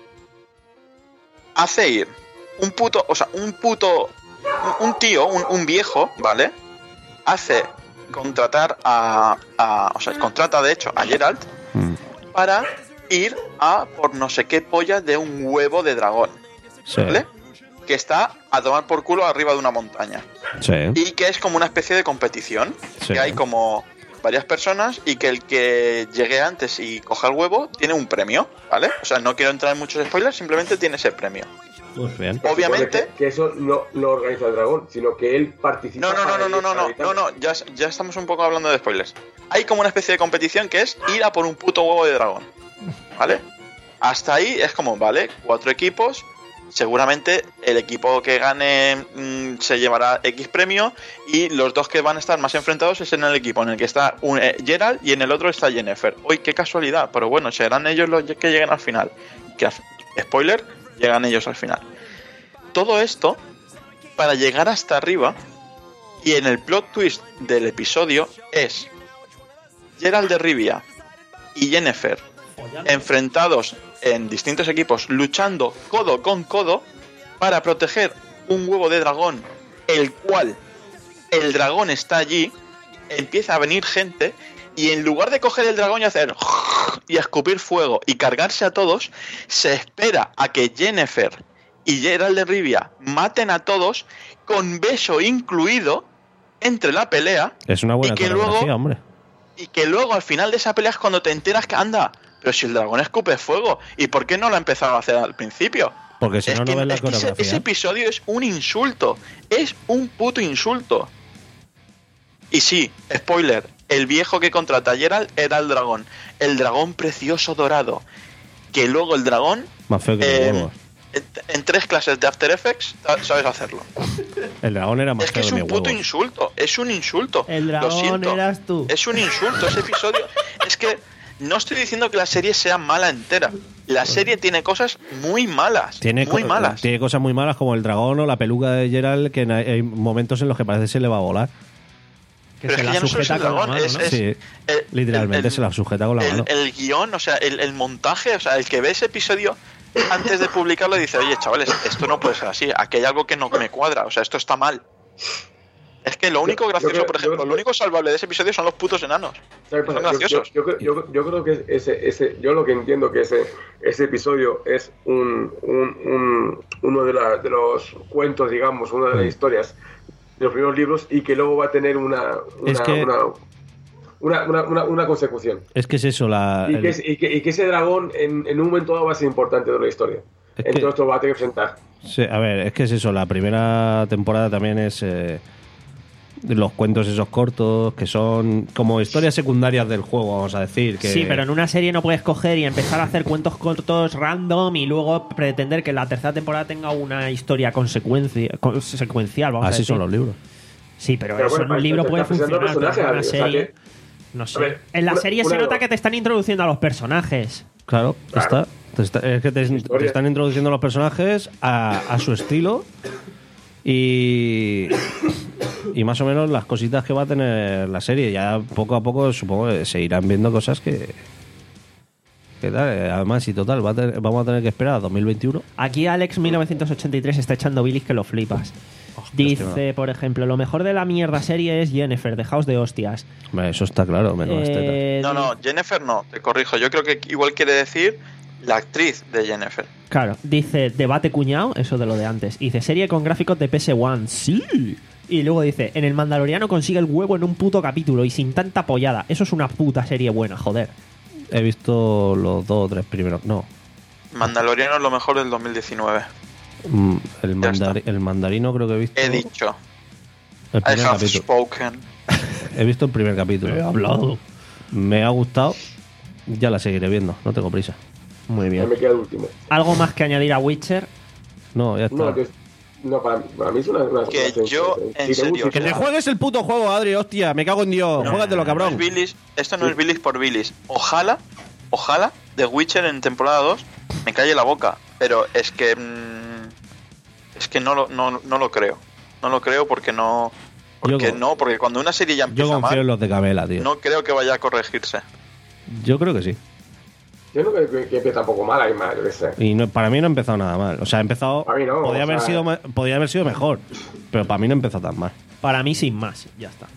Speaker 3: Hace ir un puto, o sea, un puto, un, un tío, un, un viejo, ¿vale? Hace contratar a, a, o sea, contrata de hecho a Geralt
Speaker 2: Mm,
Speaker 3: para ir a por no sé qué polla de un huevo de dragón,
Speaker 2: sí,
Speaker 3: ¿vale? Que está a tomar por culo arriba de una montaña.
Speaker 2: sí.
Speaker 3: Y que es como una especie de competición.
Speaker 2: Sí.
Speaker 3: Que hay como varias personas y que el que llegue antes y coja el huevo tiene un premio, ¿vale? O sea, no quiero entrar en muchos spoilers, simplemente tiene ese premio.
Speaker 2: Pues bien.
Speaker 3: Obviamente...
Speaker 4: Que, que eso no lo organiza el dragón, sino que él participa.
Speaker 3: No, no, no,
Speaker 4: para
Speaker 3: no, no,
Speaker 4: ir-
Speaker 3: no,
Speaker 4: para
Speaker 3: no,
Speaker 4: evitar-
Speaker 3: no, no, ya, ya estamos un poco hablando de spoilers. Hay como una especie de competición que es ir a por un puto huevo de dragón, ¿vale? Hasta ahí es como, vale, cuatro equipos, seguramente el equipo que gane mm, se llevará X premio y los dos que van a estar más enfrentados es en el equipo en el que está un, eh, Geralt y en el otro está Jennifer. Uy, qué casualidad, pero bueno, serán ellos los que lleguen al final. Que, al- spoiler, llegan ellos al final. Todo esto para llegar hasta arriba y en el plot twist del episodio es Geralt de Rivia y Yennefer enfrentados en distintos equipos luchando codo con codo para proteger un huevo de dragón, el cual el dragón está allí, empieza a venir gente y en lugar de coger el dragón y hacer y escupir fuego y cargarse a todos, se espera a que Yennefer y Geralt de Rivia maten a todos con beso incluido entre la pelea
Speaker 2: Es una buena
Speaker 3: y que
Speaker 2: coreografía,
Speaker 3: luego-
Speaker 2: hombre.
Speaker 3: y que luego al final de esa pelea es cuando te enteras que anda, pero si el dragón escupe fuego, ¿y por qué no lo ha empezado a hacer al principio?
Speaker 2: Porque si
Speaker 3: Es
Speaker 2: no,
Speaker 3: que-
Speaker 2: no ves la
Speaker 3: es que ese,
Speaker 2: coreografía.
Speaker 3: ese episodio es un insulto, es un puto insulto. Y sí, spoiler, el viejo que contrata a Geralt era el dragón, el dragón precioso dorado, que luego el dragón
Speaker 2: Más feo que los
Speaker 3: eh,
Speaker 2: huevos.
Speaker 3: en, en tres clases de After Effects sabes hacerlo.
Speaker 2: El dragón era más
Speaker 3: Es que
Speaker 2: feo
Speaker 3: es
Speaker 2: que
Speaker 3: un
Speaker 2: mis
Speaker 3: puto
Speaker 2: huevos.
Speaker 3: insulto, es un insulto.
Speaker 1: El
Speaker 3: Lo
Speaker 1: dragón
Speaker 3: siento.
Speaker 1: eras tú.
Speaker 3: Es un insulto ese episodio. Es que no estoy diciendo que la serie sea mala entera. La serie tiene cosas muy malas.
Speaker 2: Tiene,
Speaker 3: muy
Speaker 2: co-
Speaker 3: malas.
Speaker 2: tiene cosas muy malas como el dragón o la peluca de Geralt, que en- hay momentos en los que parece que se le va a volar.
Speaker 1: Que
Speaker 3: Pero
Speaker 1: se
Speaker 3: es que
Speaker 1: la
Speaker 3: ya no solo es
Speaker 1: sujeta
Speaker 3: el
Speaker 1: con la
Speaker 3: dragón,
Speaker 1: mano,
Speaker 3: es,
Speaker 1: ¿no?
Speaker 3: es
Speaker 2: Sí,
Speaker 3: el-
Speaker 2: literalmente
Speaker 3: el- el-
Speaker 2: se la sujeta con la
Speaker 3: el,
Speaker 2: mano.
Speaker 3: el guión, o sea, el, el montaje, o sea, el que ve ese episodio antes de publicarlo dice, oye, chavales, esto no puede ser así, aquí hay algo que no me cuadra, o sea, esto está mal. Es que lo único
Speaker 4: Yo- yo
Speaker 3: gracioso,
Speaker 4: creo-
Speaker 3: por
Speaker 4: yo
Speaker 3: ejemplo,
Speaker 4: creo
Speaker 3: lo
Speaker 4: que-
Speaker 3: único salvable de ese episodio son los putos enanos.
Speaker 4: ¿Sabes qué
Speaker 3: Son
Speaker 4: pasa? Yo-
Speaker 3: graciosos.
Speaker 4: Yo, yo, yo, yo creo que ese, ese, yo lo que entiendo que ese, ese episodio es un, un, un- uno de, la- de los cuentos, digamos, una de las
Speaker 2: Mm.
Speaker 4: historias de los primeros libros y que luego va a tener una, una,
Speaker 2: Es que-
Speaker 4: una, una, una, una- una consecución.
Speaker 2: Es que es eso, la,
Speaker 4: Y
Speaker 2: el-
Speaker 4: que, es- y, que, y que ese dragón en, en un momento dado va a ser importante de la historia.
Speaker 2: Es
Speaker 4: Entonces
Speaker 2: que-
Speaker 4: esto va a tener que enfrentar.
Speaker 2: sí, a ver, es que es eso, la primera temporada también es eh, los cuentos esos cortos, que son como historias secundarias del juego, vamos a decir. Que,
Speaker 1: Sí, pero en una serie no puedes coger y empezar a hacer cuentos cortos random y luego pretender que la tercera temporada tenga una historia consecuencia, con- secuencial, vamos a
Speaker 2: así
Speaker 1: decir.
Speaker 2: son los libros.
Speaker 1: Sí, pero,
Speaker 4: Pero
Speaker 1: eso
Speaker 4: bueno,
Speaker 1: en un
Speaker 4: pues,
Speaker 1: libro
Speaker 4: te
Speaker 1: puede
Speaker 4: estás presentando
Speaker 1: funcionar, pero en una
Speaker 4: personajes, o sea
Speaker 1: serie...
Speaker 4: que-
Speaker 1: No sé.
Speaker 4: A ver,
Speaker 1: en la
Speaker 4: una-
Speaker 1: serie se
Speaker 4: una-
Speaker 1: nota que te están introduciendo a los personajes.
Speaker 2: Claro,
Speaker 4: Claro.
Speaker 2: está. Te está- es que te, te
Speaker 4: Historia.
Speaker 2: están introduciendo los personajes a, a su estilo y, y más o menos las cositas que va a tener la serie. Ya poco a poco supongo que se irán viendo cosas que... que tal, eh, además y total, va a tener- vamos a tener que esperar a dos mil veintiuno.
Speaker 1: Aquí Alex mil novecientos ochenta y tres está echando bilis que lo flipas. Dice, por ejemplo, lo mejor de la mierda serie es Jennifer, de House de Hostias.
Speaker 2: Hombre, eso está claro, menos tetas.
Speaker 1: Eh,
Speaker 3: No, no, Jennifer no, te corrijo. Yo creo que igual quiere decir la actriz de Jennifer.
Speaker 1: Claro, dice debate cuñado, eso de lo de antes. Dice serie con gráficos de P S uno. Sí. Y luego dice, en el Mandaloriano consigue el huevo en un puto capítulo y sin tanta pollada. Eso es una puta serie buena, joder.
Speaker 2: He visto los dos o tres primeros. No,
Speaker 3: Mandaloriano es lo mejor del dos mil diecinueve.
Speaker 2: mm, el,
Speaker 3: Ya
Speaker 2: mandari-
Speaker 3: está.
Speaker 2: el mandarino creo que he visto
Speaker 3: He dicho.
Speaker 2: el
Speaker 3: I
Speaker 2: primer
Speaker 3: have
Speaker 2: capítulo.
Speaker 3: spoken.
Speaker 2: He visto el primer capítulo.
Speaker 1: hablado.
Speaker 2: Me ha gustado. Ya la seguiré viendo, no tengo prisa.
Speaker 1: Muy
Speaker 4: Ya
Speaker 1: bien.
Speaker 4: me queda el último.
Speaker 1: ¿Algo más que añadir a Witcher?
Speaker 2: No, ya está.
Speaker 4: No, que- no para, para mí es una... una
Speaker 3: Que
Speaker 4: una-
Speaker 3: yo,
Speaker 4: si
Speaker 3: en
Speaker 4: te
Speaker 3: serio,
Speaker 4: gusta-
Speaker 2: Que te juegues el puto juego, Adri, hostia. Me cago en Dios.
Speaker 3: No,
Speaker 2: Juégatelo,
Speaker 3: No
Speaker 2: cabrón.
Speaker 3: es Billis, esto no es Billis por Billis. Ojalá, ojalá The Witcher en temporada dos me calle la boca. Pero es que. mm, es que no lo, no, no lo creo. No lo creo porque no. Porque
Speaker 2: Yo-
Speaker 3: no, porque cuando una serie ya
Speaker 2: Yo
Speaker 3: empieza
Speaker 2: confío en
Speaker 3: mal,
Speaker 2: los de Camela, tío.
Speaker 3: no creo que vaya a corregirse.
Speaker 2: Yo creo que sí.
Speaker 4: Yo no creo que, que empiece tampoco mal, hay más, yo qué sé.
Speaker 2: Y no- para mí no ha empezado nada mal. O sea, ha empezado.
Speaker 4: Para mí no,
Speaker 2: podía,
Speaker 4: o
Speaker 2: haber
Speaker 4: sea-
Speaker 2: sido, ma- podía haber sido mejor. Pero para mí no ha empezado tan mal.
Speaker 1: Para mí sin más, ya está.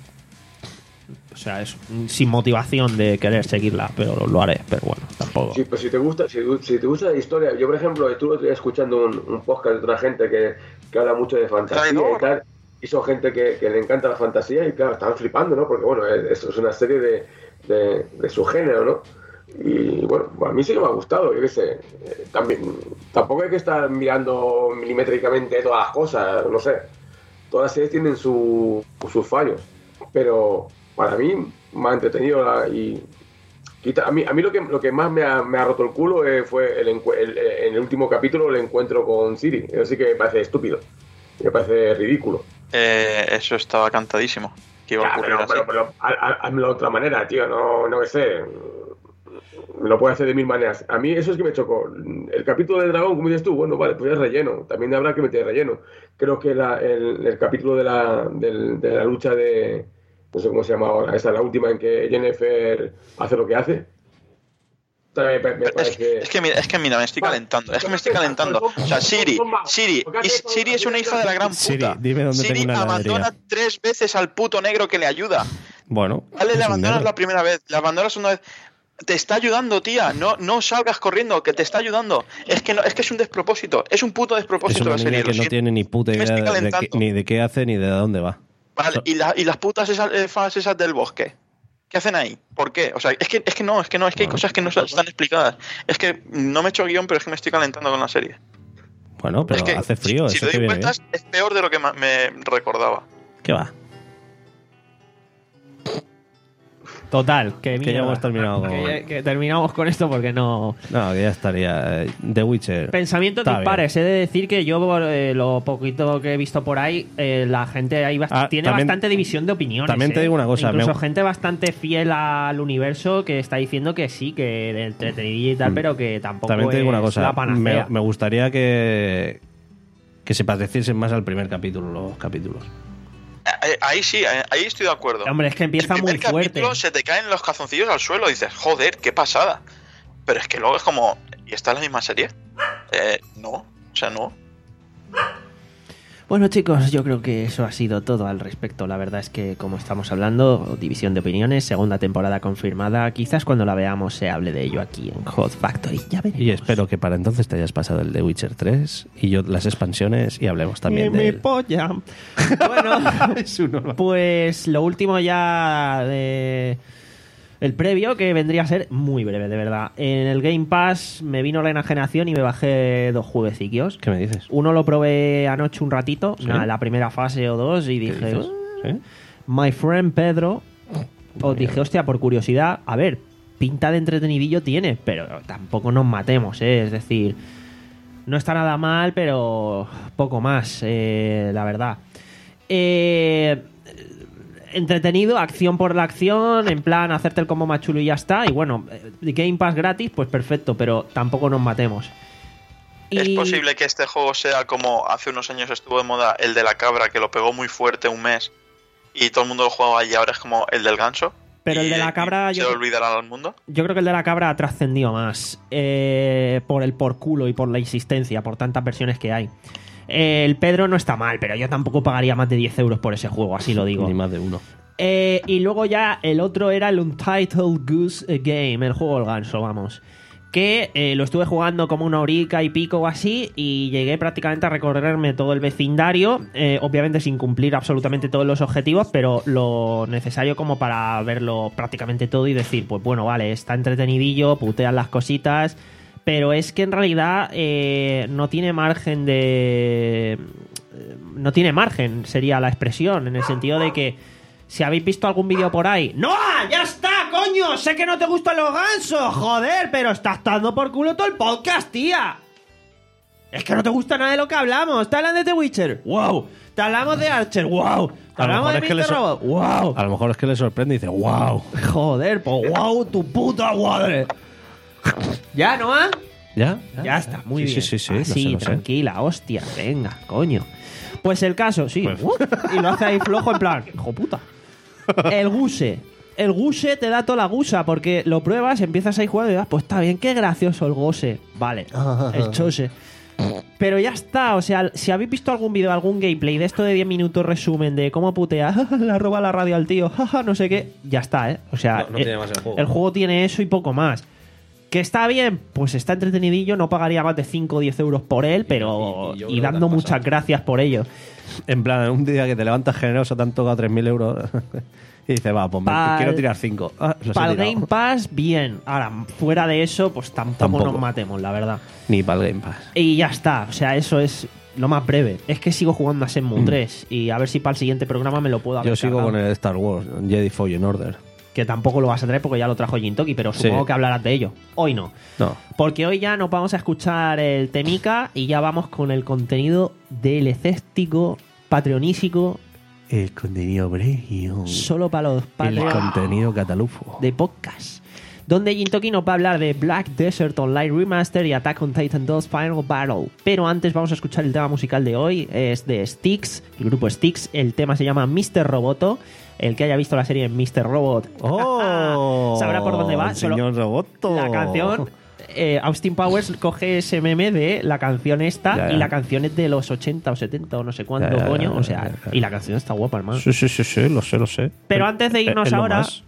Speaker 1: O sea, es sin motivación de querer seguirla, pero lo, lo haré, pero bueno, tampoco.
Speaker 4: Sí, pues si te gusta, si, si te gusta la historia, yo por ejemplo estuve escuchando un, un podcast de otra gente que, que habla mucho de fantasía
Speaker 3: Traidor.
Speaker 4: y tal, y son gente que, que le encanta la fantasía y claro, estaban flipando, ¿no? Porque bueno, es, es una serie de, de, de su género, ¿no? Y bueno, a mí sí que me ha gustado, yo qué sé. Eh, también, tampoco hay que estar mirando milimétricamente todas las cosas, no sé. Todas las series tienen su, sus fallos, pero para mí me ha entretenido la- y quita- a mí, a mí lo que lo que más me ha, me ha roto el culo eh, fue el, encue- el- eh, en el último capítulo el encuentro con Siri. Eso sí que me parece estúpido, me parece ridículo.
Speaker 3: Eh, eso estaba cantadísimo. Que iba a
Speaker 4: Ya,
Speaker 3: ocurrir
Speaker 4: pero,
Speaker 3: así.
Speaker 4: pero, pero ha- ha- hazlo de otra manera, tío, no, no que sé. Lo puede hacer de mil maneras. A mí eso es que me chocó. El capítulo del dragón, como dices tú, bueno, vale, pues es relleno. También habrá que meter relleno. Creo que la- el, el capítulo de la, del- de la lucha de... No sé cómo se llama ahora. Esa es la última en que Jennifer hace lo que hace. También me, me
Speaker 3: Es,
Speaker 4: parece...
Speaker 3: es que mira, es que mira, me estoy calentando. Es que me estoy calentando. O sea, Siri, Siri, y Siri es una hija de la gran puta.
Speaker 2: Siri, dime dónde
Speaker 3: Siri
Speaker 2: tengo una heladería.
Speaker 3: abandona tres veces al puto negro que le ayuda.
Speaker 2: Bueno.
Speaker 3: Vale,
Speaker 2: es
Speaker 3: le
Speaker 2: un
Speaker 3: abandonas
Speaker 2: negro.
Speaker 3: la primera vez, le abandonas una vez. Te está ayudando, tía. No, no salgas corriendo, que te está ayudando. Es que no, es que es un despropósito. Es un puto
Speaker 2: Es
Speaker 3: despropósito
Speaker 2: una
Speaker 3: la serie.
Speaker 2: niña
Speaker 3: lo
Speaker 2: que no
Speaker 3: siento.
Speaker 2: tiene ni puta
Speaker 3: Me
Speaker 2: idea
Speaker 3: estoy
Speaker 2: de, de
Speaker 3: calentando.
Speaker 2: qué- ni de qué hace ni de dónde va.
Speaker 3: Vale, y, la- y las putas esas, eh, fans esas del bosque. ¿Qué hacen ahí? ¿Por qué? O sea, es que, es que no, es que no, es que hay cosas que no están explicadas. Es que no me he hecho guión, pero es que me estoy calentando con la serie.
Speaker 2: Bueno, pero
Speaker 3: es que,
Speaker 2: hace frío,
Speaker 3: si, si
Speaker 2: eso
Speaker 3: te
Speaker 2: te
Speaker 3: doy
Speaker 2: viene bien.
Speaker 3: vueltas, es peor de lo que ma- me recordaba.
Speaker 2: ¿Qué va?
Speaker 1: Total, que,
Speaker 2: Que ya
Speaker 1: mierda.
Speaker 2: hemos terminado con...
Speaker 1: Que, que terminamos con esto porque no...
Speaker 2: No, que ya estaría. eh, The Witcher.
Speaker 1: Pensamientos
Speaker 2: Está
Speaker 1: dispares. He de decir que yo, eh, lo poquito que he visto por ahí, eh, la gente ahí bast-
Speaker 2: Ah,
Speaker 1: tiene
Speaker 2: también-
Speaker 1: bastante división de opiniones.
Speaker 2: también te
Speaker 1: eh.
Speaker 2: digo una cosa,
Speaker 1: Incluso
Speaker 2: me-
Speaker 1: gente bastante fiel al universo que está diciendo que sí, que de entretenidilla y tal,
Speaker 2: Mm.
Speaker 1: pero que tampoco
Speaker 2: También te digo una
Speaker 1: es
Speaker 2: cosa.
Speaker 1: la
Speaker 2: Me,
Speaker 1: panacea.
Speaker 2: me gustaría que, que se pareciesen más al primer capítulo, los capítulos.
Speaker 3: ahí, ahí sí, ahí estoy de acuerdo.
Speaker 1: Hombre, es que empieza
Speaker 3: el
Speaker 1: muy
Speaker 3: primer
Speaker 1: fuerte.
Speaker 3: capítulo se te caen los calzoncillos al suelo y dices, joder, qué pasada. Pero es que luego es como, ¿y esta es la misma serie? Eh, no, o sea, no.
Speaker 1: Bueno, chicos, yo creo que eso ha sido todo al respecto. La verdad es que, como estamos hablando, división de opiniones, segunda temporada confirmada. Quizás cuando la veamos se hable de ello aquí en Hot Factory. Ya veremos.
Speaker 2: Y espero que para entonces te hayas pasado el de Witcher tres y yo las expansiones y hablemos también
Speaker 1: Mi
Speaker 2: de él.
Speaker 1: polla. Bueno,
Speaker 2: Es uno.
Speaker 1: pues lo último ya de... El previo, que vendría a ser muy breve, de verdad. En el Game Pass me vino la enajenación y me bajé dos jueguecillos.
Speaker 2: ¿Qué me dices?
Speaker 1: Uno lo probé anoche un ratito,
Speaker 2: ¿Sí?
Speaker 1: nada, la primera fase o dos, y
Speaker 2: ¿Qué
Speaker 1: dije,
Speaker 2: dices? ¿Sí?
Speaker 1: My friend Pedro, os dije, hostia, por curiosidad, a ver, pinta de entretenidillo tiene, pero tampoco nos matemos, ¿eh? Es decir, no está nada mal, pero poco más, eh, la verdad. Eh, entretenido, acción por la acción, en plan hacerte el combo más chulo y ya está. Y bueno, Game Pass gratis, pues perfecto, pero tampoco nos matemos.
Speaker 3: ¿Es
Speaker 1: Y-
Speaker 3: posible que este juego sea como hace unos años estuvo de moda el de la cabra, que lo pegó muy fuerte un mes y todo el mundo lo jugaba y ahora es como el del ganso?
Speaker 1: Pero el
Speaker 3: Y-
Speaker 1: de la cabra
Speaker 3: y ¿Se
Speaker 1: yo-
Speaker 3: lo olvidará al mundo?
Speaker 1: Yo creo que el de la cabra ha trascendido más eh, por el por culo y por la insistencia, por tantas versiones que hay. Eh, el Pedro no está mal, pero yo tampoco pagaría más de diez euros por ese juego, así lo digo.
Speaker 2: Ni más de uno.
Speaker 1: Eh, y luego ya el otro era el Untitled Goose Game, el juego del ganso, vamos. Que eh, lo estuve jugando como una horica y pico o así, y llegué prácticamente a recorrerme todo el vecindario, eh, obviamente sin cumplir absolutamente todos los objetivos, pero lo necesario como para verlo prácticamente todo y decir, pues bueno, vale, está entretenidillo, putean las cositas, pero es que en realidad eh, no tiene margen de... No tiene margen, sería la expresión, en el sentido de que si habéis visto algún vídeo por ahí... ¡No! ¡Ya está, coño! Sé que no te gustan los gansos, joder, pero estás dando por culo todo el podcast, tía. Es que no te gusta nada de lo que hablamos. Te hablan de The Witcher, wow. Te hablamos de Archer, wow. Te
Speaker 2: A lo
Speaker 1: hablamos
Speaker 2: mejor
Speaker 1: de
Speaker 2: es que le
Speaker 1: mister
Speaker 2: so-
Speaker 1: Robot, wow.
Speaker 2: A lo mejor es que le sorprende y dice, wow.
Speaker 1: Joder, pues wow, tu puta madre. ¿Ya, Noah?
Speaker 2: ¿Ya?
Speaker 1: Ya está, muy
Speaker 2: Sí,
Speaker 1: bien.
Speaker 2: sí, sí, sí, lo
Speaker 1: Así,
Speaker 2: sé, lo sé.
Speaker 1: tranquila, hostia, venga, coño. Pues el caso, sí.
Speaker 2: Pues-
Speaker 1: Uh, y lo hace ahí flojo en plan, hijo puta. El guse. El guse te da toda la gusa porque lo pruebas, empiezas ahí jugando y das, pues está bien, qué gracioso el gose. Vale, el chose. Pero ya está, o sea, si habéis visto algún vídeo, algún gameplay de esto de diez minutos resumen de cómo putea, la roba la radio al tío, jaja, no sé qué, ya está, ¿eh? O sea,
Speaker 2: No, no
Speaker 1: eh,
Speaker 2: tiene más el juego.
Speaker 1: el juego tiene eso y poco más. ¿Que está bien? Pues está entretenidillo, no pagaría más de cinco o diez euros por él, pero...
Speaker 2: y- y yo
Speaker 1: Y,
Speaker 2: creo que
Speaker 1: dando
Speaker 2: te has
Speaker 1: muchas
Speaker 2: pasado.
Speaker 1: gracias por ello.
Speaker 2: En plan, un día que te levantas generoso, te han tocado tres mil euros y dices, va, pues me-
Speaker 1: Pa'l-
Speaker 2: quiero tirar cinco. Ah, los he
Speaker 1: Para el
Speaker 2: tirado.
Speaker 1: Game Pass, bien. Ahora, fuera de eso, pues tampoco,
Speaker 2: Tampoco.
Speaker 1: nos matemos, la verdad.
Speaker 2: Ni para el Game Pass.
Speaker 1: Y ya está, o sea, eso es lo más breve. Es que sigo jugando a Shenmue
Speaker 2: Mm.
Speaker 1: tres y a ver si para el siguiente programa me lo puedo haber
Speaker 2: Yo sigo
Speaker 1: cargado.
Speaker 2: con el Star Wars, Jedi Fallen Order.
Speaker 1: Que tampoco lo vas a traer porque ya lo trajo Jintoki, pero
Speaker 2: Sí.
Speaker 1: supongo que hablarás de ello. Hoy no.
Speaker 2: No.
Speaker 1: Porque hoy ya nos vamos a escuchar el temica y ya vamos con el contenido del escéptico, patreonístico,
Speaker 2: El contenido premium.
Speaker 1: solo para los
Speaker 2: El
Speaker 1: Patreon
Speaker 2: contenido catalufo.
Speaker 1: de podcast. Donde Jintoki nos va a hablar de Black Desert Online Remaster y Attack on Titan dos Final Battle. Pero antes vamos a escuchar el tema musical de hoy. Es de Styx, el grupo Styx. El tema se llama mister Roboto. El que haya visto la serie mister Robot
Speaker 2: ¡Oh!
Speaker 1: sabrá por dónde va.
Speaker 2: El
Speaker 1: Solo
Speaker 2: señor Roboto.
Speaker 1: La canción, eh, Austin Powers coge ese meme de la canción esta
Speaker 2: Ya, ya.
Speaker 1: y la canción es de los ochenta o setenta o no sé cuánto,
Speaker 2: Ya, ya,
Speaker 1: coño.
Speaker 2: ya,
Speaker 1: O sea,
Speaker 2: ya, ya.
Speaker 1: y la canción está guapa, hermano.
Speaker 2: Sí, sí, sí, sí, lo sé, lo sé.
Speaker 1: Pero antes de irnos
Speaker 2: Es lo
Speaker 1: ahora,
Speaker 2: más.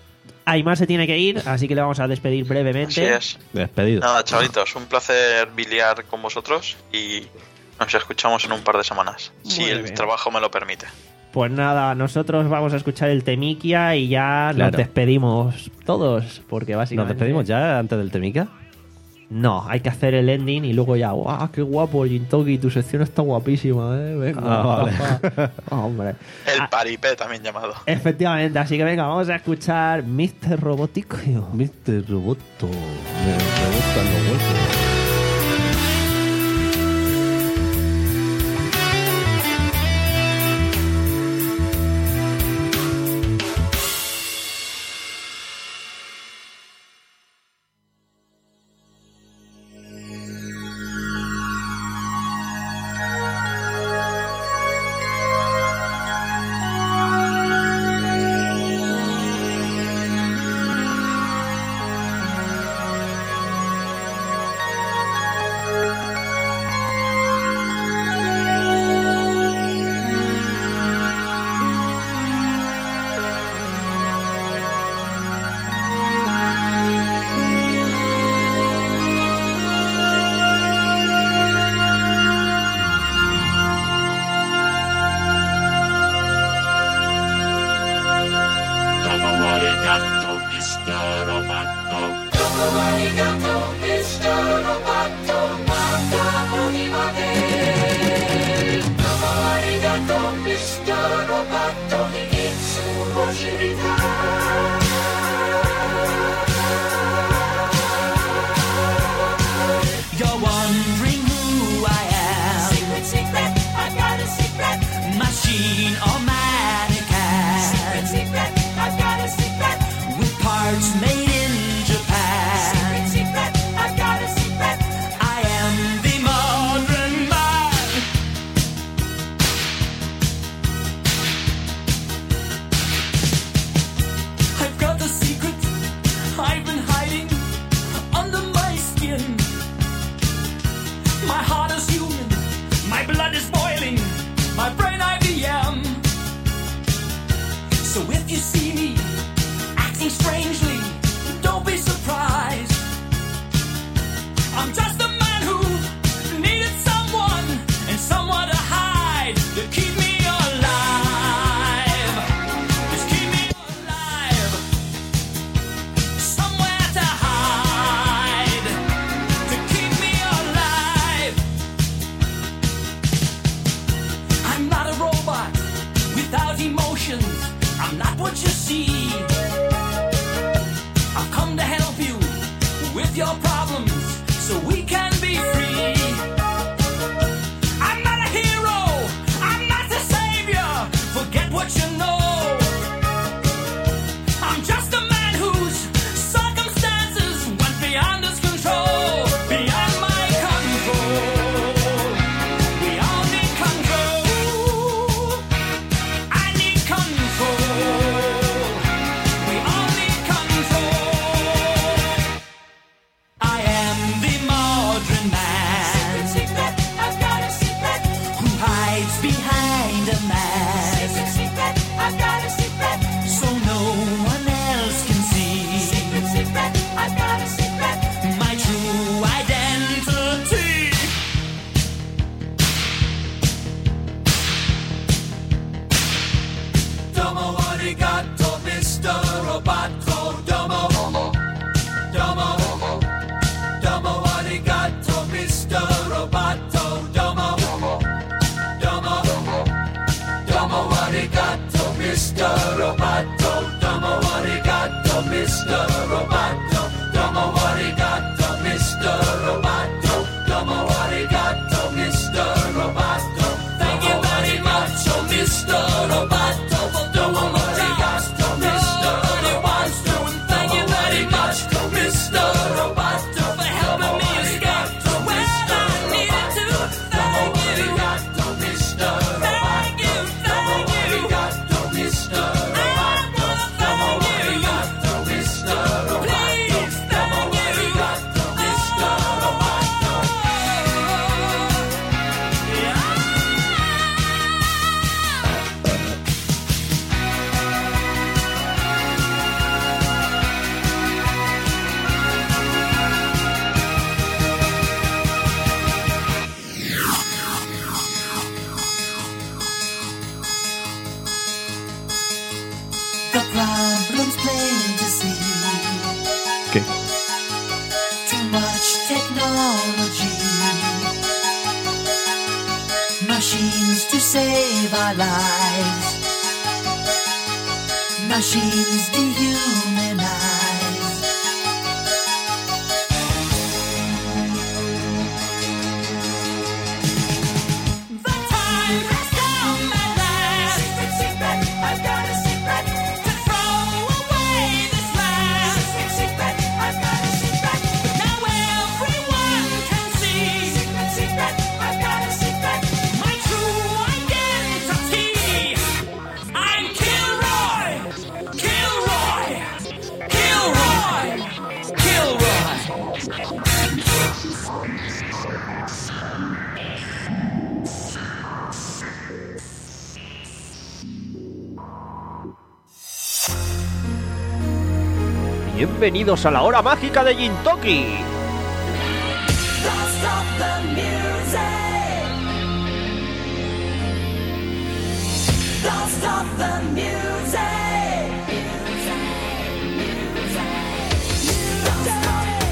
Speaker 1: Aymar se tiene que ir, así que le vamos a despedir brevemente.
Speaker 3: Así es.
Speaker 2: Despedido.
Speaker 3: Nada, chavalitos, un placer biliar con vosotros y nos escuchamos en un par de semanas, si
Speaker 1: Muy
Speaker 3: el
Speaker 1: bien.
Speaker 3: trabajo me lo permite.
Speaker 1: Pues nada, nosotros vamos a escuchar el Temikia y ya nos
Speaker 2: Claro.
Speaker 1: despedimos todos, porque
Speaker 2: ¿Nos
Speaker 1: básicamente...
Speaker 2: despedimos ya antes del Temica?
Speaker 1: No, hay que hacer el ending y luego ya, ¡guau, qué guapo, Jintoki! Tu sección está guapísima, ¿eh? Venga.
Speaker 2: Ah, vale.
Speaker 1: Ah, hombre.
Speaker 3: El
Speaker 1: Ah,
Speaker 3: paripé también llamado.
Speaker 1: efectivamente, así que venga, vamos a escuchar mister Robotico.
Speaker 2: mister Roboto. Me rebotan los huesos.
Speaker 5: Machines to save our lives. Machines dehumanize. The time has come at last. Secret, secret, I've got a secret. To throw away this last. Secret, secret, I've got a secret. But now everyone can see. Secret, secret, I've got a secret. My true identity. I'm Kilroy. Kilroy. Kilroy. Kilroy.
Speaker 6: Bienvenidos a la hora mágica de Gintoki.
Speaker 5: Don't stop the music. Don't stop the music. Don't stop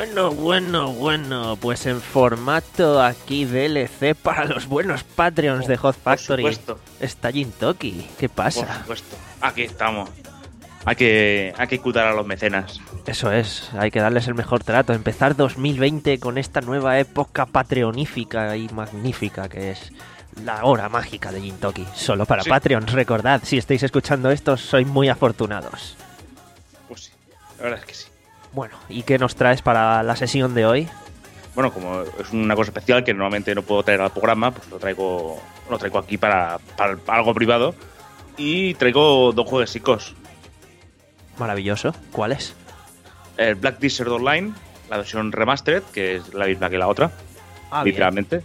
Speaker 1: Bueno, bueno, bueno, pues en formato aquí D L C para los buenos Patreons de Hot Factory.
Speaker 7: Por supuesto.
Speaker 1: Está Jintoki. ¿Qué
Speaker 7: Por
Speaker 1: pasa?
Speaker 7: supuesto. Aquí estamos. Hay que, hay que cuidar a los mecenas.
Speaker 1: Eso es, hay que darles el mejor trato. Empezar dos mil veinte con esta nueva época patreonífica y magnífica que es la hora mágica de Jintoki. Solo para
Speaker 7: Sí.
Speaker 1: Patreons, recordad, si estáis escuchando esto, sois muy afortunados.
Speaker 7: Pues sí, la verdad es que sí.
Speaker 1: Bueno, ¿y qué nos traes para la sesión de hoy?
Speaker 7: Bueno, como es una cosa especial que normalmente no puedo traer al programa, pues lo traigo, lo traigo aquí para, para, para algo privado. Y traigo dos jueguecicos.
Speaker 1: Maravilloso. ¿Cuál es?
Speaker 7: El Black Desert Online, la versión remastered, que es la misma que la otra,
Speaker 1: Ah, bien.
Speaker 7: literalmente.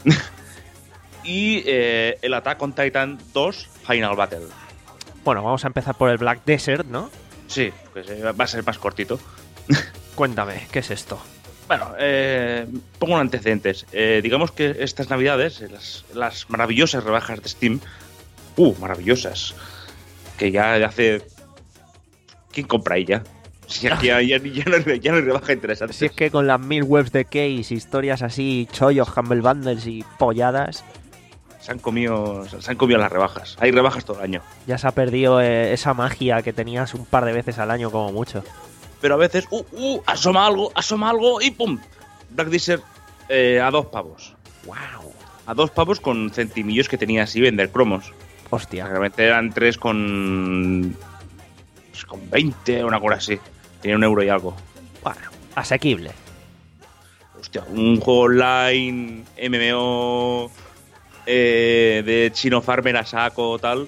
Speaker 7: y eh, el Attack on Titan dos Final Battle.
Speaker 1: Bueno, vamos a empezar por el Black Desert, ¿no?
Speaker 7: Sí, pues eh, va a ser más cortito.
Speaker 1: Cuéntame, ¿qué es esto?
Speaker 7: Bueno, eh, pongo un antecedentes. Eh, digamos que estas navidades, eh, las, las maravillosas rebajas de Steam, uh, maravillosas, que ya hace... ¿Quién compra ahí ya? Si ya, ya, ya, ya no, hay- ya no hay rebaja interesante.
Speaker 1: Si es que con las mil webs de Case, historias así, chollos, Humble Bundles y polladas,
Speaker 7: Se han comido, se han comido las rebajas. Hay rebajas todo el año.
Speaker 1: ya se ha perdido eh, esa magia que tenías un par de veces al año como mucho.
Speaker 7: Pero a veces, uh, uh, asoma algo, asoma algo y pum. Black Desert eh, a dos pavos.
Speaker 1: ¡Wow!
Speaker 7: A dos pavos con centimillos que tenía así vender cromos.
Speaker 1: Hostia.
Speaker 7: Realmente eran tres con. Pues con veinte, una cosa así. Tenía un euro y algo.
Speaker 1: Bueno, asequible.
Speaker 7: Hostia, un juego online, M M O, eh, de Chino Farmer a saco, tal.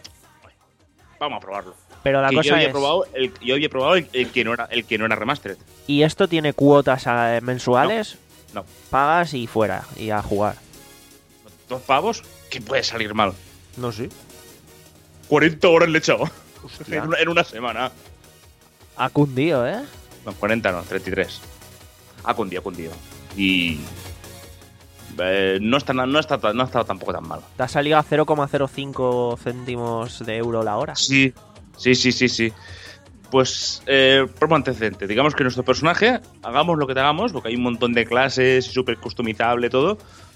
Speaker 7: Vamos a probarlo.
Speaker 1: Pero la
Speaker 7: Que
Speaker 1: cosa
Speaker 7: yo había
Speaker 1: es...
Speaker 7: probado, el, yo había probado el, el que no era, el que no era remastered.
Speaker 1: ¿Y esto tiene cuotas eh, mensuales?
Speaker 7: No.
Speaker 1: Pagas y fuera, y a jugar.
Speaker 7: Dos pavos, ¿qué puede salir mal?
Speaker 1: No sé.
Speaker 7: cuarenta horas le he echado.
Speaker 1: Hostia.
Speaker 7: En una, en una semana.
Speaker 1: Ha cundido, ¿eh?
Speaker 7: No, cuarenta no, treinta y tres. Ha cundido, ha cundido. Y. eh, no, está, no, está, no ha estado tampoco tan mal.
Speaker 1: Te ha salido a cero coma cero cinco céntimos de euro la hora.
Speaker 7: Sí, sí, sí, sí, sí. Pues, eh, por antecedente, digamos que nuestro personaje, hagamos lo que te hagamos, porque hay un montón de clases, súper customizable, todo.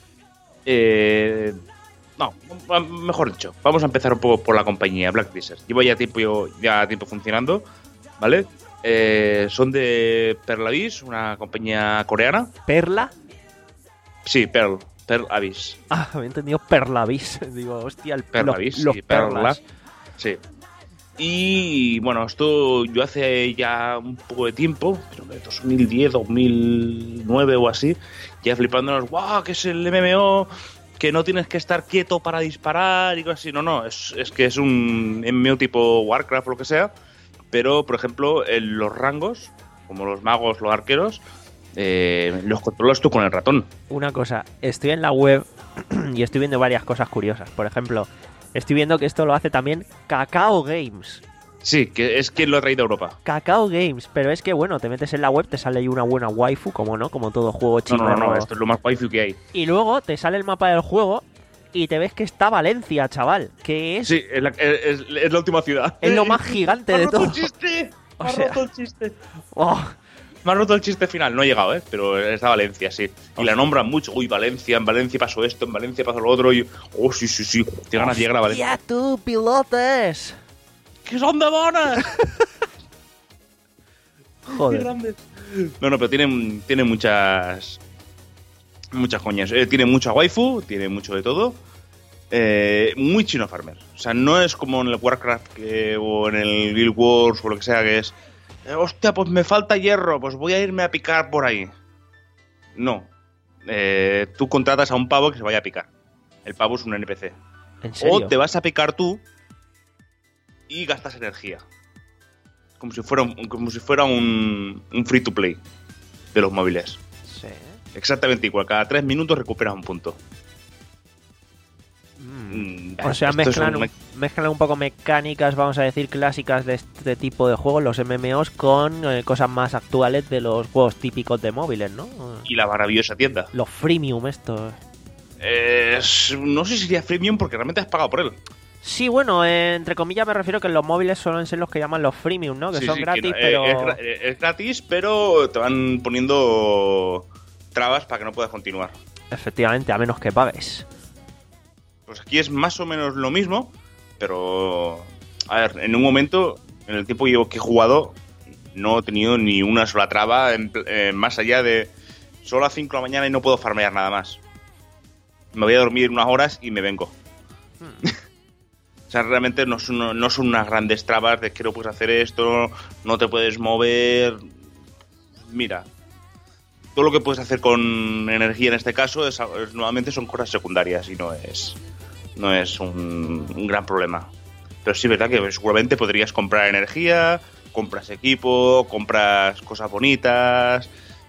Speaker 7: Eh, no, mejor dicho, vamos a empezar un poco por la compañía Black Desert. Llevo ya tiempo, ya tiempo funcionando, ¿vale? Eh, son de Pearl Abyss, una compañía coreana.
Speaker 1: ¿Perla?
Speaker 7: Sí, Pearl, Pearl Abyss.
Speaker 1: Ah, me he entendido Perlavis. Digo, hostia, el
Speaker 7: Pearl
Speaker 1: los,
Speaker 7: Abyss,
Speaker 1: los
Speaker 7: sí,
Speaker 1: perlas.
Speaker 7: Perla. Sí. Y bueno, esto yo hace ya un poco de tiempo, creo que dos mil diez, dos mil nueve o así, ya flipándonos, guau, que es el M M O, que no tienes que estar quieto para disparar y cosas así. No, no, es, es que es un M M O tipo Warcraft o lo que sea, pero por ejemplo, en los rangos, como los magos, los arqueros, eh, los controlas tú con el ratón.
Speaker 1: Una cosa, estoy en la web y estoy viendo varias cosas curiosas. Por ejemplo, estoy viendo que esto lo hace también Kakao Games.
Speaker 7: Sí, que es quien lo ha traído a Europa.
Speaker 1: Kakao Games, pero es que bueno, te metes en la web, te sale ahí una buena waifu, como no, como todo juego
Speaker 7: No,
Speaker 1: chino.
Speaker 7: no, no, no, esto es lo más waifu que hay.
Speaker 1: Y luego te sale el mapa del juego y te ves que está Valencia, chaval, que es,
Speaker 7: Sí, es la, es, es la última ciudad.
Speaker 1: es lo más gigante
Speaker 7: Me ha
Speaker 1: de
Speaker 7: roto
Speaker 1: todo.
Speaker 7: el chiste.
Speaker 1: O
Speaker 7: Me ha
Speaker 1: sea-
Speaker 7: roto el chiste.
Speaker 1: Oh,
Speaker 7: Me ha roto el chiste final. No he llegado, ¿eh? Pero está Valencia, sí. Y la nombran mucho. Uy, Valencia, en Valencia pasó esto, en Valencia pasó lo otro. Y... Oh, sí, sí, sí. Te ganas de llegar a Valencia.
Speaker 1: ¡Ya tú, pilotes!
Speaker 7: ¡Que son de bonas! ¡Qué
Speaker 1: Joder.
Speaker 7: grandes! No, no, pero tiene, tiene muchas... Muchas coñas. Eh, tiene mucha waifu, tiene mucho de todo. Eh, muy chino farmer. O sea, no es como en el Warcraft que, o en el Guild Wars o lo que sea, que es... eh, hostia, pues me falta hierro, pues voy a irme a picar por ahí. No. Eh, tú contratas a un pavo que se vaya a picar. El pavo es un N P C.
Speaker 1: ¿En serio?
Speaker 7: O te vas a picar tú y gastas energía. Como si fuera un, como si fuera un, un free to play de los móviles.
Speaker 1: Sí.
Speaker 7: Exactamente igual. Cada tres minutos recuperas un punto.
Speaker 1: Mm.
Speaker 7: Mm,
Speaker 1: O sea,
Speaker 7: esto es
Speaker 1: mezclan
Speaker 7: un-
Speaker 1: un, mezclan un poco mecánicas, vamos a decir, clásicas de este tipo de juegos, los M M Os, con eh, cosas más actuales de los juegos típicos de móviles, ¿no?
Speaker 7: Y la maravillosa tienda.
Speaker 1: Los freemium estos.
Speaker 7: Es- no sé si sería freemium porque realmente has pagado por él.
Speaker 6: Sí, bueno, eh, entre comillas me refiero que los móviles suelen ser los que llaman los freemium, ¿no? Que
Speaker 7: Sí,
Speaker 6: son
Speaker 7: sí,
Speaker 6: gratis,
Speaker 7: no, eh,
Speaker 6: pero...
Speaker 7: Es, gra- eh, es gratis, pero te van poniendo trabas para que no puedas continuar.
Speaker 6: Efectivamente, a menos que pagues.
Speaker 7: Pues aquí es más o menos lo mismo, pero... A ver, en un momento, en el tiempo que llevo- que he jugado, no he tenido ni una sola traba, en pl- eh, más allá de... Solo a cinco de la mañana y no puedo farmear nada más. Me voy a dormir unas horas y me vengo. O sea, realmente no son, no son unas grandes trabas de que no puedes hacer esto, no te puedes mover. Mira, todo lo que puedes hacer con energía en este caso es, es- nuevamente son cosas secundarias y no es no es un, un gran problema. Pero sí, verdad que seguramente podrías comprar energía, compras equipo, compras cosas bonitas,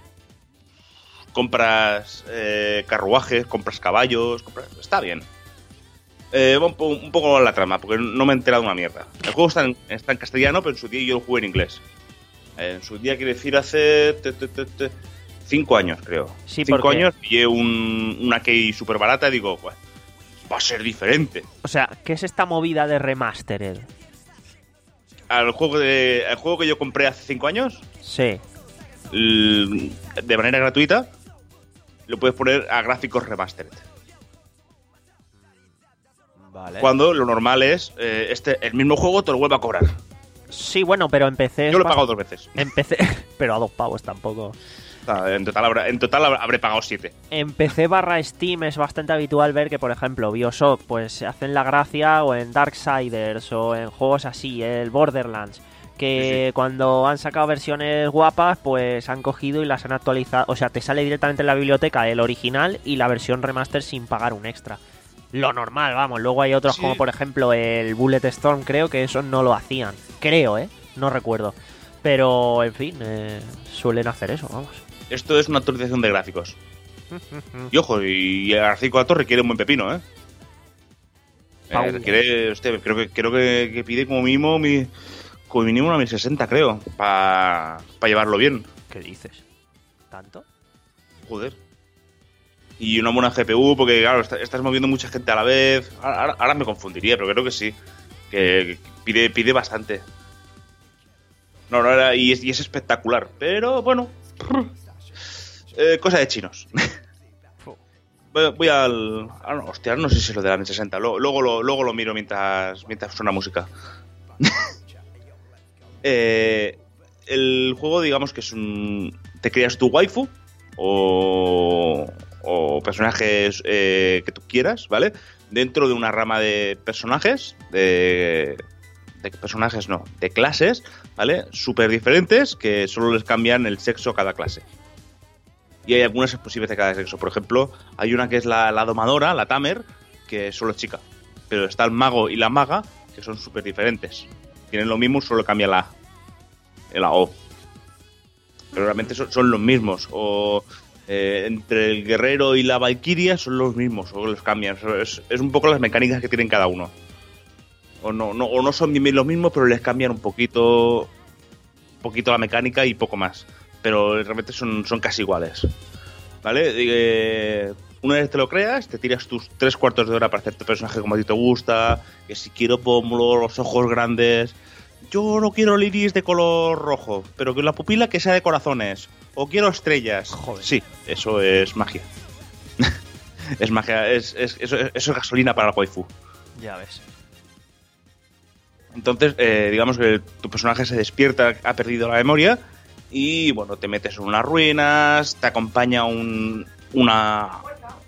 Speaker 7: compras eh, carruajes, compras caballos, compras... está bien. Eh, va un, po- un poco la trama, porque no me he enterado una mierda. El juego está en, está en castellano, pero en su día yo lo jugué en inglés. Eh, en su día quiere decir hace te, te, te, te, cinco años, creo.
Speaker 6: Sí,
Speaker 7: cinco
Speaker 6: porque-
Speaker 7: años, pillé un, una key súper barata y digo, pues, va a ser diferente.
Speaker 6: O sea, ¿qué es esta movida de remastered?
Speaker 7: Al juego, de, al juego que yo compré hace cinco años,
Speaker 6: Sí.
Speaker 7: l- de manera gratuita, lo puedes poner a gráficos remastered.
Speaker 6: Vale.
Speaker 7: Cuando lo normal es, eh, este el mismo juego te lo vuelve a cobrar.
Speaker 6: Sí, bueno, pero empecé...
Speaker 7: Yo lo he pagado dos veces.
Speaker 6: Empecé... pero a dos pavos tampoco.
Speaker 7: O sea, en total, habrá- en total habré- habré pagado siete.
Speaker 6: En P C barra Steam es bastante habitual ver que, por ejemplo, Bioshock, pues hacen la gracia, o en Darksiders, o en juegos así, el Borderlands, que
Speaker 7: Sí, sí.
Speaker 6: cuando han sacado versiones guapas, pues han cogido y las han actualizado. O sea, te sale directamente en la biblioteca el original y la versión remaster sin pagar un extra. Lo normal, vamos. Luego hay otros
Speaker 7: Sí.
Speaker 6: como, por ejemplo, el Bulletstorm, creo que eso no lo hacían. Creo, ¿eh? No recuerdo. Pero, en fin, eh, suelen hacer eso, vamos.
Speaker 7: Esto es una actualización de gráficos. Y ojo, y el Arcico Ato requiere un buen pepino, ¿eh?
Speaker 6: Pau.
Speaker 7: Eh, requiere, hostia, creo que creo que, que pide como mínimo mi, como mínimo una mil sesenta, creo, para llevarlo bien.
Speaker 6: ¿Qué dices? ¿Tanto?
Speaker 7: Joder. Y una buena G P U, porque claro, está- estás moviendo mucha gente a la vez. Ahora, ahora- ahora me confundiría, pero creo que sí. Que, que pide, pide bastante. No, no, era- y, es, y es espectacular. Pero bueno. Eh, cosa de chinos. voy, voy al. Ah, no, hostia, no sé si es lo de la mil sesenta. Luego, luego, lo, luego lo miro mientras, mientras suena música. Eh, el juego, digamos que es un. Te creas tu waifu o, o personajes eh, que tú quieras, ¿vale? Dentro de una rama de personajes, de, de personajes no, de clases, ¿vale? Súper diferentes que solo les cambian el sexo a cada clase. Y hay algunas exclusivas de cada sexo. Por ejemplo, hay una que es la, la domadora, la Tamer, que solo es chica. Pero está el mago y la maga, que son súper diferentes. Tienen lo mismo, solo cambia la A. La O. Pero realmente son, son los mismos. O eh, entre el guerrero y la valquiria son los mismos, o los cambian. Es, es un poco las mecánicas que tienen cada uno. O no, no, o no son bien los mismos, pero les cambian un poquito, un poquito la mecánica y poco más. Pero realmente son, son casi iguales. ¿Vale? Eh, una vez te lo creas, te tiras tus tres cuartos de hora para hacerte personaje como a ti te gusta. Que si quiero pómulo, los ojos grandes. Yo no quiero el iris de color rojo, pero que la pupila que sea de corazones. O quiero estrellas.
Speaker 6: Joder.
Speaker 7: Sí, eso es magia. Es magia, es, es- eso, eso es gasolina para el waifu.
Speaker 6: Ya ves.
Speaker 7: Entonces, eh, digamos que tu personaje se despierta, ha perdido la memoria y, bueno, te metes en unas ruinas, te acompaña un, una...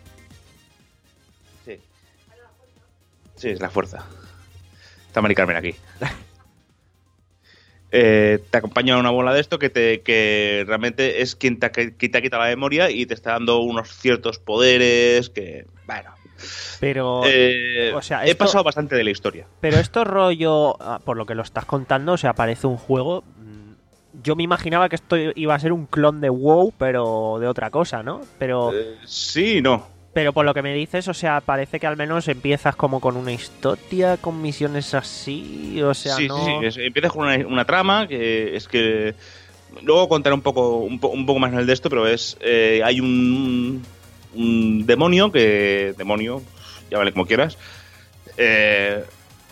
Speaker 7: Sí. Sí, es la fuerza. Está Mari Carmen aquí. Eh, te acompaña una bola de esto que te que realmente es quien te, ha- que te quita la memoria y te está dando unos ciertos poderes que, bueno...
Speaker 6: Pero...
Speaker 7: Eh,
Speaker 6: o sea,
Speaker 7: he
Speaker 6: esto-
Speaker 7: pasado bastante de la historia.
Speaker 6: Pero esto rollo, ah, por lo que lo estás contando, o sea, parece un juego... mm, Yo me imaginaba que esto iba a ser un clon de WoW, pero de otra cosa, ¿no? Pero,
Speaker 7: Eh, sí, no.
Speaker 6: pero por lo que me dices, o sea, parece que al menos empiezas como con una historia, con misiones así, o sea,
Speaker 7: sí,
Speaker 6: no...
Speaker 7: sí, sí. Es- empiezas con una, una trama que es que... Luego contaré un poco, un, po- un poco más en el de esto, pero es... eh, hay un, un demonio que... Demonio, llámale como quieras. eh,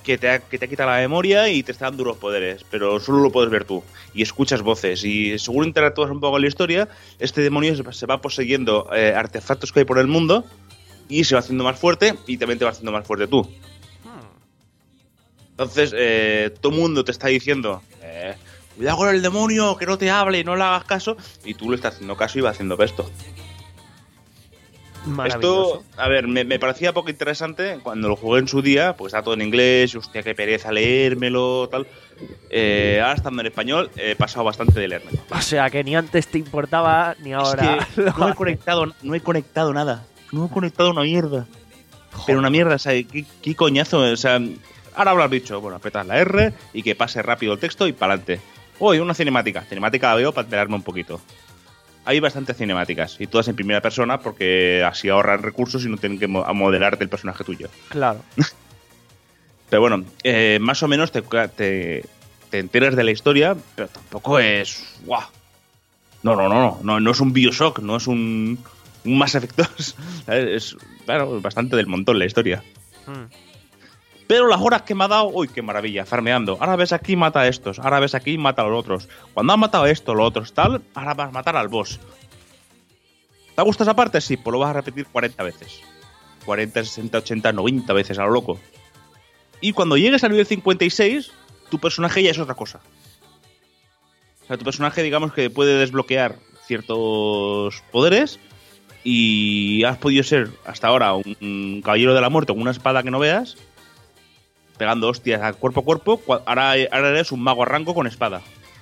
Speaker 7: que te, ha, que te ha quitado la memoria y te está dando unos poderes, pero solo lo puedes ver tú. Y escuchas voces. Y según interactúas un poco con la historia, este demonio se, se va poseyendo eh, artefactos que hay por el mundo y se va haciendo más fuerte y también te va haciendo más fuerte tú. Entonces, eh, todo el mundo te está diciendo, eh, cuidado con el demonio, que no te hable y no le hagas caso, y tú le estás haciendo caso y va haciendo esto.
Speaker 6: Maravilloso.
Speaker 7: Esto, a ver, me, me parecía poco interesante cuando lo jugué en su día, porque está todo en inglés, y hostia, qué pereza leérmelo, tal. Eh, ahora estando en español, he pasado bastante de leérmelo.
Speaker 6: O sea, que ni antes te importaba, ni ahora.
Speaker 7: Es que
Speaker 6: lo
Speaker 7: no he
Speaker 6: haces.
Speaker 7: conectado, no he conectado nada. No he conectado una mierda. Pero una mierda, o sea, ¿qué, qué coñazo? O sea, ahora habrás dicho, bueno, apretas la R y que pase rápido el texto y para adelante. Uy, una cinemática. Cinemática la veo para enterarme un poquito. Hay bastantes cinemáticas y todas en primera persona porque así ahorran recursos y no tienen que mo- a modelarte el personaje tuyo.
Speaker 6: Claro.
Speaker 7: Pero bueno, eh, más o menos te, te, te enteras de la historia, pero tampoco es... ¡Guau! No, no, no, no, no, no es un Bioshock, no es un, un Mass Effect dos. Es, claro, bastante del montón la historia.
Speaker 6: Mm.
Speaker 7: Pero las horas que me ha dado, uy, qué maravilla, farmeando. Ahora ves aquí, mata a estos. Ahora ves aquí, mata a los otros. Cuando has matado a esto, los otros, tal, ahora vas a matar al boss. ¿Te gusta esa parte? Sí, pues lo vas a repetir cuarenta veces. cuarenta, sesenta, ochenta, noventa veces a lo loco. Y cuando llegues al nivel cincuenta y seis, tu personaje ya es otra cosa. O sea, tu personaje, digamos que puede desbloquear ciertos poderes y has podido ser hasta ahora un, un caballero de la muerte con una espada que no veas, pegando hostias a cuerpo a cuerpo. Ahora, ahora eres un mago a rango con espada.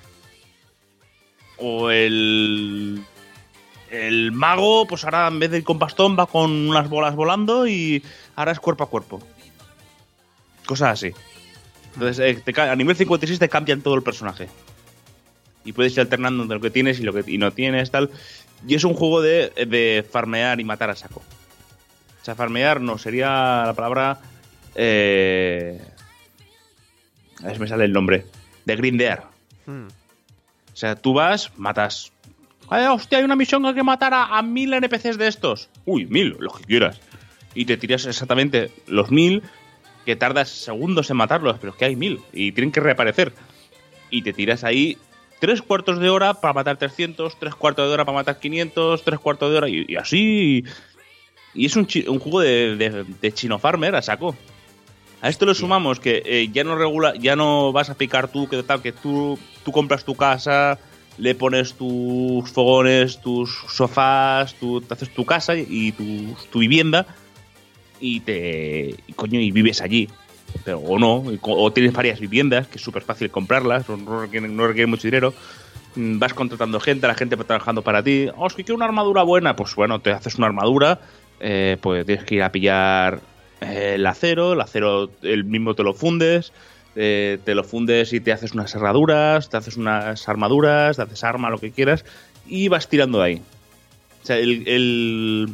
Speaker 7: O el... El mago, pues ahora en vez de ir con bastón va con unas bolas volando y ahora es cuerpo a cuerpo. Cosas así. Entonces, eh, te, a nivel cincuenta y seis te cambian todo el personaje. Y puedes ir alternando entre lo que tienes y lo que y no tienes, tal. Y es un juego de, de farmear y matar a saco. O sea, farmear no, sería la palabra... Eh... A ver si me sale el nombre. De grindear.
Speaker 6: Mm.
Speaker 7: O sea, tú vas, matas... ¡Ay, hostia, hay una misión que hay que matar a, a mil N P Cs de estos! Uy, mil, lo que quieras. Y te tiras exactamente los mil, que tardas segundos en matarlos, pero es que hay mil y tienen que reaparecer. Y te tiras ahí tres cuartos de hora para matar trescientos, tres cuartos de hora para matar quinientos, tres cuartos de hora y, y así... Y es un, chi- un juego de, de, de chino farmer a saco. A esto le sumamos que eh, ya no regula, ya no vas a picar tú, que tal, que tú, tú compras tu casa, le pones tus fogones, tus sofás, tú te haces tu casa y tu, tu vivienda y te y coño y vives allí. Pero o no, o tienes varias viviendas, que es súper fácil comprarlas, no, no, requiere, no requiere mucho dinero. Vas contratando gente, la gente va trabajando para ti. Oh, es que quiero una armadura buena. Pues bueno, te haces una armadura. Eh, pues tienes que ir a pillar eh, el acero. El acero el mismo te lo fundes. Eh, te lo fundes y te haces unas herraduras, te haces unas armaduras, te haces arma, lo que quieras. Y vas tirando de ahí. O sea, el... el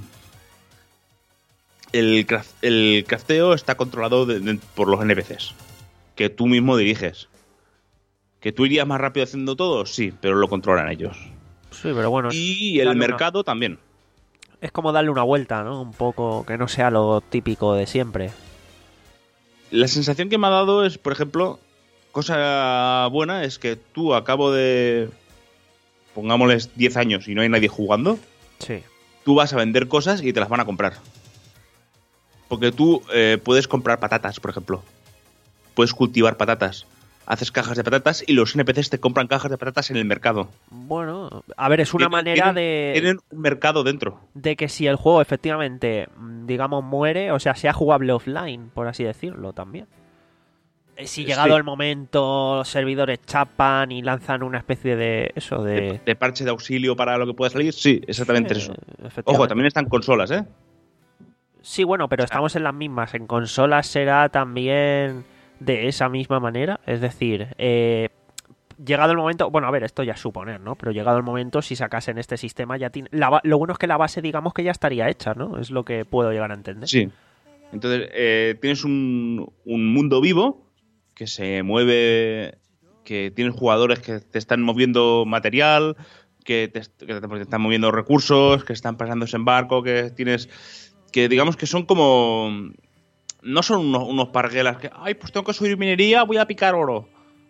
Speaker 7: el, craft, el crafteo está controlado de, de, por los N P Cs. Que tú mismo diriges. ¿Que tú irías más rápido haciendo todo? Sí, pero lo controlan ellos.
Speaker 6: Sí, pero bueno.
Speaker 7: Y el
Speaker 6: darle
Speaker 7: mercado
Speaker 6: una-
Speaker 7: también.
Speaker 6: Es como darle una vuelta, ¿no? Un poco que no sea lo típico de siempre.
Speaker 7: La sensación que me ha dado es, por ejemplo, cosa buena es que tú a cabo de, pongámosles diez años y no hay nadie jugando,
Speaker 6: Sí.
Speaker 7: tú vas a vender cosas y te las van a comprar. Porque tú eh, puedes comprar patatas, por ejemplo. Puedes cultivar patatas. Haces cajas de patatas y los N P Cs te compran cajas de patatas en el mercado.
Speaker 6: Bueno, a ver, es una
Speaker 7: Tienen-
Speaker 6: manera
Speaker 7: tienen-
Speaker 6: de,
Speaker 7: Tienen un mercado dentro.
Speaker 6: de que si el juego efectivamente, mm, digamos, muere, o sea, sea jugable offline, por así decirlo, también. Eh, Si
Speaker 7: Sí.
Speaker 6: llegado el momento, los servidores chapan y lanzan una especie de... Eso,
Speaker 7: De,
Speaker 6: de...
Speaker 7: de parche de auxilio para lo que pueda salir. Sí, exactamente
Speaker 6: Eh,
Speaker 7: eso.
Speaker 6: efectivamente.
Speaker 7: Ojo, también están consolas, ¿eh?
Speaker 6: Sí, bueno, pero estamos en las mismas. En consolas será también de esa misma manera. Es decir, eh, llegado el momento... Bueno, a ver, esto ya es suponer, ¿no? Pero llegado el momento, si sacasen este sistema, ya tiene... la ba- lo bueno es que la base, digamos, que ya estaría hecha, ¿no? Es lo que puedo llegar a entender.
Speaker 7: Sí. Entonces, eh, tienes un, un mundo vivo que se mueve, que tienes jugadores que te están moviendo material, que te, que te están moviendo recursos, que están pasándose en barco, que tienes... que digamos que son como no son unos, unos parguelas que, ay, pues tengo que subir minería, voy a picar oro.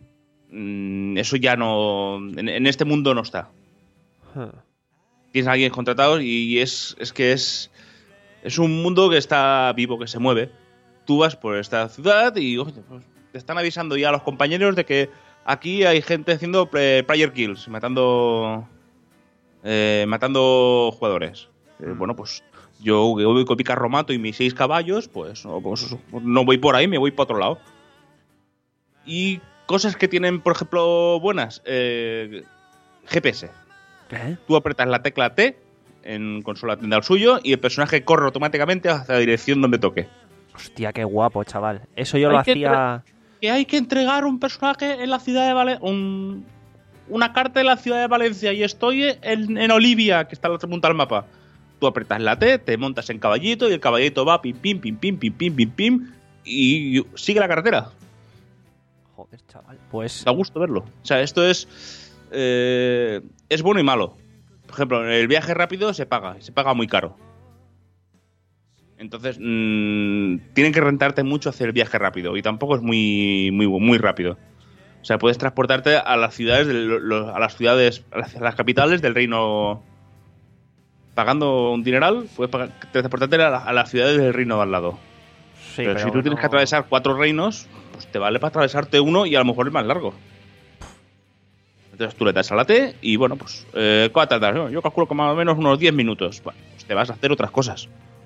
Speaker 7: Mm, eso ya no... En, en este mundo no está.
Speaker 6: Huh.
Speaker 7: Tienes a alguien contratado y es, es que es... Es un mundo que está vivo, que se mueve. Tú vas por esta ciudad y oye, pues, te están avisando ya a los compañeros de que aquí hay gente haciendo play- player kills, matando eh, matando jugadores. Eh, bueno, pues yo que voy con mi carromato y mis seis caballos, pues no, pues no voy por ahí, me voy para otro lado. Y cosas que tienen, por ejemplo, buenas. Eh, G P S.
Speaker 6: ¿Eh?
Speaker 7: Tú apretas la tecla T en consola tendrá suyo y el personaje corre automáticamente hacia la dirección donde toque.
Speaker 6: Hostia, qué guapo, chaval. Eso yo
Speaker 7: Hay
Speaker 6: lo
Speaker 7: que
Speaker 6: hacía...
Speaker 7: Que hay que entregar un personaje en la ciudad de Valencia. Un, una carta en la ciudad de Valencia y estoy en, en Olivia, que está a la otra punta del mapa. Tú apretas la T, te montas en caballito y el caballito va pim, pim, pim, pim, pim, pim, pim, pim y sigue la carretera.
Speaker 6: Joder, chaval. Pues...
Speaker 7: Da gusto verlo. O sea, esto es. Eh, es bueno y malo. Por ejemplo, el viaje rápido se paga, se paga muy caro. Entonces, mmm, tienen que rentarte mucho hacer el viaje rápido y tampoco es muy, muy, muy rápido. O sea, puedes transportarte a las ciudades, de lo, a las ciudades, a las, a las capitales del reino. Pagando un dineral, puedes pagar, transportarte a, la, a las ciudades del reino de al lado.
Speaker 6: Sí,
Speaker 7: pero,
Speaker 6: pero
Speaker 7: si tú tienes
Speaker 6: no-
Speaker 7: que atravesar cuatro reinos, pues te vale para atravesarte uno y a lo mejor es más largo. Entonces tú le das a la T y bueno, pues, eh, ¿cuánto tardas? Yo calculo que más o menos unos diez minutos. Bueno, pues te vas a hacer otras cosas.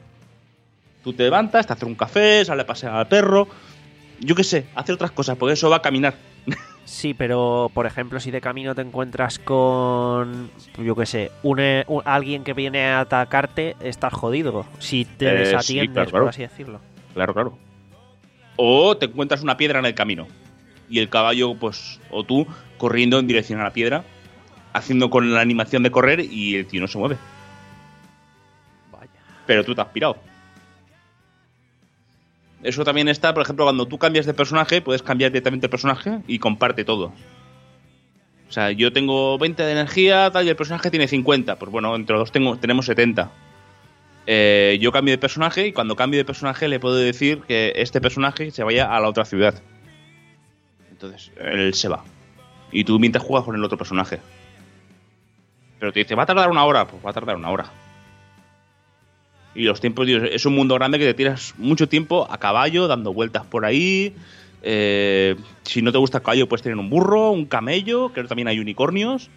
Speaker 7: Tú te levantas, te haces un café, sale a pasear al perro. Yo qué sé, hacer otras cosas, porque eso va a caminar.
Speaker 6: Sí, pero por ejemplo, si de camino te encuentras con, yo qué sé, un, eh, un- alguien que viene a atacarte, estás jodido. Si te
Speaker 7: Eh, sí,
Speaker 6: desatiendes,
Speaker 7: claro, claro.
Speaker 6: por así decirlo.
Speaker 7: Claro, claro. O te encuentras una piedra en el camino. Y el caballo, pues, o tú, corriendo en dirección a la piedra, haciendo con la animación de correr y el tío no se mueve.
Speaker 6: Vaya.
Speaker 7: Pero tú te has pirado. Eso también está, por ejemplo, cuando tú cambias de personaje, puedes cambiar directamente el personaje y comparte todo. O sea, yo tengo veinte de energía tal, y el personaje tiene cincuenta. Pues bueno, entre los dos tengo, tenemos setenta. Eh, yo cambio de personaje y cuando cambio de personaje le puedo decir que este personaje se vaya a la otra ciudad. Entonces, él se va. Y tú mientras juegas con el otro personaje. Pero te dice, va a tardar una hora. Pues va a tardar una hora. Y los tiempos, tío, es un mundo grande que te tiras mucho tiempo a caballo, dando vueltas por ahí. Eh, si no te gusta el caballo, puedes tener un burro, un camello, creo que también hay unicornios.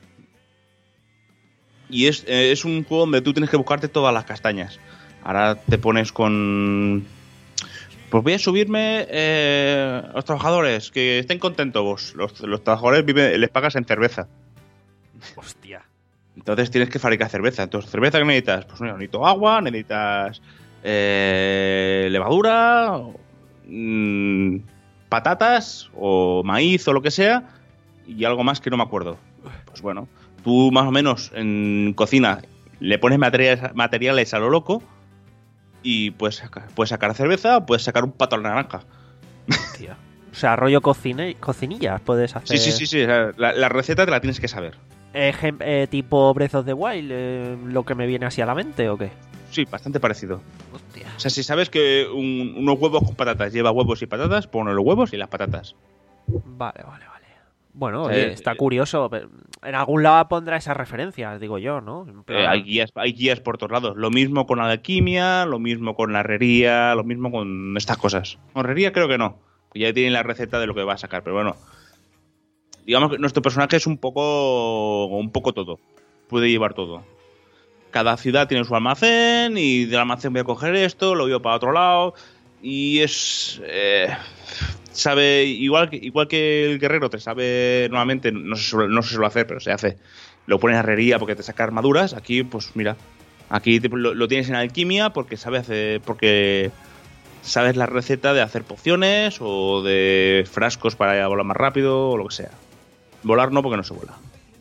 Speaker 7: Y es, eh, es un juego donde tú tienes que buscarte todas las castañas. Ahora te pones con... Pues voy a subirme eh, a los trabajadores, que estén contentos vos. Los, los trabajadores viven, les pagas en cerveza.
Speaker 6: Hostia.
Speaker 7: Entonces tienes que fabricar cerveza. Entonces, ¿cerveza qué necesitas? Pues mira, necesito agua, necesitas eh, levadura, mmm, patatas o maíz o lo que sea y algo más que no me acuerdo. Pues bueno, tú más o menos en cocina le pones materiales, materiales a lo loco y puedes sacar, puedes sacar cerveza o puedes sacar un pato a la naranja.
Speaker 6: Hostia. O sea, rollo cocine, cocinillas puedes hacer.
Speaker 7: Sí, sí, sí, sí. O sea, la, la receta te la tienes que saber.
Speaker 6: Ejem- eh, tipo Breath of the Wild, eh, lo que me viene así a la mente, ¿o qué?
Speaker 7: Sí, bastante parecido.
Speaker 6: Hostia.
Speaker 7: O sea, si sabes que un- unos huevos con patatas lleva huevos y patatas, pon los huevos y las patatas.
Speaker 6: Vale, vale, vale. Bueno,
Speaker 7: Sí,
Speaker 6: oye, está
Speaker 7: eh,
Speaker 6: curioso. pero en algún lado pondrá esas referencias, digo yo, ¿no? En plan-
Speaker 7: Eh, hay guías, hay guías por todos lados. Lo mismo con la alquimia, lo mismo con la herrería, lo mismo con estas cosas. Con herrería creo que no. Ya tienen la receta de lo que va a sacar, pero bueno. Digamos que nuestro personaje es un poco un poco todo. Puede llevar todo. Cada ciudad tiene su almacén y del almacén voy a coger esto, lo voy para otro lado y es eh, sabe igual que igual que el guerrero te sabe normalmente no se suele, no se suele hacer, pero se hace. Lo pones en herrería porque te saca armaduras. Aquí pues mira, aquí te- lo, lo tienes en alquimia porque sabe hacer porque sabes la receta de hacer pociones o de frascos para volar más rápido o lo que sea. Volar no, porque no se vuela.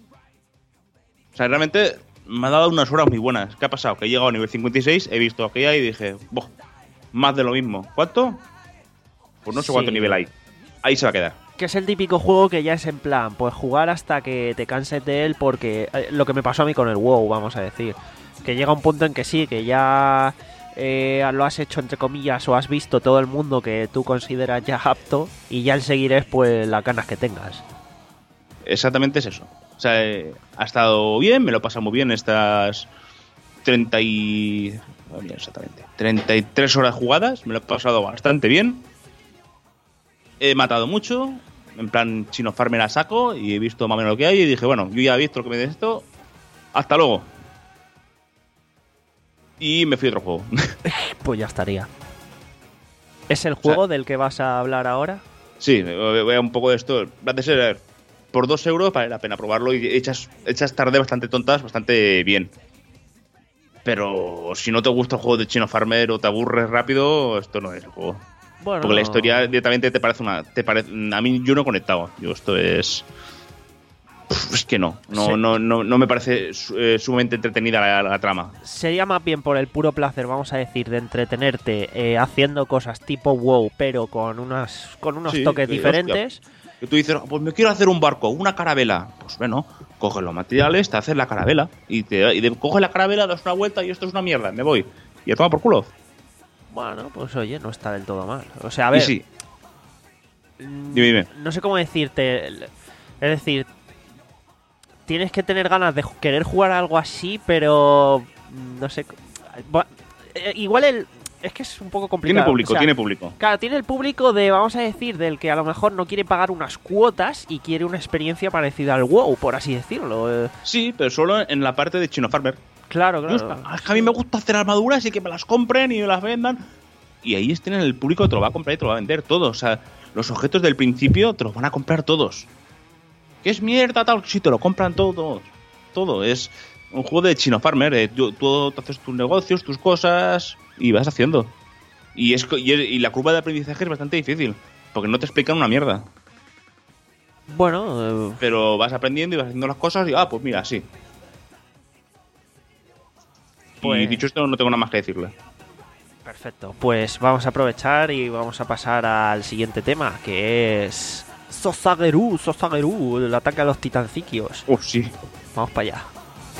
Speaker 7: O sea, realmente me ha dado unas horas muy buenas. ¿Qué ha pasado? Que he llegado a nivel cincuenta y seis, he visto aquella y dije, ¡boh! Más de lo mismo. ¿Cuánto? Pues no sé
Speaker 6: Sí.
Speaker 7: cuánto nivel hay. Ahí se va a quedar.
Speaker 6: Que es el típico juego que ya es en plan, pues jugar hasta que te canses de él, porque eh, lo que me pasó a mí con el WoW, vamos a decir. Que llega un punto en que sí, que ya eh, lo has hecho entre comillas o has visto todo el mundo que tú consideras ya apto y ya el seguir es pues las ganas que tengas.
Speaker 7: Exactamente es eso. O sea, eh, ha estado bien, me lo he pasado muy bien estas treinta y... oh, mira, exactamente. treinta y tres horas jugadas, me lo he pasado bastante bien. He matado mucho, en plan chino farmer a saco, y he visto más o menos lo que hay y dije, bueno, yo ya he visto lo que me dice esto, hasta luego. Y me fui a otro juego.
Speaker 6: Pues ya estaría. ¿Es el juego
Speaker 7: O sea,
Speaker 6: del que vas a hablar ahora?
Speaker 7: Sí, voy a un poco de esto. Va a ser por dos euros, vale la pena probarlo y echas, echas tarde bastante tontas, bastante bien. Pero si no te gusta el juego de Chino Farmer o te aburres rápido, esto no es el juego.
Speaker 6: Bueno,
Speaker 7: Porque la historia directamente te parece una... Te parece, a mí yo no he conectado. Yo esto es... Pff, es que no. No,
Speaker 6: Sí.
Speaker 7: no, no, no me parece su- eh, sumamente entretenida la, la trama.
Speaker 6: sería más bien por el puro placer, vamos a decir, de entretenerte eh, haciendo cosas tipo WoW, pero con unas con unos
Speaker 7: Sí,
Speaker 6: toques
Speaker 7: sí,
Speaker 6: diferentes.
Speaker 7: Y tú dices, pues me quiero hacer un barco, una carabela. Pues bueno, coges los materiales, te haces la carabela. Y te y de- coges la carabela, das una vuelta y esto es una mierda, me voy. Y a tomar por culo.
Speaker 6: Bueno, pues oye, no está del todo mal. O sea, a ver,
Speaker 7: Y sí,
Speaker 6: mm,
Speaker 7: dime, dime.
Speaker 6: no sé cómo decirte. Es decir, tienes que tener ganas de ju- querer jugar a algo así, pero mm, no sé. bu- eh, Igual el es que es un poco complicado.
Speaker 7: Tiene público,
Speaker 6: o sea,
Speaker 7: tiene público.
Speaker 6: Claro, tiene el público de, vamos a decir, del que a lo mejor no quiere pagar unas cuotas y quiere una experiencia parecida al WoW, por así decirlo. eh.
Speaker 7: Sí, pero solo en la parte de Chino Farmer.
Speaker 6: Claro,
Speaker 7: Yo,
Speaker 6: claro.
Speaker 7: es que a mí me gusta hacer armaduras y que me las compren y me las vendan. Y ahí tienen el público que te lo va a comprar y te lo va a vender todo. O sea, los objetos del principio te los van a comprar todos. ¿Qué es mierda tal? Sí, te lo compran todos. Todo. Es un juego de Chino Farmer. eh. Tú, tú haces tus negocios, tus cosas y vas haciendo. Y, es, co- y, es- y la curva de aprendizaje es bastante difícil. Porque no te explican una mierda.
Speaker 6: Bueno, eh,
Speaker 7: Pero vas aprendiendo y vas haciendo las cosas y, ah, pues mira, sí. Y
Speaker 6: Pues-
Speaker 7: dicho esto, no tengo nada más que decirle.
Speaker 6: perfecto. Pues vamos a aprovechar y vamos a pasar al siguiente tema, que es Sosageru, Sosageru, el ataque a los titancicios.
Speaker 7: Uf, sí.
Speaker 6: Vamos para allá.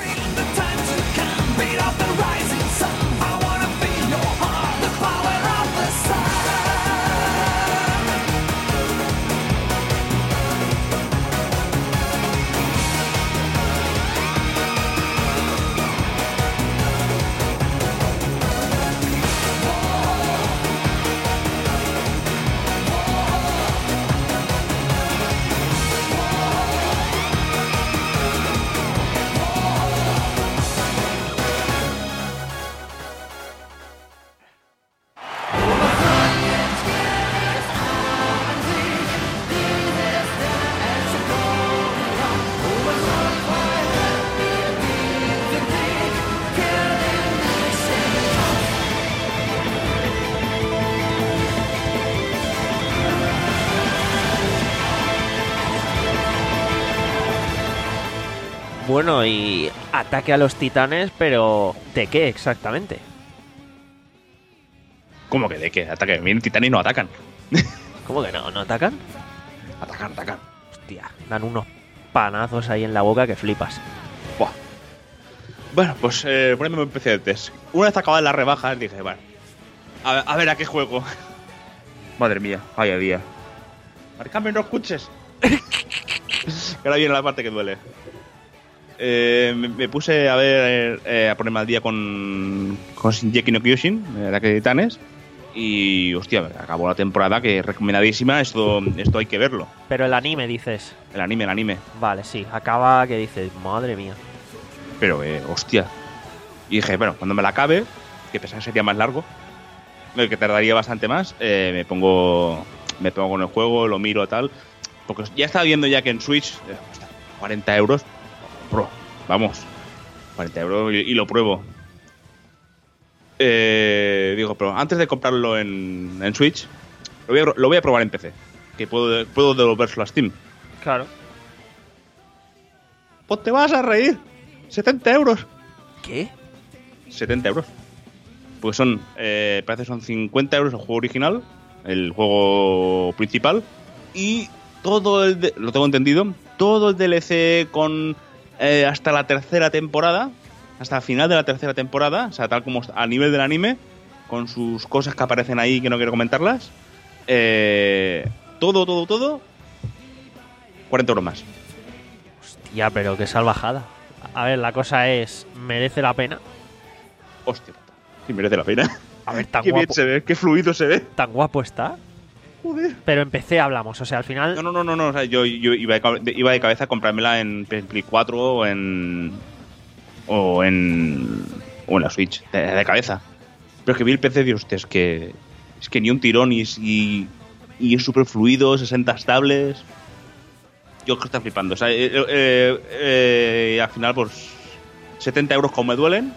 Speaker 6: Bueno, y ataque a los titanes, pero ¿de qué exactamente?
Speaker 7: ¿Cómo que de qué? Ataque. Vienen titanes y no atacan.
Speaker 6: ¿Cómo que no? ¿No atacan?
Speaker 7: Atacan, atacan.
Speaker 6: Hostia, dan unos panazos ahí en la boca que flipas.
Speaker 7: Buah. Bueno, pues eh, ponedme un P C de test. Una vez acabadas las rebajas, dije, bueno, a, ver- a ver a qué juego. Madre mía, vaya día. Marcame, no escuches. Que ahora viene la parte que duele. Eh, me, me puse a ver, eh, a ponerme al día con, con Shingeki no Kyojin, el ataque de titanes. Y, hostia, acabó la temporada, que es recomendadísima. Esto, esto hay que verlo.
Speaker 6: Pero el anime, dices.
Speaker 7: El anime, el anime.
Speaker 6: Vale, sí, acaba que dices, madre mía.
Speaker 7: Pero, eh, hostia. Y dije, bueno, cuando me la acabe, que pensaba que sería más largo, eh, que tardaría bastante más, eh, me pongo me pongo con el juego, lo miro tal. Porque ya estaba viendo ya que en Switch, eh, cuesta cuarenta euros. Bro, vamos, cuarenta euros y, y lo pruebo. Eh, digo, pero antes de comprarlo en, en Switch, lo voy, a, lo voy a probar en P C. Que puedo, puedo devolvérselo a Steam.
Speaker 6: Claro.
Speaker 7: Pues te vas a reír. setenta euros.
Speaker 6: ¿Qué?
Speaker 7: setenta euros. Porque son, eh, parece que son cincuenta euros el juego original, el juego principal, y todo el, de- lo tengo entendido, todo el D L C con eh, hasta la tercera temporada, hasta el final de la tercera temporada, o sea, tal como está- a nivel del anime, con sus cosas que aparecen ahí que no quiero comentarlas. Eh, todo, todo, todo. cuarenta euros más.
Speaker 6: Ya, pero qué salvajada. A ver, la cosa es, ¿merece la pena?
Speaker 7: Hostia, sí merece la pena.
Speaker 6: A ver, tan
Speaker 7: Qué bien
Speaker 6: guapo,
Speaker 7: se ve, qué fluido se ve.
Speaker 6: tan guapo está.
Speaker 7: Joder.
Speaker 6: Pero en P C hablamos, o sea, al final...
Speaker 7: No, no, no, no, no. O sea, yo, yo iba, de, cabe- iba de cabeza a comprármela en Play cuatro o en. O en. O en la Switch, de, de cabeza. Pero es que vi el P C y hostia, es que. Es que ni un tirón y, y, y es súper fluido, sesenta estables. Yo que está flipando. O sea, eh, eh, eh, al final, pues. setenta euros como me duelen.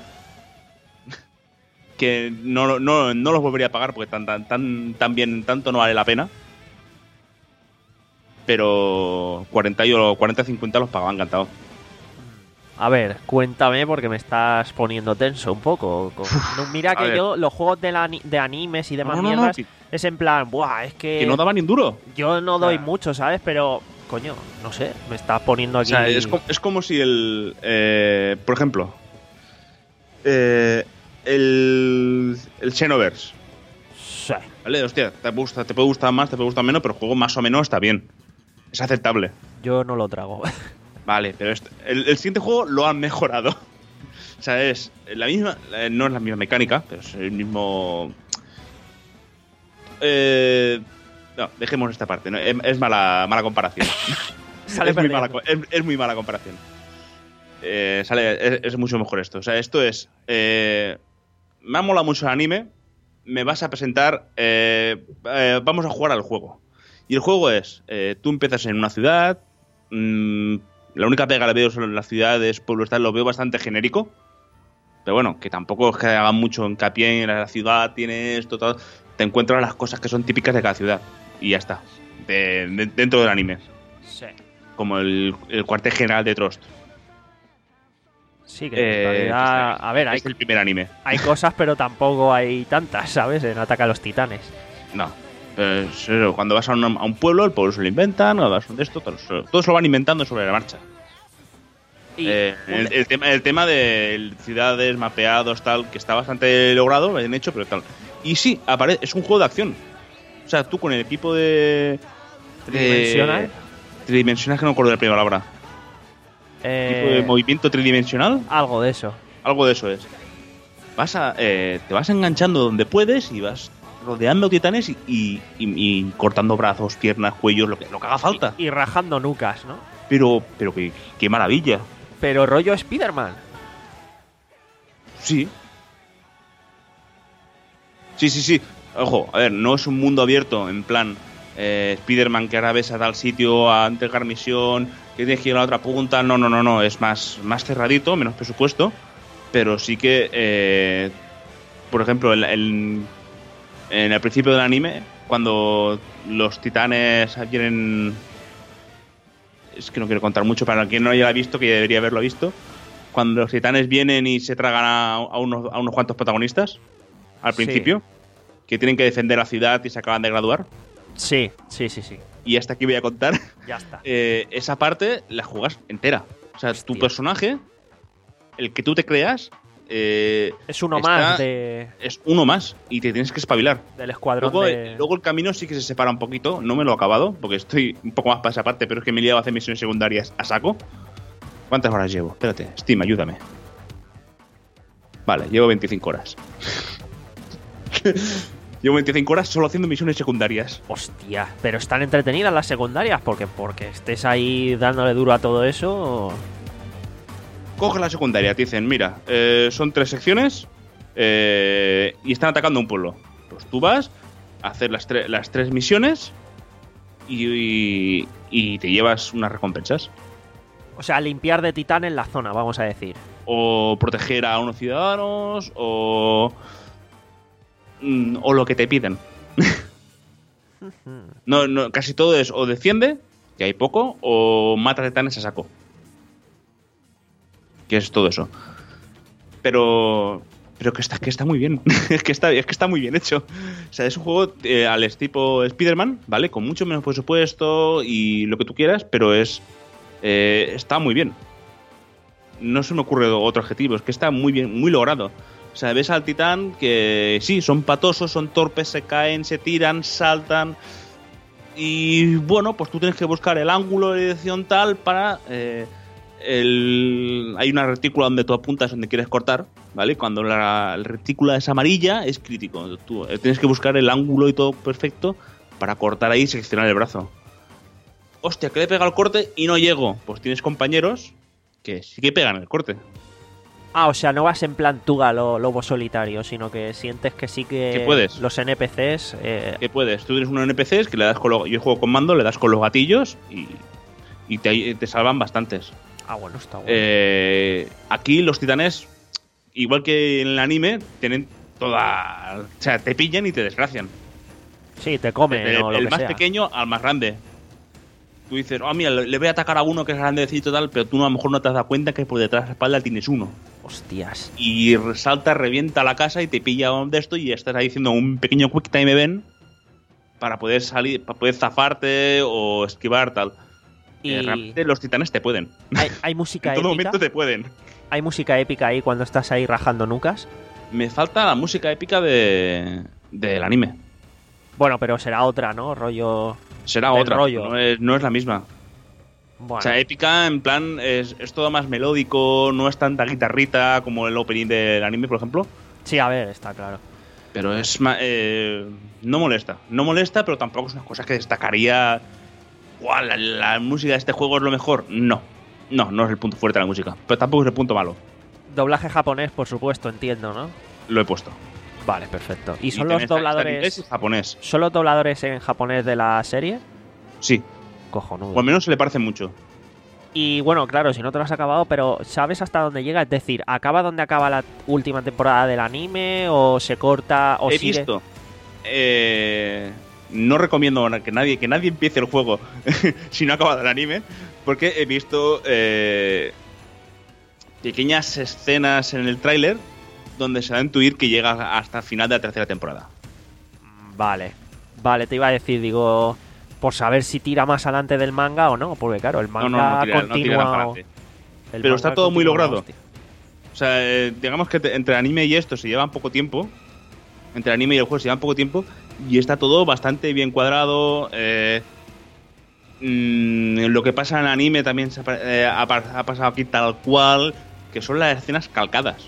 Speaker 7: Que no, no, no los volvería a pagar porque tan, tan, tan, tan bien, tanto no vale la pena. Pero cuarenta o cuarenta cincuenta los pagaba encantado.
Speaker 6: A ver, cuéntame porque me estás poniendo tenso un poco. Con- No, mira
Speaker 7: a
Speaker 6: que
Speaker 7: ver.
Speaker 6: yo, los juegos de, la, de animes y demás
Speaker 7: No, no, no,
Speaker 6: mierdas,
Speaker 7: que-
Speaker 6: es en plan, buah, es que,
Speaker 7: Que no daba ni un duro.
Speaker 6: yo no doy
Speaker 7: O sea,
Speaker 6: mucho, ¿sabes? Pero, coño, no sé, me estás poniendo
Speaker 7: O
Speaker 6: aquí...
Speaker 7: sea, es como, es como si el. eh, por ejemplo. eh, el. El Xenoverse.
Speaker 6: Sí.
Speaker 7: ¿Vale? Hostia, te, gusta, te puede gustar más, te puede gustar menos, pero el juego más o menos está bien. Es aceptable.
Speaker 6: Yo no lo trago.
Speaker 7: Vale, pero este- el, el siguiente juego lo han mejorado. O sea, es la misma. eh, No es la misma mecánica, pero es el mismo. Eh, no, dejemos esta parte. ¿no? Es, es mala, mala comparación.
Speaker 6: Sale
Speaker 7: es, muy
Speaker 6: perdiendo.
Speaker 7: mala, co- es, es muy mala comparación. Eh, sale, es, es mucho mejor esto. O sea, esto es. Eh, me ha molado mucho el anime. Me vas a presentar. eh, eh, vamos a jugar al juego. Y el juego es. eh, tú empiezas en una ciudad. mm, la única pega que le veo son las ciudades, pueblos, tal, lo veo bastante genérico. Pero bueno, que tampoco es que hagan mucho hincapié en la ciudad, tiene esto, todo. Te encuentras las cosas que son típicas de cada ciudad. Y ya está. De- de- dentro del anime.
Speaker 6: Sí.
Speaker 7: Como el, el cuartel general de Trost.
Speaker 6: Sí, que en
Speaker 7: Eh,
Speaker 6: realidad...
Speaker 7: que es-
Speaker 6: A ver, hay,
Speaker 7: es el primer anime.
Speaker 6: hay cosas, pero tampoco hay tantas, ¿sabes? En Ataca a los Titanes.
Speaker 7: No. Eh, es eso, cuando vas a un, a un pueblo, el pueblo se lo inventan, o vas a un de esto, todos, todos lo van inventando sobre la marcha.
Speaker 6: Y
Speaker 7: Eh, el, el tema, el tema de ciudades, mapeados, tal, que está bastante logrado, lo han hecho, pero tal. Y sí, apare- es un juego de acción. O sea, tú con el equipo de. de-
Speaker 6: ¿Tridimensional?
Speaker 7: Tridimensional, que no me acuerdo de la primera palabra.
Speaker 6: eh,
Speaker 7: Tipo de movimiento tridimensional,
Speaker 6: algo de eso.
Speaker 7: algo de eso es. Vas a, eh, te vas enganchando donde puedes y vas rodeando titanes y, y- y- y cortando brazos, piernas, cuellos, lo que, lo que haga falta.
Speaker 6: Y, y rajando nucas, ¿no?
Speaker 7: Pero, pero qué, qué maravilla.
Speaker 6: Pero rollo Spider-Man.
Speaker 7: Sí. Sí, sí, sí. Ojo, a ver, no es un mundo abierto en plan eh, Spider-Man que ahora ves a tal sitio a entregar misión, que tienes que ir a la otra punta. No, no, no, no. Es más, más cerradito, menos presupuesto. Pero sí que, eh, por ejemplo, el, el- en el principio del anime, cuando los titanes vienen... Es que no quiero contar mucho para quien no lo haya visto, que debería haberlo visto. Cuando los titanes vienen y se tragan a, a unos, a unos cuantos protagonistas, al
Speaker 6: Sí.
Speaker 7: principio, que tienen que defender la ciudad y se acaban de graduar.
Speaker 6: Sí, sí, sí, sí.
Speaker 7: Y hasta aquí voy a contar.
Speaker 6: Ya está.
Speaker 7: Eh, esa parte la juegas entera. O sea, tu
Speaker 6: Hostia.
Speaker 7: personaje, el que tú te creas, eh,
Speaker 6: Es uno
Speaker 7: está-
Speaker 6: más de,
Speaker 7: es uno más y te tienes que espabilar.
Speaker 6: del escuadrón
Speaker 7: Luego,
Speaker 6: de...
Speaker 7: luego el camino sí que se separa un poquito. No me lo he acabado porque estoy un poco más para esa parte, pero es que me he liado a hacer misiones secundarias a saco. ¿Cuántas horas llevo? Espérate, Steam, ayúdame. Vale, llevo veinticinco horas. Llevo veinticinco horas solo haciendo misiones secundarias.
Speaker 6: Hostia, pero están entretenidas las secundarias porque porque estés ahí dándole duro a todo eso.
Speaker 7: Coge la secundaria, te dicen, mira, eh, son tres secciones eh, y están atacando un pueblo. Pues tú vas a hacer las, tre- las tres misiones y, y, y te llevas unas recompensas.
Speaker 6: O sea, limpiar de titán en la zona, vamos a decir.
Speaker 7: O proteger a unos ciudadanos o... mm, o lo que te piden. no, no, casi todo es o defiende, que hay poco, o mata titanes a saco. Que es todo eso. Pero... Pero que está, que está muy bien. es, que está, es que está muy bien hecho. O sea, es un juego eh, al tipo Spider-Man, ¿vale? Con mucho menos presupuesto y lo que tú quieras, pero es... eh, está muy bien. No se me ocurre otro adjetivo. Es que está muy bien, muy logrado. O sea, ves al titán que sí, son patosos, son torpes, se caen, se tiran, saltan. Y bueno, pues tú tienes que buscar el ángulo de dirección tal para... Eh, el... Hay una retícula donde tú apuntas donde quieres cortar, ¿vale? Cuando la, la retícula es amarilla es crítico. Tú eh, tienes que buscar el ángulo y todo perfecto para cortar ahí y seccionar el brazo. Hostia, que le pega el corte y no llego. Pues tienes compañeros que sí que pegan el corte.
Speaker 6: Ah, o sea, no vas en plan Tuga lo, lobo solitario, sino que sientes que sí que,
Speaker 7: Que puedes.
Speaker 6: los N P Cs... Eh,
Speaker 7: Que puedes, tú tienes unos N P Cs que le das con los, yo juego con mando, le das con los gatillos y, y te, te salvan bastantes.
Speaker 6: ah, bueno, está bueno.
Speaker 7: Eh, aquí los titanes, igual que en el anime, tienen toda... O sea, te pillan y te desgracian.
Speaker 6: sí, te comen
Speaker 7: Desde
Speaker 6: o lo
Speaker 7: el
Speaker 6: que
Speaker 7: más
Speaker 6: sea.
Speaker 7: pequeño al más grande. Tú dices, oh, mira, le le voy a atacar a uno que es grandecito y tal, pero tú a lo mejor no te has dado cuenta que por detrás de la espalda tienes uno.
Speaker 6: Hostias.
Speaker 7: Y salta, revienta la casa y te pilla de esto y estás ahí haciendo un pequeño quick time event para poder salir, para poder zafarte o esquivar tal.
Speaker 6: Y
Speaker 7: Eh, realmente los titanes te pueden.
Speaker 6: hay, hay música
Speaker 7: En todo
Speaker 6: épica.
Speaker 7: momento te pueden.
Speaker 6: Hay música épica ahí cuando estás ahí rajando nucas.
Speaker 7: Me falta la música épica de del anime.
Speaker 6: Bueno, pero será otra, ¿no? Rollo.
Speaker 7: Será
Speaker 6: Del
Speaker 7: otra,
Speaker 6: rollo.
Speaker 7: No, es, no es la misma.
Speaker 6: Bueno,
Speaker 7: O sea, épica en plan es, es todo más melódico, no es tanta guitarrita como el opening del anime, por ejemplo.
Speaker 6: sí, a ver, está claro.
Speaker 7: Pero es ma- eh, no molesta. No molesta, pero tampoco es una cosa que destacaría. "Guau, la, la música de este juego es lo mejor". No. No, no es el punto fuerte de la música. Pero tampoco es el punto malo.
Speaker 6: Doblaje japonés, por supuesto, entiendo, ¿no?
Speaker 7: Lo he puesto.
Speaker 6: Vale, perfecto. ¿Y son
Speaker 7: Y
Speaker 6: los
Speaker 7: también está- está en
Speaker 6: dobladores.
Speaker 7: inglés y japonés.
Speaker 6: ¿Son los dobladores en japonés de la serie?
Speaker 7: Sí.
Speaker 6: Cojonudo.
Speaker 7: O al menos se le parece mucho.
Speaker 6: Y bueno, claro, si no te lo has acabado, pero ¿sabes hasta dónde llega? Es decir, ¿acaba donde acaba la última temporada del anime? ¿O se corta? ¿O
Speaker 7: He
Speaker 6: sigue?
Speaker 7: visto. Eh, no recomiendo que nadie, que nadie empiece el juego si no ha acabado el anime. Porque he visto eh, pequeñas escenas en el tráiler donde se da a intuir que llega hasta el final de la tercera temporada.
Speaker 6: Vale, vale, te iba a decir, digo, por saber si tira más adelante del manga o no, porque claro, el manga
Speaker 7: No, no, no tira, no
Speaker 6: continúa.
Speaker 7: tira para adelante.
Speaker 6: el
Speaker 7: Pero
Speaker 6: manga
Speaker 7: está todo muy
Speaker 6: continúa,
Speaker 7: logrado.
Speaker 6: hostia.
Speaker 7: O sea, eh, digamos que te- entre anime y esto se llevan poco tiempo. Entre el anime y el juego se llevan poco tiempo. Y está todo bastante bien cuadrado. Eh, mm, lo que pasa en el anime también se ha, pa- eh, ha pa- ha pasado aquí tal cual. Que son las escenas calcadas.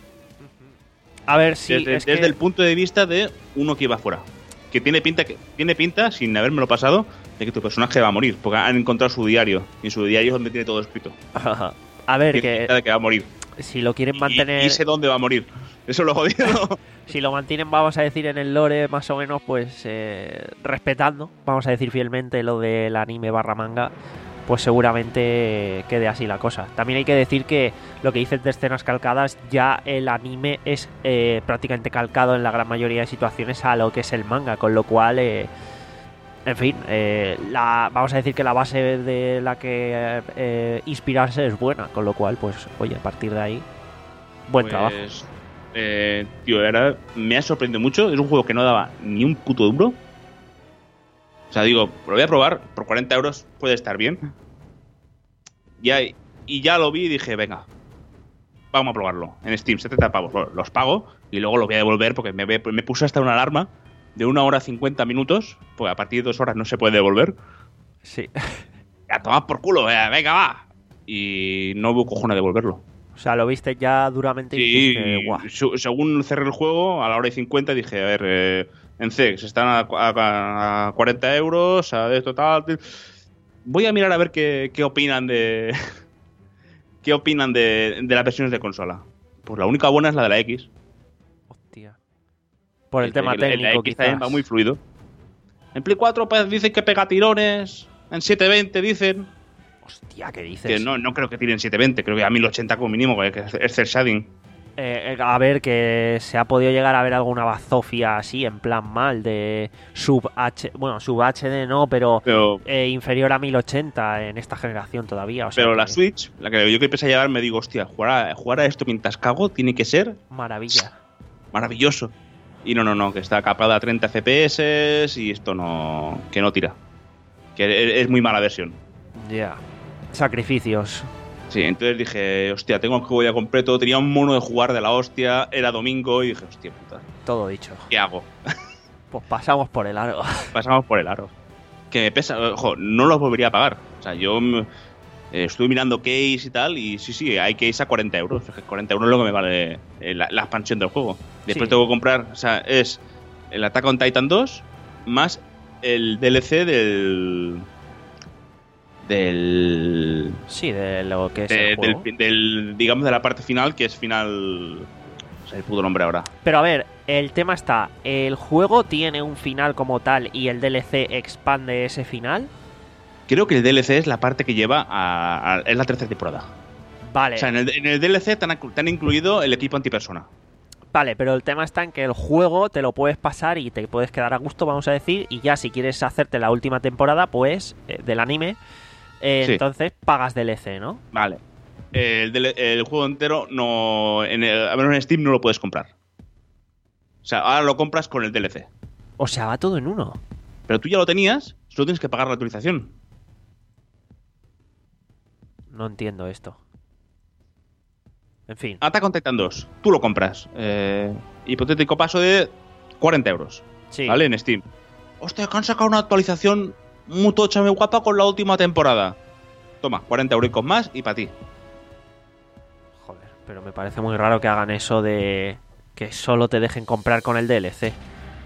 Speaker 6: A ver, sí,
Speaker 7: desde
Speaker 6: es
Speaker 7: desde
Speaker 6: que-
Speaker 7: el punto de vista de uno que iba fuera. Que tiene pinta, que tiene pinta, sin habérmelo pasado, de que tu personaje va a morir. Porque han encontrado su diario. Y en su diario es donde tiene todo escrito.
Speaker 6: a ver,
Speaker 7: Tiene
Speaker 6: que
Speaker 7: pinta de que va a morir.
Speaker 6: si lo quieren
Speaker 7: Y-
Speaker 6: mantener,
Speaker 7: Y, sé dónde va a morir. Eso lo jodido.
Speaker 6: si lo mantienen, vamos a decir, en el lore más o menos, pues eh, respetando, vamos a decir fielmente lo del anime barra manga, pues seguramente quede así la cosa. También hay que decir que lo que dices de escenas calcadas, ya el anime es eh, prácticamente calcado en la gran mayoría de situaciones a lo que es el manga, con lo cual, eh, en fin, eh, la, vamos a decir que la base de la que eh, inspirarse es buena, con lo cual, pues, oye, a partir de ahí, buen
Speaker 7: Pues,
Speaker 6: trabajo.
Speaker 7: eh, tío, ahora me ha sorprendido mucho. Es un juego que no daba ni un puto duro. O sea, digo, lo voy a probar. Por cuarenta euros puede estar bien. Ya, y ya lo vi y dije, venga, vamos a probarlo. En Steam, setenta pavos. Lo- Los pago y luego lo voy a devolver porque me, me puse hasta una alarma de una hora cincuenta minutos. Pues a partir de dos horas no se puede devolver.
Speaker 6: Sí.
Speaker 7: A tomar por culo, eh, venga, va. Y no hubo cojones de devolverlo.
Speaker 6: O sea, lo viste ya duramente y
Speaker 7: Sí,
Speaker 6: dijiste, guau.
Speaker 7: su- según cerré el juego, a la hora y cincuenta dije, a ver, eh, en C E X están a, a- a cuarenta euros, a ver, total. tal. Voy a mirar a ver qué, qué opinan de. qué opinan de, de las versiones de consola. Pues la única buena es la de la X.
Speaker 6: Hostia. Por el, tema
Speaker 7: la
Speaker 6: técnico,
Speaker 7: X
Speaker 6: quizás.
Speaker 7: también va muy fluido. En Play cuatro pues, dicen que pega tirones. En setecientos veinte dicen.
Speaker 6: Hostia, ¿qué dices?
Speaker 7: Que no, no creo que tiren setecientos veinte, creo que a mil ochenta como mínimo, que es, es cel shading.
Speaker 6: Eh, eh, a ver, que se ha podido llegar a ver alguna bazofia así, en plan mal, de sub H... Bueno, sub H D no, pero...
Speaker 7: Pero
Speaker 6: eh, inferior a mil ochenta en esta generación todavía. O sea,
Speaker 7: Pero la
Speaker 6: que-
Speaker 7: Switch, la que yo que empecé a llevar, me digo, hostia, jugar a, jugar a esto mientras cago tiene que ser
Speaker 6: Maravilla.
Speaker 7: maravilloso. Y no, no, no, que está capada a treinta F P S y esto no. Que no tira. Que es, es muy mala versión.
Speaker 6: Ya. Sacrificios.
Speaker 7: Sí, entonces dije, hostia, tengo el juego ya completo, tenía un mono de jugar de la hostia, era domingo y dije, hostia puta,
Speaker 6: Todo dicho.
Speaker 7: ¿qué hago?
Speaker 6: Pues pasamos por el aro.
Speaker 7: Pasamos por el aro. Que me pesa, ojo, no los volvería a pagar. O sea, yo mm, eh, estuve mirando case y tal, y sí, sí, hay case a cuarenta euros. Es que cuarenta euros es lo que me vale eh, la, la expansión del juego. Después
Speaker 6: Sí.
Speaker 7: tengo que comprar, o sea, es el Attack on Titan dos más el D L C del. del.
Speaker 6: Sí, de lo que es
Speaker 7: de-
Speaker 6: el juego.
Speaker 7: del, del- digamos, de la parte final, que es final. O sea, el puto nombre ahora.
Speaker 6: Pero a ver, el tema está, ¿el juego tiene un final como tal y el D L C expande ese final?
Speaker 7: Creo que el D L C es la parte que lleva a. a- es la tercera temporada.
Speaker 6: Vale,
Speaker 7: O sea, en el, en el D L C te han, te han incluido el equipo antipersona.
Speaker 6: vale, pero el tema está en que el juego te lo puedes pasar y te puedes quedar a gusto, vamos a decir, y ya si quieres hacerte la última temporada, pues, eh, del anime, eh,
Speaker 7: Sí.
Speaker 6: entonces pagas D L C, ¿no?
Speaker 7: Vale. El, D L el juego entero, no en el, a menos en Steam, no lo puedes comprar. O sea, ahora lo compras con el D L C.
Speaker 6: O sea, va todo en uno.
Speaker 7: Pero tú ya lo tenías, solo tienes que pagar la actualización.
Speaker 6: No entiendo esto. En fin.
Speaker 7: Attack on Titan dos, tú lo compras. Eh, hipotético paso de cuarenta euros.
Speaker 6: Sí.
Speaker 7: ¿Vale? En Steam. Hostia, que han sacado una actualización muy tocha, muy guapa con la última temporada. Toma, cuarenta euros más y para ti.
Speaker 6: Joder, pero me parece muy raro que hagan eso de que solo te dejen comprar con el D L C.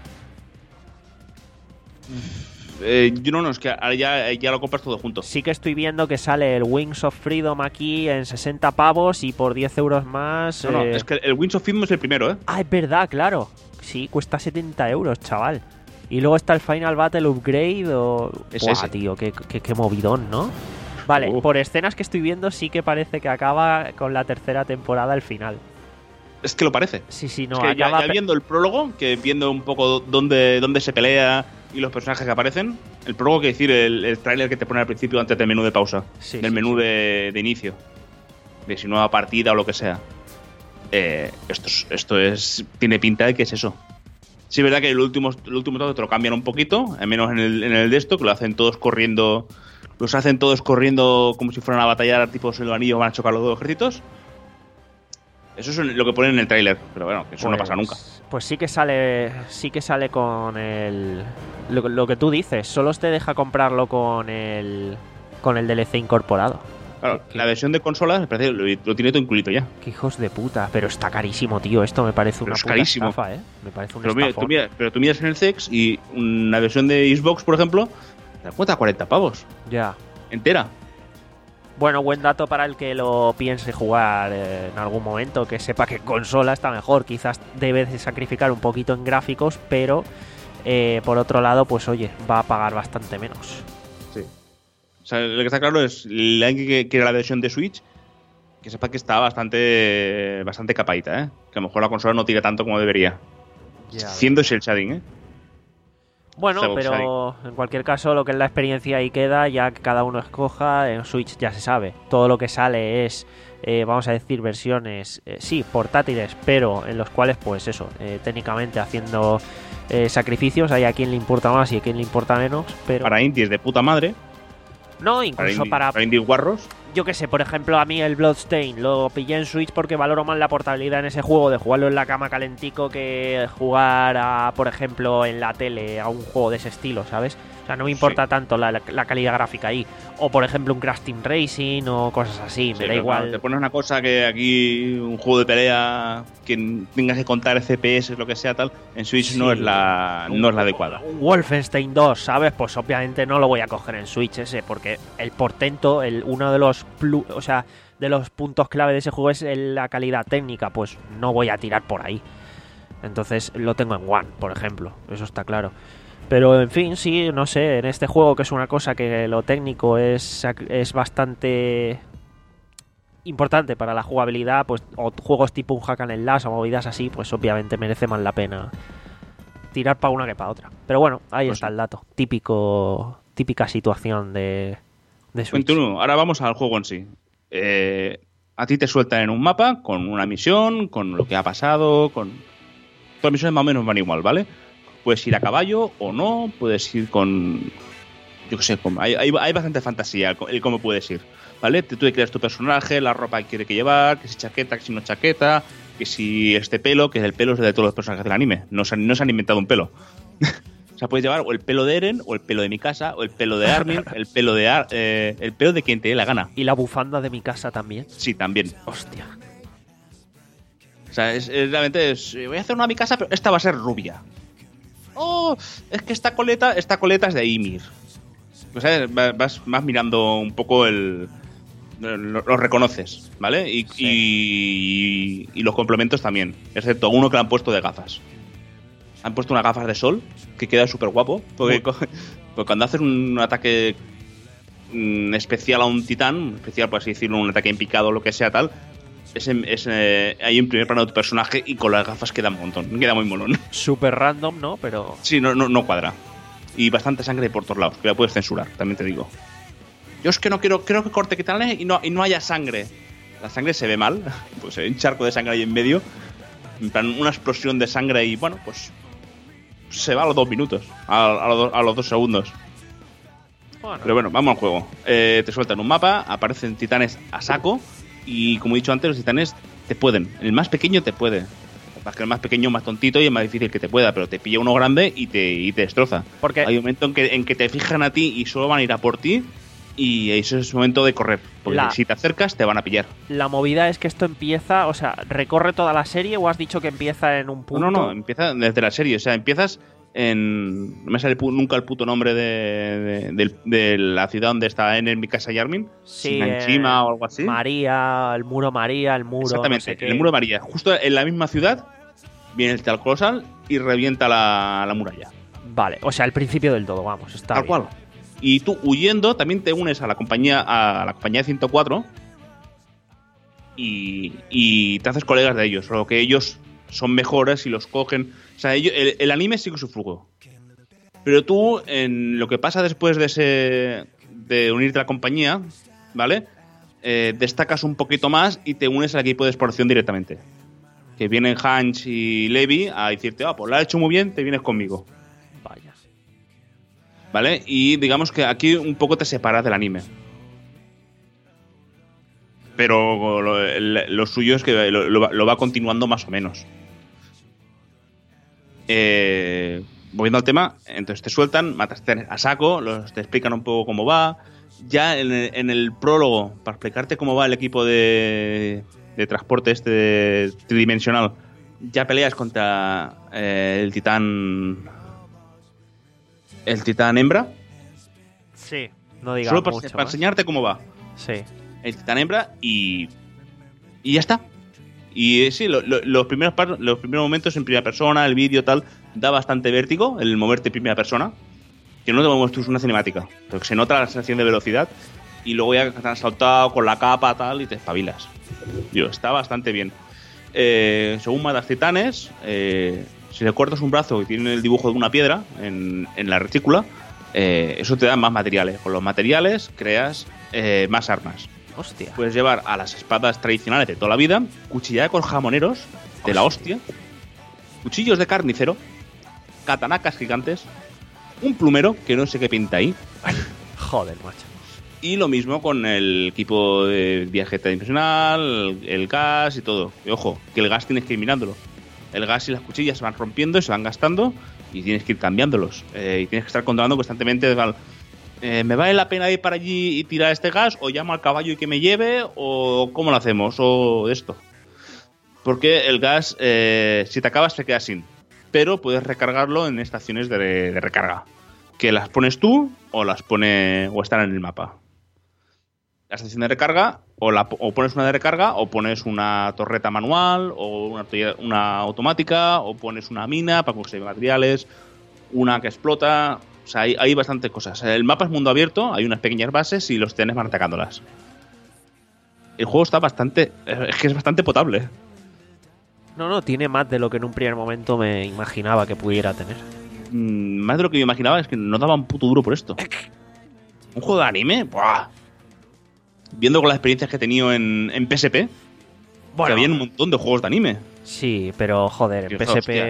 Speaker 7: Eh, yo no, no, es que ahora ya, ya lo compras todo junto.
Speaker 6: Sí que estoy viendo que sale el Wings of Freedom aquí en sesenta pavos y por diez euros más...
Speaker 7: No, no,
Speaker 6: eh,
Speaker 7: es que el Wings of Freedom es el primero, ¿eh?
Speaker 6: Ah, es verdad, claro. Sí, cuesta setenta euros, chaval. Y luego está el Final Battle Upgrade o...
Speaker 7: Es
Speaker 6: Buah,
Speaker 7: ese.
Speaker 6: tío, qué, qué, qué movidón, ¿no? Vale,
Speaker 7: Uh.
Speaker 6: por escenas que estoy viendo sí que parece que acaba con la tercera temporada el final.
Speaker 7: Es que lo parece.
Speaker 6: Sí, sí, no,
Speaker 7: es que ya,
Speaker 6: acaba...
Speaker 7: ya
Speaker 6: pe-
Speaker 7: viendo el prólogo, que viendo un poco dónde, dónde se pelea y los personajes que aparecen, el prólogo, que decir, el, el tráiler que te pone al principio antes del menú de pausa,
Speaker 6: Sí,
Speaker 7: del
Speaker 6: sí,
Speaker 7: menú
Speaker 6: sí.
Speaker 7: De, de inicio, de si nueva partida o lo que sea. Eh, esto es, esto es tiene pinta de que es eso. Sí, es verdad que el último, el último todo te lo cambian un poquito, al menos en el, en el de esto, que lo hacen todos corriendo, los hacen todos corriendo como si fueran a batallar, tipo el anillo, van a chocar los dos ejércitos. Eso es lo que ponen en el tráiler, pero bueno, que eso no
Speaker 6: Pues-
Speaker 7: pasa nunca.
Speaker 6: Pues sí que sale, sí que sale con el lo, lo que tú dices. Solo te deja comprarlo con el con el D L C incorporado.
Speaker 7: Claro,
Speaker 6: ¿Qué-
Speaker 7: la versión de consola me parece lo, lo tiene todo incluido ya.
Speaker 6: Qué hijos de puta, pero está carísimo, tío. Esto me parece
Speaker 7: Pero
Speaker 6: una
Speaker 7: es
Speaker 6: puta
Speaker 7: carísimo.
Speaker 6: estafa, ¿eh? Me parece un
Speaker 7: Pero, mira,
Speaker 6: estafón.
Speaker 7: tú mira- pero tú miras en el C E X y una versión de Xbox, por ejemplo, te cuesta cuarenta pavos.
Speaker 6: Ya.
Speaker 7: Entera.
Speaker 6: Bueno, buen dato para el que lo piense jugar eh, en algún momento, que sepa que en consola está mejor. Quizás debe de sacrificar un poquito en gráficos, pero eh, por otro lado, pues oye, va a pagar bastante menos.
Speaker 7: O sea, lo que está claro es alguien que quiere la versión de Switch, que sepa que está bastante bastante capadita, ¿eh? Que a lo mejor la consola no tira tanto como debería. Siendo el shading, ¿eh?
Speaker 6: Bueno,
Speaker 7: Cel
Speaker 6: pero en cualquier caso, lo que es la experiencia ahí queda, ya que cada uno escoja. En Switch ya se sabe. Todo lo que sale es, eh, vamos a decir, versiones, eh, sí, portátiles, pero en los cuales, pues eso, eh, técnicamente haciendo eh, sacrificios. Hay a quien le importa más y a quien le importa menos, pero...
Speaker 7: Para indies de puta madre,
Speaker 6: No,
Speaker 7: para,
Speaker 6: incluso
Speaker 7: indie-
Speaker 6: para,
Speaker 7: para indies guarros.
Speaker 6: yo que sé, por ejemplo, a mí el Bloodstain lo pillé en Switch porque valoro más la portabilidad en ese juego de jugarlo en la cama calentico que jugar, a, por ejemplo, en la tele a un juego de ese estilo, ¿sabes? O sea, no me importa
Speaker 7: Sí.
Speaker 6: tanto la, la- la calidad gráfica ahí. O, por ejemplo, un Crash Team Racing o cosas así, me
Speaker 7: Sí,
Speaker 6: da
Speaker 7: pero
Speaker 6: igual.
Speaker 7: claro, te pones una cosa que aquí, un juego de pelea, que tengas que contar C P S, lo que sea, tal, en Switch no
Speaker 6: Sí.
Speaker 7: es la no es la adecuada.
Speaker 6: Un Wolfenstein dos, ¿sabes? Pues obviamente no lo voy a coger en Switch ese, porque el portento, el, uno de los plu- o sea, de los puntos clave de ese juego es el- la calidad técnica, pues no voy a tirar por ahí. Entonces lo tengo en One, por ejemplo, eso está claro. Pero en fin, sí, no sé, en este juego que es una cosa que lo técnico es, sac- es bastante importante para la jugabilidad, pues o juegos tipo un hack and slash o movidas así, pues obviamente merece más la pena tirar para una que para otra. Pero bueno, ahí
Speaker 7: Pues
Speaker 6: está
Speaker 7: sí.
Speaker 6: el dato. Típico, típica situación de, de Switch.
Speaker 7: veintiuno. Ahora vamos al juego en sí. Eh, a ti te sueltan en un mapa con una misión, con lo que ha pasado, con... Todas las misiones más o menos van igual, ¿vale? Puedes ir a caballo o no, puedes ir con yo qué sé, como, hay, hay, hay bastante fantasía el cómo puedes ir, ¿vale? Tú te creas tu personaje, la ropa que quiere que llevar, que si chaqueta, que si no chaqueta, que si este pelo, que el pelo es de todos los personajes del anime. No se han, no se han inventado un pelo. O sea, puedes llevar o el pelo de Eren, o el pelo de Mikasa, o el pelo de Armin, el pelo de Ar- eh, el pelo de quien te dé la gana.
Speaker 6: ¿Y la bufanda de mi casa también?
Speaker 7: Sí, también.
Speaker 6: Hostia.
Speaker 7: O sea, es, es realmente es, voy a hacer una a mi casa, pero esta va a ser rubia. Oh, es que esta coleta, esta coleta es de Ymir. O sea, vas, vas mirando un poco el... Lo, lo reconoces, ¿vale? Y,
Speaker 6: Sí.
Speaker 7: y, y los complementos también, excepto uno que le han puesto de gafas. Han puesto unas gafas de sol que queda súper guapo. Porque, co- porque cuando haces un ataque mm, especial a un titán, especial por así decirlo, un ataque en picado o lo que sea tal, es, en- es eh, ahí en primer plano de tu personaje y con las gafas queda un montón, queda muy molón.
Speaker 6: Súper random, ¿no? Pero...
Speaker 7: Sí, no, no, no cuadra. Y bastante sangre por todos lados, que la puedes censurar, también te digo. Yo es que no quiero, creo que corte quítale y no, y no haya sangre. La sangre se ve mal, pues hay un charco de sangre ahí en medio. En plan, una explosión de sangre y bueno, pues se va a los dos minutos, a, a los, do- a los dos segundos.
Speaker 6: Bueno,
Speaker 7: Pero bueno, vamos al juego. Eh, te sueltan un mapa, aparecen titanes a saco y como he dicho antes, los titanes te pueden. El más pequeño te puede. Capaz que el más pequeño es más tontito y es más difícil que te pueda, pero te pilla uno grande y te, y te destroza.
Speaker 6: porque
Speaker 7: Hay un momento en que, en que te fijan a ti y solo van a ir a por ti y eso es el momento de correr. Porque
Speaker 6: La-
Speaker 7: si te acercas te van a pillar.
Speaker 6: la movida es que esto empieza, o sea, ¿recorre toda la serie o has dicho que empieza en un punto?
Speaker 7: No, no, no, empieza desde la serie. O sea, empiezas en... No me sale pu- nunca el puto nombre de, de, de- de la ciudad donde está en mi casa y Armin.
Speaker 6: Sí,
Speaker 7: Nanchima
Speaker 6: eh,
Speaker 7: o algo así.
Speaker 6: María, el muro María, el muro.
Speaker 7: Exactamente,
Speaker 6: no sé qué.
Speaker 7: en el muro de María. Justo en la misma ciudad viene el tal colosal y revienta la, la muralla.
Speaker 6: Vale, o sea, el principio del todo, vamos, está
Speaker 7: Tal
Speaker 6: bien.
Speaker 7: cual. Y tú huyendo también te unes a la compañía a la compañía ciento cuatro y, y te haces colegas de ellos. Solo que ellos son mejores y los cogen. O sea, ellos- el, el anime sigue su flujo. Pero tú, en lo que pasa después de ese de unirte a la compañía, ¿vale? Eh, destacas un poquito más y te unes al equipo de exploración directamente. Que vienen Hanch y Levi a decirte, ah, pues lo has hecho muy bien, te vienes conmigo.
Speaker 6: Vaya.
Speaker 7: ¿Vale? Y digamos que aquí un poco te separas del anime. Pero lo, el- lo suyo es que lo, lo va- lo va continuando más o menos. Eh, volviendo al tema, entonces te sueltan, matas a saco, los, te explican un poco cómo va. Ya en el, en el prólogo, para explicarte cómo va el equipo de, de transporte este tridimensional, ya peleas contra eh, el titán... El titán hembra.
Speaker 6: Sí, no digas
Speaker 7: Solo para,
Speaker 6: mucho
Speaker 7: para
Speaker 6: más.
Speaker 7: enseñarte cómo va.
Speaker 6: Sí.
Speaker 7: El titán hembra y. Y ya está. Y eh, sí, lo- lo- los, primeros par- los primeros momentos en primera persona, el vídeo tal, da bastante vértigo el moverte en primera persona. Que no te muestras una cinemática. Pero que se nota la sensación de velocidad. Y luego ya te han saltado con la capa tal y te espabilas. Digo, está bastante bien. Eh, según matas titanes, eh, si le cortas un brazo y tiene el dibujo de una piedra en, en la retícula, eh, eso te da más materiales. Con los materiales creas eh, más armas.
Speaker 6: Hostia.
Speaker 7: Puedes llevar a las espadas tradicionales de toda la vida, cuchillada con jamoneros de la hostia, cuchillos de carnicero, katanacas gigantes, un plumero que no sé qué pinta ahí,
Speaker 6: Joder, macho.
Speaker 7: y lo mismo con el equipo de viaje tridimensional, el, el gas y todo. Y ojo, que el gas tienes que ir mirándolo. El gas y las cuchillas se van rompiendo y se van gastando y tienes que ir cambiándolos. Eh, y tienes que estar controlando constantemente de, val- eh, ¿me vale la pena ir para allí y tirar este gas? ¿O llamo al caballo y que me lleve? ¿O cómo lo hacemos? ¿O esto? Porque el gas, eh, si te acabas, te quedas sin. Pero puedes recargarlo en estaciones de, de recarga. Que las pones tú o las pone o están en el mapa. La estación de recarga, o, la, o pones una de recarga, o pones una torreta manual, o una, una automática, o pones una mina para conseguir materiales, una que explota. O sea, hay, hay bastantes cosas. El mapa es mundo abierto, hay unas pequeñas bases y los trenes van atacándolas. El juego está bastante... Es que es bastante potable.
Speaker 6: No, no, tiene más de lo que en un primer momento me imaginaba que pudiera tener.
Speaker 7: Mm, más de lo que yo imaginaba es que no daba un puto duro por esto. ¿Un juego de anime? ¡Buah! Viendo con las experiencias que he tenido en, en P S P, que
Speaker 6: Bueno,
Speaker 7: había un montón de juegos de anime.
Speaker 6: sí, pero joder, en
Speaker 7: Dios,
Speaker 6: P S P...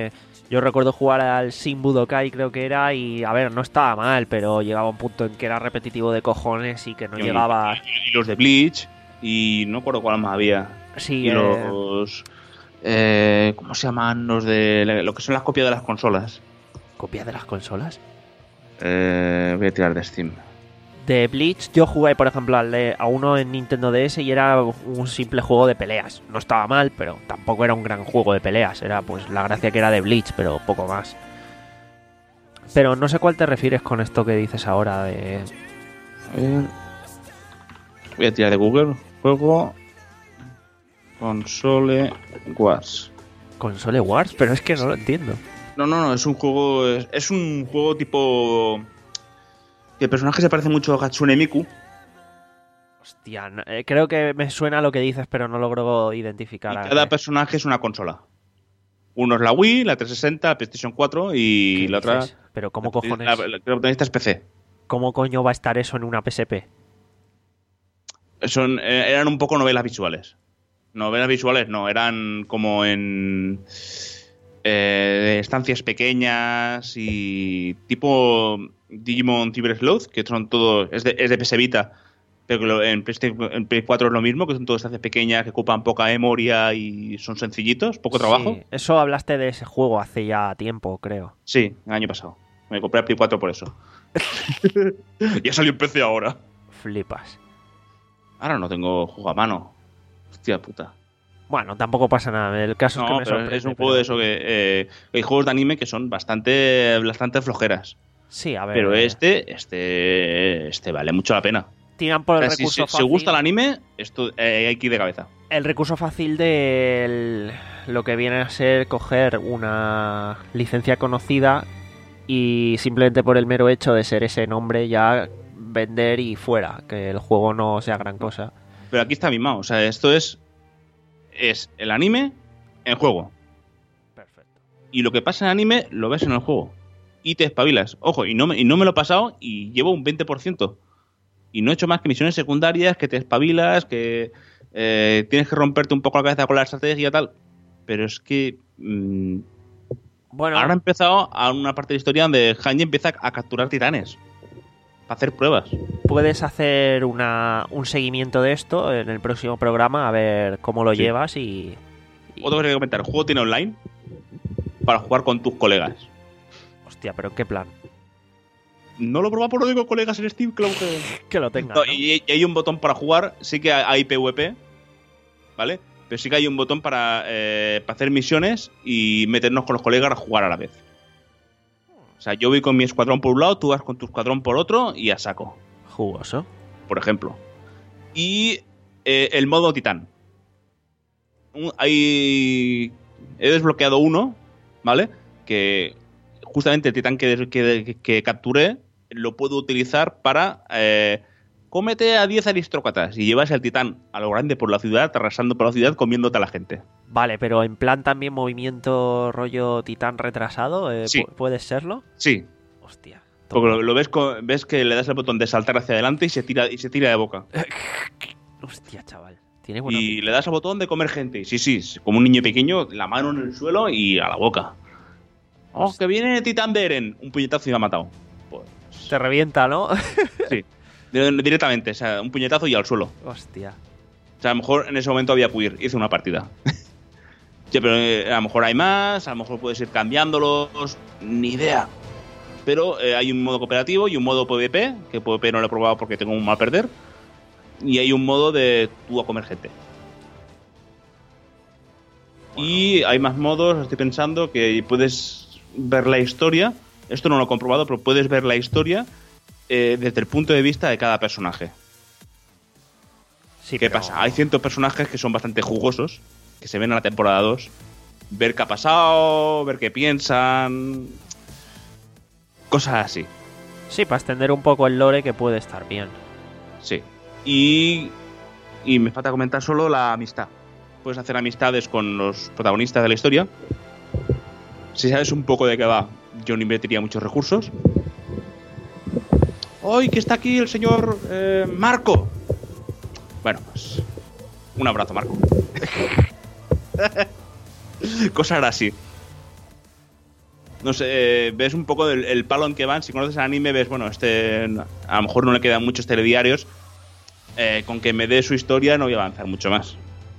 Speaker 6: Yo recuerdo jugar al Shin Budokai, creo que era, y a ver, no estaba mal, pero llegaba un punto en que era repetitivo de cojones y que no
Speaker 7: Y-
Speaker 6: llegaba.
Speaker 7: Y, y los de Bleach, y no recuerdo cuál más había.
Speaker 6: Sí,
Speaker 7: Y
Speaker 6: eh,
Speaker 7: los. Eh, ¿Cómo se llaman los de. Lo que son las copias de las consolas?
Speaker 6: ¿Copia de las consolas?
Speaker 7: Eh, voy a tirar de Steam.
Speaker 6: De Bleach, yo jugué, por ejemplo, al de- a uno en Nintendo D S y era un simple juego de peleas. No estaba mal, pero tampoco era un gran juego de peleas. Era pues la gracia que era de Bleach, pero poco más. Pero no sé cuál te refieres con esto que dices ahora de...
Speaker 7: A ver. Voy a tirar de Google. Juego. Console Wars.
Speaker 6: Console Wars, pero es que no lo entiendo.
Speaker 7: No, no, no, es un juego. Es, es un juego tipo. Que el personaje se parece mucho a Hatsune Miku.
Speaker 6: Hostia, no- eh, creo que me suena lo que dices, pero no logro identificar.
Speaker 7: Y
Speaker 6: a
Speaker 7: cada
Speaker 6: qué.
Speaker 7: personaje es una consola. Uno es la Wii, la trescientos sesenta, la PlayStation cuatro y
Speaker 6: ¿Qué
Speaker 7: la otra.
Speaker 6: dices? Pero ¿cómo
Speaker 7: la-
Speaker 6: cojones?
Speaker 7: La, la, la protagonista es P C.
Speaker 6: ¿Cómo coño va a estar eso en una P S P?
Speaker 7: Son, eh, eran un poco novelas visuales. Novelas visuales no, eran como en. Eh, estancias pequeñas y tipo Digimon Cyber Sleuth, que son todos. Es de, es de P S Vita, pero que lo- en, PlayStation- en Play cuatro es lo mismo, que son todas estancias pequeñas que ocupan poca memoria y son sencillitos, poco trabajo.
Speaker 6: Sí, eso hablaste de ese juego hace ya tiempo, creo.
Speaker 7: Sí, el año pasado. Me compré el Play cuatro por eso. Ya salió en P C ahora.
Speaker 6: Flipas.
Speaker 7: Ahora no tengo juego a mano. Hostia puta.
Speaker 6: Bueno, tampoco pasa nada. El caso es que
Speaker 7: No,
Speaker 6: me
Speaker 7: pero
Speaker 6: sorprende.
Speaker 7: es un
Speaker 6: pero-
Speaker 7: juego de eso que. Eh, hay juegos de anime que son bastante, bastante flojeras.
Speaker 6: Sí, a ver.
Speaker 7: Pero
Speaker 6: eh,
Speaker 7: este, este, este vale mucho la pena.
Speaker 6: Tiran por
Speaker 7: O
Speaker 6: el
Speaker 7: sea, si
Speaker 6: recurso
Speaker 7: si- si
Speaker 6: fácil.
Speaker 7: gusta el anime, esto eh, hay que ir de cabeza.
Speaker 6: El recurso fácil de lo que viene a ser coger una licencia conocida y simplemente por el mero hecho de ser ese nombre ya vender y fuera, que el juego no sea gran cosa.
Speaker 7: Pero aquí está mimado. O sea, esto es. Es el anime en juego.
Speaker 6: Perfecto.
Speaker 7: Y lo que pasa en anime lo ves en el juego. Y te espabilas. Ojo, y no me, y no me lo he pasado y llevo un veinte por ciento. Y no he hecho más que misiones secundarias, que te espabilas, que eh, tienes que romperte un poco la cabeza con la estrategia y tal. Pero es que. mm,
Speaker 6: Bueno,
Speaker 7: ahora ha empezado a una parte de la historia donde Hanji empieza a capturar titanes. Para hacer pruebas.
Speaker 6: puedes hacer una, un seguimiento de esto en el próximo programa, a ver cómo lo
Speaker 7: Sí.
Speaker 6: llevas y... y-
Speaker 7: Otra cosa que hay que comentar: el juego tiene online para jugar con tus colegas.
Speaker 6: Hostia, pero ¿en qué plan?
Speaker 7: No lo he probado por lo digo colegas en Steam, claro que.
Speaker 6: Que lo tengas,
Speaker 7: No,
Speaker 6: ¿no?
Speaker 7: y, y hay un botón para jugar, sí que hay PvP, ¿vale? Pero sí que hay un botón para, eh, para hacer misiones y meternos con los colegas a jugar a la vez. O sea, yo voy con mi escuadrón por un lado, tú vas con tu escuadrón por otro y a saco,
Speaker 6: Jugoso.
Speaker 7: por ejemplo. Y eh, el modo titán. Un- hay... He desbloqueado uno, ¿vale? Que justamente el titán que, que, que capturé lo puedo utilizar para... Eh, cómete a diez aristócratas y llevas el titán a lo grande por la ciudad, arrasando por la ciudad, comiéndote a la gente.
Speaker 6: Vale, pero en plan también movimiento rollo titán retrasado, eh,
Speaker 7: Sí.
Speaker 6: pu- ¿puedes serlo?
Speaker 7: Sí,
Speaker 6: Hostia.
Speaker 7: porque lo, lo ves, co- ves que le das el botón de saltar hacia adelante y se tira, y se tira de boca.
Speaker 6: Hostia, chaval. Tiene buena
Speaker 7: Y
Speaker 6: pinta.
Speaker 7: le das al botón de comer gente. Y sí, sí, como un niño pequeño, la mano en el suelo y a la boca. ¡Oh, que viene Titán de Eren! Un puñetazo y me ha matado. Pues,
Speaker 6: Te revienta, ¿no?
Speaker 7: sí, Di- directamente, o sea, un puñetazo y al suelo.
Speaker 6: Hostia.
Speaker 7: O sea, a lo mejor en ese momento había queer, hice una partida. Sí, pero eh, a lo mejor hay más, a lo mejor puedes ir cambiándolos, ni idea. Pero eh, hay un modo cooperativo y un modo PvP, que PvP no lo he probado porque tengo un mal perder. Y hay un modo de tú a comer gente. Y hay más modos, estoy pensando que puedes ver la historia. Esto no lo he comprobado, pero puedes ver la historia eh, desde el punto de vista de cada personaje.
Speaker 6: Sí,
Speaker 7: ¿Qué
Speaker 6: pero-
Speaker 7: pasa? Hay ciertos personajes que son bastante jugosos, que se ven en la temporada dos. Ver qué ha pasado, ver qué piensan. Cosas así,
Speaker 6: Sí, para extender un poco el lore que puede estar bien.
Speaker 7: sí. Y, y me falta comentar solo la amistad. Puedes hacer amistades con los protagonistas de la historia. Si sabes un poco de qué va, yo no invertiría muchos recursos. ¡Hoy que está aquí el señor eh, Marco! Bueno, pues un abrazo, Marco. Cosas así. no sé, eh, ves un poco el, el palo en que van. Si conoces el anime, ves, bueno, este a lo mejor no le quedan muchos telediarios. Eh, con que me dé su historia no voy a avanzar mucho más.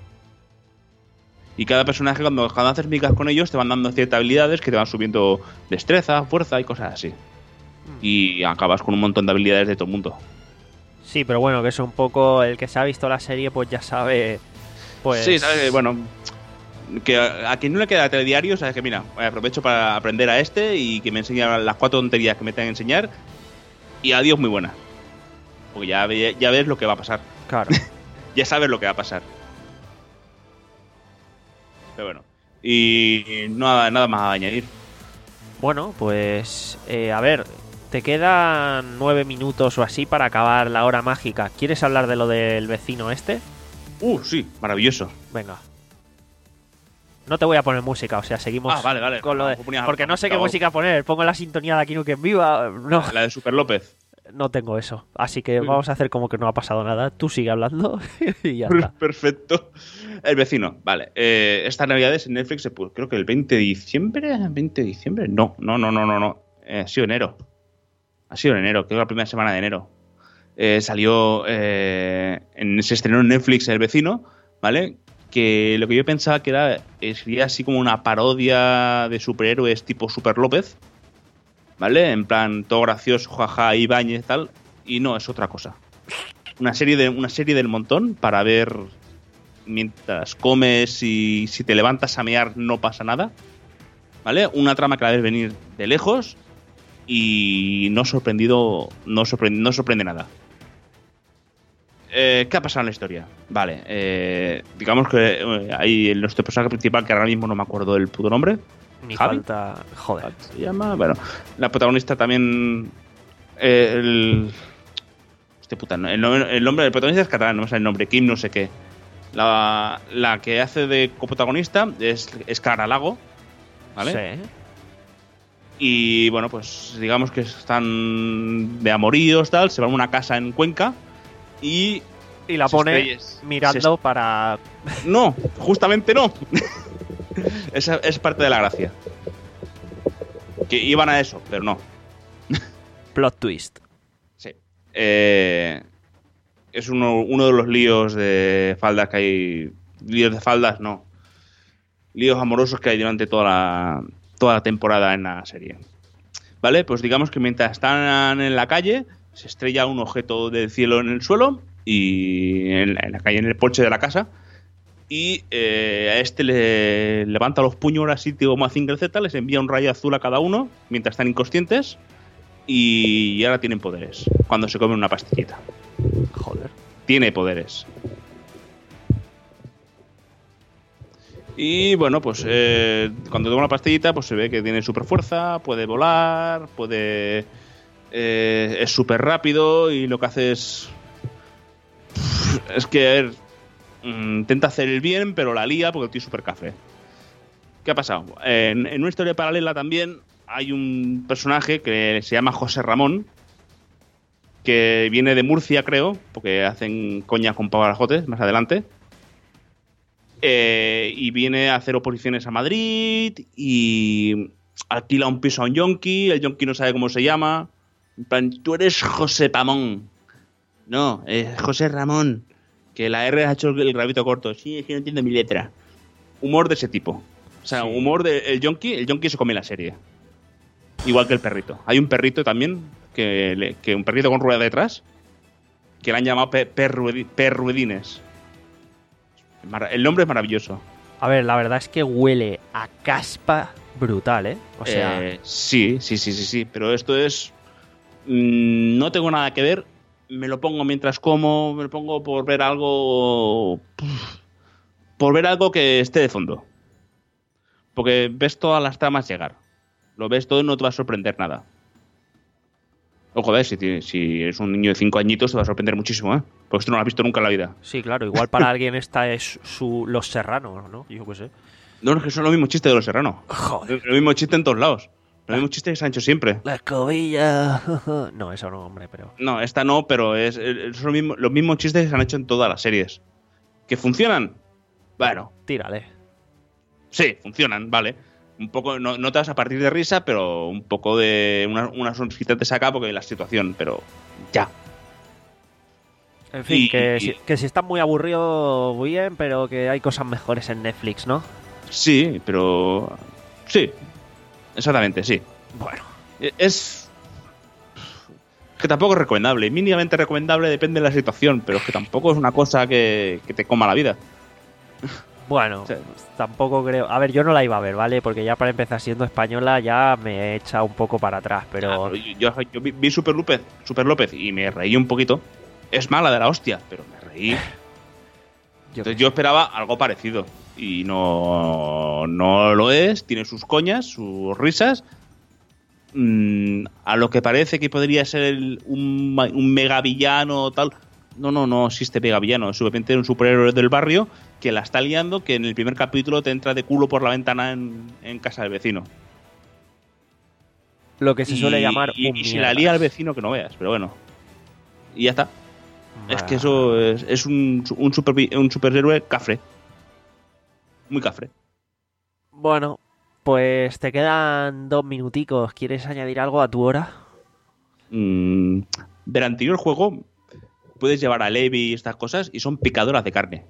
Speaker 7: Y cada personaje, cuando, cuando haces migas con ellos, te van dando ciertas habilidades que te van subiendo destreza, fuerza y cosas así. Y acabas con un montón de habilidades de todo el mundo.
Speaker 6: Sí, pero bueno, que es un poco el que se ha visto la serie, pues ya sabe. Pues
Speaker 7: Sí, sabes que, bueno, que a, a quien no le queda telediario, sabes que mira, aprovecho para aprender a este y que me enseñe las cuatro tonterías que me tengan que enseñar. Y adiós, muy buena. Porque ya, ve- ya ves lo que va a pasar.
Speaker 6: Claro.
Speaker 7: Ya sabes lo que va a pasar. Pero bueno. Y nada, nada más a añadir.
Speaker 6: Bueno, pues eh, a ver, te quedan nueve minutos o así para acabar la hora mágica. ¿Quieres hablar de lo del vecino este?
Speaker 7: Uh, sí, maravilloso.
Speaker 6: Venga. No te voy a poner música, o sea, seguimos
Speaker 7: Ah, vale, vale.
Speaker 6: con lo de...
Speaker 7: Pues ponías-
Speaker 6: Porque no sé qué
Speaker 7: Claro.
Speaker 6: música poner. Pongo la sintonía de Aquí no quien viva. No,
Speaker 7: La de Super López.
Speaker 6: no tengo eso. Así que
Speaker 7: Muy
Speaker 6: vamos a hacer como que no ha pasado nada. Tú sigue hablando y ya está.
Speaker 7: Perfecto. El vecino, vale. Eh, estas navidades en Netflix, se pu- creo que el veinte de diciembre. ¿veinte de diciembre? No, no, no, no, no. no. Eh, ha sido enero. Ha sido en enero, creo que la primera semana de enero. Eh, salió. Eh, en, se estrenó en Netflix El vecino, ¿vale? Que lo que yo pensaba que era. eh, Sería así como una parodia de superhéroes tipo Super López, ¿vale? En plan, todo gracioso, jaja, Ibáñez y tal. Y no, es otra cosa. Una serie, de, una serie del montón para ver mientras comes y si te levantas a mear no pasa nada, ¿vale? Una trama que la ves venir de lejos y no sorprendido, no sorprende, no sorprende nada. Eh, ¿Qué ha pasado en la historia? Vale, eh, digamos que eh, hay nuestro personaje principal, que ahora mismo no me acuerdo del puto nombre.
Speaker 6: Ni
Speaker 7: ¿Javi?
Speaker 6: falta... Joder.
Speaker 7: Se llama, bueno, la protagonista también, eh, el, hostia puta, no, el, nombre, el nombre del protagonista es catalán, no me sale el nombre, Kim no sé qué. La, la que hace de coprotagonista es, es Clara Lago, ¿vale?
Speaker 6: Sí.
Speaker 7: Y bueno, pues digamos que están de amoríos, tal, se van a una casa en Cuenca y...
Speaker 6: Y la
Speaker 7: se
Speaker 6: pone
Speaker 7: estrellas-
Speaker 6: mirando para...
Speaker 7: se- No, justamente no. Esa es parte de la gracia. Que iban a eso, pero no.
Speaker 6: Plot twist.
Speaker 7: Sí. Eh, es uno, uno de los líos de faldas que hay. Líos de faldas, no. Líos amorosos que hay durante toda la, toda la temporada en la serie. ¿Vale? Pues digamos que mientras están en la calle, se estrella un objeto del cielo en el suelo y en la, en la calle, en el porche de la casa. Y eh, a este le levanta los puños así, tipo Mazinger Z, les envía un rayo azul a cada uno mientras están inconscientes. Y ahora tienen poderes cuando se comen una pastillita.
Speaker 6: Joder.
Speaker 7: Tiene poderes. Y bueno, pues eh, cuando toma la pastillita, pues se ve que tiene super fuerza, puede volar, puede. Eh, es súper rápido y lo que hace es. Es que a ver, mm, intenta hacer el bien, pero la lía porque el tío es súper cafre. ¿Qué ha pasado? Eh, en, en una historia paralela también hay un personaje que se llama José Ramón, que viene de Murcia, creo, porque hacen coña con Pavarajotes más adelante. Eh, y viene a hacer oposiciones a Madrid y alquila un piso a un yonki. El yonki no sabe cómo se llama. En plan, tú eres José Pamón. No, es José Ramón. Que la R ha hecho el gravito corto. Sí, es que no entiendo mi letra. Humor de ese tipo. O sea,
Speaker 6: Sí.
Speaker 7: humor del yonki. El yonki se come la serie. Igual que el perrito. Hay un perrito también, que, le- que un perrito con rueda detrás, que le han llamado Pe- Perruedi- Perruedines. Mara- El nombre es maravilloso.
Speaker 6: A ver, la verdad es que huele a caspa brutal, ¿eh? O sea,
Speaker 7: Eh, sí, sí, sí, sí, sí. Pero esto es. mm, no tengo nada que ver. Me lo pongo mientras como. Me lo pongo por ver algo. Por ver algo que esté de fondo. Porque ves todas las tramas llegar. Lo ves todo y no te va a sorprender nada. O joder, si, tienes- si eres un niño de cinco añitos te va a sorprender muchísimo, ¿eh? Porque esto no lo has visto nunca en la vida.
Speaker 6: sí, claro, igual para alguien esta es su Los Serranos, ¿no? Yo qué sé.
Speaker 7: No, es que son los mismos chistes de los serranos.
Speaker 6: Joder.
Speaker 7: Los mismos chistes en todos lados. Los mismos chistes que se han hecho siempre.
Speaker 6: La escobilla. No, eso no, hombre, pero...
Speaker 7: No, esta no, pero es, es- son los mismos, los mismos chistes que se han hecho en todas las series. ¿Que funcionan? Bueno,
Speaker 6: Tírale.
Speaker 7: sí, funcionan, vale. Un poco, no, no te vas a partir de risa, pero un poco de una, una sonrisita te saca porque la situación, pero ya.
Speaker 6: En fin,
Speaker 7: Y-
Speaker 6: que,
Speaker 7: y-
Speaker 6: si, que si estás muy aburrido, muy bien, pero que hay cosas mejores en Netflix, ¿no?
Speaker 7: Sí, pero... Sí, exactamente, sí.
Speaker 6: Bueno,
Speaker 7: E- Es... que tampoco es recomendable. Mínimamente recomendable depende de la situación, pero es que tampoco es una cosa que, que te coma la vida.
Speaker 6: bueno,
Speaker 7: Sí.
Speaker 6: tampoco creo... A ver, yo no la iba a ver, ¿vale? Porque ya para empezar siendo española ya me echa un poco para atrás, pero...
Speaker 7: Ah, yo, yo- yo vi, vi Super López, Super López y me reí un poquito. Es mala de la hostia, pero me reí.
Speaker 6: Yo
Speaker 7: Entonces yo esperaba algo parecido. Y no, no lo es. Tiene sus coñas, sus risas. Mm, a lo que parece que podría ser el- un, ma- un megavillano o tal. No, no, no existe megavillano. Es simplemente un superhéroe del barrio que la está liando, que en el primer capítulo te entra de culo por la ventana en, en casa del vecino.
Speaker 6: Lo que se suele
Speaker 7: Y-
Speaker 6: llamar
Speaker 7: Y,
Speaker 6: un
Speaker 7: y si la
Speaker 6: mierdas.
Speaker 7: lía al vecino que no veas, pero bueno. Y ya está. Es
Speaker 6: Bah.
Speaker 7: que eso es, es un, un, supervi- un superhéroe cafre. Muy cafre.
Speaker 6: Bueno, pues te quedan dos minuticos. ¿Quieres añadir algo a tu hora?
Speaker 7: Mm, del anterior juego puedes llevar a Levi y estas cosas y son picadoras de carne.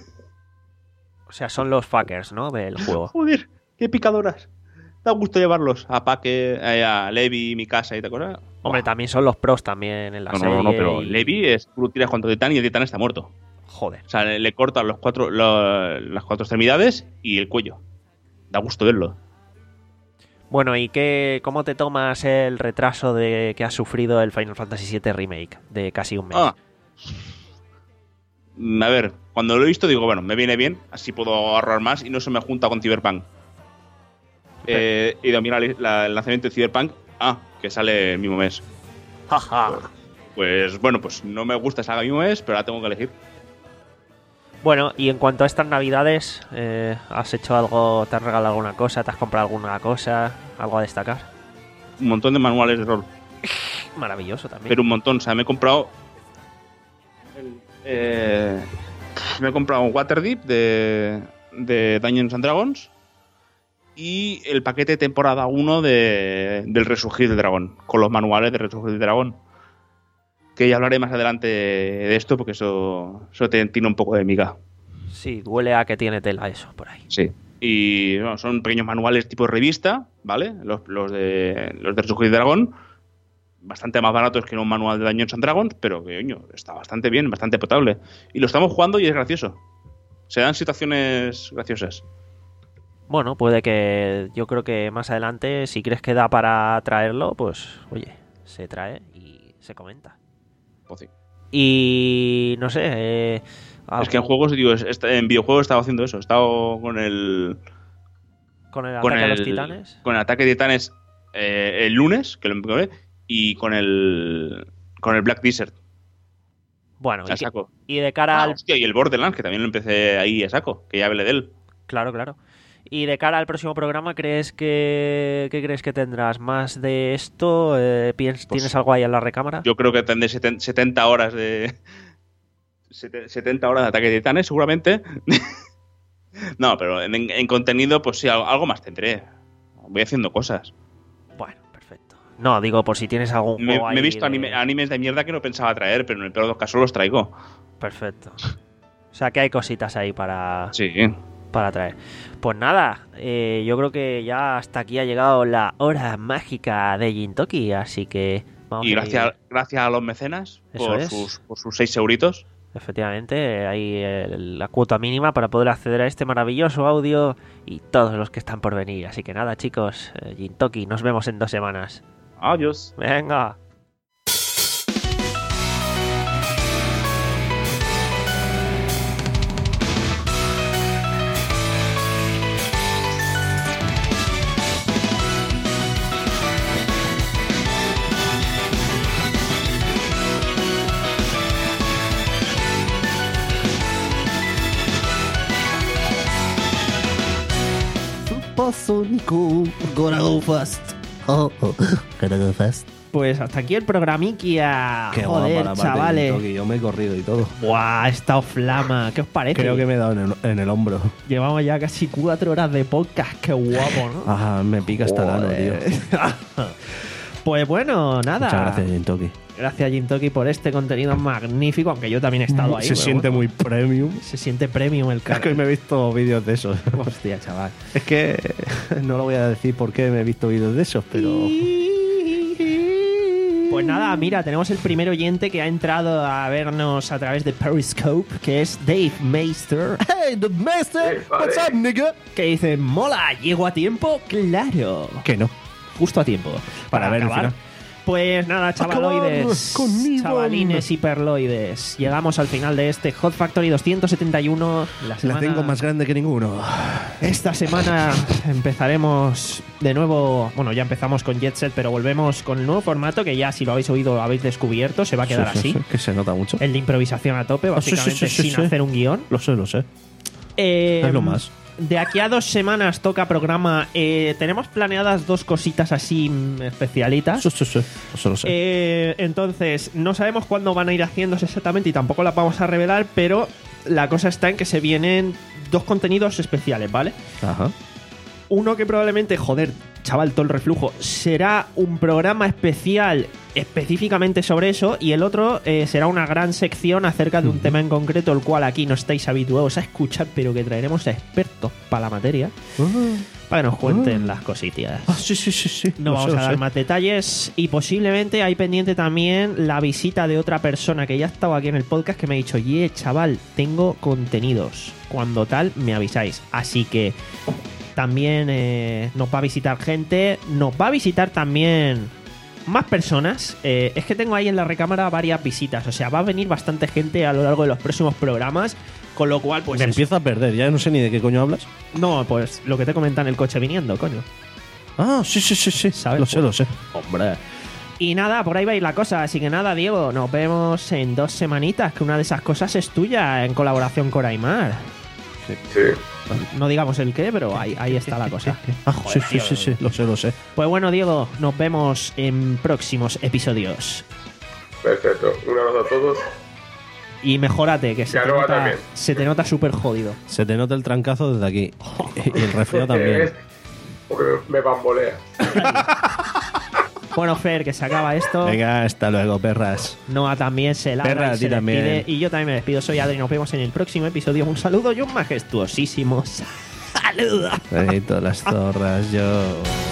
Speaker 6: O sea, son los fuckers, ¿no? Del juego.
Speaker 7: Joder, qué picadoras. Da gusto llevarlos a Paque, eh, a Levi, mi casa y tal cosa.
Speaker 6: Hombre, también son los pros también en la
Speaker 7: No,
Speaker 6: serie.
Speaker 7: no, no, no, pero
Speaker 6: y-
Speaker 7: Levi es tú lo tiras contra Titán y el Titán está muerto.
Speaker 6: Joder.
Speaker 7: O sea, le, le cortan los cuatro, lo- las cuatro extremidades y el cuello. Da gusto verlo.
Speaker 6: Bueno, ¿y qué, cómo te tomas el retraso de que ha sufrido el Final Fantasy siete Remake de casi un mes?
Speaker 7: Ah. Mm, A ver, cuando lo he visto digo, bueno, me viene bien, así puedo ahorrar más y no se me junta con Cyberpunk. Eh, he ido a mirar la- el lanzamiento de Cyberpunk, ah, que sale el mismo mes.
Speaker 6: Jaja.
Speaker 7: Pues bueno, pues no me gusta esa el mismo mes, pero ahora tengo que elegir.
Speaker 6: Bueno, y en cuanto a estas navidades, eh, ¿has hecho algo, te has regalado alguna cosa, te has comprado alguna cosa, algo a destacar?
Speaker 7: Un montón de manuales de rol,
Speaker 6: Maravilloso también.
Speaker 7: pero un montón. O sea, me he comprado... el- eh, me he comprado un Waterdeep de, de Dungeons and Dragons y el paquete temporada uno de, del Resurgir del Dragón, con los manuales de Resurgir del Dragón. Que ya hablaré más adelante de esto porque eso, eso te tiene un poco de miga.
Speaker 6: Sí, huele a que tiene tela eso por ahí.
Speaker 7: Sí. Y bueno, son pequeños manuales tipo revista, ¿vale? Los, los de los de Resurgir del Dragón. Bastante más baratos que un manual de Dungeons and Dragons, pero que, coño, está bastante bien, bastante potable. Y lo estamos jugando y es gracioso. Se dan situaciones graciosas.
Speaker 6: Bueno, puede que yo creo que más adelante, si crees que da para traerlo, pues oye, se trae y se comenta.
Speaker 7: Pues sí.
Speaker 6: Y no sé, eh,
Speaker 7: Es que en juegos, digo, es- est- en videojuegos he estado haciendo eso. He estado con el.
Speaker 6: con el
Speaker 7: Con
Speaker 6: ataque
Speaker 7: el,
Speaker 6: a los titanes.
Speaker 7: con el ataque de titanes eh, el lunes, que lo empecé, y con el. Con el Black Desert.
Speaker 6: Bueno,
Speaker 7: A
Speaker 6: y, que-
Speaker 7: saco.
Speaker 6: y de cara
Speaker 7: Ah,
Speaker 6: al
Speaker 7: hostia, y el Borderlands, que también lo empecé ahí a saco, que ya hablé de él.
Speaker 6: claro, claro. Y de cara al próximo programa, ¿crees que qué crees que tendrás más de esto? Eh, piens-
Speaker 7: Pues,
Speaker 6: ¿Tienes algo ahí en la recámara?
Speaker 7: Yo creo que tendré seten- setenta horas de. sete- setenta horas de ataque de titanes, seguramente. No, pero en, en contenido, pues sí, algo, algo más tendré. Voy haciendo cosas.
Speaker 6: Bueno, perfecto. No, digo por si tienes algún
Speaker 7: Me,
Speaker 6: juego
Speaker 7: me he
Speaker 6: ahí
Speaker 7: visto
Speaker 6: de-
Speaker 7: anime- animes de mierda que no pensaba traer, pero en el peor de los casos los traigo.
Speaker 6: Perfecto. O sea que hay cositas ahí para,
Speaker 7: Sí.
Speaker 6: para traer. Pues nada, eh, yo creo que ya hasta aquí ha llegado la hora mágica de Jintoki, así que vamos
Speaker 7: Y
Speaker 6: a
Speaker 7: gracias,
Speaker 6: ir-
Speaker 7: gracias a los mecenas
Speaker 6: Eso
Speaker 7: por
Speaker 6: es.
Speaker 7: sus, por sus seis euritos.
Speaker 6: Efectivamente, hay el- la cuota mínima para poder acceder a este maravilloso audio y todos los que están por venir. Así que nada, chicos, eh, Jintoki, nos vemos en dos semanas.
Speaker 7: Adiós.
Speaker 6: Venga.
Speaker 1: Supersonic, gonna go fast. Oh, oh, gonna go fast. pues hasta aquí el programiquia.
Speaker 2: Qué
Speaker 1: Joder,
Speaker 2: guapa la parte de
Speaker 1: chavales.
Speaker 2: Toki, yo me he corrido y todo.
Speaker 1: Buah, ha estado flama. ¿Qué os parece?
Speaker 2: Creo que me he dado en el, en el hombro.
Speaker 1: Llevamos ya casi cuatro horas de podcast. Qué guapo, ¿no?
Speaker 2: Ah, me pica hasta el ano, tío.
Speaker 1: Pues bueno, nada.
Speaker 2: Muchas gracias, Jintoki.
Speaker 1: Gracias, Jintoki, por este contenido magnífico, aunque yo también he estado ahí.
Speaker 2: Se
Speaker 1: pero
Speaker 2: siente
Speaker 1: bueno,
Speaker 2: muy premium.
Speaker 1: Se siente premium el
Speaker 2: Es que hoy
Speaker 1: carro.
Speaker 2: me he visto vídeos de esos.
Speaker 1: Hostia, chaval.
Speaker 2: Es que no lo voy a decir por qué me he visto vídeos de esos, pero...
Speaker 1: Pues nada, mira, tenemos el primer oyente que ha entrado a vernos a través de Periscope, que es Dave Meister,
Speaker 2: ¡Hey, the master!
Speaker 4: Hey, vale.
Speaker 2: What's up, nigga?
Speaker 1: que dice, mola, ¿llego a tiempo? Claro.
Speaker 2: Que no.
Speaker 1: Justo a tiempo.
Speaker 2: Para ver el
Speaker 1: acabar.
Speaker 2: final.
Speaker 1: Pues nada, chavaloides,
Speaker 2: Acabar conmigo.
Speaker 1: chavalines hiperloides. Llegamos al final de este Hot Factory doscientos setenta y uno. La,
Speaker 2: La
Speaker 1: semana-
Speaker 2: tengo más grande que ninguno.
Speaker 1: Esta semana empezaremos de nuevo. Bueno, ya empezamos con Jet Set, pero volvemos con el nuevo formato que ya, si lo habéis oído, lo habéis descubierto. Se va a quedar
Speaker 2: Sí, sí,
Speaker 1: así.
Speaker 2: sí, que se nota mucho.
Speaker 1: El de improvisación a tope,
Speaker 2: Ah, sí, sí,
Speaker 1: básicamente
Speaker 2: sí, sí,
Speaker 1: sin
Speaker 2: sí.
Speaker 1: hacer un guión.
Speaker 2: Lo sé, lo sé.
Speaker 1: Eh,
Speaker 2: Es lo más.
Speaker 1: De aquí a dos semanas toca programa. Eh, tenemos planeadas dos cositas así mm, especialitas.
Speaker 2: Sí, sí, sí. Eso lo sé.
Speaker 1: Eh, entonces, no sabemos cuándo van a ir haciéndose exactamente y tampoco las vamos a revelar, pero la cosa está en que se vienen dos contenidos especiales, ¿vale?
Speaker 2: Ajá.
Speaker 1: Uno que probablemente, joder, chaval, todo el reflujo, será un programa especial específicamente sobre eso, y el otro eh, será una gran sección acerca de un tema en concreto, el cual aquí no estáis habituados a escuchar, pero que traeremos a expertos para la materia, para que nos cuenten las cositas.
Speaker 2: Ah, sí, sí, sí, sí.
Speaker 1: No
Speaker 2: Lo
Speaker 1: vamos
Speaker 2: sé,
Speaker 1: a
Speaker 2: lo
Speaker 1: dar
Speaker 2: sé.
Speaker 1: más detalles, y posiblemente hay pendiente también la visita de otra persona que ya ha estado aquí en el podcast, que me ha dicho, oye, chaval, tengo contenidos. Cuando tal, me avisáis. Así que también eh, nos va a visitar gente, nos va a visitar también más personas. Eh, es que tengo ahí en la recámara varias visitas, o sea, va a venir bastante gente a lo largo de los próximos programas, con lo cual, pues...
Speaker 2: Me
Speaker 1: eso.
Speaker 2: empiezo a perder. Ya no sé ni de qué coño hablas.
Speaker 1: No, pues lo que te comentan en el coche viniendo, coño.
Speaker 2: Ah, sí, sí, sí, sí.
Speaker 1: ¿Sabes?
Speaker 2: Lo sé, lo sé.
Speaker 1: Hombre. Y nada, por ahí va a ir la cosa. Así que nada, Diego, nos vemos en dos semanitas, que una de esas cosas es tuya en colaboración con Aymar.
Speaker 4: Sí.
Speaker 1: No digamos el qué, pero ahí, ahí está la cosa.
Speaker 2: Ah,
Speaker 1: Joder,
Speaker 2: sí, sí,
Speaker 1: tío.
Speaker 2: sí, sí. Lo sé, lo sé.
Speaker 1: Pues bueno, Diego, nos vemos en próximos episodios.
Speaker 4: Perfecto. Un abrazo a todos.
Speaker 1: Y mejórate, que se
Speaker 4: Ya
Speaker 1: te
Speaker 4: lo va
Speaker 1: nota,
Speaker 4: también.
Speaker 1: se te nota súper jodido.
Speaker 2: Se te nota el trancazo desde aquí. Y el resfriado
Speaker 4: ¿Ves?
Speaker 2: también.
Speaker 4: Porque me bambolea.
Speaker 1: Bueno, Fer, que se acaba esto.
Speaker 2: Venga, hasta luego, perras.
Speaker 1: Noah también se ladra
Speaker 2: Perra,
Speaker 1: y
Speaker 2: a
Speaker 1: se
Speaker 2: ti también.
Speaker 1: despide. Y yo también me despido. Soy Adri. Nos vemos en el próximo episodio. Un saludo y un majestuosísimo saludo.
Speaker 2: Ahí todas las zorras, yo.